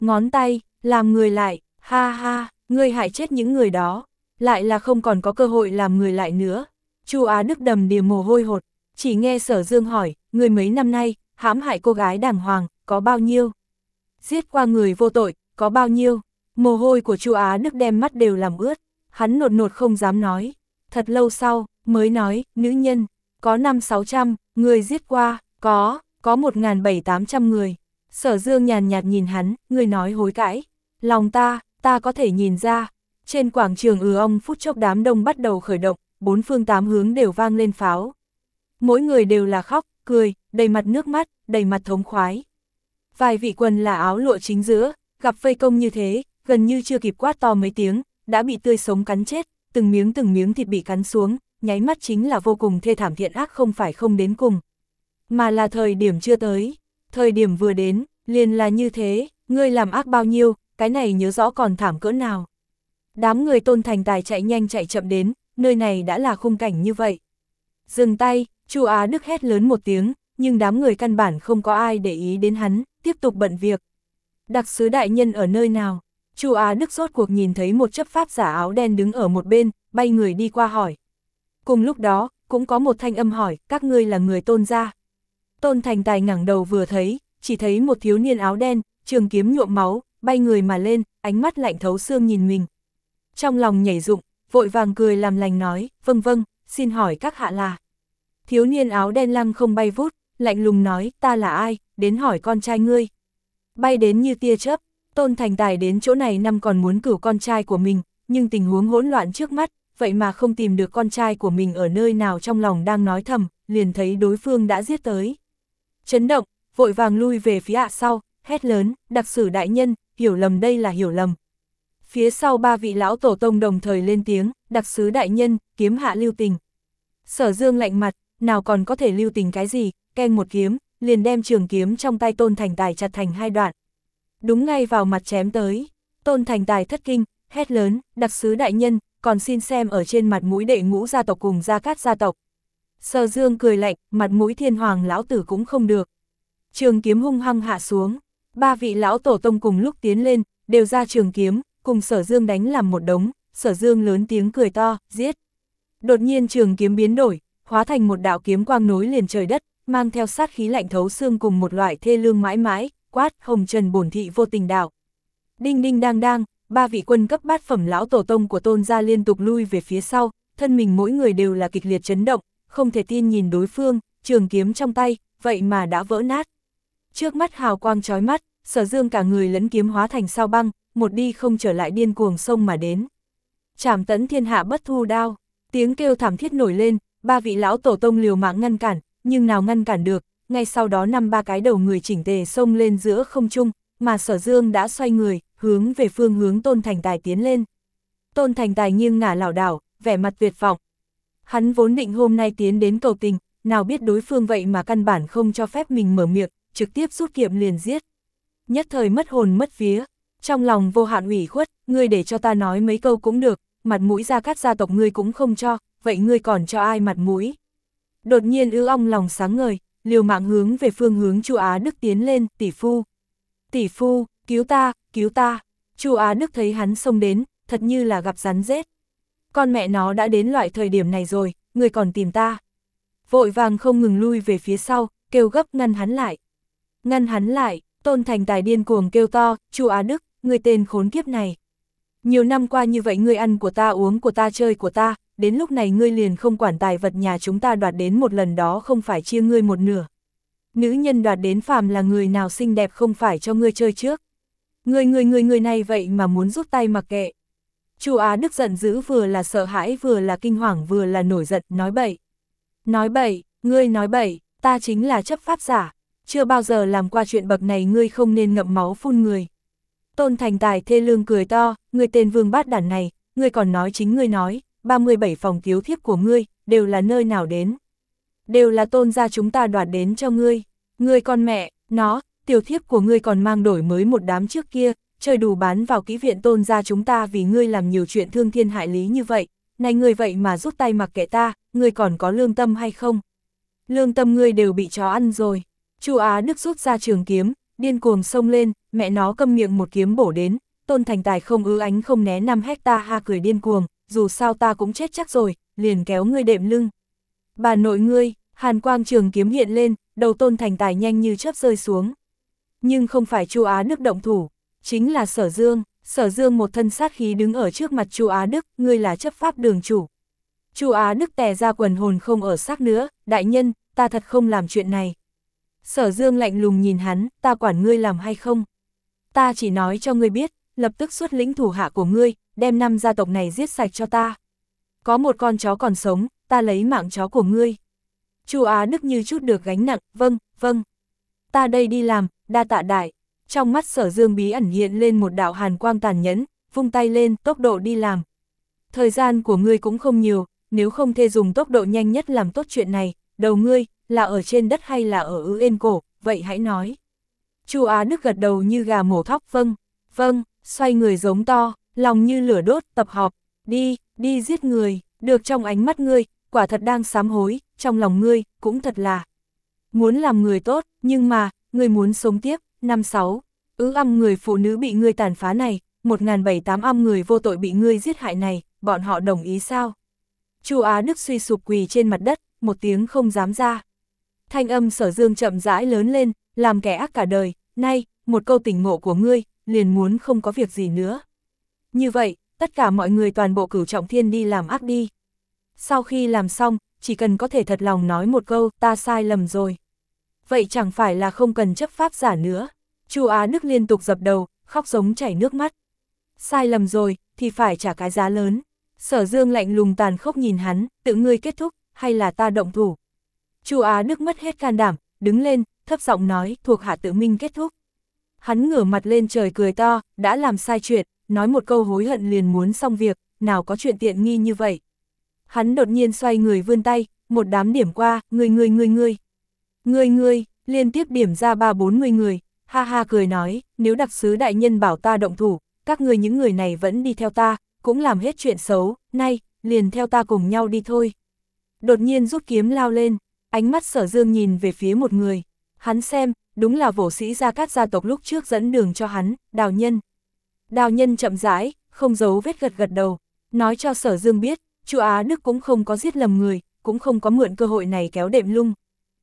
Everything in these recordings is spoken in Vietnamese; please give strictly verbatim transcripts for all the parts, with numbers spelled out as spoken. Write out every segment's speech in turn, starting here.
ngón tay, làm người lại, ha ha, ngươi hại chết những người đó, lại là không còn có cơ hội làm người lại nữa. Chu Á Đức đầm đìa mồ hôi hột, chỉ nghe Sở Dương hỏi, ngươi mấy năm nay, hãm hại cô gái đàng hoàng, có bao nhiêu? Giết qua người vô tội, có bao nhiêu? Mồ hôi của Chu Á Đức đem mắt đều làm ướt, hắn nột nột không dám nói. Thật lâu sau, mới nói, nữ nhân, có năm sáu trăm, người giết qua, có, có một ngàn bảy tám trăm người. Sở Dương nhàn nhạt nhìn hắn, người nói hối cãi. Lòng ta, ta có thể nhìn ra. Trên quảng trường ừ ong phút chốc đám đông bắt đầu khởi động, bốn phương tám hướng đều vang lên pháo. Mỗi người đều là khóc, cười, đầy mặt nước mắt, đầy mặt thống khoái. Vài vị quần là áo lụa chính giữa, gặp vây công như thế, gần như chưa kịp quát to mấy tiếng, đã bị tươi sống cắn chết, từng miếng từng miếng thịt bị cắn xuống, nháy mắt chính là vô cùng thê thảm thiện ác, không phải không đến cùng. Mà là thời điểm chưa tới, thời điểm vừa đến, liền là như thế, ngươi làm ác bao nhiêu, cái này nhớ rõ còn thảm cỡ nào. Đám người Tôn Thành Tài chạy nhanh chạy chậm đến, nơi này đã là khung cảnh như vậy. Dừng tay, Chu Á Đức hét lớn một tiếng, nhưng đám người căn bản không có ai để ý đến hắn, tiếp tục bận việc. Đặc sứ đại nhân ở nơi nào? Chu Á Đức rốt cuộc nhìn thấy một chấp pháp giả áo đen đứng ở một bên, bay người đi qua hỏi. Cùng lúc đó, cũng có một thanh âm hỏi, các ngươi là người Tôn gia. Tôn Thành Tài ngẩng đầu vừa thấy, chỉ thấy một thiếu niên áo đen, trường kiếm nhuộm máu, bay người mà lên, ánh mắt lạnh thấu xương nhìn mình. Trong lòng nhảy dựng, vội vàng cười làm lành nói, vâng vâng, xin hỏi các hạ là. Thiếu niên áo đen lăng không bay vút, lạnh lùng nói, ta là ai, đến hỏi con trai ngươi. Bay đến như tia chớp, Tôn Thành Tài đến chỗ này năm còn muốn cửu con trai của mình, nhưng tình huống hỗn loạn trước mắt, vậy mà không tìm được con trai của mình ở nơi nào, trong lòng đang nói thầm, liền thấy đối phương đã giết tới. Chấn động, vội vàng lui về phía ạ sau, hét lớn, đặc sử đại nhân, hiểu lầm, đây là hiểu lầm. Phía sau ba vị lão tổ tông đồng thời lên tiếng, đặc sứ đại nhân, kiếm hạ lưu tình. Sở Dương lạnh mặt, nào còn có thể lưu tình cái gì, keng một kiếm, liền đem trường kiếm trong tay Tôn Thành Tài chặt thành hai đoạn. Đúng ngay vào mặt chém tới, Tôn Thành Tài thất kinh, hét lớn, đặc sứ đại nhân, còn xin xem ở trên mặt mũi đệ ngũ gia tộc cùng Gia Cát gia tộc. Sở Dương cười lạnh, mặt mũi thiên hoàng lão tử cũng không được. Trường kiếm hung hăng hạ xuống, ba vị lão tổ tông cùng lúc tiến lên, đều ra trường kiếm, cùng Sở Dương đánh làm một đống. Sở Dương lớn tiếng cười to, giết. Đột nhiên trường kiếm biến đổi, hóa thành một đạo kiếm quang nối liền trời đất, mang theo sát khí lạnh thấu xương cùng một loại thê lương mãi mãi, quát, hồng trần bổn thị vô tình đạo. Đinh đinh đang đang, ba vị quân cấp bát phẩm lão tổ tông của Tôn gia liên tục lui về phía sau, thân mình mỗi người đều là kịch liệt chấn động, không thể tin nhìn đối phương, trường kiếm trong tay, vậy mà đã vỡ nát. Trước mắt hào quang chói mắt, Sở Dương cả người lẫn kiếm hóa thành sao băng, một đi không trở lại điên cuồng xông mà đến. Trảm tấn thiên hạ bất thu đao, tiếng kêu thảm thiết nổi lên, ba vị lão tổ tông liều mạng ngăn cản, nhưng nào ngăn cản được, ngay sau đó năm ba cái đầu người chỉnh tề xông lên giữa không trung, mà Sở Dương đã xoay người, hướng về phương hướng Tôn Thành Tài tiến lên. Tôn Thành Tài nghiêng ngả lảo đảo, vẻ mặt tuyệt vọng. Hắn vốn định hôm nay tiến đến cầu tình, nào biết đối phương vậy mà căn bản không cho phép mình mở miệng, trực tiếp rút kiếm liền giết. Nhất thời mất hồn mất vía, trong lòng vô hạn ủy khuất, ngươi để cho ta nói mấy câu cũng được, mặt mũi Gia Cát gia tộc ngươi cũng không cho, vậy ngươi còn cho ai mặt mũi? Đột nhiên ư ong lòng sáng ngời, liều mạng hướng về phương hướng Chu Á Đức tiến lên, tỷ phu. Tỷ phu, cứu ta, cứu ta. Chu Á Đức thấy hắn xông đến, thật như là gặp rắn rết. Con mẹ nó đã đến loại thời điểm này rồi, ngươi còn tìm ta. Vội vàng không ngừng lui về phía sau, kêu gấp ngăn hắn lại. Ngăn hắn lại, Tôn Thành Tài điên cuồng kêu to, Chu Á Đức, ngươi tên khốn kiếp này. Nhiều năm qua như vậy ngươi ăn của ta, uống của ta, chơi của ta, đến lúc này ngươi liền không quản tài vật nhà chúng ta đoạt đến một lần đó không phải chia ngươi một nửa. Nữ nhân đoạt đến phàm là người nào xinh đẹp không phải cho ngươi chơi trước. Ngươi ngươi ngươi người này vậy mà muốn rút tay mặc kệ. Chu Á Đức giận dữ, vừa là sợ hãi vừa là kinh hoàng vừa là nổi giận, nói bậy. Nói bậy, ngươi nói bậy, ta chính là chấp pháp giả, chưa bao giờ làm qua chuyện bậc này, ngươi không nên ngậm máu phun người. Tôn Thành Tài thê lương cười to, ngươi tên vương bát đản này, ngươi còn nói chính ngươi nói, ba mươi bảy phòng thiếu thiếp của ngươi, đều là nơi nào đến? Đều là Tôn gia chúng ta đoạt đến cho ngươi, ngươi con mẹ, nó, tiểu thiếp của ngươi còn mang đổi mới một đám trước kia, chơi đủ bán vào kỹ viện Tôn gia chúng ta vì ngươi làm nhiều chuyện thương thiên hại lý như vậy, này ngươi vậy mà rút tay mặc kệ ta, ngươi còn có lương tâm hay không? Lương tâm ngươi đều bị chó ăn rồi. Chu Á Đức rút ra trường kiếm, điên cuồng xông lên, mẹ nó câm miệng một kiếm bổ đến, Tôn Thành Tài không ứ ánh không né năm hecta ha cười điên cuồng, dù sao ta cũng chết chắc rồi, liền kéo ngươi đệm lưng. Bà nội ngươi, hàn quang trường kiếm hiện lên, đầu Tôn Thành Tài nhanh như chớp rơi xuống. Nhưng không phải Chu Á Đức động thủ, chính là Sở Dương. Sở Dương một thân sát khí đứng ở trước mặt Chu Á Đức, ngươi là chấp pháp đường chủ. Chu Á Đức tè ra quần hồn không ở xác nữa, đại nhân, ta thật không làm chuyện này. Sở Dương lạnh lùng nhìn hắn, ta quản ngươi làm hay không. Ta chỉ nói cho ngươi biết, lập tức xuất lĩnh thủ hạ của ngươi, đem năm gia tộc này giết sạch cho ta. Có một con chó còn sống, ta lấy mạng chó của ngươi. Chu Á Đức như chút được gánh nặng, vâng, vâng. Ta đây đi làm, đa tạ đại. Trong mắt Sở Dương bí ẩn hiện lên một đạo hàn quang tàn nhẫn, vung tay lên, tốc độ đi làm. Thời gian của ngươi cũng không nhiều, nếu không thể dùng tốc độ nhanh nhất làm tốt chuyện này, đầu ngươi, là ở trên đất hay là ở ư ên cổ, vậy hãy nói. Chu Á Đức gật đầu như gà mổ thóc, vâng, vâng, xoay người giống to, lòng như lửa đốt, tập họp, đi, đi giết người, được trong ánh mắt ngươi, quả thật đang sám hối, trong lòng ngươi, cũng thật là muốn làm người tốt, nhưng mà, ngươi muốn sống tiếp. Năm sáu, ứ âm người phụ nữ bị ngươi tàn phá này, một nghìn bảy tám âm người vô tội bị ngươi giết hại này, bọn họ đồng ý sao? Chu Á Đức suy sụp quỳ trên mặt đất, một tiếng không dám ra. Thanh âm Sở Dương chậm rãi lớn lên, làm kẻ ác cả đời, nay, một câu tỉnh ngộ của ngươi, liền muốn không có việc gì nữa. Như vậy, tất cả mọi người toàn bộ Cửu Trọng Thiên đi làm ác đi. Sau khi làm xong, chỉ cần có thể thật lòng nói một câu, ta sai lầm rồi. Vậy chẳng phải là không cần chấp pháp giả nữa. Chu Á Đức liên tục dập đầu, khóc giống chảy nước mắt. Sai lầm rồi, thì phải trả cái giá lớn. Sở Dương lạnh lùng tàn khốc nhìn hắn, tự ngươi kết thúc, hay là ta động thủ. Chu Á Đức mất hết can đảm, đứng lên, thấp giọng nói, thuộc hạ tự minh kết thúc. Hắn ngửa mặt lên trời cười to, đã làm sai chuyện, nói một câu hối hận liền muốn xong việc, nào có chuyện tiện nghi như vậy. Hắn đột nhiên xoay người vươn tay, một đám điểm qua, ngươi ngươi ngươi ngươi. Ngươi ngươi, liên tiếp điểm ra ba bốn mươi người, ha ha cười nói, nếu đặc sứ đại nhân bảo ta động thủ, các ngươi những người này vẫn đi theo ta, cũng làm hết chuyện xấu, nay, liền theo ta cùng nhau đi thôi. Đột nhiên rút kiếm lao lên, ánh mắt Sở Dương nhìn về phía một người, hắn xem, đúng là Vỗ Sĩ Gia Cát gia tộc lúc trước dẫn đường cho hắn, Đào Nhân. Đào Nhân chậm rãi, không giấu vết gật gật đầu, nói cho Sở Dương biết, Chu Á Đức cũng không có giết lầm người, cũng không có mượn cơ hội này kéo đệm lung.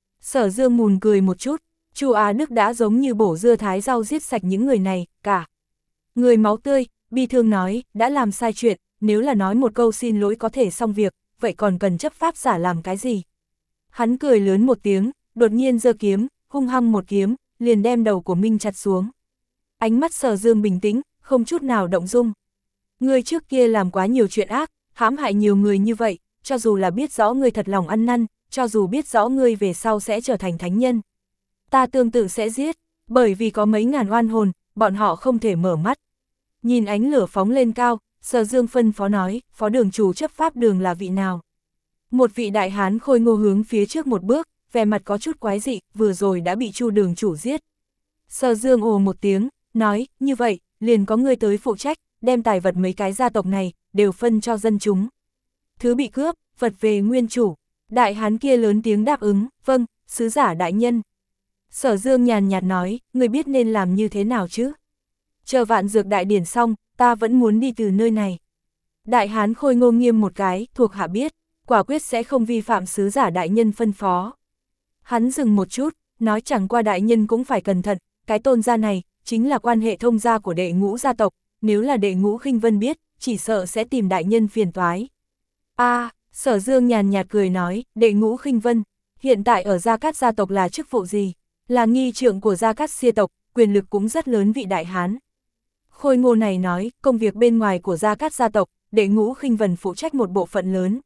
Sở Dương mùn cười một chút, Chu Á Đức đã giống như bổ dưa thái rau giết sạch những người này, cả người máu tươi, bi thương nói, đã làm sai chuyện, nếu là nói một câu xin lỗi có thể xong việc, vậy còn cần chấp pháp giả làm cái gì? Hắn cười lớn một tiếng, đột nhiên giơ kiếm, hung hăng một kiếm, liền đem đầu của Minh chặt xuống. Ánh mắt Sở Dương bình tĩnh, không chút nào động dung. Ngươi trước kia làm quá nhiều chuyện ác, hãm hại nhiều người như vậy, cho dù là biết rõ ngươi thật lòng ăn năn, cho dù biết rõ ngươi về sau sẽ trở thành thánh nhân. Ta tương tự sẽ giết, bởi vì có mấy ngàn oan hồn, bọn họ không thể mở mắt. Nhìn ánh lửa phóng lên cao, Sở Dương phân phó nói, phó đường chủ chấp pháp đường là vị nào? Một vị đại hán khôi ngô hướng phía trước một bước, vẻ mặt có chút quái dị, vừa rồi đã bị Chu đường chủ giết. Sở Dương ồ một tiếng, nói, như vậy, liền có người tới phụ trách, đem tài vật mấy cái gia tộc này, đều phân cho dân chúng. Thứ bị cướp, vật về nguyên chủ. Đại hán kia lớn tiếng đáp ứng, vâng, sứ giả đại nhân. Sở Dương nhàn nhạt nói, người biết nên làm như thế nào chứ? Chờ vạn dược đại điển xong, ta vẫn muốn đi từ nơi này. Đại hán khôi ngô nghiêm một cái, thuộc hạ biết, quả quyết sẽ không vi phạm sứ giả đại nhân phân phó. Hắn dừng một chút, nói chẳng qua đại nhân cũng phải cẩn thận, cái Tôn gia này, chính là quan hệ thông gia của đệ ngũ gia tộc, nếu là đệ ngũ Khinh Vân biết, chỉ sợ sẽ tìm đại nhân phiền toái. A, à, Sở Dương nhàn nhạt cười nói, đệ ngũ Khinh Vân, hiện tại ở Gia Cát gia tộc là chức vụ gì? Là nghi trượng của Gia Cát Xia tộc, quyền lực cũng rất lớn vị đại hán. Khôi ngô này nói, công việc bên ngoài của Gia Cát gia tộc, đệ ngũ Khinh Vân phụ trách một bộ phận lớn.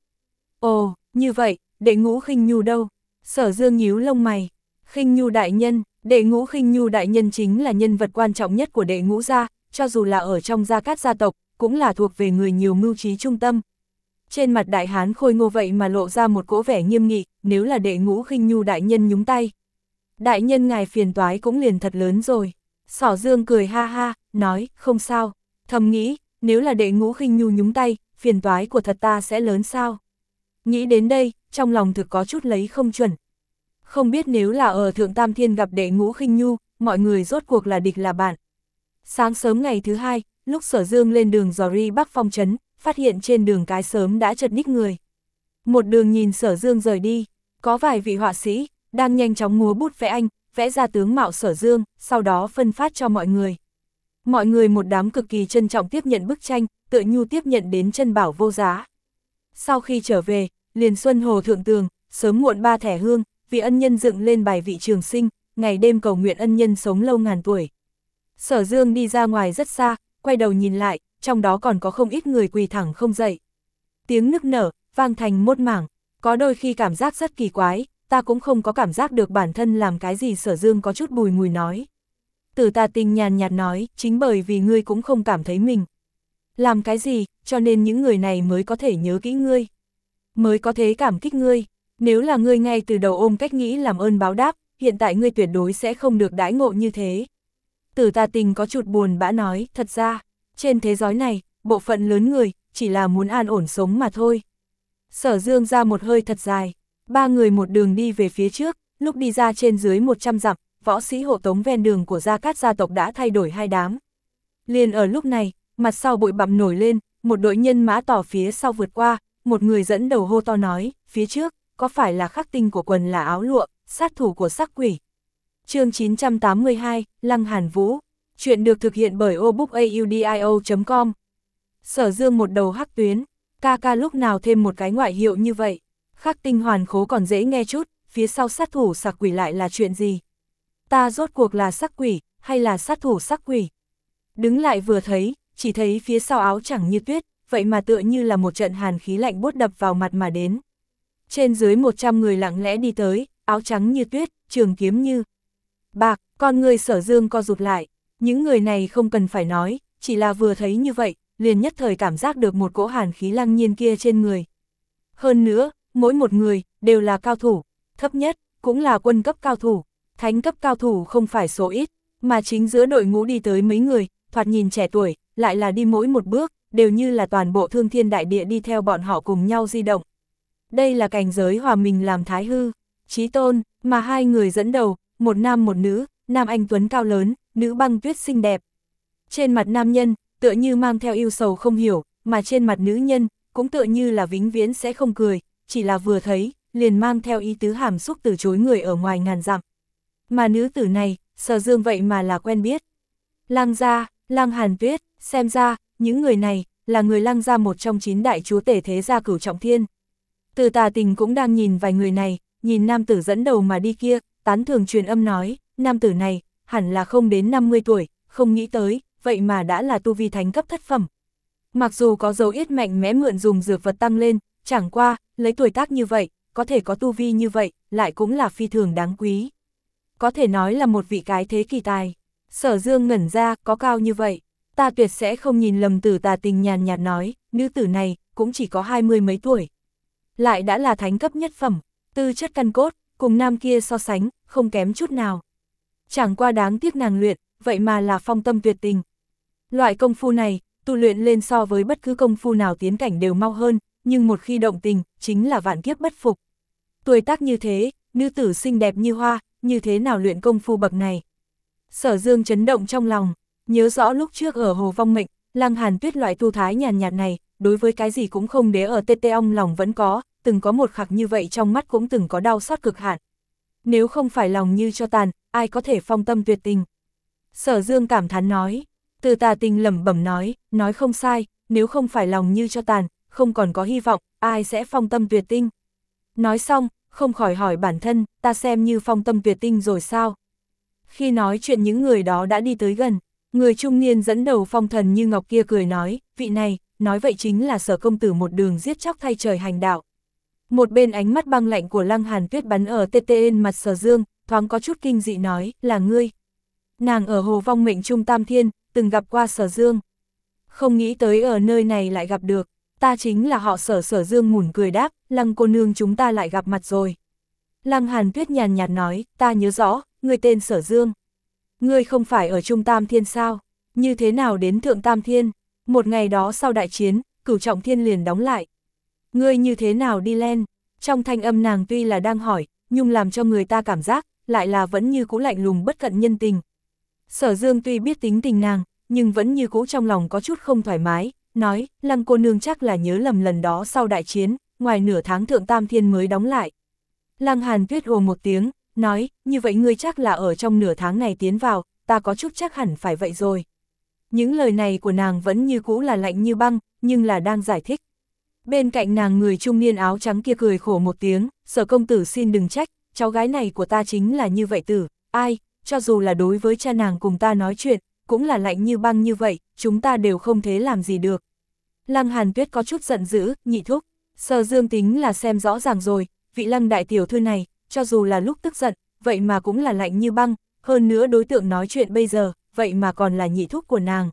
Ồ, như vậy, đệ ngũ Khinh Nhu đâu? Sở Dương nhíu lông mày. Khinh Nhu đại nhân, đệ ngũ Khinh Nhu đại nhân chính là nhân vật quan trọng nhất của đệ ngũ gia, cho dù là ở trong Gia Cát gia tộc, cũng là thuộc về người nhiều mưu trí trung tâm. Trên mặt đại hán khôi ngô vậy mà lộ ra một cỗ vẻ nghiêm nghị, nếu là đệ ngũ Khinh Nhu đại nhân nhúng tay. Đại nhân ngài phiền toái cũng liền thật lớn rồi. Sở Dương cười ha ha, nói, không sao, thầm nghĩ, nếu là đệ ngũ Khinh Nhu nhúng tay, phiền toái của thật ta sẽ lớn sao. Nghĩ đến đây, trong lòng thực có chút lấy không chuẩn. Không biết nếu là ở Thượng Tam Thiên gặp đệ ngũ Khinh Nhu, mọi người rốt cuộc là địch là bạn. Sáng sớm ngày thứ hai, lúc Sở Dương lên đường dò ri Bắc Phong trấn, phát hiện trên đường cái sớm đã chật ních người. Một đường nhìn Sở Dương rời đi, có vài vị họa sĩ, đang nhanh chóng múa bút vẽ anh, vẽ ra tướng mạo Sở Dương, sau đó phân phát cho mọi người. Mọi người một đám cực kỳ trân trọng tiếp nhận bức tranh, tựa nhu tiếp nhận đến chân bảo vô giá. Sau khi trở về, liền xuân hồ thượng tường, sớm muộn ba thẻ hương, vì ân nhân dựng lên bài vị trường sinh, ngày đêm cầu nguyện ân nhân sống lâu ngàn tuổi. Sở Dương đi ra ngoài rất xa, quay đầu nhìn lại, trong đó còn có không ít người quỳ thẳng không dậy. Tiếng nức nở, vang thành một mảng, có đôi khi cảm giác rất kỳ quái, ta cũng không có cảm giác được bản thân làm cái gì. Sở Dương có chút bùi ngùi nói. Tử Tà Tình nhàn nhạt nói, chính bởi vì ngươi cũng không cảm thấy mình làm cái gì, cho nên những người này mới có thể nhớ kỹ ngươi, mới có thế cảm kích ngươi. Nếu là ngươi ngay từ đầu ôm cách nghĩ làm ơn báo đáp, hiện tại ngươi tuyệt đối sẽ không được đãi ngộ như thế. Tử Tà Tình có chút buồn bã nói, thật ra, trên thế giới này, bộ phận lớn người, chỉ là muốn an ổn sống mà thôi. Sở Dương ra một hơi thật dài, ba người một đường đi về phía trước, lúc đi ra trên dưới một trăm dặm, võ sĩ hộ tống ven đường của Gia Cát gia tộc đã thay đổi hai đám. Liền ở lúc này, mặt sau bụi bặm nổi lên, một đội nhân mã tỏ phía sau vượt qua, một người dẫn đầu hô to nói, phía trước, có phải là khắc tinh của quần là áo lụa, sát thủ của sắc quỷ. Chương chín trăm tám mươi hai, Lăng Hàn Vũ. Chuyện được thực hiện bởi obookaudio chấm com. Sở Dương một đầu hắc tuyến, ca ca lúc nào thêm một cái ngoại hiệu như vậy. Khắc tinh hoàn khố còn dễ nghe chút, phía sau sát thủ sắc quỷ lại là chuyện gì? Ta rốt cuộc là sắc quỷ, hay là sát thủ sắc quỷ? Đứng lại vừa thấy, chỉ thấy phía sau áo chẳng như tuyết, vậy mà tựa như là một trận hàn khí lạnh buốt đập vào mặt mà đến. Trên dưới một trăm người lặng lẽ đi tới, áo trắng như tuyết, trường kiếm như bạc, con người Sở Dương co rụt lại. Những người này không cần phải nói, chỉ là vừa thấy như vậy, liền nhất thời cảm giác được một cỗ hàn khí lăng nhiên kia trên người. Hơn nữa, mỗi một người, đều là cao thủ, thấp nhất, cũng là quân cấp cao thủ, thánh cấp cao thủ không phải số ít, mà chính giữa đội ngũ đi tới mấy người, thoạt nhìn trẻ tuổi, lại là đi mỗi một bước, đều như là toàn bộ thương thiên đại địa đi theo bọn họ cùng nhau di động. Đây là cảnh giới hòa mình làm thái hư, chí tôn, mà hai người dẫn đầu, một nam một nữ, nam anh tuấn cao lớn, nữ băng tuyết xinh đẹp. Trên mặt nam nhân, tựa như mang theo yêu sầu không hiểu, mà trên mặt nữ nhân, cũng tựa như là vĩnh viễn sẽ không cười, chỉ là vừa thấy, liền mang theo ý tứ hàm xúc từ chối người ở ngoài ngàn dặm. Mà nữ tử này, Sở Dương vậy mà là quen biết. Lăng gia, Lăng Hàn Tuyết, xem ra, những người này, là người Lăng gia một trong chín đại chúa tể thế gia Cửu Trọng Thiên. Từ Tà Tình cũng đang nhìn vài người này, nhìn nam tử dẫn đầu mà đi kia, tán thường truyền âm nói, nam tử này, hẳn là không đến năm mươi tuổi, không nghĩ tới, vậy mà đã là tu vi thánh cấp thất phẩm. Mặc dù có dấu ít mạnh mẽ mượn dùng dược vật tăng lên, chẳng qua, lấy tuổi tác như vậy, có thể có tu vi như vậy, lại cũng là phi thường đáng quý. Có thể nói là một vị cái thế kỳ tài. Sở Dương ngẩn ra, có cao như vậy, ta tuyệt sẽ không nhìn lầm. Tử Tà Tình nhàn nhạt nói, nữ tử này, cũng chỉ có hai mươi mấy tuổi. Lại đã là thánh cấp nhất phẩm, tư chất căn cốt, cùng nam kia so sánh, không kém chút nào. Chẳng qua đáng tiếc nàng luyện, vậy mà là phong tâm tuyệt tình. Loại công phu này, tu luyện lên so với bất cứ công phu nào tiến cảnh đều mau hơn, nhưng một khi động tình, chính là vạn kiếp bất phục. Tuổi tác như thế, nữ tử xinh đẹp như hoa, như thế nào luyện công phu bậc này? Sở Dương chấn động trong lòng, nhớ rõ lúc trước ở Hồ Vong Mệnh, Lăng Hàn Tuyết loại tu thái nhàn nhạt này, đối với cái gì cũng không đế ở tê tê ong lòng vẫn có, từng có một khắc như vậy trong mắt cũng từng có đau xót cực hạn. Nếu không phải lòng như cho tàn, ai có thể phong tâm tuyệt tình? Sở Dương cảm thán nói. Từ Tà Tình lẩm bẩm nói, nói không sai, nếu không phải lòng như cho tàn, không còn có hy vọng, ai sẽ phong tâm tuyệt tinh? Nói xong, không khỏi hỏi bản thân, ta xem như phong tâm tuyệt tinh rồi sao? Khi nói chuyện những người đó đã đi tới gần, người trung niên dẫn đầu phong thần như ngọc kia cười nói, vị này, nói vậy chính là Sở công tử một đường giết chóc thay trời hành đạo. Một bên ánh mắt băng lạnh của Lăng Hàn Tuyết bắn ở tê tê en mặt Sở Dương, thoáng có chút kinh dị nói, là ngươi. Nàng ở Hồ Vong Mệnh Trung Tam Thiên, từng gặp qua Sở Dương. Không nghĩ tới ở nơi này lại gặp được, ta chính là họ Sở. Sở Dương mỉm cười đáp, Lăng cô nương chúng ta lại gặp mặt rồi. Lăng Hàn Tuyết nhàn nhạt nói, ta nhớ rõ, ngươi tên Sở Dương. Ngươi không phải ở Trung Tam Thiên sao? Như thế nào đến Thượng Tam Thiên? Một ngày đó sau đại chiến, Cửu Trọng Thiên liền đóng lại. Ngươi như thế nào đi lên? Trong thanh âm nàng tuy là đang hỏi, nhưng làm cho người ta cảm giác, lại là vẫn như cũ lạnh lùng bất cận nhân tình. Sở Dương tuy biết tính tình nàng, nhưng vẫn như cũ trong lòng có chút không thoải mái, nói, Lăng cô nương chắc là nhớ lầm lần đó sau đại chiến, ngoài nửa tháng thượng tam thiên mới đóng lại. Lăng Hàn Tuyết ồ một tiếng, nói, như vậy ngươi chắc là ở trong nửa tháng này tiến vào, ta có chút chắc hẳn phải vậy rồi. Những lời này của nàng vẫn như cũ là lạnh như băng, nhưng là đang giải thích. Bên cạnh nàng người trung niên áo trắng kia cười khổ một tiếng, Sở công tử xin đừng trách, cháu gái này của ta chính là như vậy tử, ai, cho dù là đối với cha nàng cùng ta nói chuyện, cũng là lạnh như băng như vậy, chúng ta đều không thể làm gì được. Lăng Hàn Tuyết có chút giận dữ, nhị thúc, Sở Dương tính là xem rõ ràng rồi, vị Lăng đại tiểu thư này, cho dù là lúc tức giận, vậy mà cũng là lạnh như băng, hơn nữa đối tượng nói chuyện bây giờ, vậy mà còn là nhị thúc của nàng.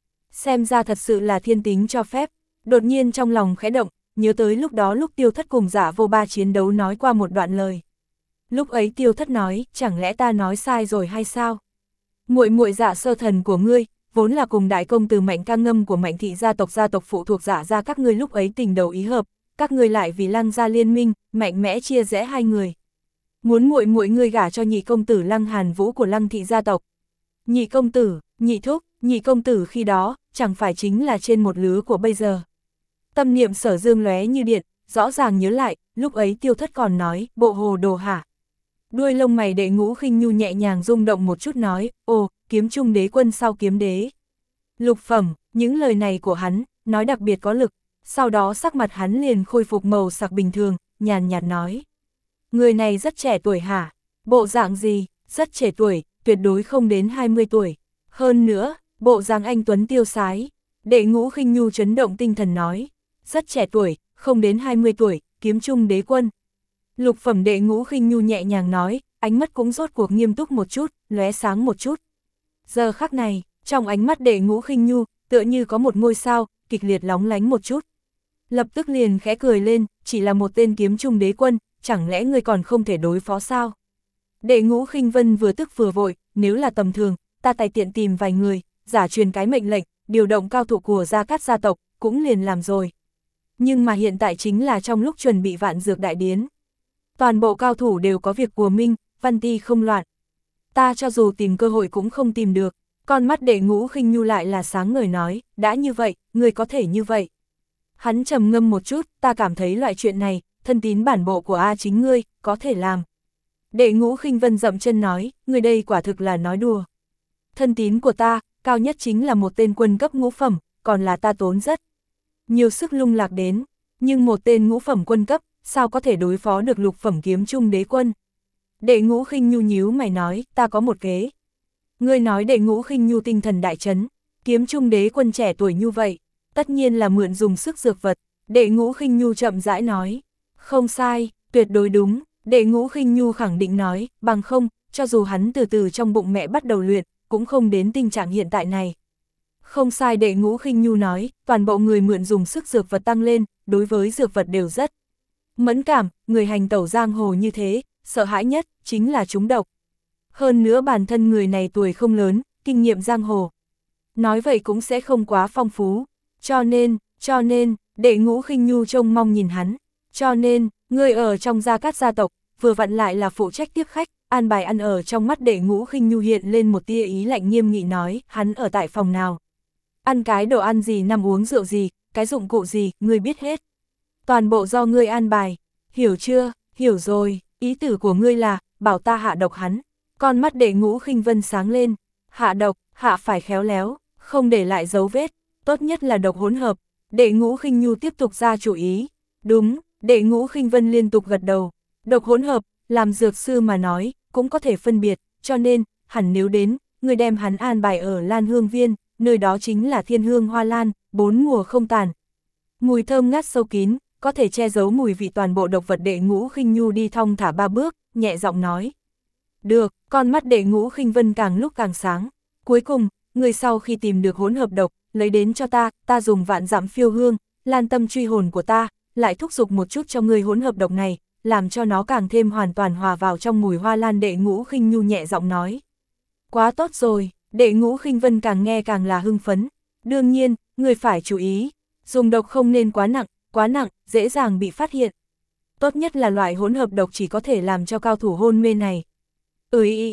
Xem ra thật sự là thiên tính cho phép, đột nhiên trong lòng khẽ động, nhớ tới lúc đó lúc Tiêu Thất cùng Giả Vô Ba chiến đấu nói qua một đoạn lời. Lúc ấy Tiêu Thất nói, chẳng lẽ ta nói sai rồi hay sao? Muội muội Dạ Sơ Thần của ngươi, vốn là cùng đại công từ Mạnh Ca Ngâm của Mạnh thị gia tộc gia tộc phụ thuộc Giả ra các ngươi lúc ấy tình đầu ý hợp, các ngươi lại vì Lăng gia liên minh, mạnh mẽ chia rẽ hai người. Muốn muội muội ngươi gả cho nhị công tử Lăng Hàn Vũ của Lăng thị gia tộc. Nhị công tử, nhị thúc, nhị công tử khi đó, chẳng phải chính là trên một lứa của bây giờ. Tâm niệm Sở Dương lóe như điện, rõ ràng nhớ lại, lúc ấy Tiêu Thất còn nói, bộ hồ đồ hả. Đuôi lông mày Đệ Ngũ Khinh Nhu nhẹ nhàng rung động một chút nói, ồ, kiếm trung đế quân sau kiếm đế. Lục phẩm, những lời này của hắn, nói đặc biệt có lực, sau đó sắc mặt hắn liền khôi phục màu sặc bình thường, nhàn nhạt nói. Người này rất trẻ tuổi hả? Bộ dạng gì? Rất trẻ tuổi, tuyệt đối không đến hai mươi tuổi. Hơn nữa, bộ dạng anh tuấn tiêu sái. Đệ Ngũ Khinh Nhu chấn động tinh thần nói. Rất trẻ tuổi, không đến hai mươi tuổi, kiếm trung đế quân. Lục phẩm Đệ Ngũ Khinh Nhu nhẹ nhàng nói, ánh mắt cũng rốt cuộc nghiêm túc một chút, lóe sáng một chút. Giờ khắc này, trong ánh mắt Đệ Ngũ Khinh Nhu, tựa như có một ngôi sao, kịch liệt lóng lánh một chút. Lập tức liền khẽ cười lên, chỉ là một tên kiếm trung đế quân, chẳng lẽ ngươi còn không thể đối phó sao? Đệ Ngũ Khinh Vân vừa tức vừa vội, nếu là tầm thường, ta tài tiện tìm vài người, giả truyền cái mệnh lệnh, điều động cao thủ của Gia Cát gia tộc, cũng liền làm rồi. Nhưng mà hiện tại chính là trong lúc chuẩn bị vạn dược đại điến. Toàn bộ cao thủ đều có việc của mình, văn ti không loạn. Ta cho dù tìm cơ hội cũng không tìm được, con mắt Đệ Ngũ Khinh Nhu lại là sáng ngời nói, đã như vậy, người có thể như vậy. Hắn trầm ngâm một chút, ta cảm thấy loại chuyện này, thân tín bản bộ của A chính ngươi, có thể làm. Đệ Ngũ Khinh Vân dậm chân nói, người đây quả thực là nói đùa. Thân tín của ta, cao nhất chính là một tên quân cấp ngũ phẩm, còn là ta tốn rất nhiều sức lung lạc đến, nhưng một tên ngũ phẩm quân cấp, sao có thể đối phó được lục phẩm kiếm trung đế quân. Đệ Ngũ Khinh Nhu nhíu mày nói, ta có một kế. Ngươi nói Đệ Ngũ Khinh Nhu tinh thần đại chấn, kiếm trung đế quân trẻ tuổi như vậy, tất nhiên là mượn dùng sức dược vật. Đệ Ngũ Khinh Nhu chậm rãi nói, không sai, tuyệt đối đúng. Đệ Ngũ Khinh Nhu khẳng định nói, bằng không, cho dù hắn từ từ trong bụng mẹ bắt đầu luyện, cũng không đến tình trạng hiện tại này. Không sai, Đệ Ngũ Khinh Nhu nói, toàn bộ người mượn dùng sức dược vật tăng lên, đối với dược vật đều rất mẫn cảm, người hành tẩu giang hồ như thế, sợ hãi nhất, chính là trúng độc. Hơn nữa bản thân người này tuổi không lớn, kinh nghiệm giang hồ. Nói vậy cũng sẽ không quá phong phú, cho nên, cho nên, Đệ Ngũ Khinh Nhu trông mong nhìn hắn, cho nên, người ở trong Gia Cát gia tộc, vừa vặn lại là phụ trách tiếp khách, an bài ăn ở. Trong mắt Đệ Ngũ Khinh Nhu hiện lên một tia ý lạnh nghiêm nghị nói, hắn ở tại phòng nào? Ăn cái đồ ăn gì, nằm uống rượu gì, cái dụng cụ gì, ngươi biết hết. Toàn bộ do ngươi an bài, hiểu chưa? Hiểu rồi, ý tử của ngươi là, bảo ta hạ độc hắn. Con mắt Đệ Ngũ Khinh Vân sáng lên, hạ độc, hạ phải khéo léo, không để lại dấu vết, tốt nhất là độc hỗn hợp. Đệ Ngũ Khinh Nhu tiếp tục ra chủ ý, đúng. Đệ Ngũ Khinh Vân liên tục gật đầu, độc hỗn hợp, làm dược sư mà nói, cũng có thể phân biệt, cho nên, hẳn nếu đến, người đem hắn an bài ở Lan Hương Viên, nơi đó chính là thiên hương hoa lan, bốn mùa không tàn. Mùi thơm ngát sâu kín, có thể che giấu mùi vị toàn bộ độc vật. Đệ Ngũ Khinh Nhu đi thong thả ba bước, nhẹ giọng nói. Được, con mắt Đệ Ngũ Khinh Vân càng lúc càng sáng. Cuối cùng, người sau khi tìm được hỗn hợp độc, lấy đến cho ta, ta dùng vạn dặm phiêu hương, lan tâm truy hồn của ta, lại thúc giục một chút cho người hỗn hợp độc này, làm cho nó càng thêm hoàn toàn hòa vào trong mùi hoa lan. Đệ Ngũ Khinh Nhu nhẹ giọng nói. Quá tốt rồi, Đệ Ngũ Khinh Vân càng nghe càng là hưng phấn. Đương nhiên, người phải chú ý, dùng độc không nên quá nặng, quá nặng, dễ dàng bị phát hiện. Tốt nhất là loại hỗn hợp độc chỉ có thể làm cho cao thủ hôn mê này. Ừ ý ý ý,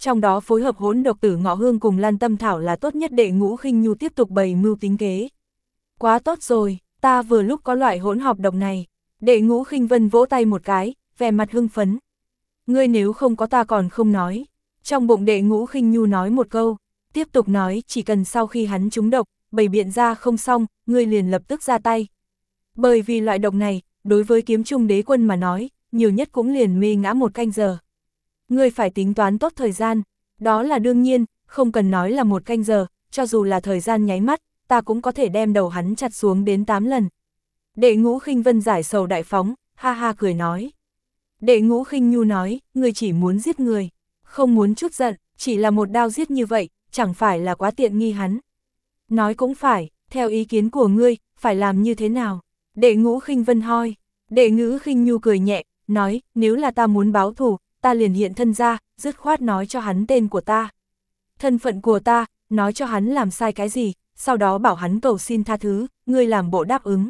trong đó phối hợp hỗn độc tử ngọ hương cùng lan tâm thảo là tốt nhất. Đệ Ngũ Khinh Nhu tiếp tục bày mưu tính kế. Quá tốt rồi, ta vừa lúc có loại hỗn hợp độc này. Đệ Ngũ Khinh Vân vỗ tay một cái, vẻ mặt hưng phấn. Ngươi nếu không có ta còn không nói. Trong bụng Đệ Ngũ Khinh Nhu nói một câu, tiếp tục nói chỉ cần sau khi hắn trúng độc, bày biện ra không xong, ngươi liền lập tức ra tay. Bởi vì loại độc này, đối với Kiếm Trung Đế Quân mà nói, nhiều nhất cũng liền mê ngã một canh giờ. Ngươi phải tính toán tốt thời gian, đó là đương nhiên, không cần nói là một canh giờ, cho dù là thời gian nháy mắt, ta cũng có thể đem đầu hắn chặt xuống đến tám lần. Đệ Ngũ Khinh Vân giải sầu đại phóng, ha ha cười nói. Đệ Ngũ Khinh Nhu nói, ngươi chỉ muốn giết người, không muốn chút giận, chỉ là một đao giết như vậy, chẳng phải là quá tiện nghi hắn. Nói cũng phải, theo ý kiến của ngươi, phải làm như thế nào? Đệ Ngũ Khinh Vân hoi. Đệ Ngũ Khinh Nhu cười nhẹ, nói, nếu là ta muốn báo thù, ta liền hiện thân ra, dứt khoát nói cho hắn tên của ta. Thân phận của ta, nói cho hắn làm sai cái gì, sau đó bảo hắn cầu xin tha thứ, ngươi làm bộ đáp ứng.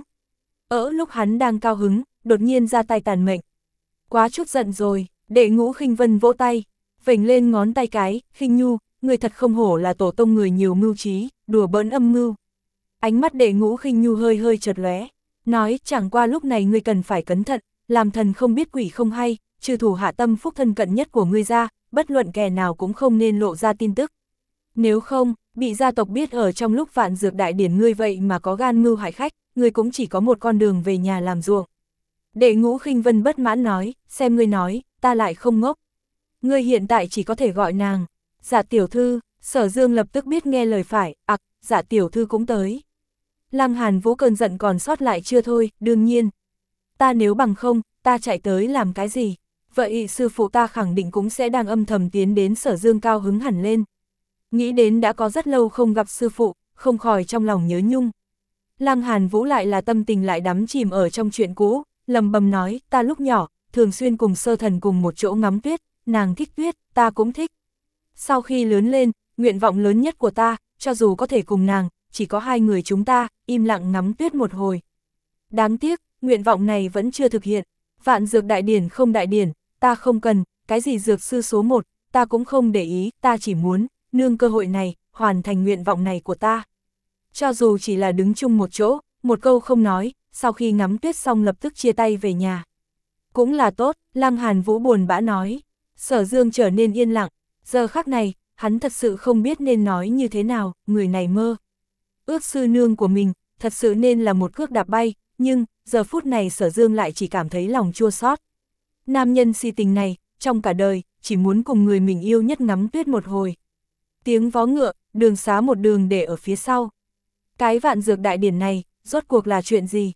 Ở lúc hắn đang cao hứng, đột nhiên ra tay tàn mệnh. Quá chút giận rồi, Đệ Ngũ Khinh Vân vỗ tay, vểnh lên ngón tay cái, Khinh Nhu, người thật không hổ là tổ tông người nhiều mưu trí, đùa bỡn âm mưu. Ánh mắt Đệ Ngũ Khinh Nhu hơi hơi chợt lóe, nói chẳng qua lúc này ngươi cần phải cẩn thận, làm thần không biết quỷ không hay, trừ thủ hạ tâm phúc thân cận nhất của ngươi ra, bất luận kẻ nào cũng không nên lộ ra tin tức. Nếu không, bị gia tộc biết ở trong lúc Vạn Dược Đại Điển ngươi vậy mà có gan mưu hại khách, ngươi cũng chỉ có một con đường về nhà làm ruộng. Đệ Ngũ Khinh Vân bất mãn nói, xem ngươi nói, ta lại không ngốc. Ngươi hiện tại chỉ có thể gọi nàng, Dạ tiểu thư. Sở Dương lập tức biết nghe lời phải, ặc, Dạ tiểu thư cũng tới. Lăng Hàn Vũ cơn giận còn sót lại chưa thôi, đương nhiên. Ta nếu bằng không, ta chạy tới làm cái gì? Vậy sư phụ ta khẳng định cũng sẽ đang âm thầm tiến đến. Sở Dương cao hứng hẳn lên. Nghĩ đến đã có rất lâu không gặp sư phụ, không khỏi trong lòng nhớ nhung. Lăng Hàn Vũ lại là tâm tình lại đắm chìm ở trong chuyện cũ, lầm bầm nói, ta lúc nhỏ, thường xuyên cùng Sơ Thần cùng một chỗ ngắm tuyết, nàng thích tuyết, ta cũng thích. Sau khi lớn lên, nguyện vọng lớn nhất của ta, cho dù có thể cùng nàng, chỉ có hai người chúng ta, im lặng ngắm tuyết một hồi. Đáng tiếc, nguyện vọng này vẫn chưa thực hiện. Vạn Dược Đại Điển không đại điển, ta không cần, cái gì dược sư số một, ta cũng không để ý, ta chỉ muốn, nương cơ hội này, hoàn thành nguyện vọng này của ta. Cho dù chỉ là đứng chung một chỗ, một câu không nói, sau khi ngắm tuyết xong lập tức chia tay về nhà. Cũng là tốt, Lăng Hàn Vũ buồn bã nói. Sở Dương trở nên yên lặng, giờ khắc này, hắn thật sự không biết nên nói như thế nào, người này mơ. Ước sư nương của mình, thật sự nên là một cước đạp bay, nhưng, giờ phút này Sở Dương lại chỉ cảm thấy lòng chua xót. Nam nhân si tình này, trong cả đời, chỉ muốn cùng người mình yêu nhất ngắm tuyết một hồi. Tiếng vó ngựa, đường xá một đường để ở phía sau. Cái Vạn Dược Đại Điển này, rốt cuộc là chuyện gì?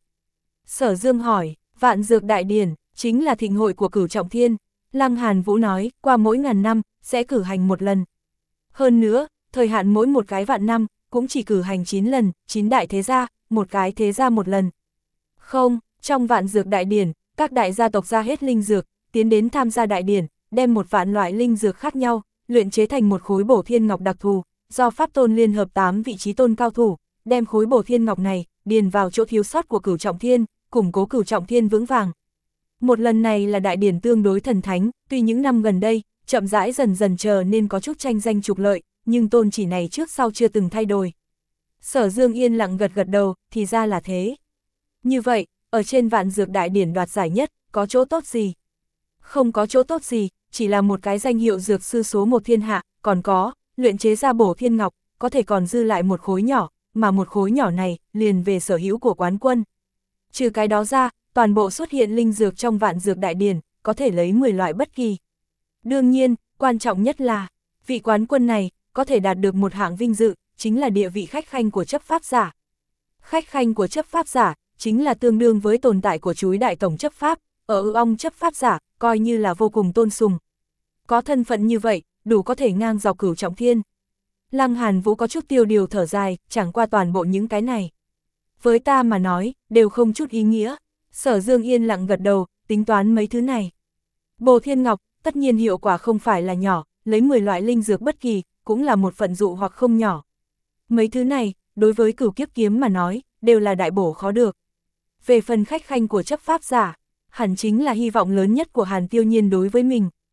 Sở Dương hỏi, Vạn Dược Đại Điển, chính là thịnh hội của Cửu Trọng Thiên. Lăng Hàn Vũ nói, qua mỗi ngàn năm, sẽ cử hành một lần. Hơn nữa, thời hạn mỗi một cái vạn năm, cũng chỉ cử hành chín lần, chín đại thế gia, một cái thế gia một lần. Không, trong Vạn Dược Đại Điển, các đại gia tộc ra hết linh dược, tiến đến tham gia đại điển, đem một vạn loại linh dược khác nhau, luyện chế thành một khối bổ thiên ngọc đặc thù, do Pháp Tôn liên hợp tám vị trí tôn cao thủ, đem khối bổ thiên ngọc này, điền vào chỗ thiếu sót của Cửu Trọng Thiên, củng cố Cửu Trọng Thiên vững vàng. Một lần này là đại điển tương đối thần thánh, tuy những năm gần đây, chậm rãi dần dần chờ nên có chút tranh danh trục lợi, nhưng tôn chỉ này trước sau chưa từng thay đổi. Sở Dương yên lặng gật gật đầu, thì ra là thế. Như vậy, ở trên Vạn Dược Đại Điển đoạt giải nhất, có chỗ tốt gì? Không có chỗ tốt gì, chỉ là một cái danh hiệu dược sư số một thiên hạ, còn có, luyện chế ra bổ thiên ngọc, có thể còn dư lại một khối nhỏ, mà một khối nhỏ này, liền về sở hữu của quán quân. Trừ cái đó ra, toàn bộ xuất hiện linh dược trong Vạn Dược Đại Điển, có thể lấy mười loại bất kỳ. Đương nhiên, quan trọng nhất là, vị quán quân này, có thể đạt được một hạng vinh dự, chính là địa vị khách khanh của chấp pháp giả. Khách khanh của chấp pháp giả, chính là tương đương với tồn tại của chúi đại tổng chấp pháp, ở ư ong chấp pháp giả, coi như là vô cùng tôn sùng. Có thân phận như vậy, đủ có thể ngang dọc Cửu Trọng Thiên. Lăng Hàn Vũ có chút tiêu điều thở dài, chẳng qua toàn bộ những cái này. Với ta mà nói, đều không chút ý nghĩa. Sở Dương yên lặng gật đầu, tính toán mấy thứ này. Bồ Thiên Ngọc, tất nhiên hiệu quả không phải là nhỏ, lấy mười loại linh dược bất kỳ, cũng là một phần dụ hoặc không nhỏ. Mấy thứ này, đối với Cửu Kiếp Kiếm mà nói, đều là đại bổ khó được. Về phần khách khanh của chấp pháp giả, hẳn chính là hy vọng lớn nhất của Hàn Tiêu Nhiên đối với mình.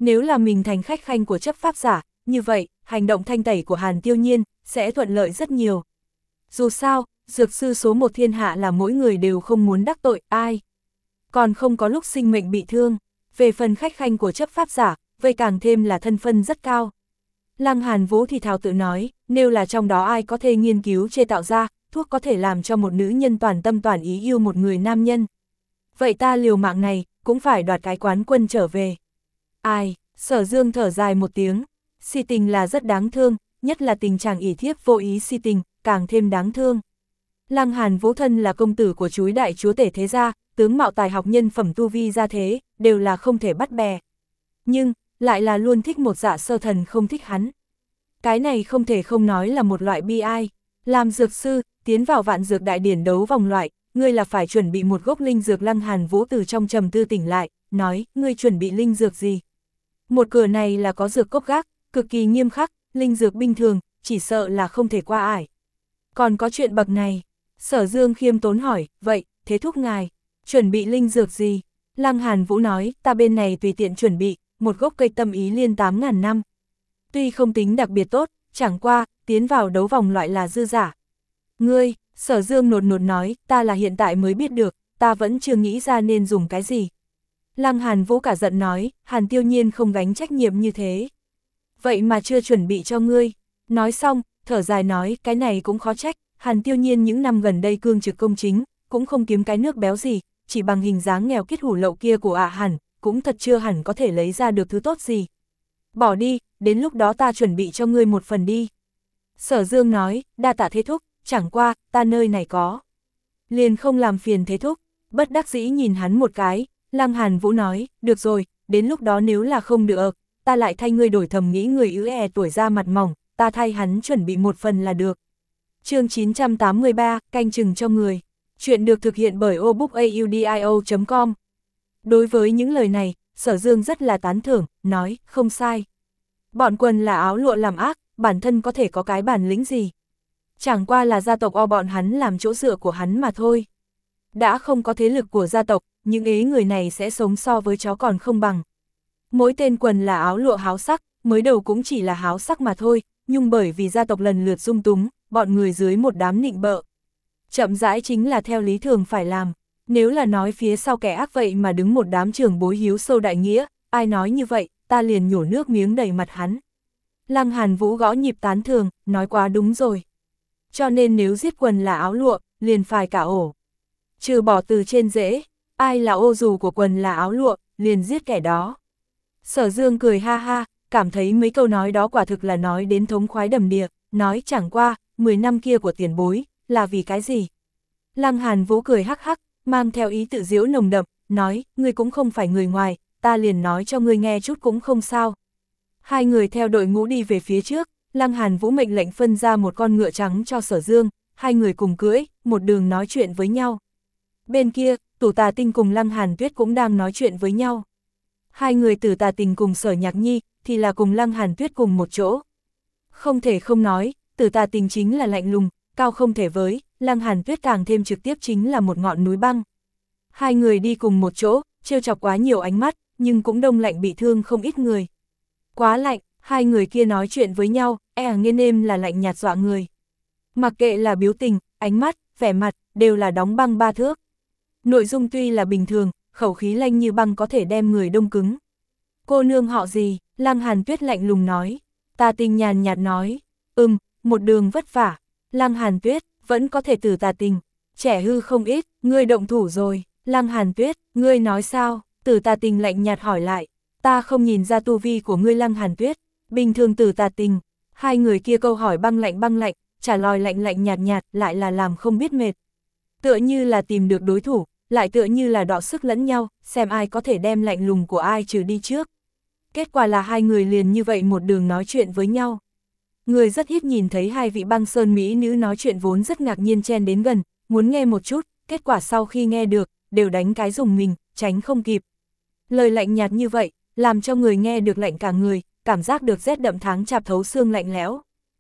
Nếu là mình thành khách khanh của chấp pháp giả, như vậy, hành động thanh tẩy của Hàn Tiêu Nhiên sẽ thuận lợi rất nhiều. Dù sao, dược sư số một thiên hạ là mỗi người đều không muốn đắc tội ai. Còn không có lúc sinh mệnh bị thương. Về phần khách khanh của chấp pháp giả, vậy càng thêm là thân phân rất cao. Lăng Hàn Vũ thì thào tự nói, nếu là trong đó ai có thể nghiên cứu chế tạo ra, thuốc có thể làm cho một nữ nhân toàn tâm toàn ý yêu một người nam nhân. Vậy ta liều mạng này, cũng phải đoạt cái quán quân trở về. Ai, Sở Dương thở dài một tiếng, si tình là rất đáng thương, nhất là tình chàng ỷ thiếp vô ý si tình, càng thêm đáng thương. Lăng Hàn Vũ thân là công tử của chúi đại chúa tể thế gia, tướng mạo tài học nhân phẩm tu vi ra thế, đều là không thể bắt bè. Nhưng, lại là luôn thích một dạ sơ thần không thích hắn. Cái này không thể không nói là một loại bi ai. Làm dược sư, tiến vào vạn dược đại điển đấu vòng loại, ngươi là phải chuẩn bị một gốc linh dược. Lăng Hàn Vũ từ trong trầm tư tỉnh lại, nói, ngươi chuẩn bị linh dược gì? Một cửa này là có dược cốc gác, cực kỳ nghiêm khắc, linh dược bình thường, chỉ sợ là không thể qua ải. Còn có chuyện bậc này, Sở Dương khiêm tốn hỏi, vậy, thế thúc ngài, chuẩn bị linh dược gì? Lăng Hàn Vũ nói, ta bên này tùy tiện chuẩn bị, một gốc cây tâm ý liên tám ngàn năm. Tuy không tính đặc biệt tốt, chẳng qua, tiến vào đấu vòng loại là dư giả. Ngươi, Sở Dương nột nột nói, ta là hiện tại mới biết được, ta vẫn chưa nghĩ ra nên dùng cái gì. Lăng Hàn Vũ cả giận nói, Hàn Tiêu Nhiên không gánh trách nhiệm như thế. Vậy mà chưa chuẩn bị cho ngươi. Nói xong, thở dài nói, cái này cũng khó trách, Hàn Tiêu Nhiên những năm gần đây cương trực công chính, cũng không kiếm cái nước béo gì, chỉ bằng hình dáng nghèo kiết hủ lậu kia của ả hẳn, cũng thật chưa hẳn có thể lấy ra được thứ tốt gì. Bỏ đi, đến lúc đó ta chuẩn bị cho ngươi một phần đi. Sở Dương nói, đa tạ thế thúc, chẳng qua, ta nơi này có. Liền không làm phiền thế thúc, bất đắc dĩ nhìn hắn một cái, Lăng Hàn Vũ nói, được rồi, đến lúc đó nếu là không được, ta lại thay ngươi đổi. Thầm nghĩ người ứ e tuổi ra mặt mỏng, ta thay hắn chuẩn bị một phần là được. Chương chín trăm tám mươi ba, canh chừng cho người. Chuyện được thực hiện bởi obookaudio chấm com. Đối với những lời này, Sở Dương rất là tán thưởng, nói, không sai. Bọn quần là áo lụa làm ác, bản thân có thể có cái bản lĩnh gì. Chẳng qua là gia tộc o bọn hắn làm chỗ dựa của hắn mà thôi. Đã không có thế lực của gia tộc, những ế người này sẽ sống so với chó còn không bằng. Mỗi tên quần là áo lụa háo sắc, mới đầu cũng chỉ là háo sắc mà thôi, nhưng bởi vì gia tộc lần lượt dung túng, bọn người dưới một đám nịnh bợ. Chậm rãi chính là theo lý thường phải làm, nếu là nói phía sau kẻ ác vậy mà đứng một đám trưởng bối hiếu sâu đại nghĩa, ai nói như vậy, ta liền nhổ nước miếng đầy mặt hắn. Lăng Hàn Vũ gõ nhịp tán thường, nói quá đúng rồi. Cho nên nếu giết quần là áo lụa, liền phải cả ổ. Trừ bỏ từ trên rễ, ai là ô dù của quần là áo lụa, liền giết kẻ đó. Sở Dương cười ha ha, cảm thấy mấy câu nói đó quả thực là nói đến thống khoái đầm đìa, nói chẳng qua, mười năm kia của tiền bối, là vì cái gì? Lăng Hàn Vũ cười hắc hắc, mang theo ý tự giễu nồng đậm, nói, ngươi cũng không phải người ngoài, ta liền nói cho ngươi nghe chút cũng không sao. Hai người theo đội ngũ đi về phía trước, Lăng Hàn Vũ mệnh lệnh phân ra một con ngựa trắng cho Sở Dương, hai người cùng cưỡi, một đường nói chuyện với nhau. Bên kia, Tủ Tà Tinh cùng Lăng Hàn Tuyết cũng đang nói chuyện với nhau. Hai người Tử Tà Tình cùng Sở Nhạc Nhi, thì là cùng Lăng Hàn Tuyết cùng một chỗ. Không thể không nói, Tử Tà Tình chính là lạnh lùng, cao không thể với, Lăng Hàn Tuyết càng thêm trực tiếp chính là một ngọn núi băng. Hai người đi cùng một chỗ, trêu chọc quá nhiều ánh mắt, nhưng cũng đông lạnh bị thương không ít người. Quá lạnh, hai người kia nói chuyện với nhau, e nghe êm là lạnh nhạt dọa người. Mặc kệ là biểu tình, ánh mắt, vẻ mặt, đều là đóng băng ba thước. Nội dung tuy là bình thường, khẩu khí lanh như băng có thể đem người đông cứng. Cô nương họ gì? Lăng Hàn Tuyết lạnh lùng nói. Tà Tình nhàn nhạt nói. Ừm, một đường vất vả. Lăng Hàn Tuyết, vẫn có thể Tử Tà Tình. Trẻ hư không ít, ngươi động thủ rồi. Lăng Hàn Tuyết, ngươi nói sao? Tử Tà Tình lạnh nhạt hỏi lại. Ta không nhìn ra tu vi của ngươi. Lăng Hàn Tuyết. Bình thường Tử Tà Tình. Hai người kia câu hỏi băng lạnh băng lạnh, trả lời lạnh lạnh nhạt nhạt, lại là làm không biết mệt. Tựa như là tìm được đối thủ, lại tựa như là đọ sức lẫn nhau, xem ai có thể đem lạnh lùng của ai trừ đi trước. Kết quả là hai người liền như vậy một đường nói chuyện với nhau. Người rất ít nhìn thấy hai vị băng sơn mỹ nữ nói chuyện vốn rất ngạc nhiên chen đến gần, muốn nghe một chút, kết quả sau khi nghe được, đều đánh cái dùng mình, tránh không kịp. Lời lạnh nhạt như vậy, làm cho người nghe được lạnh cả người, cảm giác được rét đậm tháng chạp thấu xương lạnh lẽo.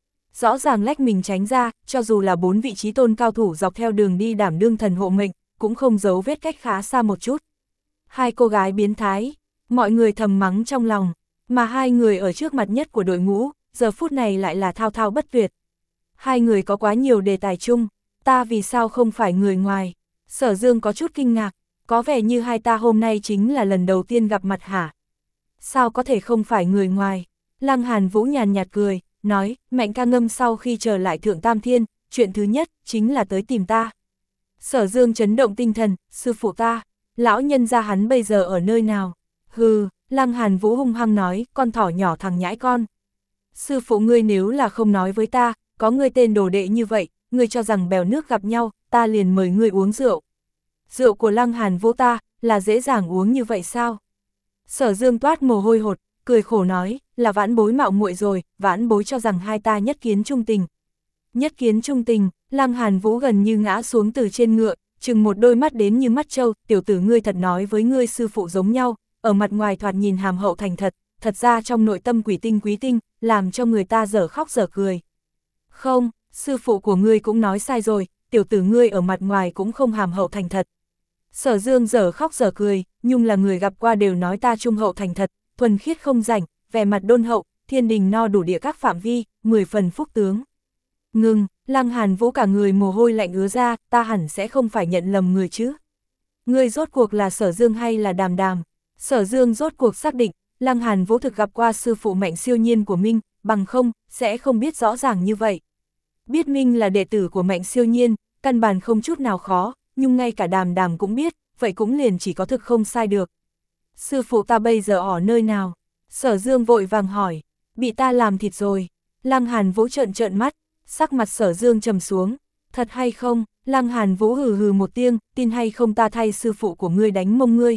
Rõ ràng lách mình tránh ra, cho dù là bốn vị trí tôn cao thủ dọc theo đường đi đảm đương thần hộ mệnh, cũng không giấu vết cách khá xa một chút. Hai cô gái biến thái, mọi người thầm mắng trong lòng, mà hai người ở trước mặt nhất của đội ngũ, giờ phút này lại là thao thao bất tuyệt. Hai người có quá nhiều đề tài chung, ta vì sao không phải người ngoài? Sở Dương có chút kinh ngạc, có vẻ như hai ta hôm nay chính là lần đầu tiên gặp mặt hả? Sao có thể không phải người ngoài? Lăng Hàn Vũ nhàn nhạt cười, nói, Mạnh Ca Ngâm sau khi trở lại Thượng Tam Thiên, chuyện thứ nhất chính là tới tìm ta. Sở Dương chấn động tinh thần, sư phụ ta, lão nhân gia hắn bây giờ ở nơi nào? Hừ, Lăng Hàn Vũ hung hăng nói, con thỏ nhỏ thằng nhãi con. Sư phụ ngươi nếu là không nói với ta, có ngươi tên đồ đệ như vậy, ngươi cho rằng bèo nước gặp nhau, ta liền mời ngươi uống rượu. Rượu của Lăng Hàn Vũ ta, là dễ dàng uống như vậy sao? Sở Dương toát mồ hôi hột, cười khổ nói, là vãn bối mạo muội rồi, vãn bối cho rằng hai ta nhất kiến trung tình. Nhất kiến trung tình, Lăng Hàn Vũ gần như ngã xuống từ trên ngựa, chừng một đôi mắt đến như mắt trâu, tiểu tử ngươi thật nói với ngươi sư phụ giống nhau, ở mặt ngoài thoạt nhìn hàm hậu thành thật, thật ra trong nội tâm quỷ tinh quý tinh, làm cho người ta dở khóc dở cười. Không, sư phụ của ngươi cũng nói sai rồi, tiểu tử ngươi ở mặt ngoài cũng không hàm hậu thành thật. Sở Dương dở khóc dở cười, nhưng là người gặp qua đều nói ta trung hậu thành thật, thuần khiết không rảnh, vẻ mặt đôn hậu, thiên đình no đủ địa các phạm vi, mười phần phúc tướng. Ngừng, Lăng Hàn Vũ cả người mồ hôi lạnh ứa ra, ta hẳn sẽ không phải nhận lầm người chứ. Ngươi rốt cuộc là Sở Dương hay là Đàm Đàm? Sở Dương rốt cuộc xác định, Lăng Hàn Vũ thực gặp qua sư phụ Mạnh Siêu Nhiên của Minh, bằng không, sẽ không biết rõ ràng như vậy. Biết Minh là đệ tử của Mạnh Siêu Nhiên, căn bản không chút nào khó, nhưng ngay cả Đàm Đàm cũng biết, vậy cũng liền chỉ có thực không sai được. Sư phụ ta bây giờ ở nơi nào? Sở Dương vội vàng hỏi, bị ta làm thịt rồi. Lăng Hàn Vũ trợn trợn mắt, sắc mặt Sở Dương trầm xuống, thật hay không? Lăng Hàn Vũ hừ hừ một tiếng, tin hay không ta thay sư phụ của ngươi đánh mông ngươi.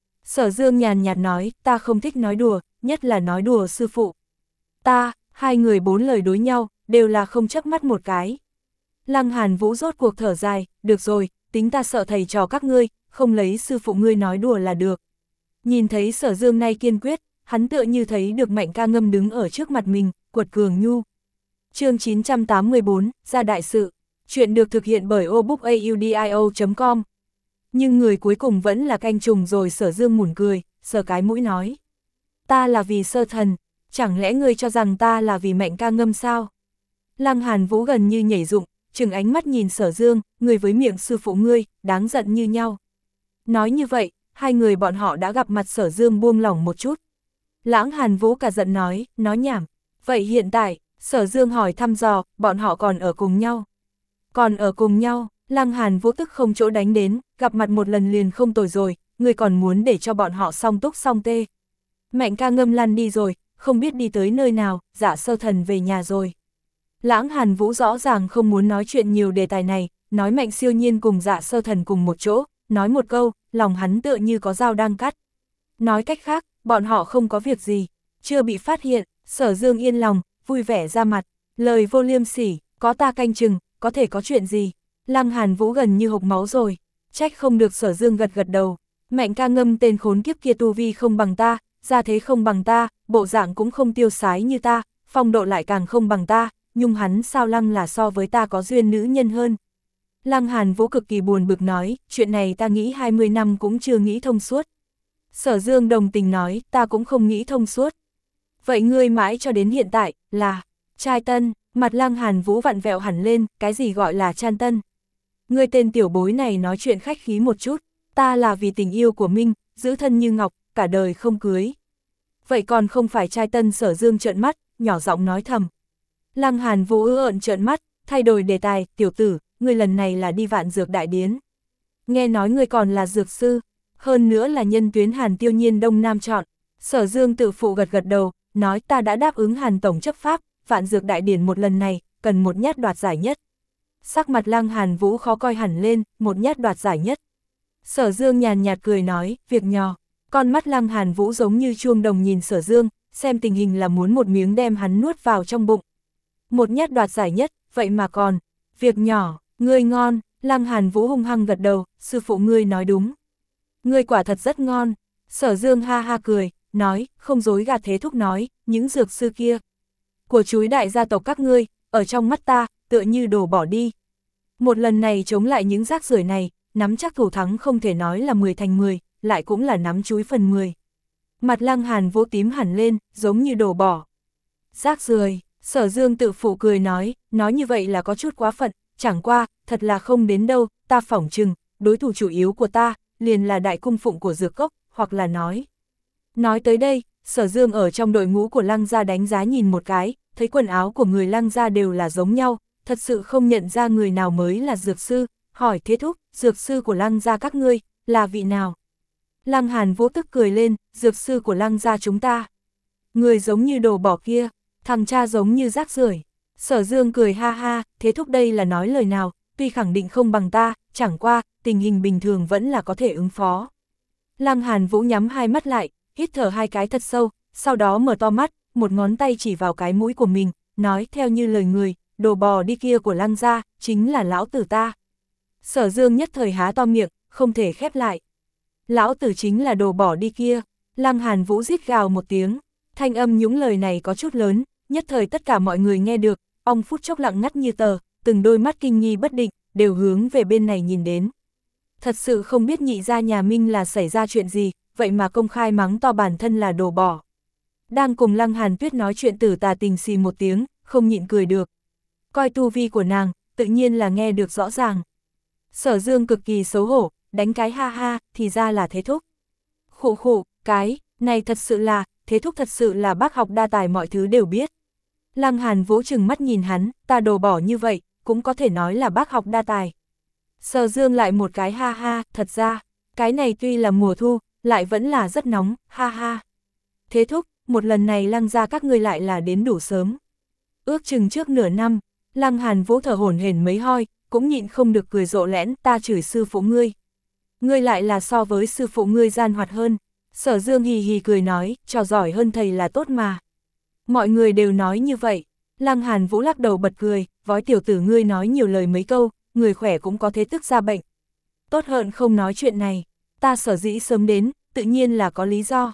Sở Dương nhàn nhạt nói, ta không thích nói đùa, nhất là nói đùa sư phụ. Ta, hai người bốn lời đối nhau, đều là không chớp mắt một cái. Lăng Hàn Vũ rốt cuộc thở dài, được rồi, tính ta sợ thầy trò các ngươi, không lấy sư phụ ngươi nói đùa là được. Nhìn thấy Sở Dương nay kiên quyết, hắn tựa như thấy được Mạnh Ca Ngâm đứng ở trước mặt mình, quật cường nhu. Chương chín trăm tám mươi tư, ra đại sự. Chuyện được thực hiện bởi obookaudio chấm com. Nhưng người cuối cùng vẫn là canh trùng rồi. Sở Dương mỉm cười, sờ cái mũi nói. Ta là vì Sơ Thần, chẳng lẽ ngươi cho rằng ta là vì Mạnh Ca Ngâm sao? Lăng Hàn Vũ gần như nhảy dụng, trừng ánh mắt nhìn Sở Dương, người với miệng sư phụ ngươi, đáng giận như nhau. Nói như vậy, hai người bọn họ đã gặp mặt. Sở Dương buông lỏng một chút. Lãng Hàn Vũ cả giận nói, nói nhảm. Vậy hiện tại, Sở Dương hỏi thăm dò, bọn họ còn ở cùng nhau. Còn ở cùng nhau, Lăng Hàn Vũ tức không chỗ đánh đến, gặp mặt một lần liền không tồi rồi, người còn muốn để cho bọn họ song túc song tê. Mạnh Ca Ngâm lăn đi rồi, không biết đi tới nơi nào, Dạ Sơ Thần về nhà rồi. Lãng Hàn Vũ rõ ràng không muốn nói chuyện nhiều đề tài này, nói Mạnh Siêu Nhiên cùng Dạ Sơ Thần cùng một chỗ, nói một câu, lòng hắn tựa như có dao đang cắt. Nói cách khác, bọn họ không có việc gì, chưa bị phát hiện. Sở Dương yên lòng, vui vẻ ra mặt, lời vô liêm sỉ, có ta canh chừng, có thể có chuyện gì. Lăng Hàn Vũ gần như hộc máu rồi, trách không được. Sở Dương gật gật đầu, Mạnh Ca Ngâm tên khốn kiếp kia tu vi không bằng ta, gia thế không bằng ta, bộ dạng cũng không tiêu sái như ta, phong độ lại càng không bằng ta, nhưng hắn sao lăng là so với ta có duyên nữ nhân hơn. Lăng Hàn Vũ cực kỳ buồn bực nói, chuyện này ta nghĩ hai mươi năm cũng chưa nghĩ thông suốt. Sở Dương đồng tình nói, ta cũng không nghĩ thông suốt. Vậy ngươi mãi cho đến hiện tại, là, trai tân, mặt Lăng Hàn Vũ vặn vẹo hẳn lên, cái gì gọi là tran tân. Ngươi tên tiểu bối này nói chuyện khách khí một chút, ta là vì tình yêu của Minh, giữ thân như ngọc, cả đời không cưới. Vậy còn không phải trai tân. Sở Dương trợn mắt, nhỏ giọng nói thầm. Lăng Hàn Vũ ư ợn trợn mắt, thay đổi đề tài, tiểu tử, ngươi lần này là đi Vạn Dược Đại Điển. Nghe nói ngươi còn là dược sư, hơn nữa là nhân tuyến Hàn Tiêu Nhiên Đông Nam chọn. Sở Dương tự phụ gật gật đầu, nói ta đã đáp ứng Hàn Tổng chấp pháp, Vạn Dược Đại Điển một lần này, cần một nhát đoạt giải nhất. Sắc mặt Lăng Hàn Vũ khó coi hẳn lên, một nhát đoạt giải nhất. Sở Dương nhàn nhạt cười nói, việc nhỏ. Con mắt Lăng Hàn Vũ giống như chuông đồng nhìn Sở Dương, xem tình hình là muốn một miếng đem hắn nuốt vào trong bụng. Một nhát đoạt giải nhất, vậy mà còn, việc nhỏ, ngươi ngon. Lăng Hàn Vũ hung hăng gật đầu, sư phụ ngươi nói đúng. Ngươi quả thật rất ngon. Sở Dương ha ha cười, nói, không dối gạt thế thúc nói, những dược sư kia của chúi đại gia tộc các ngươi, ở trong mắt ta, tựa như đổ bỏ đi. Một lần này chống lại những rác rưởi này, nắm chắc thủ thắng không thể nói là mười thành mười, lại cũng là nắm chúi phần mười. Mặt Lăng Hàn Vũ tím hẳn lên, giống như đổ bỏ. Rác rưởi, Sở Dương tự phụ cười nói, nói như vậy là có chút quá phận, chẳng qua, thật là không đến đâu, ta phỏng chừng, đối thủ chủ yếu của ta, liền là đại cung phụng của Dược Cốc, hoặc là nói. Nói tới đây, Sở Dương ở trong đội ngũ của Lăng gia đánh giá nhìn một cái, thấy quần áo của người Lăng gia đều là giống nhau, thật sự không nhận ra người nào mới là dược sư, hỏi thế thúc, dược sư của Lăng gia các ngươi, là vị nào? Lăng Hàn Vũ tức cười lên, dược sư của Lăng gia chúng ta. Người giống như đồ bỏ kia, thằng cha giống như rác rưởi. Sở Dương cười ha ha, thế thúc đây là nói lời nào, tuy khẳng định không bằng ta, chẳng qua, tình hình bình thường vẫn là có thể ứng phó. Lăng Hàn Vũ nhắm hai mắt lại, hít thở hai cái thật sâu, sau đó mở to mắt, một ngón tay chỉ vào cái mũi của mình, nói theo như lời người, đồ bò đi kia của Lăng gia, chính là lão tử ta. Sở Dương nhất thời há to miệng, không thể khép lại. Lão tử chính là đồ bỏ đi kia. Lăng Hàn Vũ rít gào một tiếng, thanh âm những lời này có chút lớn, nhất thời tất cả mọi người nghe được, ông phút chốc lặng ngắt như tờ, từng đôi mắt kinh nghi bất định, đều hướng về bên này nhìn đến. Thật sự không biết nhị gia nhà Minh là xảy ra chuyện gì, vậy mà công khai mắng to bản thân là đồ bỏ. Đang cùng Lăng Hàn Tuyết nói chuyện tử tà tình xì một tiếng, không nhịn cười được. Coi tu vi của nàng, tự nhiên là nghe được rõ ràng. Sở Dương cực kỳ xấu hổ, đánh cái ha ha, thì ra là thế thúc. Khụ khụ, cái, này thật sự là, thế thúc thật sự là bác học đa tài mọi thứ đều biết. Lăng Hàn Vũ chừng mắt nhìn hắn, ta đồ bỏ như vậy, cũng có thể nói là bác học đa tài. Sở Dương lại một cái ha ha, thật ra, cái này tuy là mùa thu, lại vẫn là rất nóng, ha ha. Thế thúc, một lần này Lăng gia các ngươi lại là đến đủ sớm. Ước chừng trước nửa năm, Lăng Hàn Vũ thở hổn hển mấy hoi, cũng nhịn không được cười rộ lẽn, ta chửi sư phụ ngươi. Ngươi lại là so với sư phụ ngươi gian hoạt hơn. Sở Dương hì hì cười nói, trò giỏi hơn thầy là tốt mà. Mọi người đều nói như vậy. Lăng Hàn Vũ lắc đầu bật cười, vói tiểu tử ngươi nói nhiều lời mấy câu, người khỏe cũng có thế tức ra bệnh. Tốt hơn không nói chuyện này, ta sở dĩ sớm đến, tự nhiên là có lý do.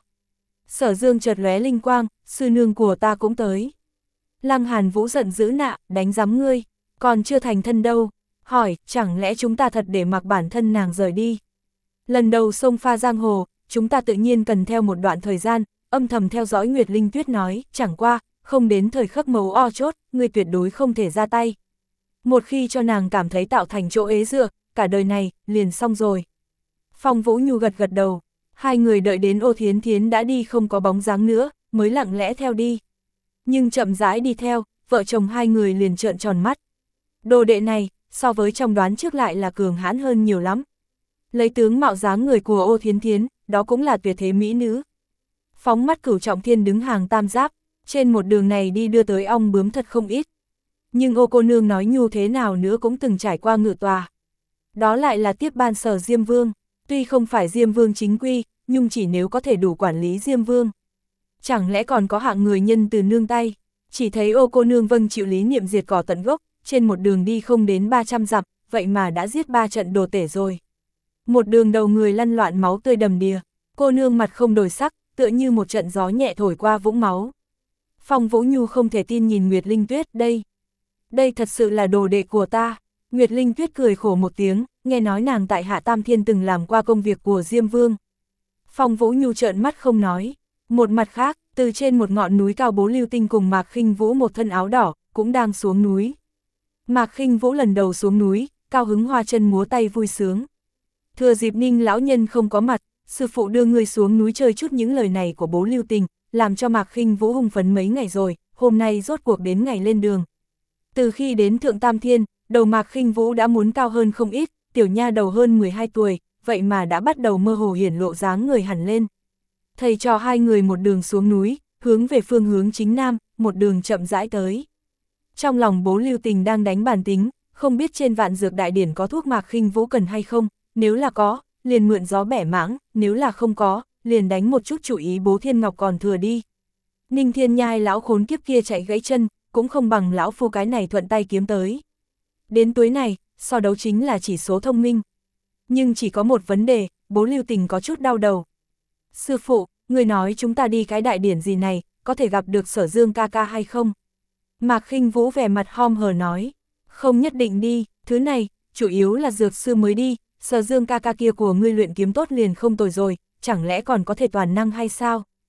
Sở Dương chợt lóe linh quang, sư nương của ta cũng tới. Lăng Hàn Vũ giận dữ nạ, đánh giám ngươi, còn chưa thành thân đâu. Hỏi, chẳng lẽ chúng ta thật để mặc bản thân nàng rời đi? Lần đầu xông pha giang hồ, chúng ta tự nhiên cần theo một đoạn thời gian, âm thầm theo dõi Nguyệt Linh Tuyết nói, chẳng qua, không đến thời khắc mấu o chốt, ngươi tuyệt đối không thể ra tay. Một khi cho nàng cảm thấy tạo thành chỗ ế dựa, cả đời này, liền xong rồi. Phong Vũ Nhu gật gật đầu, hai người đợi đến Ô Thiến Thiến đã đi không có bóng dáng nữa, mới lặng lẽ theo đi. Nhưng chậm rãi đi theo, vợ chồng hai người liền trợn tròn mắt. Đồ đệ này, so với trong đoán trước lại là cường hãn hơn nhiều lắm. Lấy tướng mạo dáng người của Ô Thiến Thiến, đó cũng là tuyệt thế mỹ nữ. Phóng mắt Cửu Trọng Thiên đứng hàng tam giáp, trên một đường này đi đưa tới ong bướm thật không ít. Nhưng Ô cô nương nói nhu thế nào nữa cũng từng trải qua ngự tòa. Đó lại là tiếp ban Sở Diêm Vương, tuy không phải Diêm Vương chính quy, nhưng chỉ nếu có thể đủ quản lý Diêm Vương. Chẳng lẽ còn có hạng người nhân từ nương tay, chỉ thấy Ô cô nương vâng chịu lý niệm diệt cỏ tận gốc, trên một đường đi không đến ba trăm dặm, vậy mà đã giết ba trận đồ tể rồi. Một đường đầu người lăn loạn máu tươi đầm đìa, cô nương mặt không đổi sắc, tựa như một trận gió nhẹ thổi qua vũng máu. Phong Vũ Nhu không thể tin nhìn Nguyệt Linh Tuyết, đây, đây thật sự là đồ đệ của ta. Nguyệt Linh Tuyết cười khổ một tiếng, nghe nói nàng tại Hạ Tam Thiên từng làm qua công việc của Diêm Vương. Phong Vũ Nhu trợn mắt không nói. Một mặt khác, từ trên một ngọn núi cao Bố Lưu Tinh cùng Mạc Khinh Vũ một thân áo đỏ, cũng đang xuống núi. Mạc Khinh Vũ lần đầu xuống núi, cao hứng hoa chân múa tay vui sướng. Thừa dịp Ninh lão nhân không có mặt, sư phụ đưa người xuống núi chơi chút những lời này của Bố Lưu Tinh, làm cho Mạc Khinh Vũ hùng phấn mấy ngày rồi, hôm nay rốt cuộc đến ngày lên đường. Từ khi đến Thượng Tam Thiên, đầu Mạc Khinh Vũ đã muốn cao hơn không ít, tiểu nha đầu hơn mười hai tuổi, vậy mà đã bắt đầu mơ hồ hiển lộ dáng người hẳn lên. Thầy trò hai người một đường xuống núi, hướng về phương hướng chính nam, một đường chậm rãi tới. Trong lòng Bố Lưu Tình đang đánh bàn tính, không biết trên Vạn Dược Đại Điển có thuốc Mạc Khinh Vũ cần hay không, nếu là có, liền mượn gió bẻ mãng, nếu là không có, liền đánh một chút chủ ý Bố Thiên Ngọc còn thừa đi. Ninh Thiên Nhai lão khốn kiếp kia chạy gãy chân, cũng không bằng lão phu cái này thuận tay kiếm tới. Đến tối này, so đấu chính là chỉ số thông minh. Nhưng chỉ có một vấn đề, Bố Lưu Tình có chút đau đầu. Sư phụ, người nói chúng ta đi cái đại điển gì này, có thể gặp được Sở Dương ca ca hay không? Mạc Khinh Vũ vẻ mặt hom hờ nói, không nhất định đi, thứ này, chủ yếu là dược sư mới đi, Sở Dương ca ca kia của ngươi luyện kiếm tốt liền không tồi rồi, chẳng lẽ còn có thể toàn năng hay sao?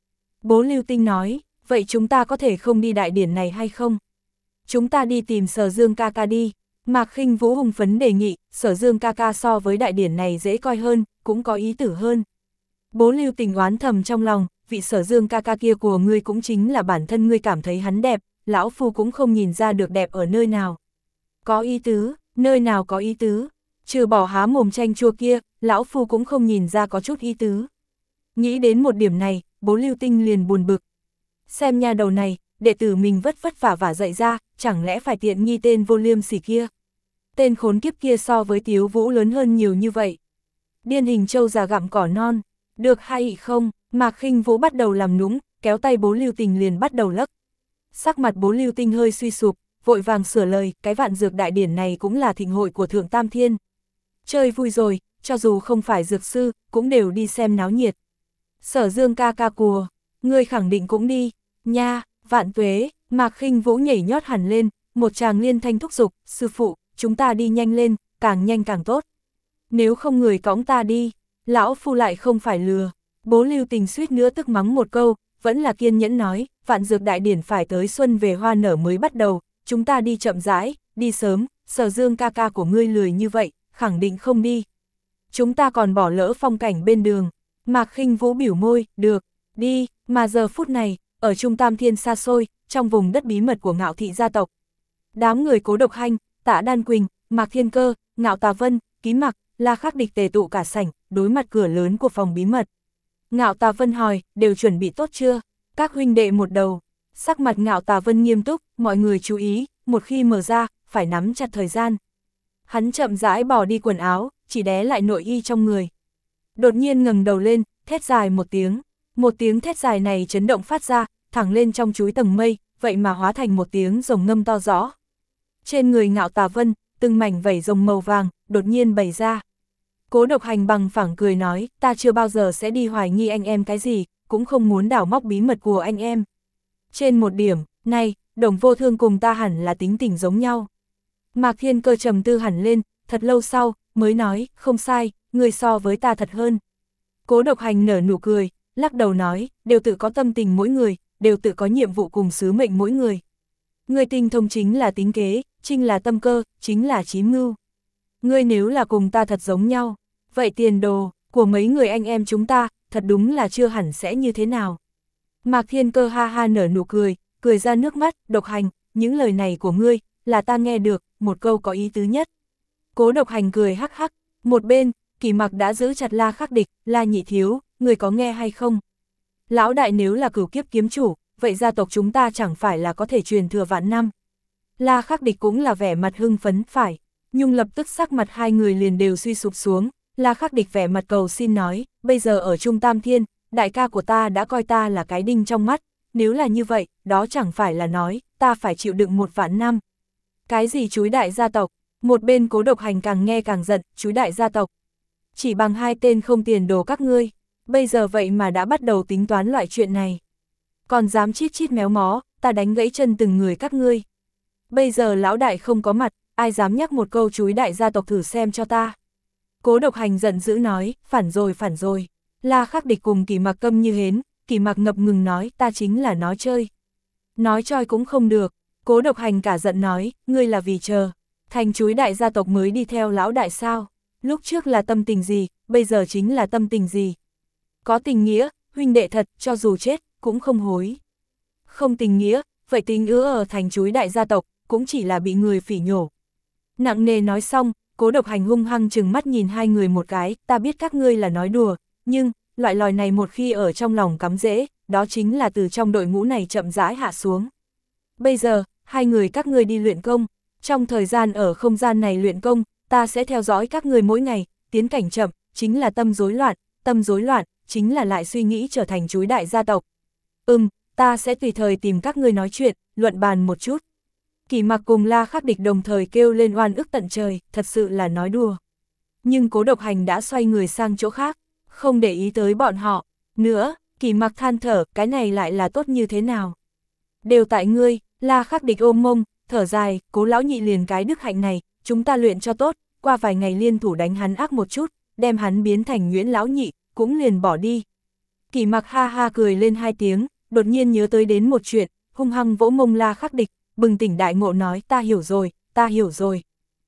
Bố Lưu Tinh nói, vậy chúng ta có thể không đi đại điển này hay không? Chúng ta đi tìm Sở Dương ca ca đi. Mạc Khinh Vũ hùng phấn đề nghị, Sở Dương ca ca so với đại điển này dễ coi hơn, cũng có ý tử hơn. Bố Lưu Tình oán thầm trong lòng, vị Sở Dương ca ca kia của ngươi cũng chính là bản thân ngươi cảm thấy hắn đẹp, lão phu cũng không nhìn ra được đẹp ở nơi nào. Có ý tứ, nơi nào có ý tứ, trừ bỏ há mồm chanh chua kia, lão phu cũng không nhìn ra có chút ý tứ. Nghĩ đến một điểm này, bố Lưu Tinh liền buồn bực. Xem nha đầu này, đệ tử mình vất vất vả vả dạy ra, chẳng lẽ phải tiện nghi tên vô liêm sỉ kia. Tên khốn kiếp kia so với Tiếu Vũ lớn hơn nhiều như vậy. Điên hình trâu già gặm cỏ non, được hay không? Mạc Khinh Vũ bắt đầu làm nũng, kéo tay bố Lưu Tình liền bắt đầu lắc. Sắc mặt bố Lưu Tinh hơi suy sụp, vội vàng sửa lời, cái vạn dược đại điển này cũng là thịnh hội của Thượng Tam Thiên. Chơi vui rồi, cho dù không phải dược sư, cũng đều đi xem náo nhiệt. Sở Dương ca ca cùa, ngươi khẳng định cũng đi, nha, vạn tuế. Mạc Khinh Vũ nhảy nhót hẳn lên, một tràng liên thanh thúc giục, sư phụ, chúng ta đi nhanh lên, càng nhanh càng tốt. Nếu không người cõng ta đi, lão phu lại không phải lừa. Bố Lưu Tình suýt nữa tức mắng một câu, vẫn là kiên nhẫn nói, vạn dược đại điển phải tới xuân về hoa nở mới bắt đầu, chúng ta đi chậm rãi, đi sớm, Sở Dương ca ca của ngươi lười như vậy, khẳng định không đi. Chúng ta còn bỏ lỡ phong cảnh bên đường. Mạc Khinh Vũ biểu môi, được, đi, mà giờ phút này, ở Trung Tam Thiên xa xôi, trong vùng đất bí mật của Ngạo Thị gia tộc. Đám người Cố Độc Hanh, Tạ Đan Quỳnh, Mạc Thiên Cơ, Ngạo Tà Vân, Ký Mặc, La Khắc Địch tề tụ cả sảnh, đối mặt cửa lớn của phòng bí mật. Ngạo Tà Vân hỏi, đều chuẩn bị tốt chưa? Các huynh đệ một đầu. Sắc mặt Ngạo Tà Vân nghiêm túc, mọi người chú ý, một khi mở ra, phải nắm chặt thời gian. Hắn chậm rãi bỏ đi quần áo, chỉ đé lại nội y trong người. Đột nhiên ngẩng đầu lên, thét dài một tiếng. Một tiếng thét dài này chấn động phát ra, thẳng lên trong chúi tầng mây, vậy mà hóa thành một tiếng rồng ngâm to rõ. Trên người Ngạo Tà Vân, từng mảnh vảy rồng màu vàng, đột nhiên bày ra. Cố Độc Hành bằng phẳng cười nói, ta chưa bao giờ sẽ đi hoài nghi anh em cái gì, cũng không muốn đào móc bí mật của anh em. Trên một điểm, này, Đồng Vô Thương cùng ta hẳn là tính tình giống nhau. Mạc Thiên Cơ trầm tư hẳn lên, thật lâu sau, mới nói, không sai, người so với ta thật hơn. Cố Độc Hành nở nụ cười, lắc đầu nói, đều tự có tâm tình mỗi người, đều tự có nhiệm vụ cùng sứ mệnh mỗi người. Người tinh thông chính là tính kế, trinh là tâm cơ, chính là trí mưu. Ngươi nếu là cùng ta thật giống nhau, vậy tiền đồ của mấy người anh em chúng ta, thật đúng là chưa hẳn sẽ như thế nào. Mạc Thiên Cơ ha ha nở nụ cười, cười ra nước mắt, Độc Hành, những lời này của ngươi, là ta nghe được, một câu có ý tứ nhất. Cố Độc Hành cười hắc hắc, một bên, Kỳ Mặc đã giữ chặt La Khắc Địch, La Nhị Thiếu, người có nghe hay không? Lão đại nếu là cửu kiếp kiếm chủ, vậy gia tộc chúng ta chẳng phải là có thể truyền thừa vạn năm. La Khắc Địch cũng là vẻ mặt hưng phấn, phải. Nhưng lập tức sắc mặt hai người liền đều suy sụp xuống, La Khắc Địch vẻ mặt cầu xin nói, bây giờ ở Trung Tam Thiên, đại ca của ta đã coi ta là cái đinh trong mắt, nếu là như vậy, đó chẳng phải là nói, ta phải chịu đựng một vạn năm. Cái gì chúi đại gia tộc? Một bên Cố Độc Hành càng nghe càng giận, chúi đại gia tộc. Chỉ bằng hai tên không tiền đồ các ngươi, bây giờ vậy mà đã bắt đầu tính toán loại chuyện này. Còn dám chít chít méo mó, ta đánh gãy chân từng người các ngươi. Bây giờ lão đại không có mặt, ai dám nhắc một câu chúi đại gia tộc thử xem cho ta. Cố Độc Hành giận dữ nói, phản rồi phản rồi. La Khắc Địch cùng Kỳ Mặc câm như hến, Kỳ Mặc ngập ngừng nói, ta chính là nói chơi. Nói choi cũng không được. Cố Độc Hành cả giận nói, ngươi là vì chờ thành chúi đại gia tộc mới đi theo lão đại sao? Lúc trước là tâm tình gì, bây giờ chính là tâm tình gì? Có tình nghĩa, huynh đệ thật, cho dù chết, cũng không hối. Không tình nghĩa, vậy tình ứa ở thành chúi đại gia tộc, cũng chỉ là bị người phỉ nhổ. Nặng nề nói xong, Cố Độc Hành hung hăng chừng mắt nhìn hai người một cái, ta biết các ngươi là nói đùa, nhưng, loại lòi này một khi ở trong lòng cắm rễ, đó chính là từ trong đội ngũ này chậm rãi hạ xuống. Bây giờ, hai người các ngươi đi luyện công, trong thời gian ở không gian này luyện công, ta sẽ theo dõi các ngươi mỗi ngày, tiến cảnh chậm, chính là tâm rối loạn, tâm rối loạn, chính là lại suy nghĩ trở thành chúi đại gia tộc. Ừm, ta sẽ tùy thời tìm các ngươi nói chuyện, luận bàn một chút. Kỳ Mặc cùng La Khắc Địch đồng thời kêu lên oan ức tận trời, thật sự là nói đùa. Nhưng Cố Độc Hành đã xoay người sang chỗ khác, không để ý tới bọn họ. Nữa, Kỳ Mặc than thở, cái này lại là tốt như thế nào? Đều tại ngươi. La Khắc Địch ôm mông, thở dài, Cố lão nhị liền cái đức hạnh này, chúng ta luyện cho tốt, qua vài ngày liên thủ đánh hắn ác một chút, đem hắn biến thành Nguyễn lão nhị, cũng liền bỏ đi. Kỳ Mặc ha ha cười lên hai tiếng, đột nhiên nhớ tới đến một chuyện, hung hăng vỗ mông La Khắc Địch, bừng tỉnh đại ngộ nói ta hiểu rồi, ta hiểu rồi.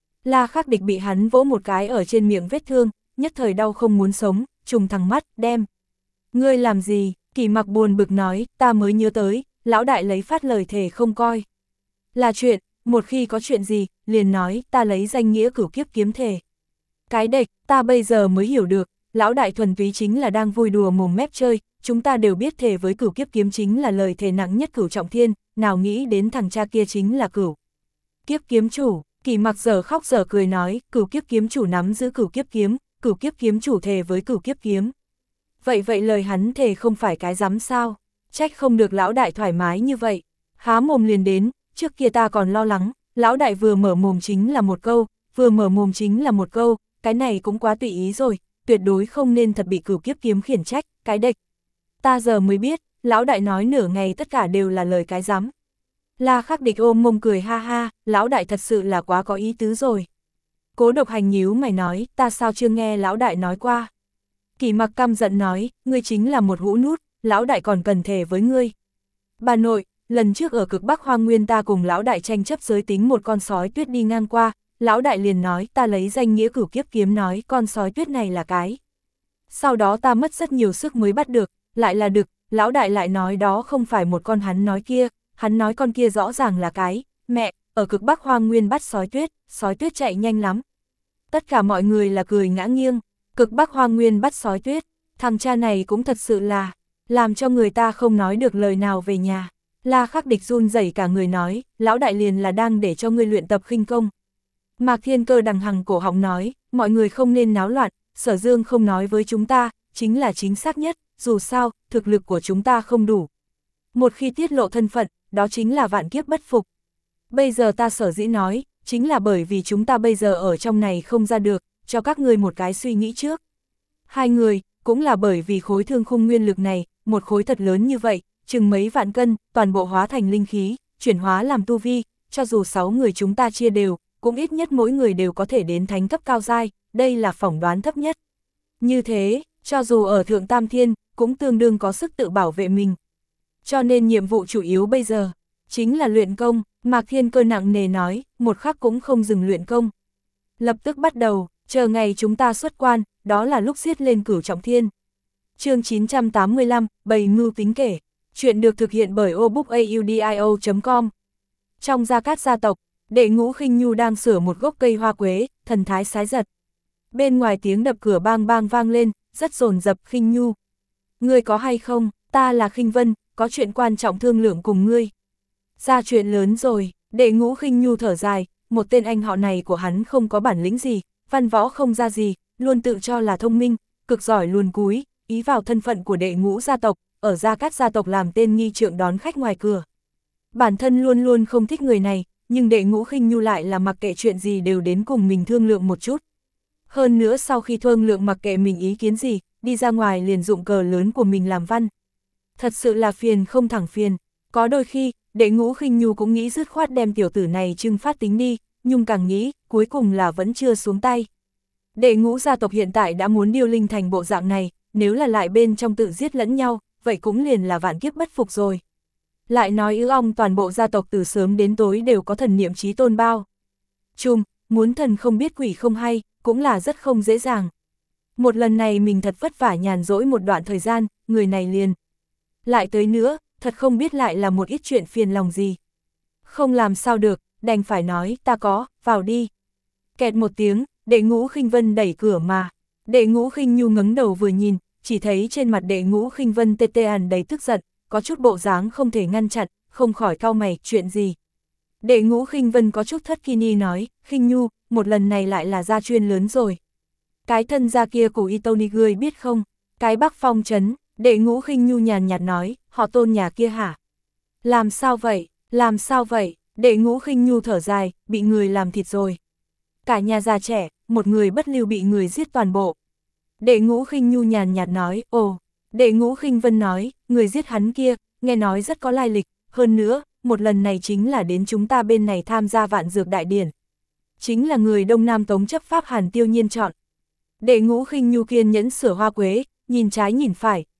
La Khắc Địch bị hắn vỗ một cái ở trên miệng vết thương, nhất thời đau không muốn sống, trùng thẳng mắt, đem. Ngươi làm gì? Kỳ Mặc buồn bực nói, ta mới nhớ tới, lão đại lấy phát lời thề không coi. Là chuyện, một khi có chuyện gì, liền nói, ta lấy danh nghĩa cửu kiếp kiếm thề. Cái đệch, ta bây giờ mới hiểu được, lão đại thuần túy chính là đang vui đùa mồm mép chơi, chúng ta đều biết thề với cửu kiếp kiếm chính là lời thề nặng nhất cửu trọng thiên, nào nghĩ đến thằng cha kia chính là cửu kiếp kiếm chủ. Kỳ Mặc giờ khóc giờ cười nói, cửu kiếp kiếm chủ nắm giữ cửu kiếp kiếm, cửu kiếp kiếm chủ thề với cửu kiếp kiếm. Vậy vậy lời hắn thề không phải cái dám sao, trách không được lão đại thoải mái như vậy, há mồm liền đến, trước kia ta còn lo lắng, lão đại vừa mở mồm chính là một câu, vừa mở mồm chính là một câu, cái này cũng quá tùy ý rồi, tuyệt đối không nên thật bị cửu kiếp kiếm khiển trách, cái đệch. Ta giờ mới biết, lão đại nói nửa ngày tất cả đều là lời cái dám. La Khắc Địch ôm mông cười ha ha, lão đại thật sự là quá có ý tứ rồi. Cố Độc Hành nhíu mày nói, ta sao chưa nghe lão đại nói qua. Kỳ Mặc căm giận nói, ngươi chính là một hũ nút, lão đại còn cần thề với ngươi. Bà nội, lần trước ở cực Bắc Hoang Nguyên ta cùng lão đại tranh chấp giới tính một con sói tuyết đi ngang qua, lão đại liền nói ta lấy danh nghĩa cửu kiếp kiếm nói con sói tuyết này là cái. Sau đó ta mất rất nhiều sức mới bắt được, lại là đực, lão đại lại nói đó không phải một con hắn nói kia, hắn nói con kia rõ ràng là cái, mẹ, ở cực Bắc Hoang Nguyên bắt sói tuyết, sói tuyết chạy nhanh lắm. Tất cả mọi người là cười ngã nghiêng, cực Bắc Hoang Nguyên bắt sói tuyết, thằng cha này cũng thật sự là, làm cho người ta không nói được lời nào về nhà. La Khắc Địch run rẩy cả người nói, lão đại liền là đang để cho ngươi luyện tập khinh công. Mạc Thiên Cơ đằng hằng cổ họng nói, mọi người không nên náo loạn, Sở Dương không nói với chúng ta, chính là chính xác nhất, dù sao, thực lực của chúng ta không đủ. Một khi tiết lộ thân phận, đó chính là vạn kiếp bất phục. Bây giờ ta sở dĩ nói, chính là bởi vì chúng ta bây giờ ở trong này không ra được, cho các ngươi một cái suy nghĩ trước. Hai người, cũng là bởi vì khối thương khung nguyên lực này, một khối thật lớn như vậy, chừng mấy vạn cân, toàn bộ hóa thành linh khí, chuyển hóa làm tu vi, cho dù sáu người chúng ta chia đều, cũng ít nhất mỗi người đều có thể đến thánh cấp cao giai, đây là phỏng đoán thấp nhất. Như thế, cho dù ở Thượng Tam Thiên, cũng tương đương có sức tự bảo vệ mình. Cho nên nhiệm vụ chủ yếu bây giờ, chính là luyện công, Mạc Thiên Cơ nặng nề nói, một khắc cũng không dừng luyện công. Lập tức bắt đầu, chờ ngày chúng ta xuất quan, đó là lúc giết lên cửu trọng thiên. Chương chín trăm tám mươi lăm, Bày mưu tính kể, chuyện được thực hiện bởi obookaudio chấm com. Trong Gia Cát gia tộc, Đệ Ngũ Khinh Nhu đang sửa một gốc cây hoa quế, thần thái sái giật. Bên ngoài tiếng đập cửa bang bang vang lên, rất dồn dập. Khinh Nhu, ngươi có hay không, ta là Khinh Vân, có chuyện quan trọng thương lượng cùng ngươi. Ra chuyện lớn rồi, Đệ Ngũ Khinh Nhu thở dài, một tên anh họ này của hắn không có bản lĩnh gì, văn võ không ra gì, luôn tự cho là thông minh, cực giỏi luồn cúi, ý vào thân phận của Đệ Ngũ gia tộc, ở Gia Cát gia tộc làm tên nghi trượng đón khách ngoài cửa. Bản thân luôn luôn không thích người này, nhưng Đệ Ngũ Khinh Nhu lại là mặc kệ chuyện gì đều đến cùng mình thương lượng một chút. Hơn nữa sau khi thương lượng mặc kệ mình ý kiến gì, đi ra ngoài liền dụng cờ lớn của mình làm văn. Thật sự là phiền không thẳng phiền, có đôi khi, Đệ Ngũ Khinh Nhu cũng nghĩ dứt khoát đem tiểu tử này trưng phát tính đi, nhưng càng nghĩ, cuối cùng là vẫn chưa xuống tay. Đệ Ngũ gia tộc hiện tại đã muốn điêu linh thành bộ dạng này, nếu là lại bên trong tự giết lẫn nhau, vậy cũng liền là vạn kiếp bất phục rồi. Lại nói ư ong toàn bộ gia tộc từ sớm đến tối đều có thần niệm chí tôn bao. Chung, muốn thần không biết quỷ không hay, cũng là rất không dễ dàng. Một lần này mình thật vất vả nhàn rỗi một đoạn thời gian, người này liền. Lại tới nữa, thật không biết lại là một ít chuyện phiền lòng gì. Không làm sao được, đành phải nói, ta có, vào đi. Kẹt một tiếng, Đệ Ngũ Khinh Vân đẩy cửa mà. Đệ Ngũ Khinh Nhu ngẩng đầu vừa nhìn, chỉ thấy trên mặt Đệ Ngũ Khinh Vân tê tê àn đầy tức giận, có chút bộ dáng không thể ngăn chặn, không khỏi cau mày, chuyện gì. Đệ Ngũ Khinh Vân có chút thất kinh nói, Khinh Nhu, một lần này lại là gia chuyên lớn rồi. Cái thân gia kia của Itoniguri biết không, cái Bắc Phong trấn. Đệ Ngũ Khinh Nhu nhàn nhạt nói, họ Tôn nhà kia hả? Làm sao vậy, làm sao vậy? Đệ Ngũ Khinh Nhu thở dài, bị người làm thịt rồi. Cả nhà già trẻ, một người bất lưu bị người giết toàn bộ. Đệ Ngũ Khinh Nhu nhàn nhạt nói, ồ. Đệ Ngũ Khinh Vân nói, người giết hắn kia, nghe nói rất có lai lịch, hơn nữa, một lần này chính là đến chúng ta bên này tham gia vạn dược đại điển. Chính là người Đông Nam Tống chấp pháp Hàn Tiêu Nhiên chọn. Đệ Ngũ Khinh Nhu kiên nhẫn sửa hoa quế, nhìn trái nhìn phải,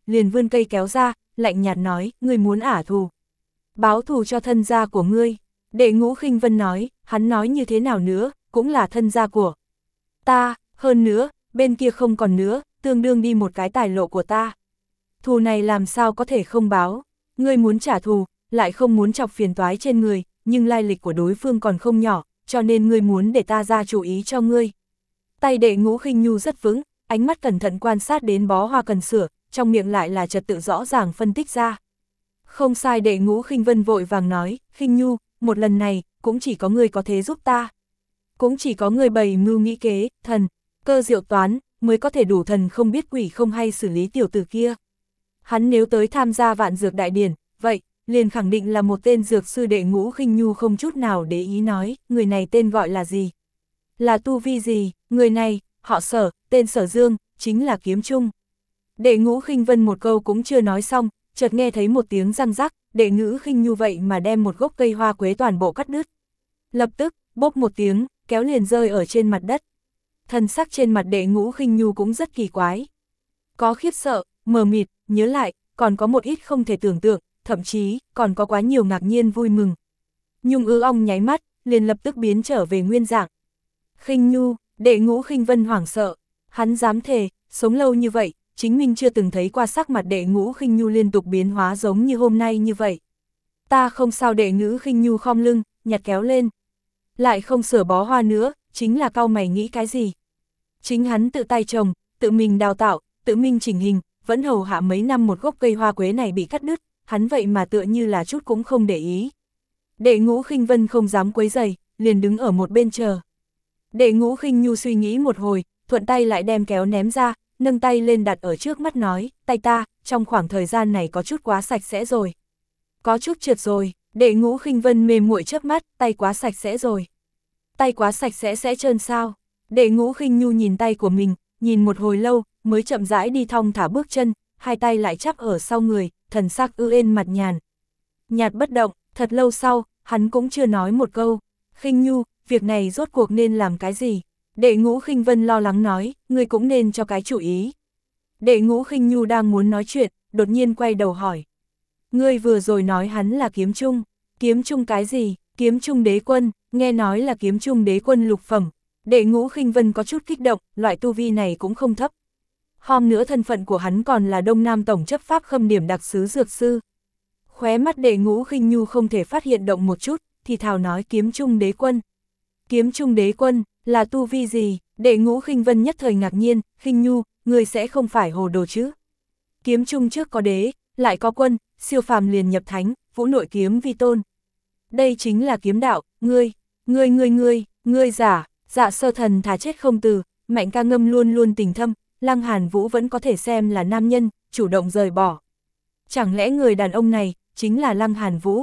liền vươn cây kéo ra, lạnh nhạt nói, ngươi muốn ả thù. Báo thù cho thân gia của ngươi. Đệ Ngũ Khinh Vân nói, hắn nói như thế nào nữa, cũng là thân gia của ta, hơn nữa, bên kia không còn nữa, tương đương đi một cái tài lộ của ta. Thù này làm sao có thể không báo, ngươi muốn trả thù, lại không muốn chọc phiền toái trên người, nhưng lai lịch của đối phương còn không nhỏ, cho nên ngươi muốn để ta ra chủ ý cho ngươi. Tay Đệ Ngũ Khinh Nhu rất vững, ánh mắt cẩn thận quan sát đến bó hoa cần sửa, trong miệng lại là trật tự rõ ràng phân tích ra. Không sai. Đệ Ngũ Khinh Vân vội vàng nói, Khinh Nhu, một lần này, cũng chỉ có ngươi có thể giúp ta. Cũng chỉ có ngươi bày mưu nghĩ kế, thần, cơ diệu toán, mới có thể đủ thần không biết quỷ không hay xử lý tiểu tử kia. Hắn nếu tới tham gia vạn dược đại điển, vậy, liền khẳng định là một tên dược sư. Đệ Ngũ Khinh Nhu không chút nào để ý nói, người này tên gọi là gì? Là tu vi gì? Người này, họ Sở, tên Sở Dương, chính là Kiếm Trung. Đệ Ngũ Khinh Vân một câu cũng chưa nói xong, chợt nghe thấy một tiếng răng rắc, Đệ Ngũ Khinh Nhu vậy mà đem một gốc cây hoa quế toàn bộ cắt đứt. Lập tức, bốp một tiếng, kéo liền rơi ở trên mặt đất. Thần sắc trên mặt Đệ Ngũ Khinh Nhu cũng rất kỳ quái. Có khiếp sợ, mờ mịt, nhớ lại, còn có một ít không thể tưởng tượng, thậm chí, còn có quá nhiều ngạc nhiên vui mừng. Nhung ư ong nháy mắt, liền lập tức biến trở về nguyên dạng. Khinh Nhu, Đệ Ngũ Khinh Vân hoảng sợ, hắn dám thề, sống lâu như vậy, chính mình chưa từng thấy qua sắc mặt Đệ Ngũ Khinh Nhu liên tục biến hóa giống như hôm nay như vậy. Ta không sao. Đệ Ngũ Khinh Nhu khom lưng, nhặt kéo lên. Lại không sửa bó hoa nữa, chính là cau mày nghĩ cái gì. Chính hắn tự tay trồng, tự mình đào tạo, tự mình chỉnh hình, vẫn hầu hạ mấy năm một gốc cây hoa quế này bị cắt đứt, hắn vậy mà tựa như là chút cũng không để ý. Đệ Ngũ Khinh Vân không dám quấy rầy, liền đứng ở một bên chờ. Đệ Ngũ Khinh Nhu suy nghĩ một hồi, thuận tay lại đem kéo ném ra, nâng tay lên đặt ở trước mắt nói, tay ta, trong khoảng thời gian này có chút quá sạch sẽ rồi. Có chút trượt rồi. Đệ Ngũ Khinh Vân mềm nguội chớp mắt, tay quá sạch sẽ rồi. Tay quá sạch sẽ sẽ trơn sao? Đệ Ngũ Khinh Nhu nhìn tay của mình, nhìn một hồi lâu, mới chậm rãi đi thong thả bước chân, hai tay lại chắp ở sau người, thần sắc ư ên mặt nhàn. Nhạt bất động, thật lâu sau, hắn cũng chưa nói một câu. Khinh Nhu, việc này rốt cuộc nên làm cái gì? Đệ Ngũ Khinh Vân lo lắng nói, ngươi cũng nên cho cái chủ ý. Đệ Ngũ Khinh Nhu đang muốn nói chuyện, đột nhiên quay đầu hỏi. Ngươi vừa rồi nói hắn là Kiếm Trung. Kiếm Trung cái gì? Kiếm Trung đế quân, nghe nói là Kiếm Trung đế quân lục phẩm. Đệ Ngũ Khinh Vân có chút kích động, loại tu vi này cũng không thấp. Hôm nữa thân phận của hắn còn là Đông Nam Tổng chấp pháp khâm điểm đặc sứ dược sư. Khóe mắt Đệ Ngũ Khinh Nhu không thể phát hiện động một chút, thì thào nói Kiếm Trung đế quân. Kiếm Trung đế quân, là tu vi gì? Đệ Ngũ Khinh Vân nhất thời ngạc nhiên, Khinh Nhu, người sẽ không phải hồ đồ chứ? Kiếm Trung trước có đế, lại có quân, siêu phàm liền nhập thánh, vũ nội kiếm vi tôn. Đây chính là kiếm đạo, ngươi, ngươi ngươi ngươi, ngươi giả, Dạ Sơ Thần thà chết không từ, Mạnh Ca Ngâm luôn luôn tình thâm, Lăng Hàn Vũ vẫn có thể xem là nam nhân, chủ động rời bỏ. Chẳng lẽ người đàn ông này, chính là Lăng Hàn Vũ?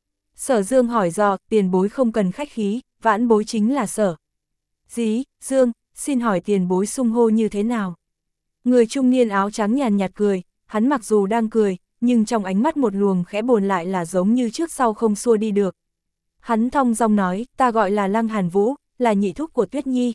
Sở Dương hỏi dò, tiền bối không cần khách khí, vãn bối chính là Sở. Dí, Dương, xin hỏi tiền bối xưng hô như thế nào? Người trung niên áo trắng nhàn nhạt cười, hắn mặc dù đang cười, nhưng trong ánh mắt một luồng khẽ buồn lại là giống như trước sau không xua đi được. Hắn thong dong nói, ta gọi là Lăng Hàn Vũ, là nhị thúc của Tuyết Nhi.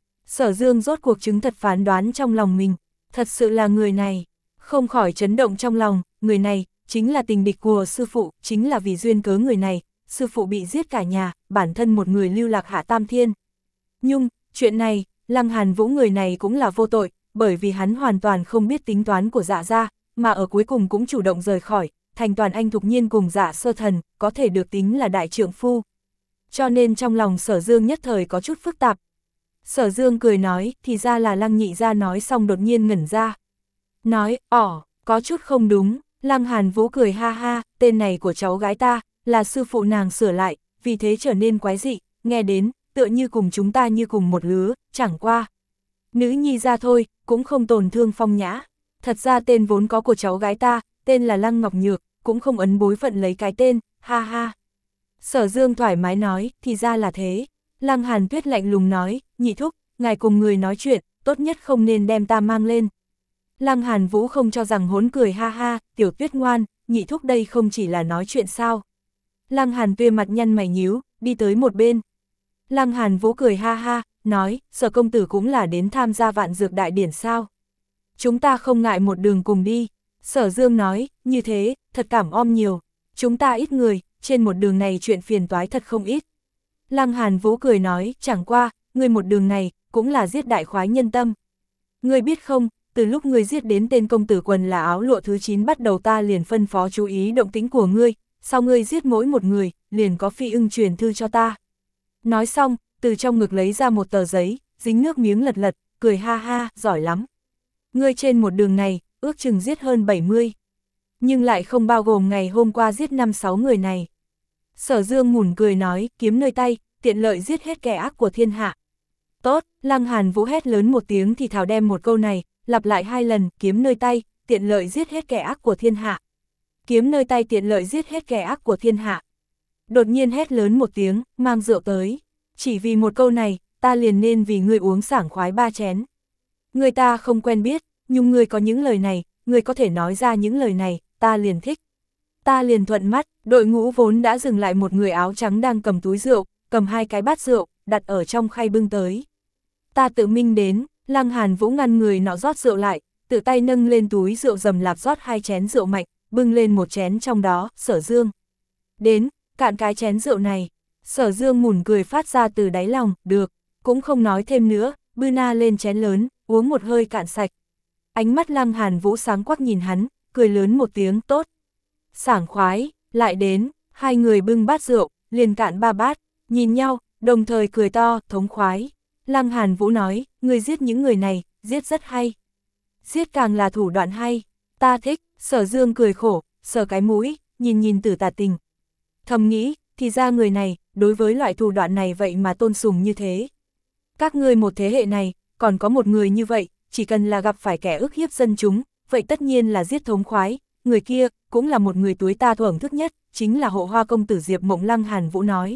Sở Dương rốt cuộc chứng thật phán đoán trong lòng mình, thật sự là người này, không khỏi chấn động trong lòng, người này, chính là tình địch của sư phụ, chính là vì duyên cớ người này, sư phụ bị giết cả nhà, bản thân một người lưu lạc hạ tam thiên. Nhưng, chuyện này, Lăng Hàn Vũ người này cũng là vô tội, bởi vì hắn hoàn toàn không biết tính toán của Dạ gia, mà ở cuối cùng cũng chủ động rời khỏi, thành toàn anh Thục Nhiên cùng Dạ Sơ Thần, có thể được tính là đại trượng phu. Cho nên trong lòng Sở Dương nhất thời có chút phức tạp. Sở Dương cười nói, thì ra là Lăng nhị gia. Nói xong đột nhiên ngẩn ra. Nói, ỏ, có chút không đúng. Lăng Hàn Vũ cười ha ha, tên này của cháu gái ta, là sư phụ nàng sửa lại, vì thế trở nên quái dị, nghe đến, tựa như cùng chúng ta như cùng một lứa, chẳng qua. Nữ nhi ra thôi, cũng không tổn thương phong nhã. Thật ra tên vốn có của cháu gái ta, tên là Lăng Ngọc Nhược, cũng không ấn bối phận lấy cái tên, ha ha. Sở Dương thoải mái nói, thì ra là thế. Lăng Hàn Tuyết lạnh lùng nói, nhị thúc, ngài cùng người nói chuyện, tốt nhất không nên đem ta mang lên. Lăng Hàn Vũ không cho rằng hốn cười ha ha, tiểu Tuyết ngoan, nhị thúc đây không chỉ là nói chuyện sao. Lăng Hàn Tuyết mặt nhăn mày nhíu, đi tới một bên. Lăng Hàn Vũ cười ha ha, nói, Sở công tử cũng là đến tham gia vạn dược đại điển sao. Chúng ta không ngại một đường cùng đi. Sở Dương nói, như thế, thật cảm om nhiều, chúng ta ít người, trên một đường này chuyện phiền toái thật không ít. Lăng Hàn Vũ cười nói, chẳng qua, ngươi một đường này, cũng là giết đại khoái nhân tâm. Ngươi biết không, từ lúc ngươi giết đến tên công tử quần là áo lụa thứ chín bắt đầu ta liền phân phó chú ý động tĩnh của ngươi, sau ngươi giết mỗi một người, liền có phi ưng truyền thư cho ta. Nói xong, từ trong ngực lấy ra một tờ giấy, dính nước miếng lật lật, cười ha ha, giỏi lắm. Ngươi trên một đường này, ước chừng giết hơn bảy mươi. Nhưng lại không bao gồm ngày hôm qua giết năm sáu người này. Sở Dương mỉm cười nói, kiếm nơi tay, tiện lợi giết hết kẻ ác của thiên hạ. Tốt, Lăng Hàn Vũ hét lớn một tiếng thì thảo đem một câu này, lặp lại hai lần, kiếm nơi tay, tiện lợi giết hết kẻ ác của thiên hạ. Kiếm nơi tay tiện lợi giết hết kẻ ác của thiên hạ. Đột nhiên hét lớn một tiếng, mang rượu tới. Chỉ vì một câu này, ta liền nên vì ngươi uống sảng khoái ba chén. Người ta không quen biết, nhưng ngươi có những lời này, ngươi có thể nói ra những lời này, ta liền thích. Ta liền thuận mắt, đội ngũ vốn đã dừng lại một người áo trắng đang cầm túi rượu, cầm hai cái bát rượu, đặt ở trong khay bưng tới. Ta tự minh đến, Lăng Hàn Vũ ngăn người nọ rót rượu lại, tự tay nâng lên túi rượu rầm lạp rót hai chén rượu mạnh, bưng lên một chén trong đó, Sở Dương. Đến, cạn cái chén rượu này, Sở Dương mỉm cười phát ra từ đáy lòng, được, cũng không nói thêm nữa, bư na lên chén lớn, uống một hơi cạn sạch. Ánh mắt Lăng Hàn Vũ sáng quắc nhìn hắn, cười lớn một tiếng, tốt. Sảng khoái, lại đến, hai người bưng bát rượu, liền cạn ba bát, nhìn nhau, đồng thời cười to, thống khoái. Lăng Hàn Vũ nói, người giết những người này, giết rất hay. Giết càng là thủ đoạn hay, ta thích. Sở Dương cười khổ, sờ cái mũi, nhìn nhìn Tử Tà Tình. Thầm nghĩ, thì ra người này, đối với loại thủ đoạn này vậy mà tôn sùng như thế. Các ngươi một thế hệ này, còn có một người như vậy, chỉ cần là gặp phải kẻ ức hiếp dân chúng, vậy tất nhiên là giết thống khoái. Người kia, cũng là một người túi ta thưởng thức nhất, chính là Hộ Hoa công tử Diệp Mộng. Lăng Hàn Vũ nói.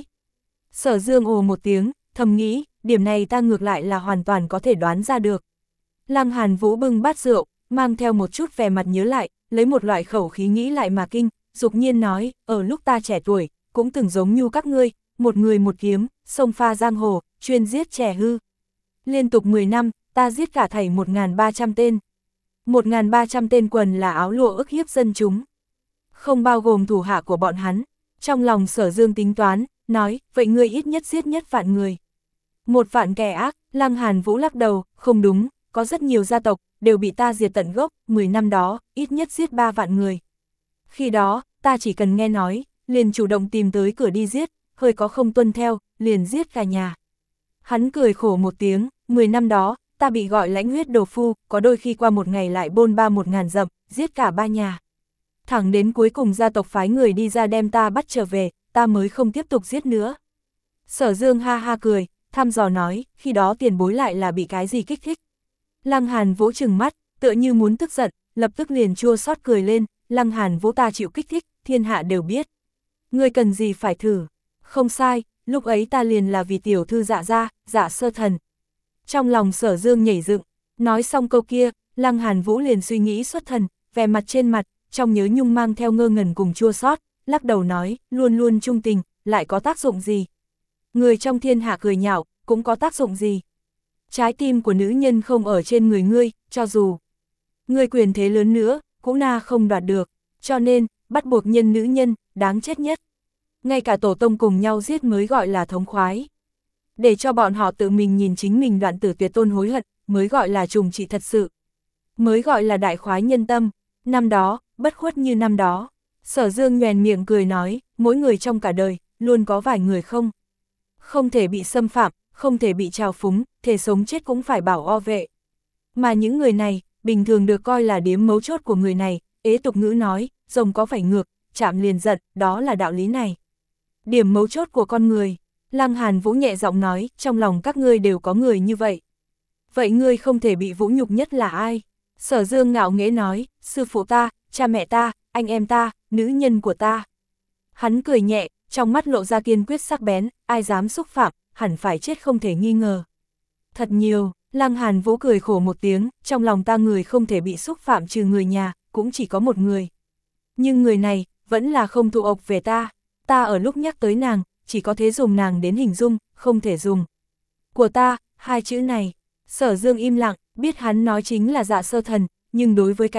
Sở Dương ồ một tiếng, thầm nghĩ, điểm này ta ngược lại là hoàn toàn có thể đoán ra được. Lăng Hàn Vũ bưng bát rượu, mang theo một chút vẻ mặt nhớ lại, lấy một loại khẩu khí nghĩ lại mà kinh, dục nhiên nói, ở lúc ta trẻ tuổi, cũng từng giống như các ngươi, một người một kiếm, sông pha giang hồ, chuyên giết trẻ hư. Liên tục mười năm, ta giết cả thảy một nghìn ba trăm tên. một nghìn ba trăm tên quần là áo lụa ức hiếp dân chúng. Không bao gồm thủ hạ của bọn hắn. Trong lòng Sở Dương tính toán, nói, vậy ngươi ít nhất giết nhất vạn người. Một vạn kẻ ác, Lăng Hàn Vũ lắc đầu, không đúng, có rất nhiều gia tộc, đều bị ta diệt tận gốc, mười năm đó, ít nhất giết ba vạn người. Khi đó, ta chỉ cần nghe nói, liền chủ động tìm tới cửa đi giết, hơi có không tuân theo, liền giết cả nhà. Hắn cười khổ một tiếng, mười năm đó, ta bị gọi lãnh huyết đồ phu, có đôi khi qua một ngày lại bôn ba một ngàn dặm, giết cả ba nhà. Thẳng đến cuối cùng gia tộc phái người đi ra đem ta bắt trở về, ta mới không tiếp tục giết nữa. Sở Dương ha ha cười, thăm dò nói, khi đó tiền bối lại là bị cái gì kích thích. Lăng Hàn Vũ trừng mắt, tựa như muốn tức giận, lập tức liền chua xót cười lên, Lăng Hàn Vũ ta chịu kích thích, thiên hạ đều biết. Ngươi cần gì phải thử, không sai, lúc ấy ta liền là vì tiểu thư Dạ gia, Dạ Sơ Thần. Trong lòng Sở Dương nhảy dựng, nói xong câu kia, Lăng Hàn Vũ liền suy nghĩ xuất thần, vẻ mặt trên mặt, trong nhớ nhung mang theo ngơ ngẩn cùng chua xót, lắc đầu nói, luôn luôn trung tình, lại có tác dụng gì? Người trong thiên hạ cười nhạo, cũng có tác dụng gì? Trái tim của nữ nhân không ở trên người ngươi, cho dù ngươi quyền thế lớn nữa, cũng na không đoạt được, cho nên, bắt buộc nhân nữ nhân, đáng chết nhất. Ngay cả tổ tông cùng nhau giết mới gọi là thống khoái. Để cho bọn họ tự mình nhìn chính mình đoạn tử tuyệt tôn hối hận, mới gọi là trùng trị thật sự. Mới gọi là đại khoái nhân tâm, năm đó, bất khuất như năm đó. Sở Dương nhoèn miệng cười nói, mỗi người trong cả đời, luôn có vài người không. Không thể bị xâm phạm, không thể bị trào phúng, thể sống chết cũng phải bảo o vệ. Mà những người này, bình thường được coi là điếm mấu chốt của người này, ế tục ngữ nói, rồng có phải ngược, chạm liền giận, đó là đạo lý này. Điểm mấu chốt của con người, Lăng Hàn Vũ nhẹ giọng nói, trong lòng các ngươi đều có người như vậy. Vậy ngươi không thể bị vũ nhục nhất là ai? Sở Dương ngạo nghễ nói, sư phụ ta, cha mẹ ta, anh em ta, nữ nhân của ta. Hắn cười nhẹ, trong mắt lộ ra kiên quyết sắc bén, ai dám xúc phạm, hẳn phải chết không thể nghi ngờ. Thật nhiều, Lăng Hàn Vũ cười khổ một tiếng, trong lòng ta người không thể bị xúc phạm trừ người nhà, cũng chỉ có một người. Nhưng người này, vẫn là không thụ ộc về ta, ta ở lúc nhắc tới nàng, chỉ có thế dùng nàng đến hình dung, không thể dùng. Của ta, hai chữ này, Sở Dương im lặng, biết hắn nói chính là Dạ Sơ Thần, nhưng đối với cái này,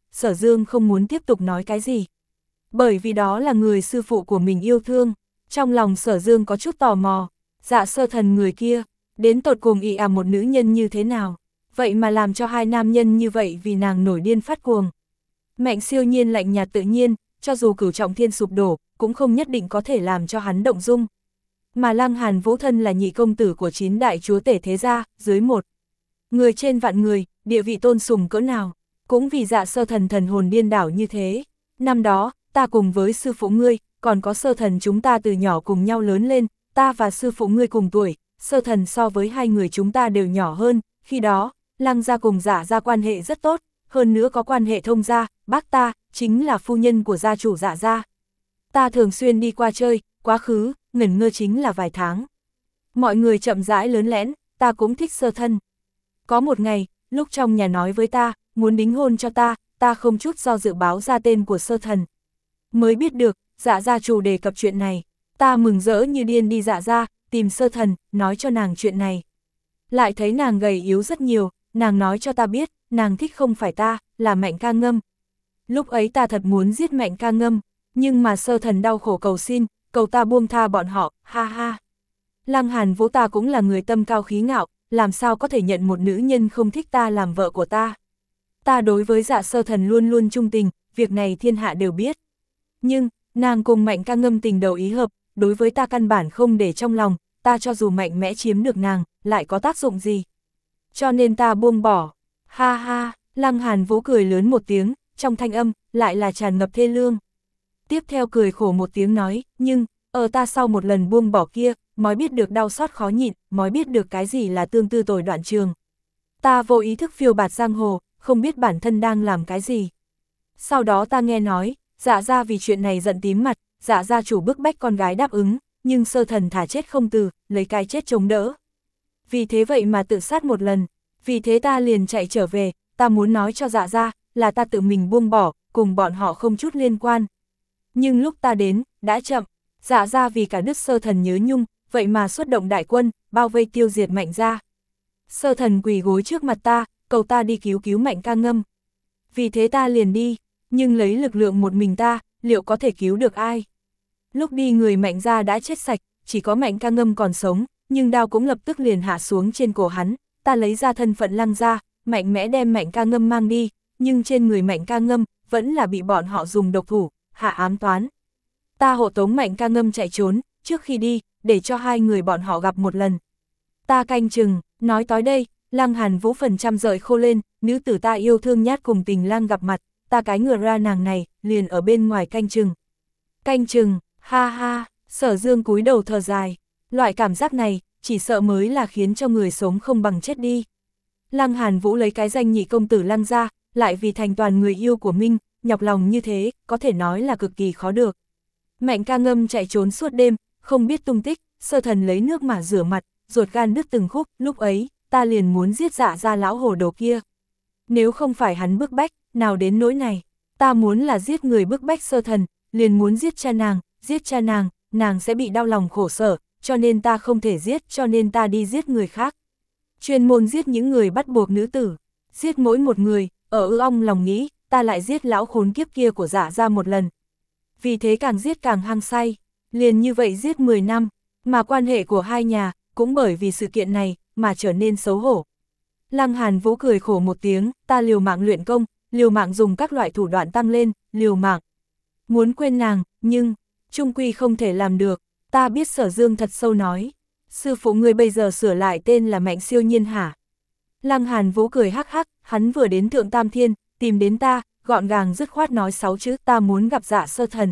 Sở Dương không muốn tiếp tục nói cái gì. Bởi vì đó là người sư phụ của mình yêu thương, trong lòng Sở Dương có chút tò mò, Dạ Sơ Thần người kia, đến tột cùng ị à một nữ nhân như thế nào, vậy mà làm cho hai nam nhân như vậy vì nàng nổi điên phát cuồng. Mạnh Siêu Nhiên lạnh nhạt tự nhiên, cho dù cửu trọng thiên sụp đổ, cũng không nhất định có thể làm cho hắn động dung. Mà Lăng Hàn Vũ thân là nhị công tử của chín đại chúa tể thế gia, dưới một. Người trên vạn người, địa vị tôn sùng cỡ nào, cũng vì Dạ Sơ Thần thần hồn điên đảo như thế. Năm đó, ta cùng với sư phụ ngươi, còn có Sơ Thần chúng ta từ nhỏ cùng nhau lớn lên, ta và sư phụ ngươi cùng tuổi, Sơ Thần so với hai người chúng ta đều nhỏ hơn, khi đó, Lăng gia cùng Dạ gia quan hệ rất tốt, hơn nữa có quan hệ thông gia, bác ta, chính là phu nhân của gia chủ Dạ gia. Ta thường xuyên đi qua chơi, quá khứ, ngẩn ngơ chính là vài tháng. Mọi người chậm rãi lớn lẽn, ta cũng thích Sơ Thân. Có một ngày, lúc trong nhà nói với ta, muốn đính hôn cho ta, ta không chút do dự báo ra tên của Sơ Thần. Mới biết được, Dạ gia chủ đề cập chuyện này, ta mừng rỡ như điên đi Dạ gia, tìm Sơ Thần, nói cho nàng chuyện này. Lại thấy nàng gầy yếu rất nhiều, nàng nói cho ta biết, nàng thích không phải ta, là Mạnh Ca Ngâm. Lúc ấy ta thật muốn giết Mạnh Ca Ngâm, nhưng mà Sơ Thần đau khổ cầu xin, cầu ta buông tha bọn họ, ha ha. Lăng Hàn Vũ ta cũng là người tâm cao khí ngạo, làm sao có thể nhận một nữ nhân không thích ta làm vợ của ta. Ta đối với Dạ Sơ Thần luôn luôn trung tình, việc này thiên hạ đều biết. Nhưng, nàng cùng Mạnh Ca Ngâm tình đầu ý hợp, đối với ta căn bản không để trong lòng, ta cho dù mạnh mẽ chiếm được nàng, lại có tác dụng gì. Cho nên ta buông bỏ, ha ha, Lăng Hàn Vũ cười lớn một tiếng, trong thanh âm, lại là tràn ngập thê lương. Tiếp theo cười khổ một tiếng nói, nhưng, ở ta sau một lần buông bỏ kia, mới biết được đau xót khó nhịn, mới biết được cái gì là tương tư tồi đoạn trường. Ta vô ý thức phiêu bạt giang hồ, không biết bản thân đang làm cái gì. Sau đó ta nghe nói, Dạ gia vì chuyện này giận tím mặt, Dạ gia chủ bức bách con gái đáp ứng, nhưng Sơ Thần thả chết không từ, lấy cái chết chống đỡ. Vì thế vậy mà tự sát một lần, vì thế ta liền chạy trở về, ta muốn nói cho Dạ gia, là ta tự mình buông bỏ, cùng bọn họ không chút liên quan. Nhưng lúc ta đến, đã chậm, Dạ gia vì cả đứt Sơ Thần nhớ nhung, vậy mà xuất động đại quân, bao vây tiêu diệt Mạnh gia. Sơ Thần quỳ gối trước mặt ta, cầu ta đi cứu cứu Mạnh Ca Ngâm. Vì thế ta liền đi, nhưng lấy lực lượng một mình ta, liệu có thể cứu được ai? Lúc đi người Mạnh gia đã chết sạch, chỉ có Mạnh Ca Ngâm còn sống, nhưng đao cũng lập tức liền hạ xuống trên cổ hắn, ta lấy ra thân phận Lăng gia, mạnh mẽ đem Mạnh Ca Ngâm mang đi, nhưng trên người Mạnh Ca Ngâm, vẫn là bị bọn họ dùng độc thủ, hạ ám toán. Ta hộ tống Mạnh Ca Ngâm chạy trốn, trước khi đi, để cho hai người bọn họ gặp một lần. Ta canh chừng, nói tới đây, Lăng Hàn Vũ phần trăm rời khô lên, nữ tử ta yêu thương nhát cùng Tình Lang gặp mặt, ta cái ngựa ra nàng này, liền ở bên ngoài canh chừng. Canh chừng, ha ha, Sở Dương cúi đầu thở dài, loại cảm giác này, chỉ sợ mới là khiến cho người sống không bằng chết đi. Lăng Hàn Vũ lấy cái danh nhị công tử Lăng gia, lại vì thành toàn người yêu của mình, nhọc lòng như thế, có thể nói là cực kỳ khó được. Mạnh Ca Ngâm chạy trốn suốt đêm, không biết tung tích, Sơ Thần lấy nước mà rửa mặt, ruột gan đứt từng khúc, lúc ấy, ta liền muốn giết Dạ gia lão hồ đồ kia. Nếu không phải hắn bức bách, nào đến nỗi này, ta muốn là giết người bức bách Sơ Thần, liền muốn giết cha nàng, giết cha nàng, nàng sẽ bị đau lòng khổ sở, cho nên ta không thể giết, cho nên ta đi giết người khác. Chuyên môn giết những người bắt buộc nữ tử, giết mỗi một người, ở ư ong lòng nghĩ, ta lại giết lão khốn kiếp kia của Dạ gia một lần. Vì thế càng giết càng hăng say, liền như vậy giết mười năm, mà quan hệ của hai nhà, cũng bởi vì sự kiện này, mà trở nên xấu hổ. Lăng Hàn Vũ cười khổ một tiếng, ta liều mạng luyện công, liều mạng dùng các loại thủ đoạn tăng lên, liều mạng. Muốn quên nàng, nhưng, chung quy không thể làm được, ta biết Sở Dương thật sâu nói. Sư phụ người bây giờ sửa lại tên là Mạnh Siêu Nhiên hả? Lăng Hàn Vũ cười hắc hắc, hắn vừa đến Thượng Tam Thiên, tìm đến ta, gọn gàng dứt khoát nói sáu chữ ta muốn gặp Dạ Sơ Thần.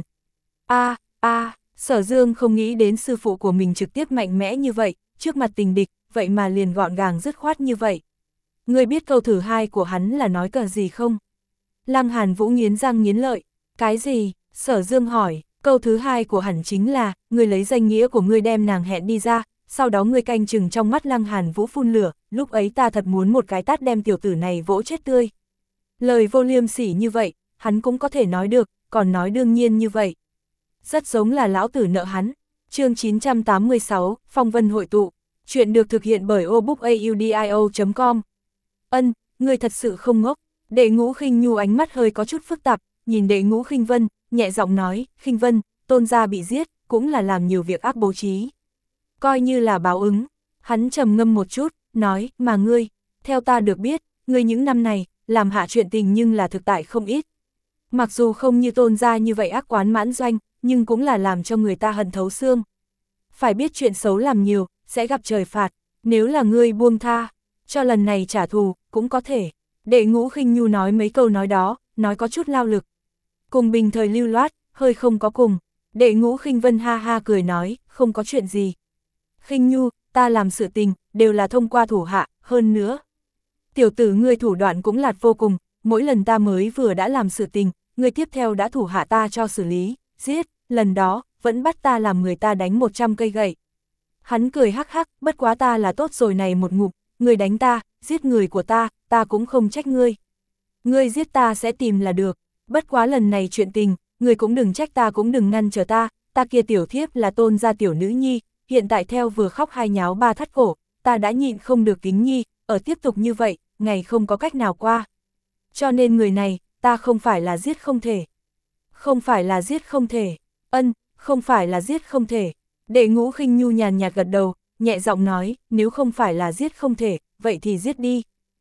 A, a, Sở Dương không nghĩ đến sư phụ của mình trực tiếp mạnh mẽ như vậy, trước mặt tình địch, vậy mà liền gọn gàng dứt khoát như vậy. Ngươi biết câu thứ hai của hắn là nói cờ gì không? Lăng Hàn Vũ nghiến răng nghiến lợi, cái gì? Sở Dương hỏi, câu thứ hai của hắn chính là, ngươi lấy danh nghĩa của ngươi đem nàng hẹn đi ra, sau đó ngươi canh chừng trong mắt Lăng Hàn Vũ phun lửa, lúc ấy ta thật muốn một cái tát đem tiểu tử này vỗ chết tươi. Lời vô liêm sỉ như vậy, hắn cũng có thể nói được, còn nói đương nhiên như vậy. Rất giống là lão tử nợ hắn. Chương chín trăm tám mươi sáu, Phong Vân hội tụ. Chuyện được thực hiện bởi obookaudio chấm com. Ân, người thật sự không ngốc. Đệ Ngũ Khinh Nhu ánh mắt hơi có chút phức tạp, nhìn Đệ Ngũ Khinh Vân, nhẹ giọng nói, Khinh Vân, tôn gia bị giết, cũng là làm nhiều việc ác bố trí. Coi như là báo ứng. Hắn trầm ngâm một chút, nói, mà ngươi, theo ta được biết, ngươi những năm này, làm hạ chuyện tình nhưng là thực tại không ít. Mặc dù không như tôn gia như vậy ác quán mãn doanh, nhưng cũng là làm cho người ta hận thấu xương. Phải biết chuyện xấu làm nhiều, sẽ gặp trời phạt, nếu là ngươi buông tha, cho lần này trả thù, cũng có thể. Đệ Ngũ Khinh Nhu nói mấy câu nói đó, nói có chút lao lực. Cùng bình thời lưu loát, hơi không có cùng. Đệ Ngũ Khinh Vân ha ha cười nói, không có chuyện gì. Khinh Nhu, ta làm sự tình, đều là thông qua thủ hạ, hơn nữa. Tiểu tử ngươi thủ đoạn cũng lạt vô cùng, mỗi lần ta mới vừa đã làm sự tình, ngươi tiếp theo đã thủ hạ ta cho xử lý, giết, lần đó, vẫn bắt ta làm người ta đánh một trăm cây gậy. Hắn cười hắc hắc, bất quá ta là tốt rồi này một ngụm, ngươi đánh ta, giết người của ta, ta cũng không trách ngươi. Ngươi giết ta sẽ tìm là được, bất quá lần này chuyện tình, ngươi cũng đừng trách ta cũng đừng ngăn trở ta, ta kia tiểu thiếp là tôn gia tiểu nữ nhi, hiện tại theo vừa khóc hai nháo ba thắt cổ, ta đã nhịn không được kính nhi, ở tiếp tục như vậy, ngày không có cách nào qua. Cho nên người này, ta không phải là giết không thể. Không phải là giết không thể, ân, không phải là giết không thể. Đệ Ngũ Khinh Nhu nhàn nhạt gật đầu, nhẹ giọng nói, nếu không phải là giết không thể, vậy thì giết đi.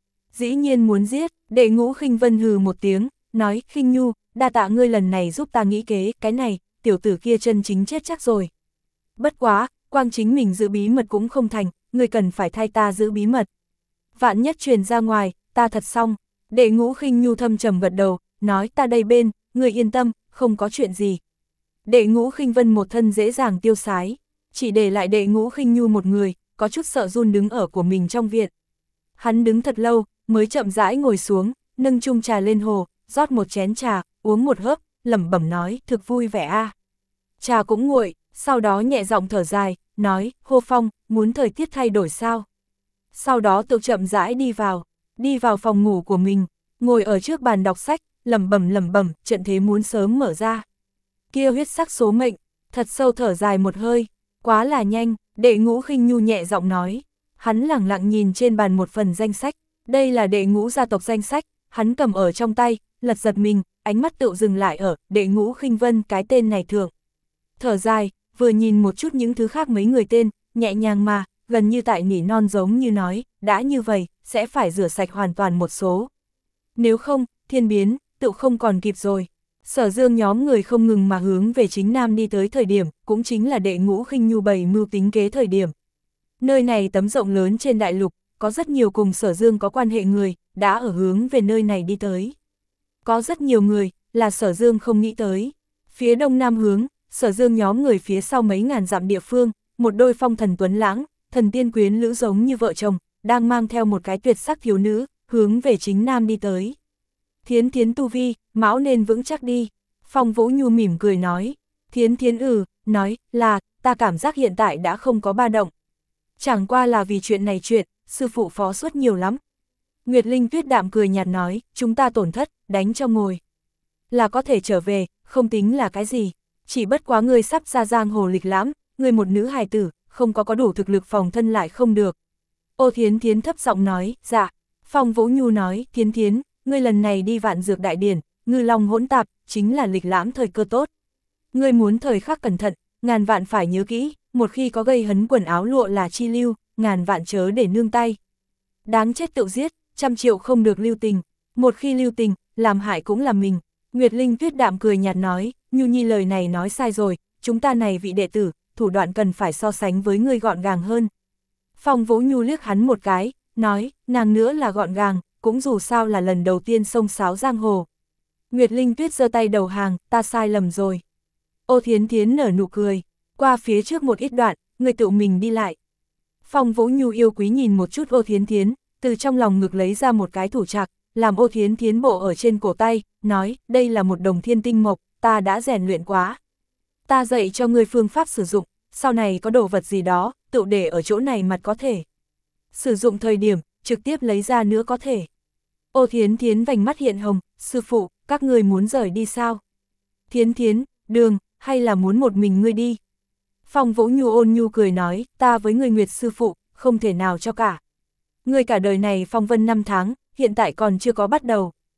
Dĩ nhiên muốn giết, Đệ Ngũ Khinh Vân hừ một tiếng, nói, Khinh Nhu, đa tạ ngươi lần này giúp ta nghĩ kế, cái này, tiểu tử kia chân chính chết chắc rồi. Bất quá, quang chính mình giữ bí mật cũng không thành, ngươi cần phải thay ta giữ bí mật. Vạn nhất truyền ra ngoài, ta thật xong. Đệ Ngũ Khinh Nhu thâm trầm gật đầu, nói ta đây bên, ngươi yên tâm, không có chuyện gì. Đệ Ngũ Khinh Vân một thân dễ dàng tiêu sái, chỉ để lại Đệ Ngũ Khinh Nhu một người, có chút sợ run đứng ở của mình trong viện. Hắn đứng thật lâu, mới chậm rãi ngồi xuống, nâng chung trà lên hồ, rót một chén trà, uống một hớp, lẩm bẩm nói, thực vui vẻ a. À. Trà cũng nguội, sau đó nhẹ giọng thở dài, nói, Hô Phong, muốn thời tiết thay đổi sao? Sau đó tự chậm rãi đi vào, đi vào phòng ngủ của mình, ngồi ở trước bàn đọc sách, lẩm bẩm lẩm bẩm, trận thế muốn sớm mở ra. Kia huyết sắc số mệnh, thật sâu thở dài một hơi, quá là nhanh, Đệ Ngũ Khinh Nhu nhẹ giọng nói. Hắn lẳng lặng nhìn trên bàn một phần danh sách, đây là Đệ Ngũ gia tộc danh sách, hắn cầm ở trong tay, lật giật mình, ánh mắt tự dừng lại ở Đệ Ngũ Khinh Vân cái tên này thượng. Thở dài, vừa nhìn một chút những thứ khác mấy người tên, nhẹ nhàng mà, gần như tại nỉ non giống như nói, đã như vậy, sẽ phải rửa sạch hoàn toàn một số. Nếu không, thiên biến, tự không còn kịp rồi. Sở Dương nhóm người không ngừng mà hướng về chính Nam đi tới thời điểm, cũng chính là Đệ Ngũ Khinh Nhu bày mưu tính kế thời điểm. Nơi này tấm rộng lớn trên đại lục, có rất nhiều cùng Sở Dương có quan hệ người, đã ở hướng về nơi này đi tới. Có rất nhiều người, là Sở Dương không nghĩ tới. Phía đông nam hướng, Sở Dương nhóm người phía sau mấy ngàn dặm địa phương, một đôi phong thần tuấn lãng, thần tiên quyến lữ giống như vợ chồng, đang mang theo một cái tuyệt sắc thiếu nữ, hướng về chính Nam đi tới. Thiến Thiến tu vi, mão nên vững chắc đi. Phong Vũ Nhu mỉm cười nói. Thiến Thiến ừ, nói, là, ta cảm giác hiện tại đã không có ba động. Chẳng qua là vì chuyện này chuyện, sư phụ phó suốt nhiều lắm. Nguyệt Linh Tuyết đạm cười nhạt nói, chúng ta tổn thất, đánh cho ngồi. Là có thể trở về, không tính là cái gì. Chỉ bất quá người sắp ra giang hồ lịch lãm, người một nữ hài tử, không có có đủ thực lực phòng thân lại không được. Ô Thiến Thiến thấp giọng nói, dạ. Phong Vũ Nhu nói, Thiến Thiến, ngươi lần này đi Vạn Dược Đại Điển, ngư long hỗn tạp, chính là lịch lãm thời cơ tốt. Ngươi muốn thời khắc cẩn thận, ngàn vạn phải nhớ kỹ, một khi có gây hấn quần áo lụa là chi lưu, ngàn vạn chớ để nương tay. Đáng chết tự giết, trăm triệu không được lưu tình, một khi lưu tình, làm hại cũng là mình. Nguyệt Linh Tuyết đạm cười nhạt nói, Nhu Nhi lời này nói sai rồi, chúng ta này vị đệ tử, thủ đoạn cần phải so sánh với ngươi gọn gàng hơn. Phong Vũ Nhu liếc hắn một cái, nói, nàng nữa là gọn gàng, cũng dù sao là lần đầu tiên xông xáo giang hồ. Nguyệt Linh Tuyết giơ tay đầu hàng, ta sai lầm rồi. Ô Thiến Thiến nở nụ cười, qua phía trước một ít đoạn, người tự mình đi lại. Phong Vũ Nhu yêu quý nhìn một chút Ô Thiến Thiến, từ trong lòng ngực lấy ra một cái thủ trạc, làm Ô Thiến Thiến bộ ở trên cổ tay, nói, đây là một đồng thiên tinh mộc, ta đã rèn luyện quá. Ta dạy cho ngươi phương pháp sử dụng, sau này có đồ vật gì đó, tự để ở chỗ này mặt có thể. Sử dụng thời điểm, trực tiếp lấy ra nữa có thể. Ô Thiến Thiến vành mắt hiện hồng, sư phụ, các ngươi muốn rời đi sao? Thiến Thiến, đường, hay là muốn một mình ngươi đi? Phong Vũ Nhu ôn nhu cười nói, ta với người Nguyệt sư phụ, không thể nào cho cả. Ngươi cả đời này phong vân năm tháng, hiện tại còn chưa có bắt đầu.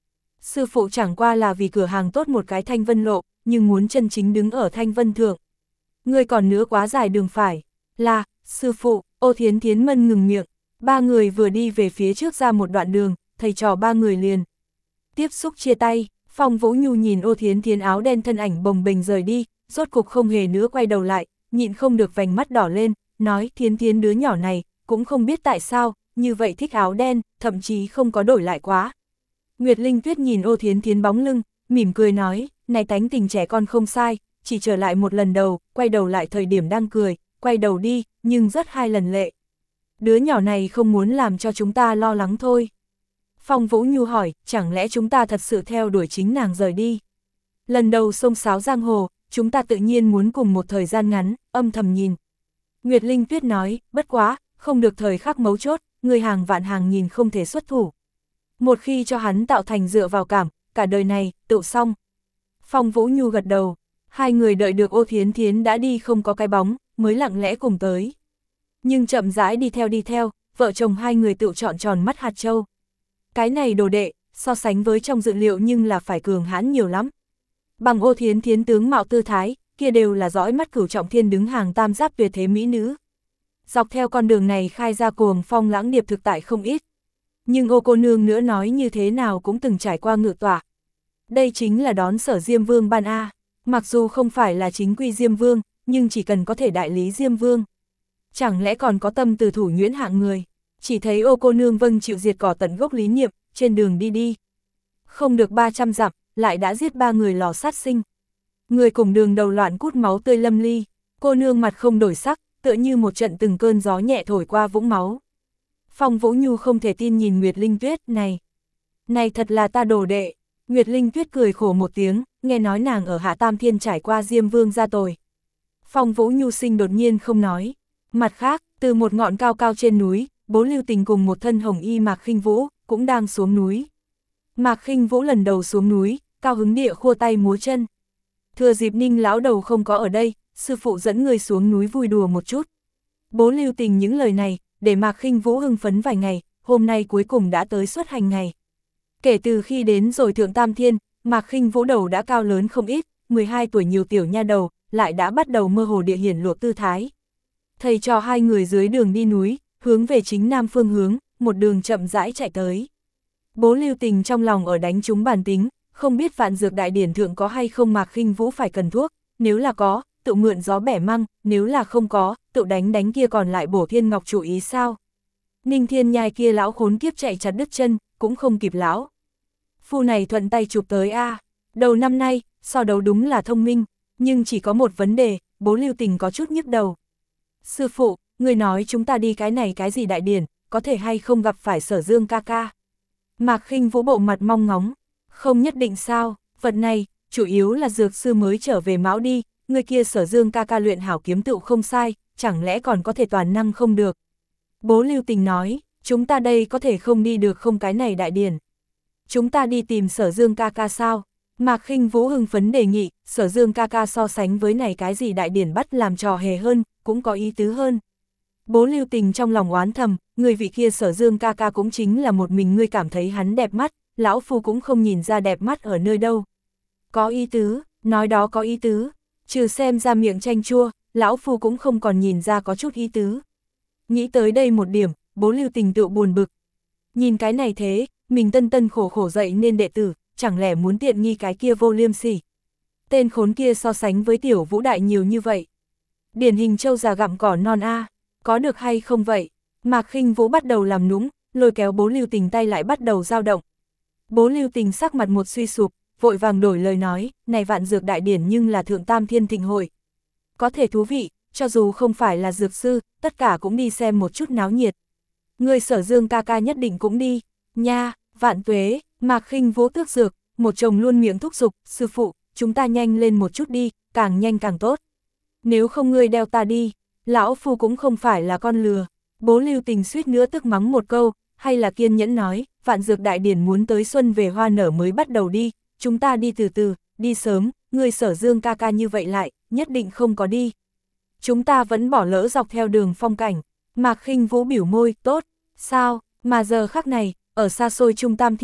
Sư phụ chẳng qua là vì cửa hàng tốt một cái Thanh Vân lộ, nhưng muốn chân chính đứng ở Thanh Vân thượng. Người còn nữa quá dài đường phải. Là, sư phụ, Ô Thiến Thiến Mân ngừng miệng. Ba người vừa đi về phía trước ra một đoạn đường, thầy trò ba người liền tiếp xúc chia tay. Phong Vũ Nhu nhìn Ô Thiến Thiến áo đen thân ảnh bồng bềnh rời đi, rốt cục không hề nữa quay đầu lại, nhịn không được vành mắt đỏ lên, nói Thiến Thiến đứa nhỏ này, cũng không biết tại sao, như vậy thích áo đen, thậm chí không có đổi lại quá. Nguyệt Linh Tuyết nhìn Ô Thiến Thiến bóng lưng, mỉm cười nói, này tánh tình trẻ con không sai, chỉ trở lại một lần đầu, quay đầu lại thời điểm đang cười, quay đầu đi, nhưng rất hai lần lệ. Đứa nhỏ này không muốn làm cho chúng ta lo lắng thôi. Phong Vũ Nhu hỏi, chẳng lẽ chúng ta thật sự theo đuổi chính nàng rời đi? Lần đầu xông xáo giang hồ, chúng ta tự nhiên muốn cùng một thời gian ngắn, âm thầm nhìn. Nguyệt Linh Tuyết nói, bất quá, không được thời khắc mấu chốt, người hàng vạn hàng nhìn không thể xuất thủ. Một khi cho hắn tạo thành dựa vào cảm, cả đời này, tự xong. Phong Vũ Nhu gật đầu, hai người đợi được Ô Thiến Thiến đã đi không có cái bóng, mới lặng lẽ cùng tới. Nhưng chậm rãi đi theo đi theo, vợ chồng hai người tự chọn tròn mắt hạt châu. Cái này đồ đệ, so sánh với trong dự liệu nhưng là phải cường hãn nhiều lắm. Bằng Ô Thiến Thiến tướng mạo tư thái, kia đều là dõi mắt cửu trọng thiên đứng hàng tam giáp tuyệt thế mỹ nữ. Dọc theo con đường này khai ra cuồng phong lãng điệp thực tại không ít. Nhưng Ô cô nương nữa nói như thế nào cũng từng trải qua ngự tọa. Đây chính là đón Sở Diêm Vương ban A, mặc dù không phải là chính quy Diêm Vương, nhưng chỉ cần có thể đại lý Diêm Vương. Chẳng lẽ còn có tâm từ thủ nhuyễn hạng người, chỉ thấy Ô cô nương vâng chịu diệt cỏ tận gốc lý niệm, trên đường đi đi. Không được ba trăm dặm, lại đã giết ba người lò sát sinh. Người cùng đường đầu loạn cút máu tươi lâm ly, cô nương mặt không đổi sắc, tựa như một trận từng cơn gió nhẹ thổi qua vũng máu. Phong Vũ Nhu không thể tin nhìn Nguyệt Linh Tuyết, này, này thật là ta đồ đệ. Nguyệt Linh Tuyết cười khổ một tiếng, nghe nói nàng ở Hạ Tam Thiên trải qua Diêm Vương ra tồi. Phong Vũ Nhu sinh đột nhiên không nói. Mặt khác, từ một ngọn cao cao trên núi, Bố Lưu Tình cùng một thân hồng y Mạc Khinh Vũ, cũng đang xuống núi. Mạc Khinh Vũ lần đầu xuống núi, cao hứng địa khua tay múa chân. Thừa dịp Ninh lão đầu không có ở đây, sư phụ dẫn người xuống núi vui đùa một chút. Bố Lưu Tình những lời này, để Mạc Khinh Vũ hưng phấn vài ngày, hôm nay cuối cùng đã tới xuất hành ngày. Kể từ khi đến rồi Thượng Tam Thiên, Mạc Khinh Vũ đầu đã cao lớn không ít, mười hai tuổi nhiều tiểu nha đầu, lại đã bắt đầu mơ hồ địa hiển lộ tư thái. Thầy cho hai người dưới đường đi núi, hướng về chính nam phương hướng, một đường chậm rãi chạy tới. Bố Lưu Tình trong lòng ở đánh trúng bản tính, không biết Vạn Dược Đại Điển thượng có hay không Mạc Khinh Vũ phải cần thuốc, nếu là có, tự mượn gió bẻ măng, nếu là không có, tự đánh đánh kia còn lại Bổ Thiên Ngọc chủ ý sao. Ninh Thiên Nhai kia lão khốn kiếp chạy chặt đứt chân, cũng không kịp lão. Phu này thuận tay chụp tới a. Đầu năm nay, so đấu đúng là thông minh, nhưng chỉ có một vấn đề, Bố Lưu Tình có chút nhức đầu. Sư phụ, người nói chúng ta đi cái này cái gì đại điển, có thể hay không gặp phải Sở Dương ca ca. Mạc Khinh Vũ bộ mặt mong ngóng, không nhất định sao, vật này, chủ yếu là dược sư mới trở về Mão đi, người kia Sở Dương ca ca luyện hảo kiếm tựu không sai, chẳng lẽ còn có thể toàn năng không được. Bố Lưu Tình nói, chúng ta đây có thể không đi được không cái này đại điển. Chúng ta đi tìm Sở Dương ca ca sao? Mạc Khinh Vũ hưng phấn đề nghị, Sở Dương ca ca so sánh với này cái gì đại điển bắt làm trò hề hơn, cũng có ý tứ hơn. Bố Lưu Tình trong lòng oán thầm, người vị kia Sở Dương ca ca cũng chính là một mình ngươi cảm thấy hắn đẹp mắt, lão phu cũng không nhìn ra đẹp mắt ở nơi đâu. Có ý tứ, nói đó có ý tứ, trừ xem ra miệng chanh chua, lão phu cũng không còn nhìn ra có chút ý tứ. Nghĩ tới đây một điểm, Bố Lưu Tình tự buồn bực. Nhìn cái này thế, mình tân tân khổ khổ dậy nên đệ tử, chẳng lẽ muốn tiện nghi cái kia vô liêm sỉ. Tên khốn kia so sánh với tiểu Vũ đại nhiều như vậy. Điển hình trâu già gặm cỏ non a, có được hay không vậy? Mạc Khinh Vũ bắt đầu làm nũng, lôi kéo Bố Lưu Tình tay lại bắt đầu dao động. Bố Lưu Tình sắc mặt một suy sụp, vội vàng đổi lời nói, này Vạn Dược Đại Điển nhưng là Thượng Tam Thiên thịnh hội. Có thể thú vị, cho dù không phải là dược sư, tất cả cũng đi xem một chút náo nhiệt. Người Sở Dương ca ca nhất định cũng đi, nha, vạn tuế. Mạc Khinh Vũ tước dược, một chồng luôn miệng thúc giục, sư phụ, chúng ta nhanh lên một chút đi, càng nhanh càng tốt. Nếu không ngươi đeo ta đi, lão phu cũng không phải là con lừa. Bố Lưu Tình suýt nữa tức mắng một câu, hay là kiên nhẫn nói, Vạn Dược Đại Điển muốn tới xuân về hoa nở mới bắt đầu đi, chúng ta đi từ từ, đi sớm, ngươi Sở Dương ca ca như vậy lại, nhất định không có đi. Chúng ta vẫn bỏ lỡ dọc theo đường phong cảnh. Mạc Khinh Vũ biểu môi, tốt, sao, mà giờ khắc này, ở xa xôi Trung Tam Thiên,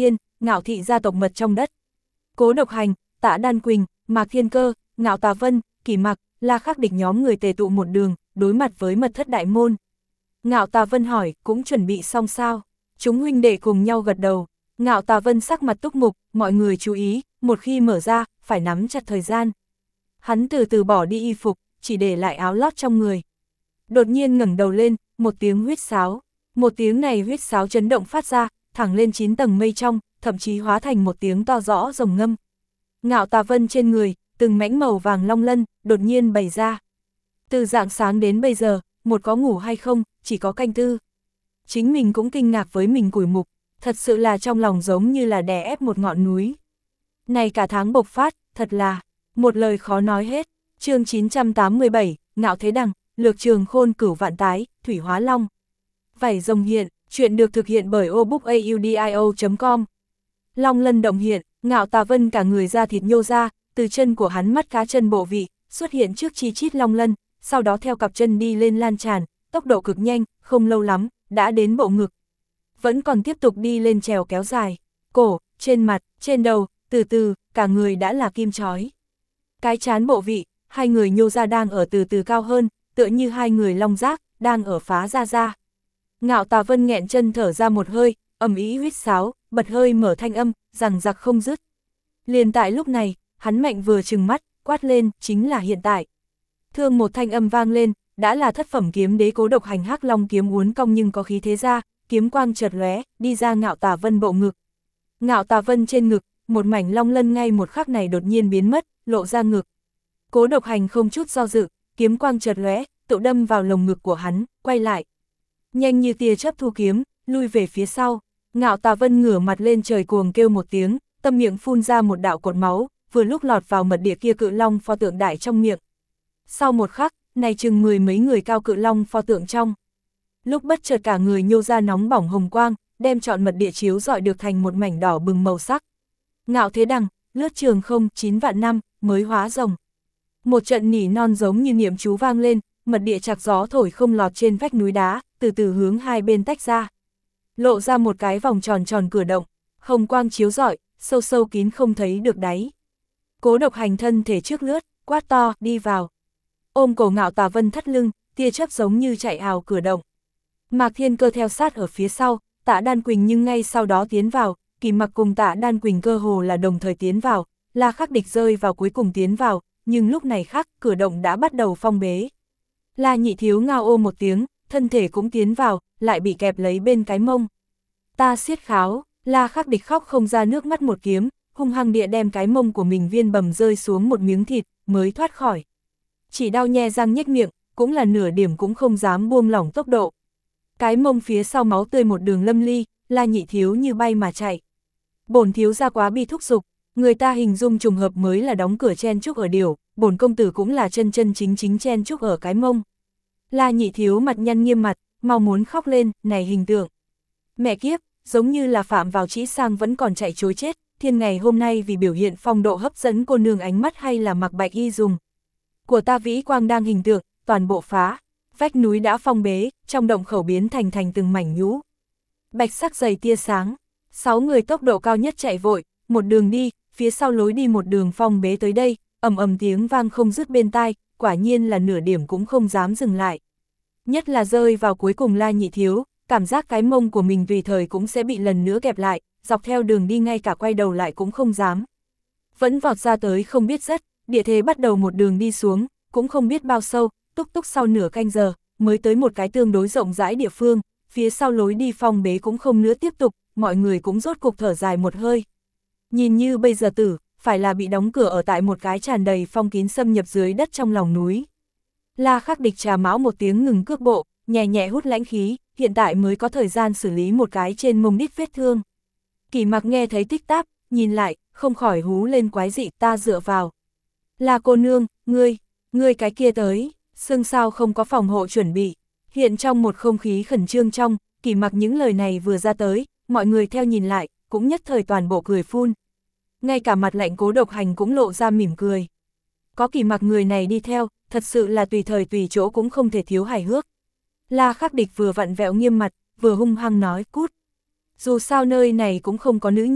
Ngạo thị gia tộc mật trong đất. Cố Độc Hành, Tạ Đan Quỳnh, Mạc Thiên Cơ, Ngạo Tà Vân, Kỷ Mặc, La Khắc Địch nhóm người tề tụ một đường, đối mặt với mật thất đại môn. Ngạo Tà Vân hỏi, cũng chuẩn bị xong sao? Chúng huynh đệ cùng nhau gật đầu. Ngạo Tà Vân sắc mặt túc mục, mọi người chú ý, một khi mở ra, phải nắm chặt thời gian. Hắn từ từ bỏ đi y phục, chỉ để lại áo lót trong người. Đột nhiên ngẩng đầu lên, một tiếng huýt sáo. Một tiếng này huýt sáo chấn động phát ra, thẳng lên chín tầng mây trong, thậm chí hóa thành một tiếng to rõ rồng ngâm. Ngạo Tà Vân trên người, từng mảnh màu vàng long lân, đột nhiên bày ra. Từ rạng sáng đến bây giờ, một có ngủ hay không, chỉ có canh tư. Chính mình cũng kinh ngạc với mình cùi mục, thật sự là trong lòng giống như là đè ép một ngọn núi. Này cả tháng bộc phát, thật là, một lời khó nói hết. Chương chín trăm tám mươi bảy, Ngạo Thế Đằng, Lược Trường Khôn Cửu Vạn Tái, Thủy Hóa Long. Vảy rồng hiện, chuyện được thực hiện bởi obookaudio chấm com. Long lân động hiện, Ngạo Tà Vân cả người da thịt nhô ra, từ chân của hắn mắt cá chân bộ vị, xuất hiện trước chi chít long lân, sau đó theo cặp chân đi lên lan tràn, tốc độ cực nhanh, không lâu lắm, đã đến bộ ngực. Vẫn còn tiếp tục đi lên trèo kéo dài, cổ, trên mặt, trên đầu, từ từ, cả người đã là kim chói. Cái trán bộ vị, hai người nhô ra đang ở từ từ cao hơn, tựa như hai người long giác, đang ở phá ra ra. Ngạo Tà Vân nghẹn chân thở ra một hơi, ầm ĩ huýt sáo, bật hơi mở thanh âm, rằng giặc không dứt. Liền tại lúc này, hắn mạnh vừa trừng mắt, quát lên, chính là hiện tại. Thương một thanh âm vang lên, đã là thất phẩm kiếm đế Cố Độc Hành hắc long kiếm uốn cong nhưng có khí thế ra, kiếm quang chợt lóe, đi ra Ngạo Tà Vân bộ ngực. Ngạo Tà Vân trên ngực, một mảnh long lân ngay một khắc này đột nhiên biến mất, lộ ra ngực. Cố Độc Hành không chút do dự, kiếm quang chợt lóe, tự đâm vào lồng ngực của hắn, quay lại. Nhanh như tia chớp thu kiếm, lui về phía sau. Ngạo Tà Vân ngửa mặt lên trời cuồng kêu một tiếng, tâm miệng phun ra một đạo cột máu, vừa lúc lọt vào mật địa kia cự long pho tượng đại trong miệng. Sau một khắc, này chừng mười mấy người cao cự long pho tượng trong. Lúc bất chợt cả người nhô ra nóng bỏng hồng quang, đem trọn mật địa chiếu rọi được thành một mảnh đỏ bừng màu sắc. Ngạo Thế Đằng, lướt trường không, chín vạn năm, mới hóa rồng. Một trận nỉ non giống như niệm chú vang lên, mật địa chạc gió thổi không lọt trên vách núi đá, từ từ hướng hai bên tách ra. Lộ ra một cái vòng tròn tròn cửa động, hồng quang chiếu rọi, sâu sâu kín không thấy được đáy. Cố Độc Hành thân thể trước lướt, quát to, đi vào. Ôm cổ Ngạo Tà Vân thắt lưng, tia chớp giống như chạy ào cửa động. Mạc Thiên Cơ theo sát ở phía sau, Tạ Đan Quỳnh nhưng ngay sau đó tiến vào, Kỷ Mặc cùng Tạ Đan Quỳnh cơ hồ là đồng thời tiến vào, La Khắc Địch rơi vào cuối cùng tiến vào, nhưng lúc này khác, cửa động đã bắt đầu phong bế. La Nhị Thiếu ngao ô một tiếng, thân thể cũng tiến vào, lại bị kẹp lấy bên cái mông. Ta siết kháo, La Khắc Địch khóc không ra nước mắt một kiếm, hung hăng địa đem cái mông của mình viên bầm rơi xuống một miếng thịt, mới thoát khỏi. Chỉ đau nhe răng nhếch miệng, cũng là nửa điểm cũng không dám buông lỏng tốc độ. Cái mông phía sau máu tươi một đường lâm ly, La Nhị Thiếu như bay mà chạy. Bổn thiếu gia quá bi thúc giục, người ta hình dung trùng hợp mới là đóng cửa chen chúc ở điểu, bổn công tử cũng là chân chân chính chính chen chúc ở cái mông. La Nhị Thiếu mặt nhăn nghiêm mặt, mau muốn khóc lên, này hình tượng. Mẹ kiếp, giống như là phạm vào trĩ sang vẫn còn chạy chối chết, thiên ngày hôm nay vì biểu hiện phong độ hấp dẫn cô nương ánh mắt hay là mặc bạch y dùng. Của ta vĩ quang đang hình tượng, toàn bộ phá, vách núi đã phong bế, trong động khẩu biến thành thành từng mảnh nhũ. Bạch sắc dày tia sáng, sáu người tốc độ cao nhất chạy vội, một đường đi, phía sau lối đi một đường phong bế tới đây, ầm ầm tiếng vang không dứt bên tai, quả nhiên là nửa điểm cũng không dám dừng lại. Nhất là rơi vào cuối cùng La Nhị Thiếu, cảm giác cái mông của mình tùy thời cũng sẽ bị lần nữa kẹp lại, dọc theo đường đi ngay cả quay đầu lại cũng không dám. Vẫn vọt ra tới không biết rất, địa thế bắt đầu một đường đi xuống, cũng không biết bao sâu, túc túc sau nửa canh giờ, mới tới một cái tương đối rộng rãi địa phương, phía sau lối đi phong bế cũng không nữa tiếp tục, mọi người cũng rốt cục thở dài một hơi. Nhìn như bây giờ tử, phải là bị đóng cửa ở tại một cái tràn đầy phong kín xâm nhập dưới đất trong lòng núi. La Khắc Địch trà mão một tiếng ngừng cước bộ, nhẹ nhẹ hút lãnh khí, hiện tại mới có thời gian xử lý một cái trên mông đít vết thương. Kỷ Mặc nghe thấy tích táp, nhìn lại, không khỏi hú lên quái dị, ta dựa vào. Là cô nương, ngươi, ngươi cái kia tới, xương sao không có phòng hộ chuẩn bị. Hiện trong một không khí khẩn trương trong, Kỷ Mặc những lời này vừa ra tới, mọi người theo nhìn lại, cũng nhất thời toàn bộ cười phun. Ngay cả mặt lạnh Cố Độc Hành cũng lộ ra mỉm cười. Có Kỷ Mặc người này đi theo, thật sự là tùy thời tùy chỗ cũng không thể thiếu hài hước. La Khắc Địch vừa vặn vẹo nghiêm mặt, vừa hung hăng nói, cút. Dù sao nơi này cũng không có nữ nhân,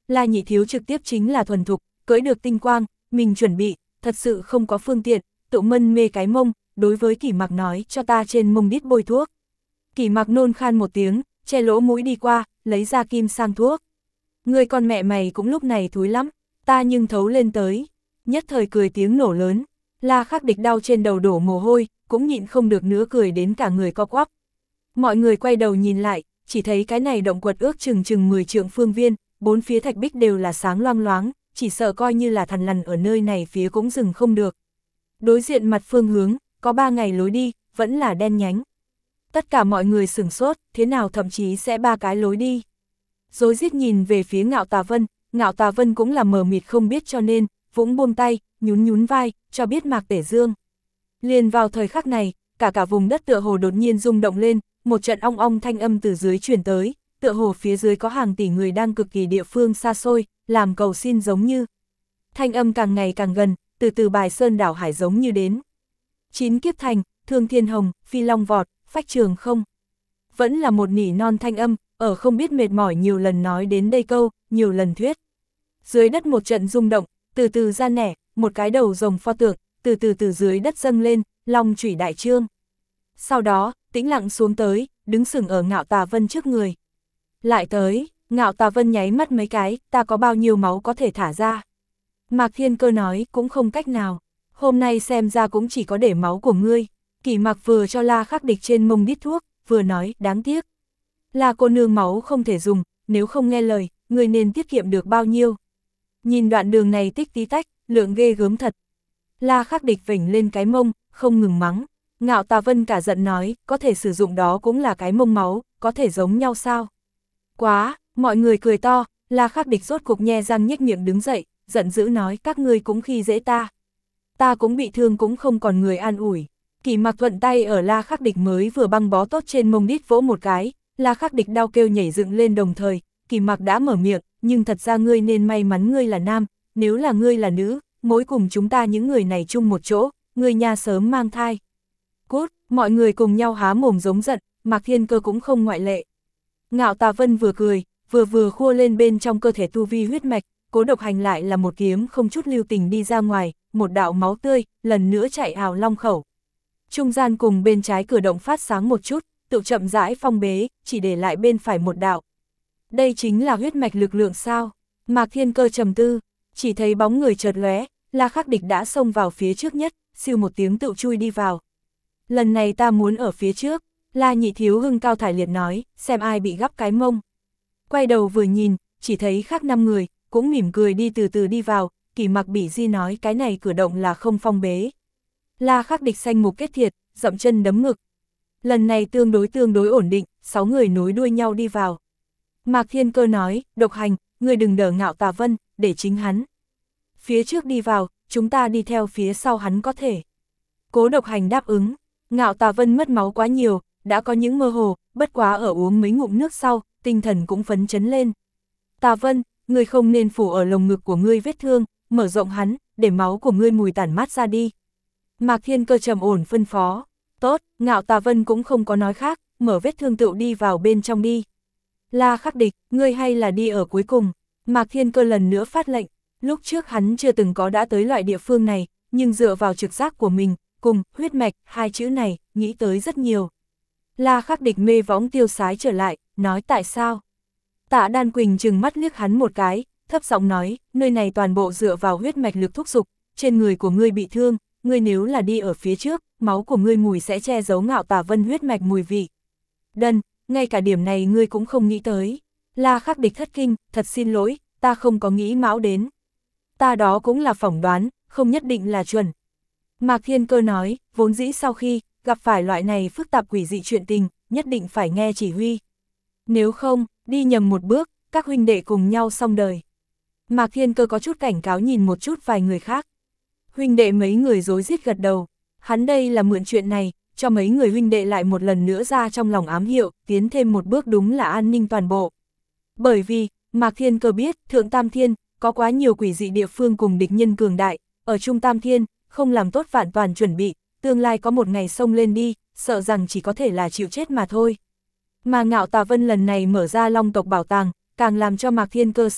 La Nhị Thiếu trực tiếp chính là thuần thục, cưỡi được tinh quang, mình chuẩn bị, thật sự không có phương tiện, tự mân mê cái mông, đối với Kỷ Mặc nói cho ta trên mông đít bôi thuốc. Kỷ Mặc nôn khan một tiếng, che lỗ mũi đi qua, lấy ra kim sang thuốc. Người con mẹ mày cũng lúc này thúi lắm, ta nhưng thấu lên tới. Nhất thời cười tiếng nổ lớn, La Khắc Địch đau trên đầu đổ mồ hôi, cũng nhịn không được nữa cười đến cả người co quắp. Mọi người quay đầu nhìn lại, chỉ thấy cái này động quật ước chừng chừng mười trượng phương viên, bốn phía thạch bích đều là sáng loang loáng, chỉ sợ coi như là thằn lằn ở nơi này phía cũng dừng không được. Đối diện mặt phương hướng, có ba ngày lối đi, vẫn là đen nhánh. Tất cả mọi người sửng sốt, thế nào thậm chí sẽ ba cái lối đi. Rối rít nhìn về phía Ngạo Tà Vân, Ngạo Tà Vân cũng là mờ mịt không biết cho nên, vũng buông tay, nhún nhún vai, cho biết Mạc Tể Dương. Liền vào thời khắc này, cả cả vùng đất tựa hồ đột nhiên rung động lên, một trận ong ong thanh âm từ dưới truyền tới, tựa hồ phía dưới có hàng tỷ người đang cực kỳ địa phương xa xôi, làm cầu xin giống như. Thanh âm càng ngày càng gần, từ từ bài sơn đảo hải giống như đến. Chín kiếp thành, Thương Thiên Hồng, Phi Long Vọt, Phách Trường Không. Vẫn là một nỉ non thanh âm, ở không biết mệt mỏi nhiều lần nói đến đây câu, nhiều lần thuyết. Dưới đất một trận rung động, từ từ ra nẻ, một cái đầu rồng pho tượng, từ từ từ dưới đất dâng lên, long chủy đại trương. Sau đó, tĩnh lặng xuống tới, đứng sừng ở Ngạo Tà Vân trước người. Lại tới, Ngạo Tà Vân nháy mắt mấy cái, ta có bao nhiêu máu có thể thả ra. Mạc Thiên Cơ nói, cũng không cách nào, hôm nay xem ra cũng chỉ có để máu của ngươi. Kỷ Mặc vừa cho La Khắc Địch trên mông đít thuốc, vừa nói, đáng tiếc. La cô nương máu không thể dùng, nếu không nghe lời, ngươi nên tiết kiệm được bao nhiêu. Nhìn đoạn đường này tích tí tách, lượng ghê gớm thật. La Khắc Địch vểnh lên cái mông, không ngừng mắng. Ngạo Tà Vân cả giận nói, có thể sử dụng đó cũng là cái mông máu, có thể giống nhau sao? Quá, mọi người cười to, La Khắc Địch rốt cục nhe răng nhếch miệng đứng dậy, giận dữ nói các ngươi cũng khi dễ ta. Ta cũng bị thương cũng không còn người an ủi. Kỷ Mặc thuận tay ở La Khắc Địch mới vừa băng bó tốt trên mông đít vỗ một cái, La Khắc Địch đau kêu nhảy dựng lên đồng thời, Kỷ Mặc đã mở miệng, nhưng thật ra ngươi nên may mắn ngươi là nam, nếu là ngươi là nữ, mỗi cùng chúng ta những người này chung một chỗ, ngươi nha sớm mang thai. Cút, mọi người cùng nhau há mồm giống giận, Mạc Thiên Cơ cũng không ngoại lệ. Ngạo Tà Vân vừa cười, vừa vừa khua lên bên trong cơ thể tu vi huyết mạch, Cố Độc Hành lại là một kiếm không chút lưu tình đi ra ngoài, một đạo máu tươi, lần nữa chạy ào long khẩu. Trung gian cùng bên trái cửa động phát sáng một chút, tự chậm rãi phong bế, chỉ để lại bên phải một đạo. Đây chính là huyết mạch lực lượng sao? Mạc Thiên Cơ trầm tư, chỉ thấy bóng người chợt lóe, La Khắc Địch đã xông vào phía trước nhất, siêu một tiếng tự chui đi vào. Lần này ta muốn ở phía trước, La Nhị Thiếu hưng cao thải liệt nói, xem ai bị gắp cái mông. Quay đầu vừa nhìn, chỉ thấy khác năm người, cũng mỉm cười đi từ từ đi vào, Kỷ Mặc Bỉ Di nói cái này cử động là không phong bế. La Khắc Địch xanh mục kết thiệt, dậm chân đấm ngực. Lần này tương đối tương đối ổn định, sáu người nối đuôi nhau đi vào. Mạc Thiên Cơ nói, Độc Hành, ngươi đừng đỡ Ngạo Tà Vân, để chính hắn. Phía trước đi vào, chúng ta đi theo phía sau hắn có thể. Cố Độc Hành đáp ứng, Ngạo Tà Vân mất máu quá nhiều, đã có những mơ hồ, bất quá ở uống mấy ngụm nước sau, tinh thần cũng phấn chấn lên. Tà Vân, ngươi không nên phủ ở lồng ngực của ngươi vết thương, mở rộng hắn, để máu của ngươi mùi tản mát ra đi. Mạc Thiên Cơ trầm ổn phân phó, tốt, Ngạo Tà Vân cũng không có nói khác, mở vết thương tựu đi vào bên trong đi. La Khắc Địch, ngươi hay là đi ở cuối cùng. Mạc Thiên Cơ lần nữa phát lệnh, lúc trước hắn chưa từng có đã tới loại địa phương này, nhưng dựa vào trực giác của mình, cùng, huyết mạch, hai chữ này, nghĩ tới rất nhiều. La Khắc Địch mê võng tiêu sái trở lại, nói tại sao? Tạ Đan Quỳnh trừng mắt liếc hắn một cái, thấp giọng nói, nơi này toàn bộ dựa vào huyết mạch lực thúc giục, trên người của ngươi bị thương, ngươi nếu là đi ở phía trước, máu của ngươi mùi sẽ che giấu Ngạo Tà Vân huyết mạch mùi vị. Đần, ngay cả điểm này ngươi cũng không nghĩ tới. La Khắc Địch thất kinh, thật xin lỗi, ta không có nghĩ mão đến. Ta đó cũng là phỏng đoán, không nhất định là chuẩn. Mạc Thiên Cơ nói, vốn dĩ sau khi gặp phải loại này phức tạp quỷ dị chuyện tình, nhất định phải nghe chỉ huy. Nếu không, đi nhầm một bước, các huynh đệ cùng nhau xong đời. Mạc Thiên Cơ có chút cảnh cáo nhìn một chút vài người khác. Huynh đệ mấy người rối rít gật đầu, hắn đây là mượn chuyện này, cho mấy người huynh đệ lại một lần nữa ra trong lòng ám hiệu, tiến thêm một bước đúng là an ninh toàn bộ. Bởi vì, Mạc Thiên Cơ biết, Thượng Tam Thiên, có quá nhiều quỷ dị địa phương cùng địch nhân cường đại, ở Trung Tam Thiên, không làm tốt vạn toàn chuẩn bị, tương lai có một ngày xông lên đi, sợ rằng chỉ có thể là chịu chết mà thôi. Mà Ngạo Tà Vân lần này mở ra Long tộc bảo tàng, càng làm cho Mạc Thiên Cơ xác định,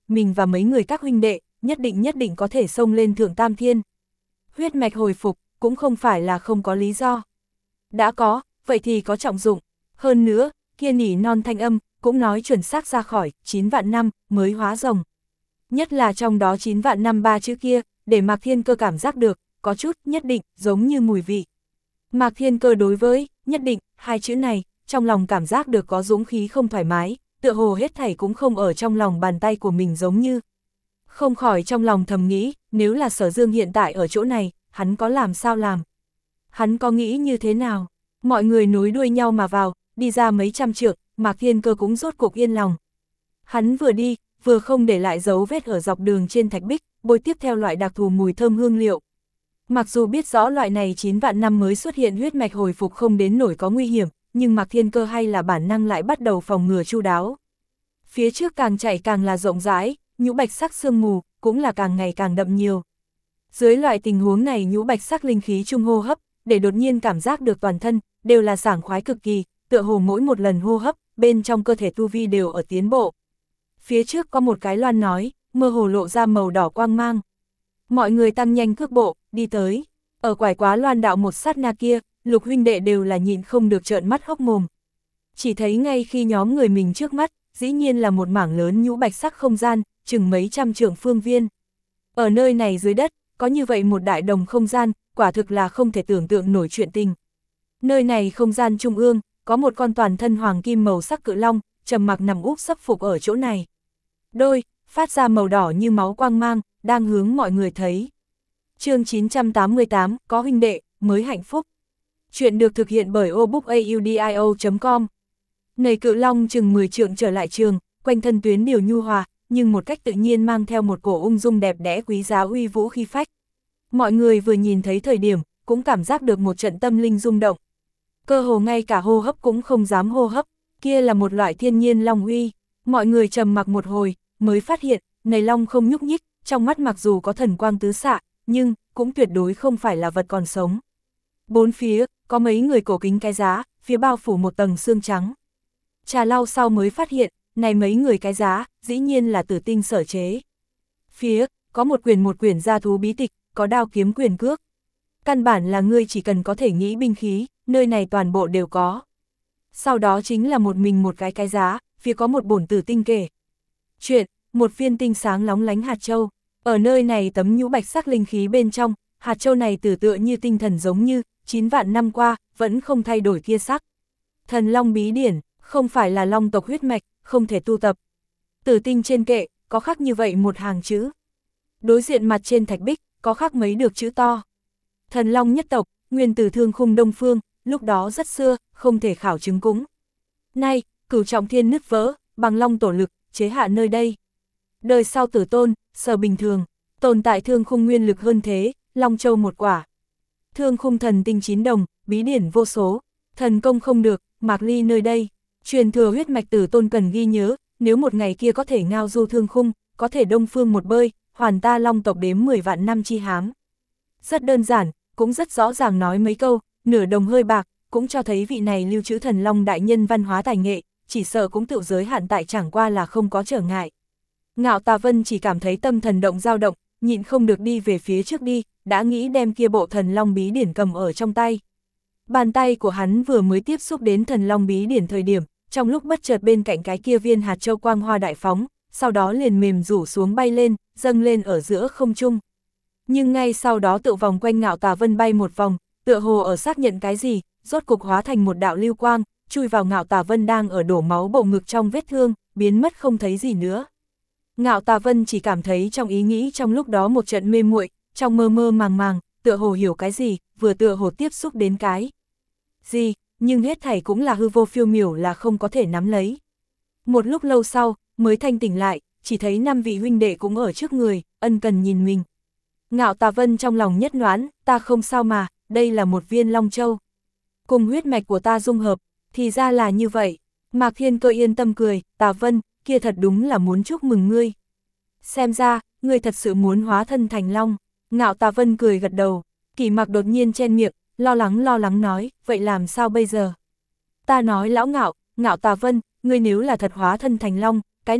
mình và mấy người các huynh đệ, nhất định nhất định có thể xông lên thượng tam thiên. Huyết mạch hồi phục, cũng không phải là không có lý do. Đã có, vậy thì có trọng dụng. Hơn nữa, kia nỉ non thanh âm, cũng nói chuẩn xác ra khỏi, chín vạn năm, mới hóa rồng. Nhất là trong đó chín vạn năm ba chữ kia, để Mạc Thiên Cơ cảm giác được, có chút, nhất định, giống như mùi vị. Mạc Thiên Cơ đối với, nhất định, hai chữ này, trong lòng cảm giác được có dũng khí không thoải mái, tựa hồ hết thảy cũng không ở trong lòng bàn tay của mình giống như. Không khỏi trong lòng thầm nghĩ, nếu là Sở Dương hiện tại ở chỗ này, hắn có làm sao làm? Hắn có nghĩ như thế nào? Mọi người nối đuôi nhau mà vào, đi ra mấy trăm trượng, Mạc Thiên Cơ cũng rốt cuộc yên lòng. Hắn vừa đi, vừa không để lại dấu vết ở dọc đường trên thạch bích, bôi tiếp theo loại đặc thù mùi thơm hương liệu. Mặc dù biết rõ loại này chín vạn năm mới xuất hiện huyết mạch hồi phục không đến nổi có nguy hiểm, nhưng Mạc Thiên Cơ hay là bản năng lại bắt đầu phòng ngừa chu đáo. Phía trước càng chạy càng là rộng rãi, nhũ bạch sắc sương mù, cũng là càng ngày càng đậm nhiều. Dưới loại tình huống này nhũ bạch sắc linh khí trung hô hấp, để đột nhiên cảm giác được toàn thân, đều là sảng khoái cực kỳ, tựa hồ mỗi một lần hô hấp, bên trong cơ thể tu vi đều ở tiến bộ. Phía trước có một cái loan nói, mơ hồ lộ ra màu đỏ quang mang. Mọi người tăng nhanh cước bộ, đi tới. Ở quải quá loan đạo một sát na kia, Lục huynh đệ đều là nhịn không được trợn mắt hốc mồm. Chỉ thấy ngay khi nhóm người mình trước mắt, dĩ nhiên là một mảng lớn nhũ bạch sắc không gian, chừng mấy trăm trượng phương viên. Ở nơi này dưới đất, có như vậy một đại đồng không gian, quả thực là không thể tưởng tượng nổi chuyện tình. Nơi này không gian trung ương, có một con toàn thân hoàng kim màu sắc cự long, trầm mặc nằm úp sấp phục ở chỗ này. Đôi, phát ra màu đỏ như máu quang mang, đang hướng mọi người thấy. Chương chín trăm tám mươi tám, có huynh đệ, mới hạnh phúc. Chuyện được thực hiện bởi obookaudio chấm com. Này cự long chừng mười trượng trở lại trường, quanh thân tuyến điều nhu hòa, nhưng một cách tự nhiên mang theo một cổ ung dung đẹp đẽ quý giá uy vũ khí phách. Mọi người vừa nhìn thấy thời điểm, cũng cảm giác được một trận tâm linh rung động. Cơ hồ ngay cả hô hấp cũng không dám hô hấp, kia là một loại thiên nhiên long uy. Mọi người trầm mặc một hồi, mới phát hiện, này long không nhúc nhích, trong mắt mặc dù có thần quang tứ xạ, nhưng cũng tuyệt đối không phải là vật còn sống. Bốn phía, có mấy người cổ kính cái giá, phía bao phủ một tầng xương trắng. Trà lau sau mới phát hiện, này mấy người cái giá, dĩ nhiên là tử tinh sở chế. Phía, có một quyển một quyển gia thú bí tịch, có đao kiếm quyền cước. Căn bản là ngươi chỉ cần có thể nghĩ binh khí, nơi này toàn bộ đều có. Sau đó chính là một mình một cái cái giá, phía có một bổn tử tinh kể. Chuyện, một viên tinh sáng lóng lánh hạt châu. Ở nơi này tấm nhũ bạch sắc linh khí bên trong, hạt châu này tử tựa như tinh thần giống như, chín vạn năm qua, vẫn không thay đổi kia sắc. Thần long bí điển, không phải là long tộc huyết mạch, không thể tu tập. Tử tinh trên kệ, có khắc như vậy một hàng chữ. Đối diện mặt trên thạch bích, có khắc mấy được chữ to. Thần long nhất tộc, nguyên từ Thương Khung Đông Phương, lúc đó rất xưa, không thể khảo chứng cúng. Nay, cửu trọng thiên nứt vỡ, bằng long tổ lực, chế hạ nơi đây. Đời sau tử tôn, sở bình thường, tồn tại Thương Khung nguyên lực hơn thế, long châu một quả. Thương Khung thần tinh chín đồng, bí điển vô số, thần công không được, Mạc Ly nơi đây. Truyền thừa huyết mạch tử tôn cần ghi nhớ, nếu một ngày kia có thể ngao du Thương Khung, có thể đông phương một bơi, hoàn ta long tộc đếm mười vạn năm chi hám. Rất đơn giản, cũng rất rõ ràng nói mấy câu, nửa đồng hơi bạc, cũng cho thấy vị này lưu trữ thần long đại nhân văn hóa tài nghệ, chỉ sợ cũng tự giới hạn tại chẳng qua là không có trở ngại. Ngạo Tà Vân chỉ cảm thấy tâm thần động dao động, nhịn không được đi về phía trước đi, đã nghĩ đem kia bộ thần long bí điển cầm ở trong tay. Bàn tay của hắn vừa mới tiếp xúc đến thần long bí điển thời điểm, trong lúc bất chợt bên cạnh cái kia viên hạt châu quang hoa đại phóng, sau đó liền mềm rủ xuống bay lên, dâng lên ở giữa không trung. Nhưng ngay sau đó tự vòng quanh Ngạo Tà Vân bay một vòng, tựa hồ ở xác nhận cái gì, rốt cục hóa thành một đạo lưu quang, chui vào Ngạo Tà Vân đang ở đổ máu bầu ngực trong vết thương, biến mất không thấy gì nữa. Ngạo Tà Vân chỉ cảm thấy trong ý nghĩ trong lúc đó một trận mê muội, trong mơ mơ màng màng, tựa hồ hiểu cái gì, vừa tựa hồ tiếp xúc đến cái gì, nhưng hết thảy cũng là hư vô phiêu miểu là không có thể nắm lấy. Một lúc lâu sau, mới thanh tỉnh lại, chỉ thấy năm vị huynh đệ cũng ở trước người, ân cần nhìn mình. Ngạo Tà Vân trong lòng nhất noãn, ta không sao mà, đây là một viên long châu. Cùng huyết mạch của ta dung hợp, thì ra là như vậy. Mạc Thiên Cơ yên tâm cười, Tà Vân, kia thật đúng là muốn chúc mừng ngươi. Xem ra, ngươi thật sự muốn hóa thân thành long. Ngạo Tà Vân cười gật đầu, Kỷ Mặc đột nhiên chen miệng, lo lắng lo lắng nói, vậy làm sao bây giờ? Ta nói lão Ngạo, Ngạo Tà Vân, ngươi nếu là thật hóa thân thành long, cái này,